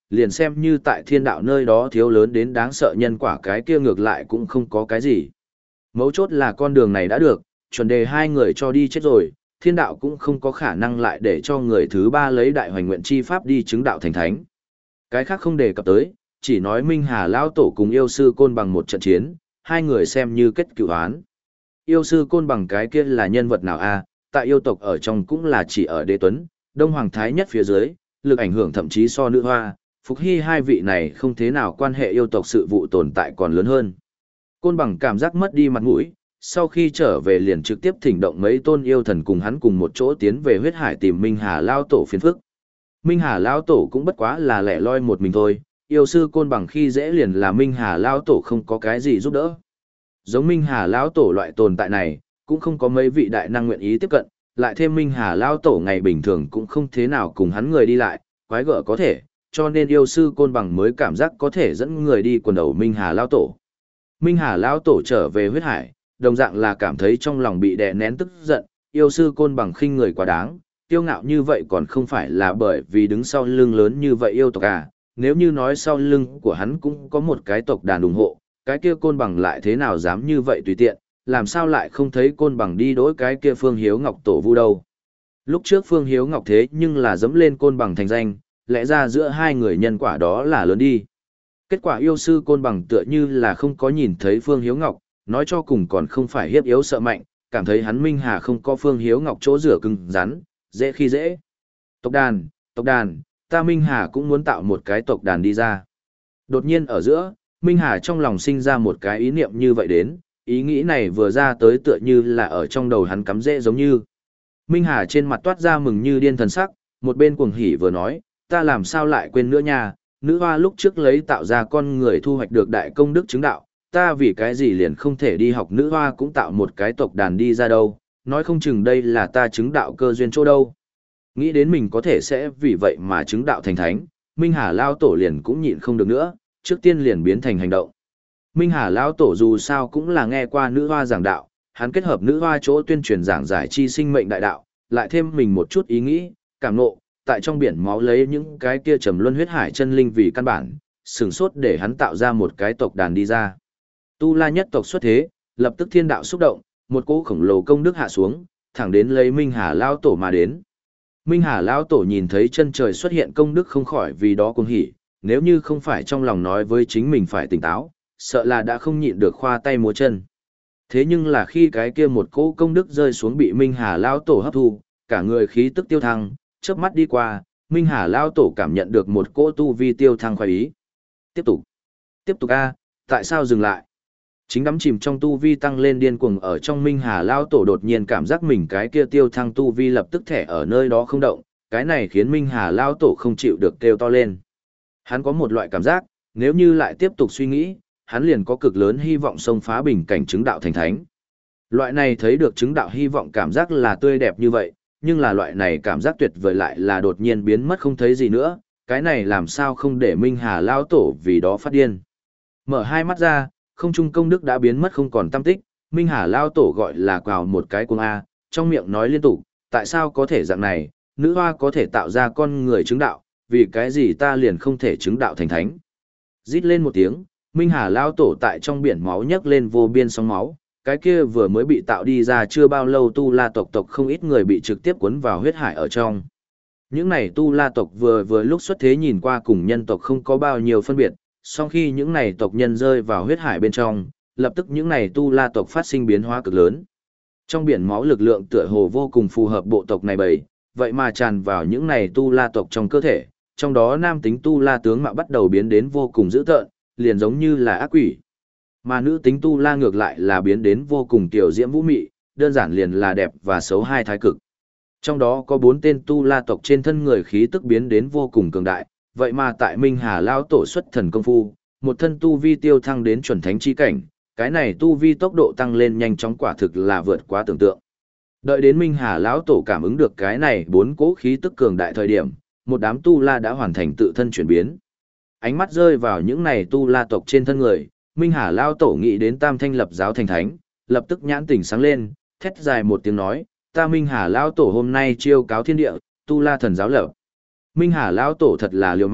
liền xem như tại thiên đạo nơi đó thiếu lớn đến đáng sợ nhân quả cái kia ngược lại cũng không có cái gì. Mấu chốt là con đường này đã được, chuẩn đề hai người cho đi chết rồi, thiên đạo cũng không có khả năng lại để cho người thứ ba lấy đại hoành nguyện chi pháp đi chứng đạo thành thánh. Cái khác không đề cập tới, chỉ nói Minh Hà Lão Tổ cùng yêu sư Côn Bằng một trận chiến, hai người xem như kết cựu án. Yêu sư Côn Bằng cái kia là nhân vật nào a? Tại yêu tộc ở trong cũng là chỉ ở Đế Tuấn, Đông Hoàng Thái Nhất phía dưới, lực ảnh hưởng thậm chí so nữ hoa, Phục Hy hai vị này không thế nào quan hệ yêu tộc sự vụ tồn tại còn lớn hơn. Côn Bằng cảm giác mất đi mặt mũi, sau khi trở về liền trực tiếp thỉnh động mấy tôn yêu thần cùng hắn cùng một chỗ tiến về huyết hải tìm Minh Hà Lão Tổ phiền phức. Minh Hà Lão Tổ cũng bất quá là lẻ loi một mình thôi, yêu sư Côn Bằng khi dễ liền là Minh Hà Lão Tổ không có cái gì giúp đỡ. Giống Minh Hà Lão Tổ loại tồn tại này, cũng không có mấy vị đại năng nguyện ý tiếp cận, lại thêm Minh Hà Lão Tổ ngày bình thường cũng không thế nào cùng hắn người đi lại, quái gở có thể, cho nên yêu sư Côn Bằng mới cảm giác có thể dẫn người đi quần đầu Minh Hà Lão Tổ. Minh Hà Lão Tổ trở về huyết hải, đồng dạng là cảm thấy trong lòng bị đè nén tức giận, yêu sư Côn Bằng khinh người quá đáng, kiêu ngạo như vậy còn không phải là bởi vì đứng sau lưng lớn như vậy yêu tộc à, nếu như nói sau lưng của hắn cũng có một cái tộc đàn ủng hộ, cái kia Côn Bằng lại thế nào dám như vậy tùy tiện, làm sao lại không thấy Côn Bằng đi đối cái kia Phương Hiếu Ngọc tổ vu đâu. Lúc trước Phương Hiếu Ngọc thế nhưng là dẫm lên Côn Bằng thành danh, lẽ ra giữa hai người nhân quả đó là lớn đi. Kết quả yêu sư Côn Bằng tựa như là không có nhìn thấy Phương Hiếu Ngọc, nói cho cùng còn không phải hiếp yếu sợ mạnh, cảm thấy hắn Minh Hà không có Phương Hiếu Ngọc chỗ rửa cứng rắn, dễ khi dễ. Tộc đàn, tộc đàn, ta Minh Hà cũng muốn tạo một cái tộc đàn đi ra. Đột nhiên ở giữa, Minh Hà trong lòng sinh ra một cái ý niệm như vậy đến, ý nghĩ này vừa ra tới tựa như là ở trong đầu hắn cắm rễ giống như. Minh Hà trên mặt toát ra mừng như điên thần sắc, một bên cuồng hỉ vừa nói, ta làm sao lại quên nữa nha, nữ hoa lúc trước lấy tạo ra con người thu hoạch được đại công đức chứng đạo, ta vì cái gì liền không thể đi học nữ hoa cũng tạo một cái tộc đàn đi ra đâu, nói không chừng đây là ta chứng đạo cơ duyên chỗ đâu. Nghĩ đến mình có thể sẽ vì vậy mà chứng đạo thành thánh, Minh Hà Lao Tổ liền cũng nhịn không được nữa, trước tiên liền biến thành hành động. Minh Hà Lao Tổ dù sao cũng là nghe qua nữ hoa giảng đạo, hắn kết hợp nữ hoa chỗ tuyên truyền giảng giải chi sinh mệnh đại đạo, lại thêm mình một chút ý nghĩ, cảm nộ, tại trong biển máu lấy những cái kia trầm luân huyết hải chân linh vì căn bản, sừng sốt để hắn tạo ra một cái tộc đàn đi ra. Tu La nhất tộc xuất thế, lập tức thiên đạo xúc động, một cỗ khổng lồ công đức hạ xuống, thẳng đến lấy Minh Hà Lao Tổ mà đến. Minh Hà Lao Tổ nhìn thấy chân trời xuất hiện công đức không khỏi vì đó cuồng hỉ, nếu như không phải trong lòng nói với chính mình phải tỉnh táo, sợ là đã không nhịn được khoa tay múa chân. Thế nhưng là khi cái kia một cỗ công đức rơi xuống bị Minh Hà Lao Tổ hấp thu, cả người khí tức tiêu thăng, chớp mắt đi qua, Minh Hà Lao Tổ cảm nhận được một cỗ tu vi tiêu thăng khoái ý. Tiếp tục. Tiếp tục a, tại sao dừng lại? Chính đắm chìm trong tu vi tăng lên điên cuồng ở trong Minh Hà Lao Tổ đột nhiên cảm giác mình cái kia tiêu thăng tu vi lập tức thẻ ở nơi đó không động, cái này khiến Minh Hà Lao Tổ không chịu được kêu to lên. Hắn có một loại cảm giác, nếu như lại tiếp tục suy nghĩ, hắn liền có cực lớn hy vọng xông phá bình cảnh chứng đạo thành thánh. Loại này thấy được chứng đạo hy vọng cảm giác là tươi đẹp như vậy, nhưng là loại này cảm giác tuyệt vời lại là đột nhiên biến mất không thấy gì nữa, cái này làm sao không để Minh Hà Lao Tổ vì đó phát điên. Mở hai mắt ra, không trung công đức đã biến mất không còn tăm tích, Minh Hà Lao Tổ gọi là quào một cái cuồng A, trong miệng nói liên tục, tại sao có thể dạng này, nữ hoa có thể tạo ra con người chứng đạo, vì cái gì ta liền không thể chứng đạo thành thánh. Rít lên một tiếng, Minh Hà Lao Tổ tại trong biển máu nhấc lên vô biên sóng máu, cái kia vừa mới bị tạo đi ra chưa bao lâu tu la tộc tộc không ít người bị trực tiếp cuốn vào huyết hải ở trong. Những này tu la tộc vừa vừa lúc xuất thế nhìn qua cùng nhân tộc không có bao nhiêu phân biệt, sau khi những này tộc nhân rơi vào huyết hải bên trong, lập tức những này tu la tộc phát sinh biến hóa cực lớn. Trong biển máu lực lượng tựa hồ vô cùng phù hợp bộ tộc này bầy, vậy mà tràn vào những này tu la tộc trong cơ thể, trong đó nam tính tu la tướng mạo bắt đầu biến đến vô cùng dữ tợn, liền giống như là ác quỷ. Mà nữ tính tu la ngược lại là biến đến vô cùng tiểu diễm vũ mị, đơn giản liền là đẹp và xấu hai thái cực. Trong đó có bốn tên tu la tộc trên thân người khí tức biến đến vô cùng cường đại, vậy mà tại Minh Hà Lao Tổ xuất thần công phu, một thân tu vi tiêu thăng đến chuẩn thánh chi cảnh, cái này tu vi tốc độ tăng lên nhanh chóng quả thực là vượt quá tưởng tượng. Đợi đến Minh Hà lão Tổ cảm ứng được cái này bốn cỗ khí tức cường đại thời điểm, một đám tu la đã hoàn thành tự thân chuyển biến. Ánh mắt rơi vào những này tu la tộc trên thân người, Minh Hà lão Tổ nghĩ đến Tam Thanh lập giáo thành thánh, lập tức nhãn tỉnh sáng lên, thét dài một tiếng nói, ta Minh Hà lão Tổ hôm nay chiêu cáo thiên địa, tu la thần giáo lập. Minh Hà lão Tổ thật là liều mạng,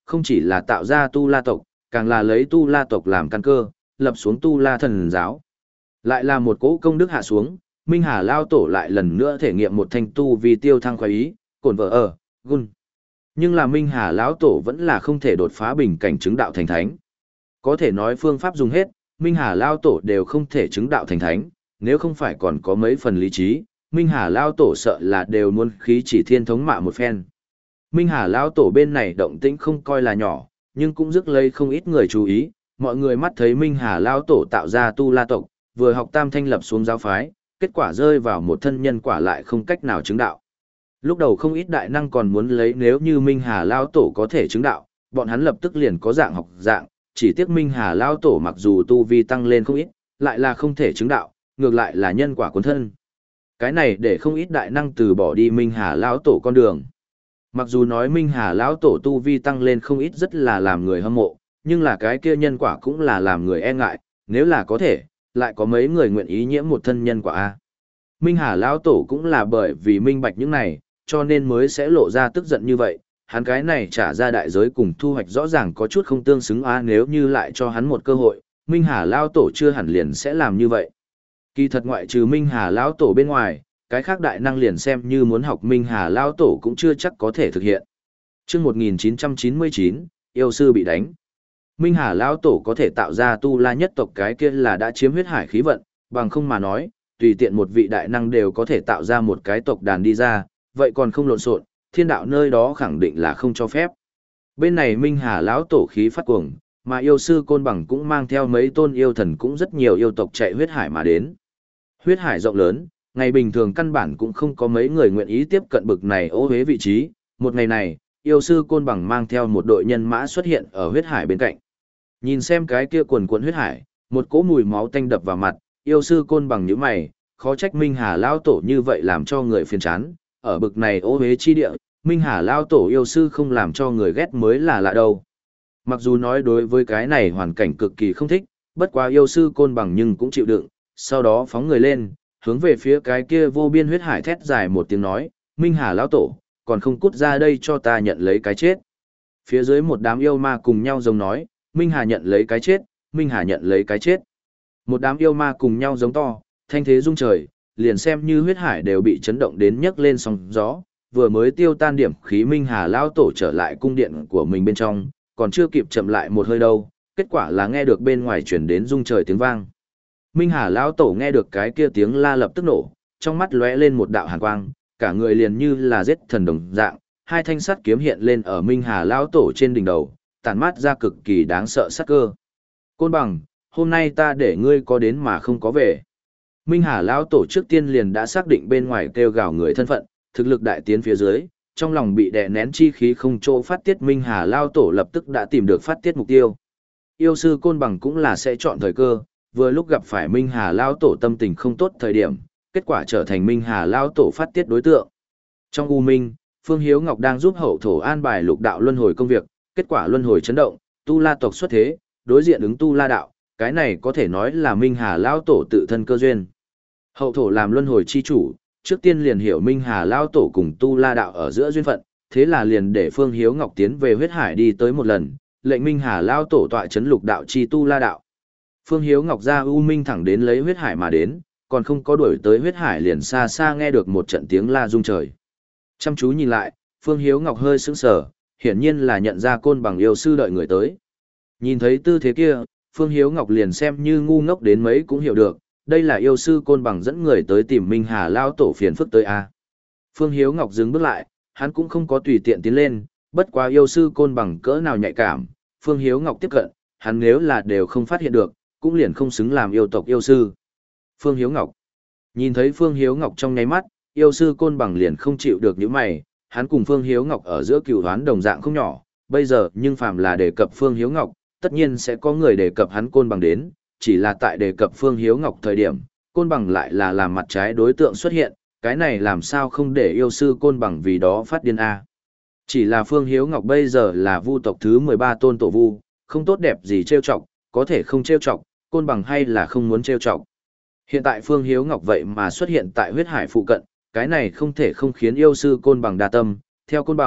không chỉ là tạo ra tu la tộc, càng là lấy tu la tộc làm căn cơ, lập xuống tu la thần giáo. Lại là một cỗ công đức hạ xuống, Minh Hà Lao Tổ lại lần nữa thể nghiệm một thanh tu vì tiêu thăng khoái ý, cổn vợ ở, gun. Nhưng là Minh Hà Lão Tổ vẫn là không thể đột phá bình cảnh chứng đạo thành thánh. Có thể nói phương pháp dùng hết, Minh Hà Lao Tổ đều không thể chứng đạo thành thánh, nếu không phải còn có mấy phần lý trí, Minh Hà Lao Tổ sợ là đều muốn khí chỉ thiên thống mạ một phen. Minh Hà Lao Tổ bên này động tĩnh không coi là nhỏ, nhưng cũng rước lấy không ít người chú ý, mọi người mắt thấy Minh Hà Lao Tổ tạo ra tu la tộc, vừa học tam thanh lập xuống giáo phái, kết quả rơi vào một thân nhân quả lại không cách nào chứng đạo. Lúc đầu không ít đại năng còn muốn lấy nếu như Minh Hà Lao Tổ có thể chứng đạo, bọn hắn lập tức liền có dạng học dạng, chỉ tiếc Minh Hà Lao Tổ mặc dù tu vi tăng lên không ít, lại là không thể chứng đạo, ngược lại là nhân quả cuốn thân. Cái này để không ít đại năng từ bỏ đi Minh Hà Lao Tổ con đường. Mặc dù nói Minh Hà Lão Tổ tu vi tăng lên không ít rất là làm người hâm mộ, nhưng là cái kia nhân quả cũng là làm người e ngại, nếu là có thể, lại có mấy người nguyện ý nhiễm một thân nhân quả a. Minh Hà Lão Tổ cũng là bởi vì minh bạch những này, cho nên mới sẽ lộ ra tức giận như vậy, hắn cái này trả ra đại giới cùng thu hoạch rõ ràng có chút không tương xứng a, nếu như lại cho hắn một cơ hội, Minh Hà Lão Tổ chưa hẳn liền sẽ làm như vậy. Kỳ thật ngoại trừ Minh Hà Lão Tổ bên ngoài, cái khác đại năng liền xem như muốn học Minh Hà Lão Tổ cũng chưa chắc có thể thực hiện. Trước một nghìn chín trăm chín mươi chín, yêu sư bị đánh. Minh Hà Lão Tổ có thể tạo ra tu la nhất tộc cái kia là đã chiếm huyết hải khí vận, bằng không mà nói, tùy tiện một vị đại năng đều có thể tạo ra một cái tộc đàn đi ra, vậy còn không lộn xộn, thiên đạo nơi đó khẳng định là không cho phép. Bên này Minh Hà Lão Tổ khí phát cuồng, mà yêu sư Côn Bằng cũng mang theo mấy tôn yêu thần cũng rất nhiều yêu tộc chạy huyết hải mà đến. Huyết hải rộng lớn, ngày bình thường căn bản cũng không có mấy người nguyện ý tiếp cận bực này ô hế vị trí, một ngày này, yêu sư Côn Bằng mang theo một đội nhân mã xuất hiện ở huyết hải bên cạnh. Nhìn xem cái kia quần quần huyết hải, một cỗ mùi máu tanh đập vào mặt, yêu sư Côn Bằng nhíu mày, khó trách Minh Hà Lão Tổ như vậy làm cho người phiền chán, ở bực này ô hế chi địa, Minh Hà Lão Tổ yêu sư không làm cho người ghét mới là lạ đâu. Mặc dù nói đối với cái này hoàn cảnh cực kỳ không thích, bất quá yêu sư Côn Bằng nhưng cũng chịu đựng, sau đó phóng người lên, hướng về phía cái kia vô biên huyết hải thét dài một tiếng nói, Minh Hà Lão Tổ, còn không cút ra đây cho ta nhận lấy cái chết. Phía dưới một đám yêu ma cùng nhau giống nói, Minh Hà nhận lấy cái chết, Minh Hà nhận lấy cái chết. Một đám yêu ma cùng nhau giống to, thanh thế rung trời, liền xem như huyết hải đều bị chấn động đến nhấc lên sóng gió, vừa mới tiêu tan điểm khí Minh Hà Lão Tổ trở lại cung điện của mình bên trong, còn chưa kịp chậm lại một hơi đâu, kết quả là nghe được bên ngoài chuyển đến rung trời tiếng vang. Minh Hà Lão Tổ nghe được cái kia tiếng la lập tức nổ, trong mắt lóe lên một đạo hàn quang, cả người liền như là giết thần đồng dạng, hai thanh sắt kiếm hiện lên ở Minh Hà Lão Tổ trên đỉnh đầu, tản mát ra cực kỳ đáng sợ sát cơ. Côn Bằng, hôm nay ta để ngươi có đến mà không có về. Minh Hà Lão Tổ trước tiên liền đã xác định bên ngoài kêu gào người thân phận, thực lực đại tiến phía dưới, trong lòng bị đè nén chi khí không chỗ phát tiết, Minh Hà Lão Tổ lập tức đã tìm được phát tiết mục tiêu. Yêu sư Côn Bằng cũng là sẽ chọn thời cơ, vừa lúc gặp phải Minh Hà Lão Tổ tâm tình không tốt thời điểm, kết quả trở thành Minh Hà Lão Tổ phát tiết đối tượng. Trong U Minh, Phương Hiếu Ngọc đang giúp hậu thổ an bài lục đạo luân hồi công việc, kết quả luân hồi chấn động, tu la tộc xuất thế, đối diện ứng tu la đạo, cái này có thể nói là Minh Hà Lão Tổ tự thân cơ duyên. Hậu thổ làm luân hồi chi chủ, trước tiên liền hiểu Minh Hà Lão Tổ cùng tu la đạo ở giữa duyên phận, thế là liền để Phương Hiếu Ngọc tiến về huyết hải đi tới một lần, lệnh Minh Hà Lão Tổ tọa chấn lục đạo chi tu la đạo. Phương Hiếu Ngọc ra U Minh thẳng đến lấy huyết hải mà đến, còn không có đuổi tới huyết hải liền xa xa nghe được một trận tiếng la rung trời. Chăm chú nhìn lại, Phương Hiếu Ngọc hơi sững sờ, hiển nhiên là nhận ra Côn Bằng yêu sư đợi người tới. Nhìn thấy tư thế kia, Phương Hiếu Ngọc liền xem như ngu ngốc đến mấy cũng hiểu được, đây là yêu sư Côn Bằng dẫn người tới tìm Minh Hà Lão Tổ phiền phức tới a. Phương Hiếu Ngọc dừng bước lại, hắn cũng không có tùy tiện tiến lên, bất quá yêu sư Côn Bằng cỡ nào nhạy cảm, Phương Hiếu Ngọc tiếp cận, hắn nếu là đều không phát hiện được, cũng liền không xứng làm yêu tộc yêu sư. Phương Hiếu Ngọc. Nhìn thấy Phương Hiếu Ngọc trong nháy mắt, yêu sư Côn Bằng liền không chịu được những mày, hắn cùng Phương Hiếu Ngọc ở giữa cừu đoán đồng dạng không nhỏ, bây giờ nhưng phàm là đề cập Phương Hiếu Ngọc, tất nhiên sẽ có người đề cập hắn Côn Bằng đến, chỉ là tại đề cập Phương Hiếu Ngọc thời điểm, Côn Bằng lại là làm mặt trái đối tượng xuất hiện, cái này làm sao không để yêu sư Côn Bằng vì đó phát điên a. Chỉ là Phương Hiếu Ngọc bây giờ là vu tộc thứ mười ba tôn tổ vu, không tốt đẹp gì trêu chọc, có thể không trêu chọc, Côn Bằng hay là không muốn trêu chọc. Hiện tại Phương Hiếu Ngọc vậy mà xuất hiện tại huyết hải phụ cận, cái này không thể không khiến yêu sư Côn Bằng đa tâm, theo Côn Bằng,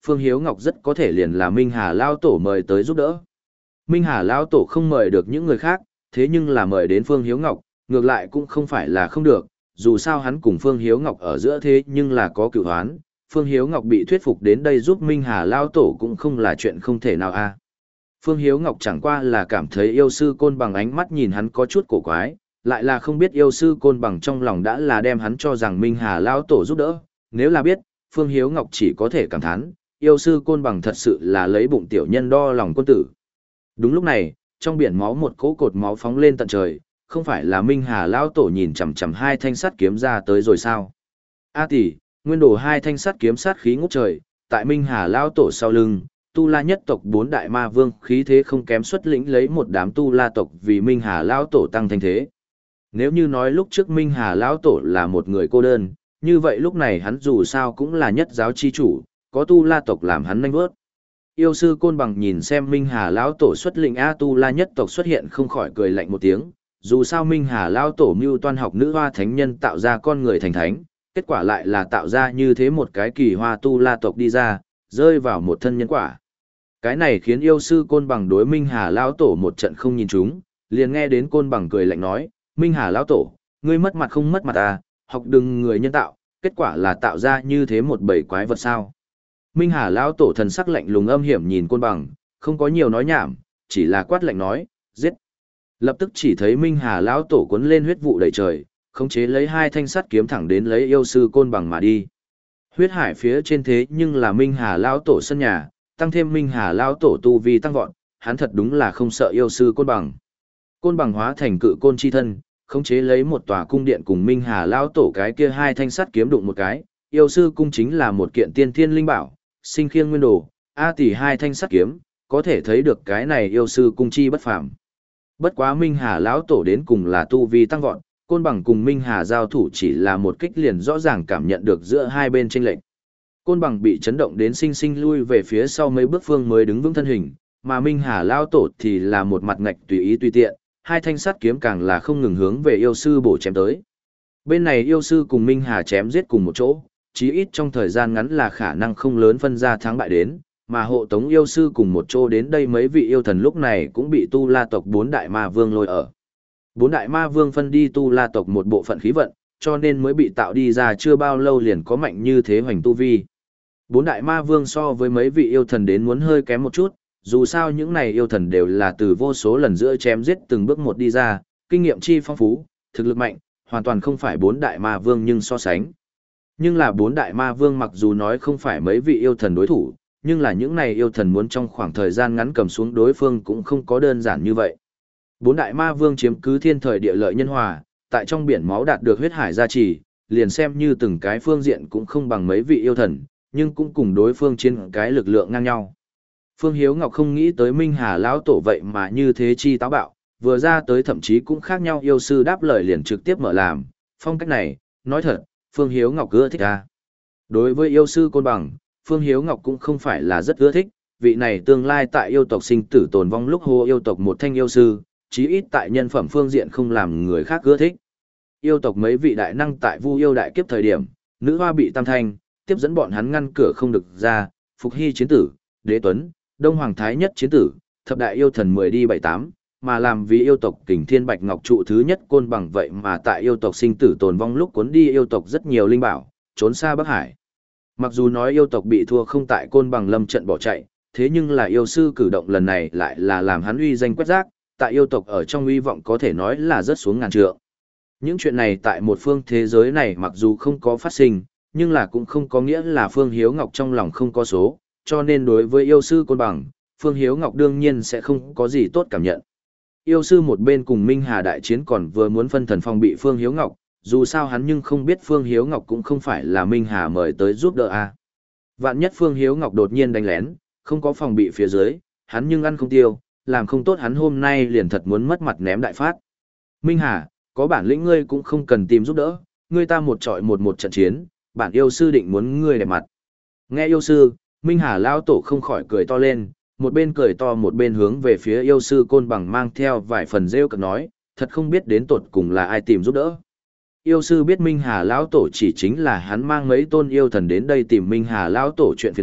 Phương Hiếu Ngọc rất có thể liền là Minh Hà Lao Tổ mời tới giúp đỡ. Minh Hà Lao Tổ không mời được những người khác, thế nhưng là mời đến Phương Hiếu Ngọc, ngược lại cũng không phải là không được, dù sao hắn cùng Phương Hiếu Ngọc ở giữa thế nhưng là có cựu hoán, Phương Hiếu Ngọc bị thuyết phục đến đây giúp Minh Hà Lao Tổ cũng không là chuyện không thể nào a. Phương Hiếu Ngọc chẳng qua là cảm thấy yêu sư Côn Bằng ánh mắt nhìn hắn có chút cổ quái, lại là không biết yêu sư Côn Bằng trong lòng đã là đem hắn cho rằng Minh Hà Lao Tổ giúp đỡ, nếu là biết, Phương Hiếu Ngọc chỉ có thể cảm thán, yêu sư Côn Bằng thật sự là lấy bụng tiểu nhân đo lòng quân tử. Đúng lúc này, trong biển máu một cỗ cột máu phóng lên tận trời, không phải là Minh Hà Lao Tổ nhìn chằm chằm hai thanh sắt kiếm ra tới rồi sao? A tỷ, nguyên đồ hai thanh sắt kiếm sát khí ngút trời, tại Minh Hà Lao Tổ sau lưng, Tu La nhất tộc bốn đại ma vương khí thế không kém xuất lĩnh lấy một đám Tu La tộc vì Minh Hà Lao Tổ tăng thanh thế. Nếu như nói lúc trước Minh Hà Lao Tổ là một người cô đơn, như vậy lúc này hắn dù sao cũng là nhất giáo chi chủ, có Tu La tộc làm hắn nanh vớt. Yêu sư Côn Bằng nhìn xem Minh Hà Lão Tổ xuất lĩnh A Tu La nhất tộc xuất hiện không khỏi cười lạnh một tiếng, dù sao Minh Hà Lão Tổ mưu toan học nữ hoa thánh nhân tạo ra con người thành thánh, kết quả lại là tạo ra như thế một cái kỳ hoa Tu La tộc đi ra, rơi vào một thân nhân quả. Cái này khiến yêu sư Côn Bằng đối Minh Hà Lão Tổ một trận không nhìn chúng, liền nghe đến Côn Bằng cười lạnh nói, Minh Hà Lão Tổ, ngươi mất mặt không mất mặt à, học đừng người nhân tạo, kết quả là tạo ra như thế một bầy quái vật sao. Minh Hà Lão Tổ thần sắc lạnh lùng âm hiểm nhìn Côn Bằng, không có nhiều nói nhảm, chỉ là quát lạnh nói, giết. Lập tức chỉ thấy Minh Hà Lão Tổ cuốn lên huyết vụ đầy trời, khống chế lấy hai thanh sắt kiếm thẳng đến lấy yêu sư Côn Bằng mà đi. Huyết hải phía trên thế nhưng là Minh Hà Lão Tổ sân nhà, tăng thêm Minh Hà Lão Tổ tu vi tăng vọt, hắn thật đúng là không sợ yêu sư Côn Bằng. Côn Bằng hóa thành cự côn chi thân, khống chế lấy một tòa cung điện cùng Minh Hà Lão Tổ cái kia hai thanh sắt kiếm đụng một cái, yêu sư cung chính là một kiện tiên thiên linh bảo, sinh khiêng nguyên đồ, A tỷ hai thanh sắt kiếm, có thể thấy được cái này yêu sư cung chi bất phàm. Bất quá Minh Hà Lão Tổ đến cùng là tu vi tăng vọt, Côn Bằng cùng Minh Hà giao thủ chỉ là một kích liền rõ ràng cảm nhận được giữa hai bên chênh lệch. Côn Bằng bị chấn động đến sinh sinh lui về phía sau mấy bước phương mới đứng vững thân hình, mà Minh Hà Lão Tổ thì là một mặt ngạch tùy ý tùy tiện, hai thanh sắt kiếm càng là không ngừng hướng về yêu sư bổ chém tới. Bên này yêu sư cùng Minh Hà chém giết cùng một chỗ, chí ít trong thời gian ngắn là khả năng không lớn phân ra thắng bại đến, mà hộ tống yêu sư cùng một chỗ đến đây mấy vị yêu thần lúc này cũng bị Tu La tộc bốn đại ma vương lôi ở. Bốn đại ma vương phân đi Tu La tộc một bộ phận khí vận, cho nên mới bị tạo đi ra chưa bao lâu liền có mạnh như thế hoành tu vi. Bốn đại ma vương so với mấy vị yêu thần đến muốn hơi kém một chút, dù sao những này yêu thần đều là từ vô số lần giữa chém giết từng bước một đi ra, kinh nghiệm chi phong phú, thực lực mạnh, hoàn toàn không phải bốn đại ma vương nhưng so sánh. Nhưng là bốn đại ma vương mặc dù nói không phải mấy vị yêu thần đối thủ, nhưng là những này yêu thần muốn trong khoảng thời gian ngắn cầm xuống đối phương cũng không có đơn giản như vậy. Bốn đại ma vương chiếm cứ thiên thời địa lợi nhân hòa, tại trong biển máu đạt được huyết hải gia trì, liền xem như từng cái phương diện cũng không bằng mấy vị yêu thần, nhưng cũng cùng đối phương trên cái lực lượng ngang nhau. Phương Hiếu Ngọc không nghĩ tới Minh Hà Lão Tổ vậy mà như thế chi táo bạo, vừa ra tới thậm chí cũng khác nhau yêu sư đáp lời liền trực tiếp mở làm, phong cách này, nói thật, Phương Hiếu Ngọc ưa thích à. Đối với yêu sư Côn Bằng, Phương Hiếu Ngọc cũng không phải là rất ưa thích, vị này tương lai tại yêu tộc sinh tử tồn vong lúc hô yêu tộc một thanh yêu sư, chí ít tại nhân phẩm phương diện không làm người khác ưa thích. Yêu tộc mấy vị đại năng tại Vu yêu đại kiếp thời điểm, nữ hoa bị tam thanh, tiếp dẫn bọn hắn ngăn cửa không được ra, Phục Hy chiến tử, Đế Tuấn, Đông Hoàng Thái Nhất chiến tử, thập đại yêu thần mười đi bảy tám, mà làm vì yêu tộc Kình Thiên Bạch Ngọc trụ thứ nhất Côn Bằng vậy mà tại yêu tộc sinh tử tồn vong lúc cuốn đi yêu tộc rất nhiều linh bảo, trốn xa Bắc Hải. Mặc dù nói yêu tộc bị thua không tại Côn Bằng lâm trận bỏ chạy, thế nhưng là yêu sư cử động lần này lại là làm hắn uy danh quét rác, tại yêu tộc ở trong uy vọng có thể nói là rất xuống ngàn trượng. Những chuyện này tại một phương thế giới này mặc dù không có phát sinh, nhưng là cũng không có nghĩa là Phương Hiếu Ngọc trong lòng không có số, cho nên đối với yêu sư Côn Bằng, Phương Hiếu Ngọc đương nhiên sẽ không có gì tốt cảm nhận. Yêu sư một bên cùng Minh Hà đại chiến còn vừa muốn phân thần phòng bị Phương Hiếu Ngọc, dù sao hắn nhưng không biết Phương Hiếu Ngọc cũng không phải là Minh Hà mời tới giúp đỡ a. Vạn nhất Phương Hiếu Ngọc đột nhiên đánh lén, không có phòng bị phía dưới, hắn nhưng ăn không tiêu, làm không tốt hắn hôm nay liền thật muốn mất mặt ném đại phát. Minh Hà, có bản lĩnh ngươi cũng không cần tìm giúp đỡ, ngươi ta một trọi một một trận chiến, bản yêu sư định muốn ngươi đẹp mặt. Nghe yêu sư, Minh Hà lão tổ không khỏi cười to lên, một bên cười to một bên hướng về phía yêu sư Côn Bằng mang theo vài phần rêu cực nói, thật không biết đến tột cùng là ai tìm giúp đỡ. Yêu sư biết Minh Hà lão tổ chỉ chính là hắn mang mấy tôn yêu thần đến đây tìm Minh Hà lão tổ chuyện phiền phức,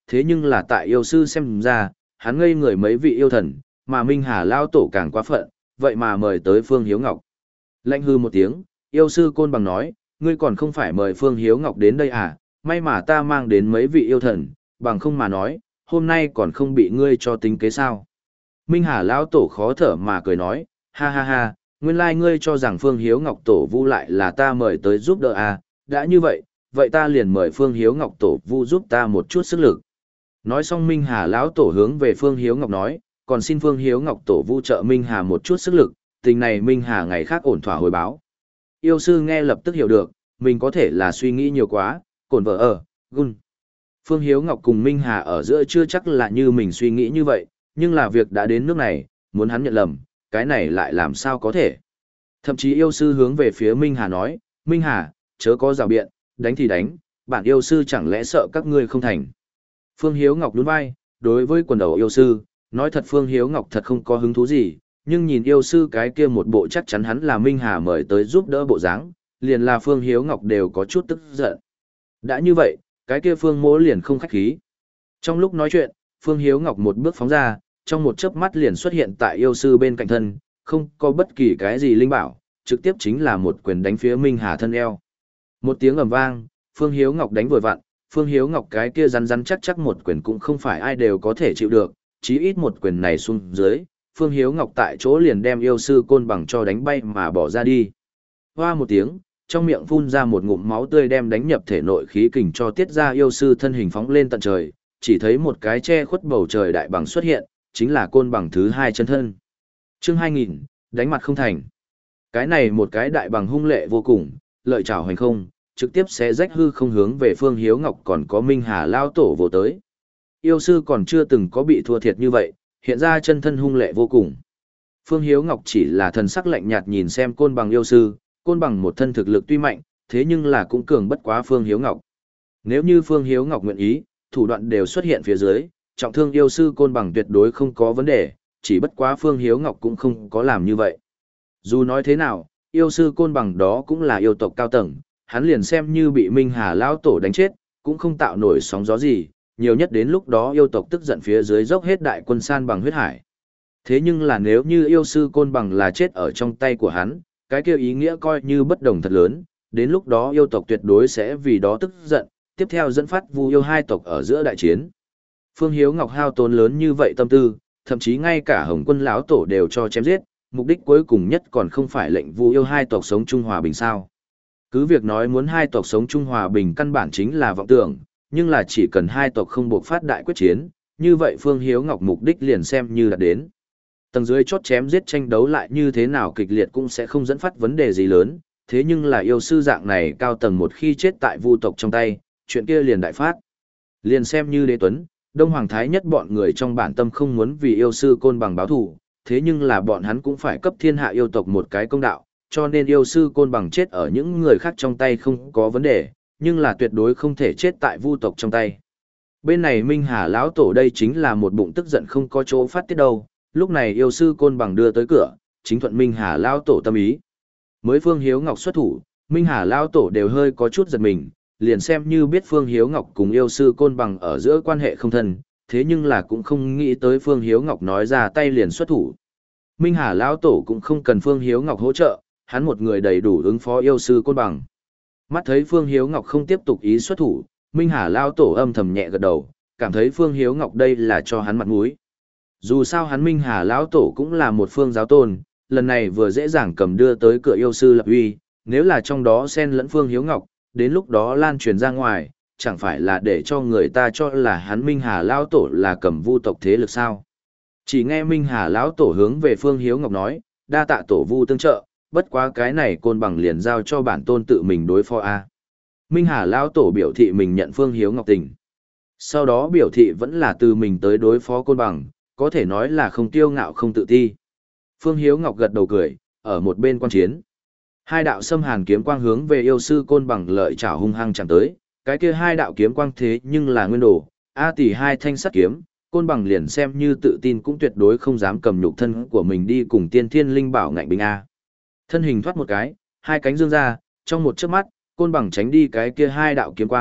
thế nhưng là tại yêu sư xem ra, hắn ngây người mấy vị yêu thần, mà Minh Hà lao tổ càng quá phận, vậy mà mời tới Phương Hiếu Ngọc. Lạnh hư một tiếng, yêu sư Côn Bằng nói, ngươi còn không phải mời Phương Hiếu Ngọc đến đây à, may mà ta mang đến mấy vị yêu thần, bằng không mà nói, hôm nay còn không bị ngươi cho tính kế sao. Minh Hà lão tổ khó thở mà cười nói, ha ha ha, nguyên lai ngươi cho rằng Phương Hiếu Ngọc tổ vu lại là ta mời tới giúp đỡ à, đã như vậy, vậy ta liền mời Phương Hiếu Ngọc tổ vu giúp ta một chút sức lực. Nói xong Minh Hà lão tổ hướng về Phương Hiếu Ngọc nói, còn xin Phương Hiếu Ngọc tổ vu trợ Minh Hà một chút sức lực, tình này Minh Hà ngày khác ổn thỏa hồi báo. Yêu sư nghe lập tức hiểu được, mình có thể là suy nghĩ nhiều quá, cổn vợ ở, gun. Phương Hiếu Ngọc cùng Minh Hà ở giữa chưa chắc là như mình suy nghĩ như vậy, nhưng là việc đã đến nước này, muốn hắn nhận lầm, cái này lại làm sao có thể. Thậm chí yêu sư hướng về phía Minh Hà nói, Minh Hà, chớ có rào biện, đánh thì đánh, bản yêu sư chẳng lẽ sợ các ngươi không thành. Phương Hiếu Ngọc nhún vai, đối với quần đầu yêu sư, nói thật Phương Hiếu Ngọc thật không có hứng thú gì, nhưng nhìn yêu sư cái kia một bộ chắc chắn hắn là Minh Hà mời tới giúp đỡ bộ dáng, liền là Phương Hiếu Ngọc đều có chút tức giận. Đã như vậy, cái kia Phương Mỗ liền không khách khí. Trong lúc nói chuyện, Phương Hiếu Ngọc một bước phóng ra, trong một chớp mắt liền xuất hiện tại yêu sư bên cạnh thân, không có bất kỳ cái gì linh bảo, trực tiếp chính là một quyền đánh phía Minh Hà thân eo. Một tiếng ầm vang, Phương Hiếu Ngọc đánh vội vặn, Phương Hiếu Ngọc cái kia rắn rắn chắc chắc một quyền cũng không phải ai đều có thể chịu được, chí ít một quyền này xuống dưới, Phương Hiếu Ngọc tại chỗ liền đem yêu sư Côn Bằng cho đánh bay mà bỏ ra đi. Hoa một tiếng, trong miệng phun ra một ngụm máu tươi đem đánh nhập thể nội khí kình cho tiết ra yêu sư thân hình phóng lên tận trời, chỉ thấy một cái che khuất bầu trời đại bằng xuất hiện, chính là Côn Bằng thứ hai chân thân. Chương hai nghìn, đánh mặt không thành. Cái này một cái đại bằng hung lệ vô cùng, lợi chảo hành không, trực tiếp sẽ rách hư không hướng về Phương Hiếu Ngọc còn có Minh Hà lao tổ vô tới. Yêu sư còn chưa từng có bị thua thiệt như vậy, hiện ra chân thân hung lệ vô cùng. Phương Hiếu Ngọc chỉ là thần sắc lạnh nhạt nhìn xem Côn Bằng yêu sư, Côn Bằng một thân thực lực tuy mạnh, thế nhưng là cũng cường bất quá Phương Hiếu Ngọc. Nếu như Phương Hiếu Ngọc nguyện ý, thủ đoạn đều xuất hiện phía dưới, trọng thương yêu sư Côn Bằng tuyệt đối không có vấn đề, chỉ bất quá Phương Hiếu Ngọc cũng không có làm như vậy. Dù nói thế nào, yêu sư Côn Bằng đó cũng là yêu tộc cao tầng, hắn liền xem như bị Minh Hà lão tổ đánh chết, cũng không tạo nổi sóng gió gì, nhiều nhất đến lúc đó yêu tộc tức giận phía dưới dốc hết đại quân san bằng huyết hải. Thế nhưng là nếu như yêu sư Côn Bằng là chết ở trong tay của hắn, cái kia ý nghĩa coi như bất đồng thật lớn, đến lúc đó yêu tộc tuyệt đối sẽ vì đó tức giận, tiếp theo dẫn phát Vu yêu hai tộc ở giữa đại chiến. Phương Hiếu Ngọc hao tốn lớn như vậy tâm tư, thậm chí ngay cả Hồng Quân lão tổ đều cho chém giết, mục đích cuối cùng nhất còn không phải lệnh Vu yêu hai tộc sống chung hòa bình sao? Cứ việc nói muốn hai tộc sống chung hòa bình căn bản chính là vọng tưởng, nhưng là chỉ cần hai tộc không buộc phát đại quyết chiến, như vậy Phương Hiếu Ngọc mục đích liền xem như là đến. Tầng dưới chốt chém giết tranh đấu lại như thế nào kịch liệt cũng sẽ không dẫn phát vấn đề gì lớn, thế nhưng là yêu sư dạng này cao tầng một khi chết tại Vu tộc trong tay, chuyện kia liền đại phát. Liền xem như Đế Tuấn, Đông Hoàng Thái Nhất bọn người trong bản tâm không muốn vì yêu sư Côn Bằng báo thù, thế nhưng là bọn hắn cũng phải cấp thiên hạ yêu tộc một cái công đạo, cho nên yêu sư Côn Bằng chết ở những người khác trong tay không có vấn đề, nhưng là tuyệt đối không thể chết tại Vu tộc trong tay. Bên này Minh Hà lão tổ đây chính là một bụng tức giận không có chỗ phát tiết đâu, lúc này yêu sư Côn Bằng đưa tới cửa, chính thuận Minh Hà lão tổ tâm ý. Mới Phương Hiếu Ngọc xuất thủ, Minh Hà lão tổ đều hơi có chút giật mình, liền xem như biết Phương Hiếu Ngọc cùng yêu sư Côn Bằng ở giữa quan hệ không thân, thế nhưng là cũng không nghĩ tới Phương Hiếu Ngọc nói ra tay liền xuất thủ. Minh Hà lão tổ cũng không cần Phương Hiếu Ngọc hỗ trợ, hắn một người đầy đủ ứng phó yêu sư Côn Bằng. Mắt thấy Phương Hiếu Ngọc không tiếp tục ý xuất thủ, Minh Hà lão tổ âm thầm nhẹ gật đầu, cảm thấy Phương Hiếu Ngọc đây là cho hắn mặt mũi. Dù sao hắn Minh Hà lão tổ cũng là một phương giáo tôn, lần này vừa dễ dàng cầm đưa tới cửa yêu sư lập uy, nếu là trong đó xen lẫn Phương Hiếu Ngọc, đến lúc đó lan truyền ra ngoài, chẳng phải là để cho người ta cho là hắn Minh Hà lão tổ là cầm Vu tộc thế lực sao? Chỉ nghe Minh Hà lão tổ hướng về Phương Hiếu Ngọc nói, đa tạ tổ Vu tương trợ, bất quá cái này Côn Bằng liền giao cho bản tôn tự mình đối phó a. Minh Hà lão tổ biểu thị mình nhận Phương Hiếu Ngọc tình. Sau đó biểu thị vẫn là từ mình tới đối phó Côn Bằng, có thể nói là không kiêu ngạo không tự ti. Phương Hiếu Ngọc gật đầu cười, ở một bên quan chiến. Hai đạo xâm hàn kiếm quang hướng về yêu sư Côn Bằng lợi chảo hung hăng chạm tới, cái kia hai đạo kiếm quang thế nhưng là nguyên đồ, a tỷ hai thanh sắt kiếm, Côn Bằng liền xem như tự tin cũng tuyệt đối không dám cầm nhục thân của mình đi cùng tiên thiên linh bảo ngạnh binh a. Thân hình thoát một cái, hai cánh dương ra, trong một chớp mắt, Côn Bằng tránh đi cái kia hai đạo kiếm quang,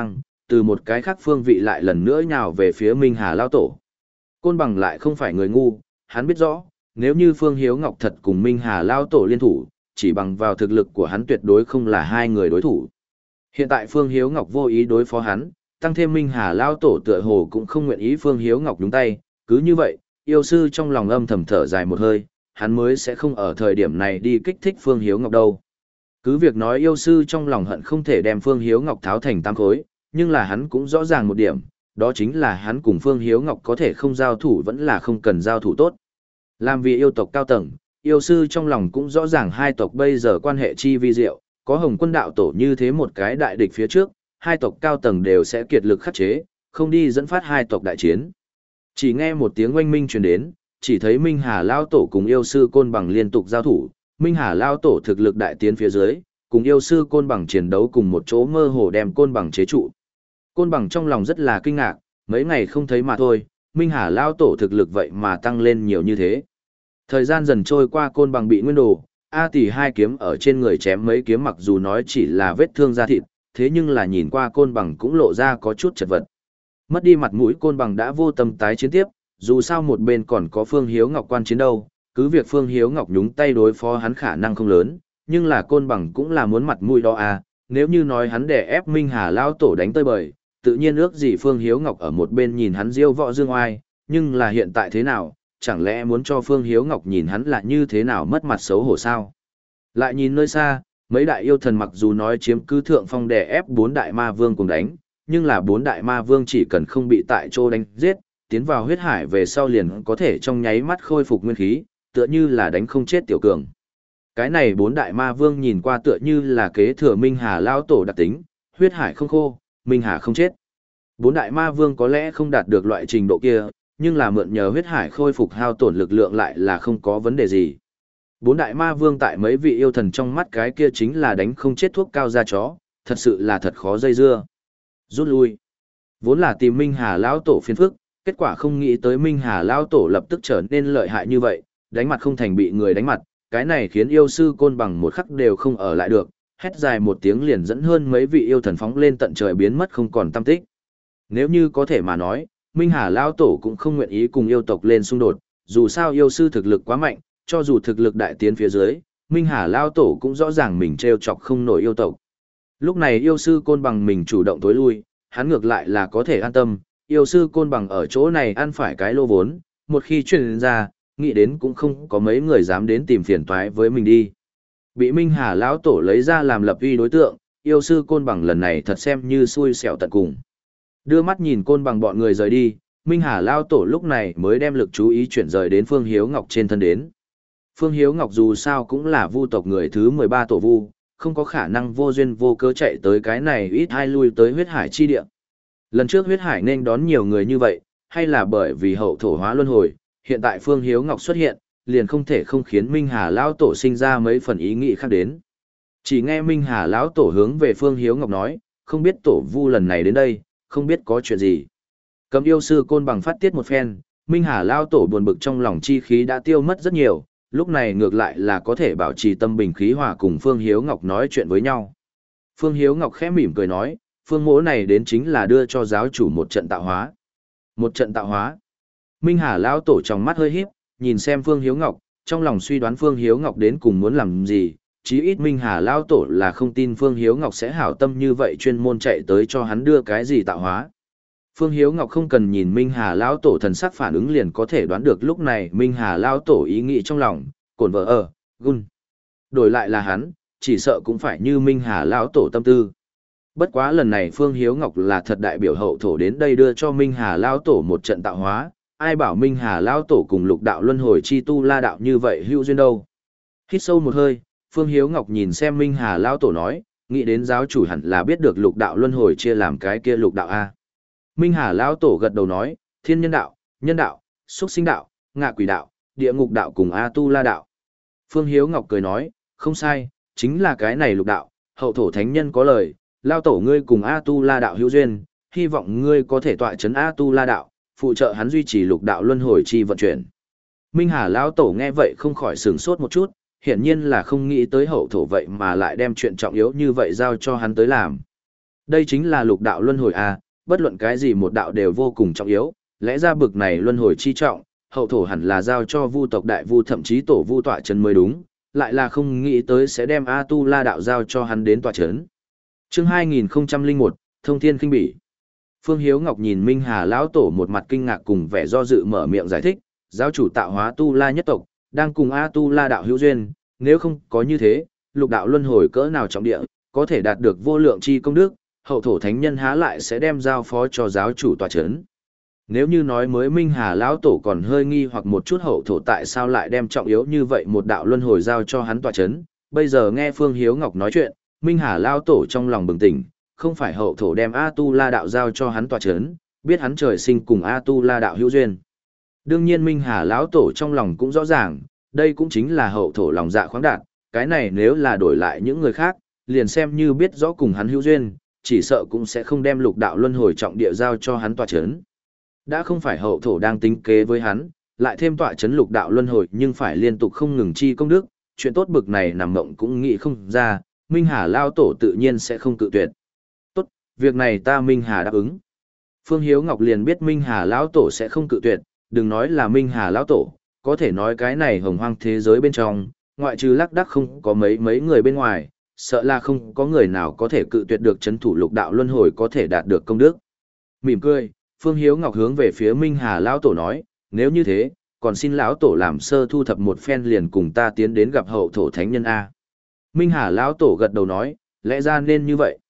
từ một cái khác phương vị lại lần nữa nhào về phía Minh Hà Lao Tổ. Côn Bằng lại không phải người ngu, hắn biết rõ, nếu như Phương Hiếu Ngọc thật cùng Minh Hà Lao Tổ liên thủ, chỉ bằng vào thực lực của hắn tuyệt đối không là hai người đối thủ. Hiện tại Phương Hiếu Ngọc vô ý đối phó hắn, tăng thêm Minh Hà Lao Tổ tựa hồ cũng không nguyện ý Phương Hiếu Ngọc nhúng tay, cứ như vậy, yêu sư trong lòng âm thầm thở dài một hơi, hắn mới sẽ không ở thời điểm này đi kích thích Phương Hiếu Ngọc đâu. Cứ việc nói yêu sư trong lòng hận không thể đem Phương Hiếu Ngọc tháo thành tam khối, nhưng là hắn cũng rõ ràng một điểm, đó chính là hắn cùng Phương Hiếu Ngọc có thể không giao thủ vẫn là không cần giao thủ tốt. Làm vì yêu tộc cao tầng, yêu sư trong lòng cũng rõ ràng hai tộc bây giờ quan hệ chi vi diệu, có Hồng Quân đạo tổ như thế một cái đại địch phía trước, hai tộc cao tầng đều sẽ kiệt lực khắc chế, không đi dẫn phát hai tộc đại chiến. Chỉ nghe một tiếng oanh minh truyền đến, chỉ thấy Minh Hà Lao Tổ cùng yêu sư Côn Bằng liên tục giao thủ, Minh Hà Lao Tổ thực lực đại tiến phía dưới, cùng yêu sư Côn Bằng chiến đấu cùng một chỗ mơ hồ đem Côn Bằng chế trụ. Côn Bằng trong lòng rất là kinh ngạc, mấy ngày không thấy mà thôi, Minh Hà Lao Tổ thực lực vậy mà tăng lên nhiều như thế. Thời gian dần trôi qua, Côn Bằng bị nguyên đồ, A Tỷ hai kiếm ở trên người chém mấy kiếm, mặc dù nói chỉ là vết thương da thịt, thế nhưng là nhìn qua Côn Bằng cũng lộ ra có chút chật vật. Mất đi mặt mũi, Côn Bằng đã vô tâm tái chiến tiếp, dù sao một bên còn có Phương Hiếu Ngọc quan chiến đâu, cứ việc Phương Hiếu Ngọc nhúng tay đối phó hắn khả năng không lớn, nhưng là Côn Bằng cũng là muốn mặt mũi đó à, nếu như nói hắn đè ép Minh Hà Lao Tổ đánh tơi bời, tự nhiên ước gì Phương Hiếu Ngọc ở một bên nhìn hắn diêu võ dương oai, nhưng là hiện tại thế nào, chẳng lẽ muốn cho Phương Hiếu Ngọc nhìn hắn là như thế nào mất mặt xấu hổ sao? Lại nhìn nơi xa, mấy đại yêu thần mặc dù nói chiếm cứ thượng phong đè ép bốn đại ma vương cùng đánh, nhưng là bốn đại ma vương chỉ cần không bị tại chỗ đánh giết, tiến vào huyết hải về sau liền có thể trong nháy mắt khôi phục nguyên khí, tựa như là đánh không chết tiểu cường. Cái này bốn đại ma vương nhìn qua tựa như là kế thừa Minh Hà Lao Tổ đặc tính, huyết hải không khô, Minh Hà không chết. Bốn đại ma vương có lẽ không đạt được loại trình độ kia, nhưng là mượn nhờ huyết hải khôi phục hao tổn lực lượng lại là không có vấn đề gì. Bốn đại ma vương tại mấy vị yêu thần trong mắt cái kia chính là đánh không chết thuốc cao da chó, thật sự là thật khó dây dưa. Rút lui. Vốn là tìm Minh Hà Lão Tổ phiền phức, kết quả không nghĩ tới Minh Hà Lão Tổ lập tức trở nên lợi hại như vậy, đánh mặt không thành bị người đánh mặt, cái này khiến yêu sư Côn Bằng một khắc đều không ở lại được, hét dài một tiếng liền dẫn hơn mấy vị yêu thần phóng lên tận trời biến mất không còn tăm tích. Nếu như có thể mà nói, Minh Hà Lão Tổ cũng không nguyện ý cùng yêu tộc lên xung đột, dù sao yêu sư thực lực quá mạnh, cho dù thực lực đại tiến phía dưới, Minh Hà Lão Tổ cũng rõ ràng mình trêu chọc không nổi yêu tộc. Lúc này yêu sư Côn Bằng mình chủ động tối lui, hắn ngược lại là có thể an tâm, yêu sư Côn Bằng ở chỗ này ăn phải cái lô vốn, một khi truyền ra, nghĩ đến cũng không có mấy người dám đến tìm phiền toái với mình đi. Bị Minh Hà Lão Tổ lấy ra làm lập uy đối tượng, yêu sư Côn Bằng lần này thật xem như xui xẻo tận cùng. Đưa mắt nhìn Côn Bằng bọn người rời đi, Minh Hà Lão Tổ lúc này mới đem lực chú ý chuyển rời đến Phương Hiếu Ngọc trên thân đến. Phương Hiếu Ngọc dù sao cũng là vu tộc người thứ mười ba tổ vu, không có khả năng vô duyên vô cớ chạy tới cái này ít ai lui tới huyết hải chi địa. Lần trước huyết hải nên đón nhiều người như vậy, hay là bởi vì hậu thổ hóa luân hồi, hiện tại Phương Hiếu Ngọc xuất hiện, liền không thể không khiến Minh Hà Lão Tổ sinh ra mấy phần ý nghĩ khác đến. Chỉ nghe Minh Hà Lão Tổ hướng về Phương Hiếu Ngọc nói, không biết tổ vu lần này đến đây, không biết có chuyện gì. Cầm yêu sư Côn Bằng phát tiết một phen, Minh Hà Lão Tổ buồn bực trong lòng chi khí đã tiêu mất rất nhiều, lúc này ngược lại là có thể bảo trì tâm bình khí hòa cùng Phương Hiếu Ngọc nói chuyện với nhau. Phương Hiếu Ngọc khẽ mỉm cười nói, phương mỗ này đến chính là đưa cho giáo chủ một trận tạo hóa. Một trận tạo hóa. Minh Hà Lão Tổ trong mắt hơi híp, nhìn xem Phương Hiếu Ngọc, trong lòng suy đoán Phương Hiếu Ngọc đến cùng muốn làm gì, chí ít Minh Hà Lão Tổ là không tin Phương Hiếu Ngọc sẽ hảo tâm như vậy chuyên môn chạy tới cho hắn đưa cái gì tạo hóa. Phương Hiếu Ngọc không cần nhìn Minh Hà Lão Tổ thần sắc phản ứng liền có thể đoán được lúc này Minh Hà Lão Tổ ý nghĩ trong lòng, cồn vợ ở, gun. Đổi lại là hắn, chỉ sợ cũng phải như Minh Hà Lão Tổ tâm tư. Bất quá lần này Phương Hiếu Ngọc là thật đại biểu hậu thổ đến đây đưa cho Minh Hà Lão Tổ một trận tạo hóa, ai bảo Minh Hà Lão Tổ cùng lục đạo luân hồi chi tu la đạo như vậy hữu duyên đâu. Hít sâu một hơi, Phương Hiếu Ngọc nhìn xem Minh Hà Lão Tổ nói, nghĩ đến giáo chủ hẳn là biết được lục đạo luân hồi chia làm cái kia lục đạo A. Minh Hà Lão Tổ gật đầu nói, thiên nhân đạo, nhân đạo, xuất sinh đạo, ngạ quỷ đạo, địa ngục đạo cùng A tu la đạo. Phương Hiếu Ngọc cười nói, không sai, chính là cái này lục đạo, hậu thổ thánh nhân có lời, Lao Tổ ngươi cùng A tu la đạo hữu duyên, hy vọng ngươi có thể tọa chấn A tu la đạo, phụ trợ hắn duy trì lục đạo luân hồi chi vận chuyển. Minh Hà Lão Tổ nghe vậy không khỏi sửng sốt một chút, hiển nhiên là không nghĩ tới hậu thổ vậy mà lại đem chuyện trọng yếu như vậy giao cho hắn tới làm. Đây chính là lục đạo luân hồi a, bất luận cái gì một đạo đều vô cùng trọng yếu, lẽ ra bực này luân hồi chi trọng, hậu thổ hẳn là giao cho Vu tộc đại vu thậm chí tổ vu tọa trấn mới đúng, lại là không nghĩ tới sẽ đem A Tu La đạo giao cho hắn đến tọa trấn. Chương hai nghìn không trăm lẻ một, Thông Thiên Khinh Bỉ. Phương Hiếu Ngọc nhìn Minh Hà lão tổ một mặt kinh ngạc cùng vẻ do dự mở miệng giải thích, giáo chủ tạo hóa Tu La nhất tộc, đang cùng A Tu La đạo hữu duyên, nếu không có như thế, lục đạo luân hồi cỡ nào trọng địa, có thể đạt được vô lượng chi công đức, hậu thổ thánh nhân há lại sẽ đem giao phó cho giáo chủ tọa chấn. Nếu như nói mới Minh Hà lão tổ còn hơi nghi hoặc một chút hậu thổ tại sao lại đem trọng yếu như vậy một đạo luân hồi giao cho hắn tọa chấn, bây giờ nghe Phương Hiếu Ngọc nói chuyện, Minh Hà lão tổ trong lòng bừng tỉnh, không phải hậu thổ đem A Tu La đạo giao cho hắn tọa chấn, biết hắn trời sinh cùng A Tu La đạo hữu duyên. Đương nhiên Minh Hà lão tổ trong lòng cũng rõ ràng, đây cũng chính là hậu thổ lòng dạ khoáng đạt, cái này nếu là đổi lại những người khác, liền xem như biết rõ cùng hắn hữu duyên, chỉ sợ cũng sẽ không đem lục đạo luân hồi trọng địa giao cho hắn tọa chấn. Đã không phải hậu thổ đang tính kế với hắn, lại thêm tọa chấn lục đạo luân hồi nhưng phải liên tục không ngừng chi công đức, chuyện tốt bực này nằm mộng cũng nghĩ không ra, Minh Hà lao tổ tự nhiên sẽ không cự tuyệt. Tốt, việc này ta Minh Hà đáp ứng. Phương Hiếu Ngọc liền biết Minh Hà lão tổ sẽ không cự tuyệt, đừng nói là Minh Hà lão tổ, có thể nói cái này hồng hoang thế giới bên trong, ngoại trừ lác đác không có mấy mấy người bên ngoài, sợ là không có người nào có thể cự tuyệt được chấn thủ lục đạo luân hồi có thể đạt được công đức. Mỉm cười, Phương Hiếu Ngọc hướng về phía Minh Hà lão tổ nói, nếu như thế, còn xin lão tổ làm sơ thu thập một phen liền cùng ta tiến đến gặp hậu thổ thánh nhân a. Minh Hà lão tổ gật đầu nói, lẽ ra nên như vậy.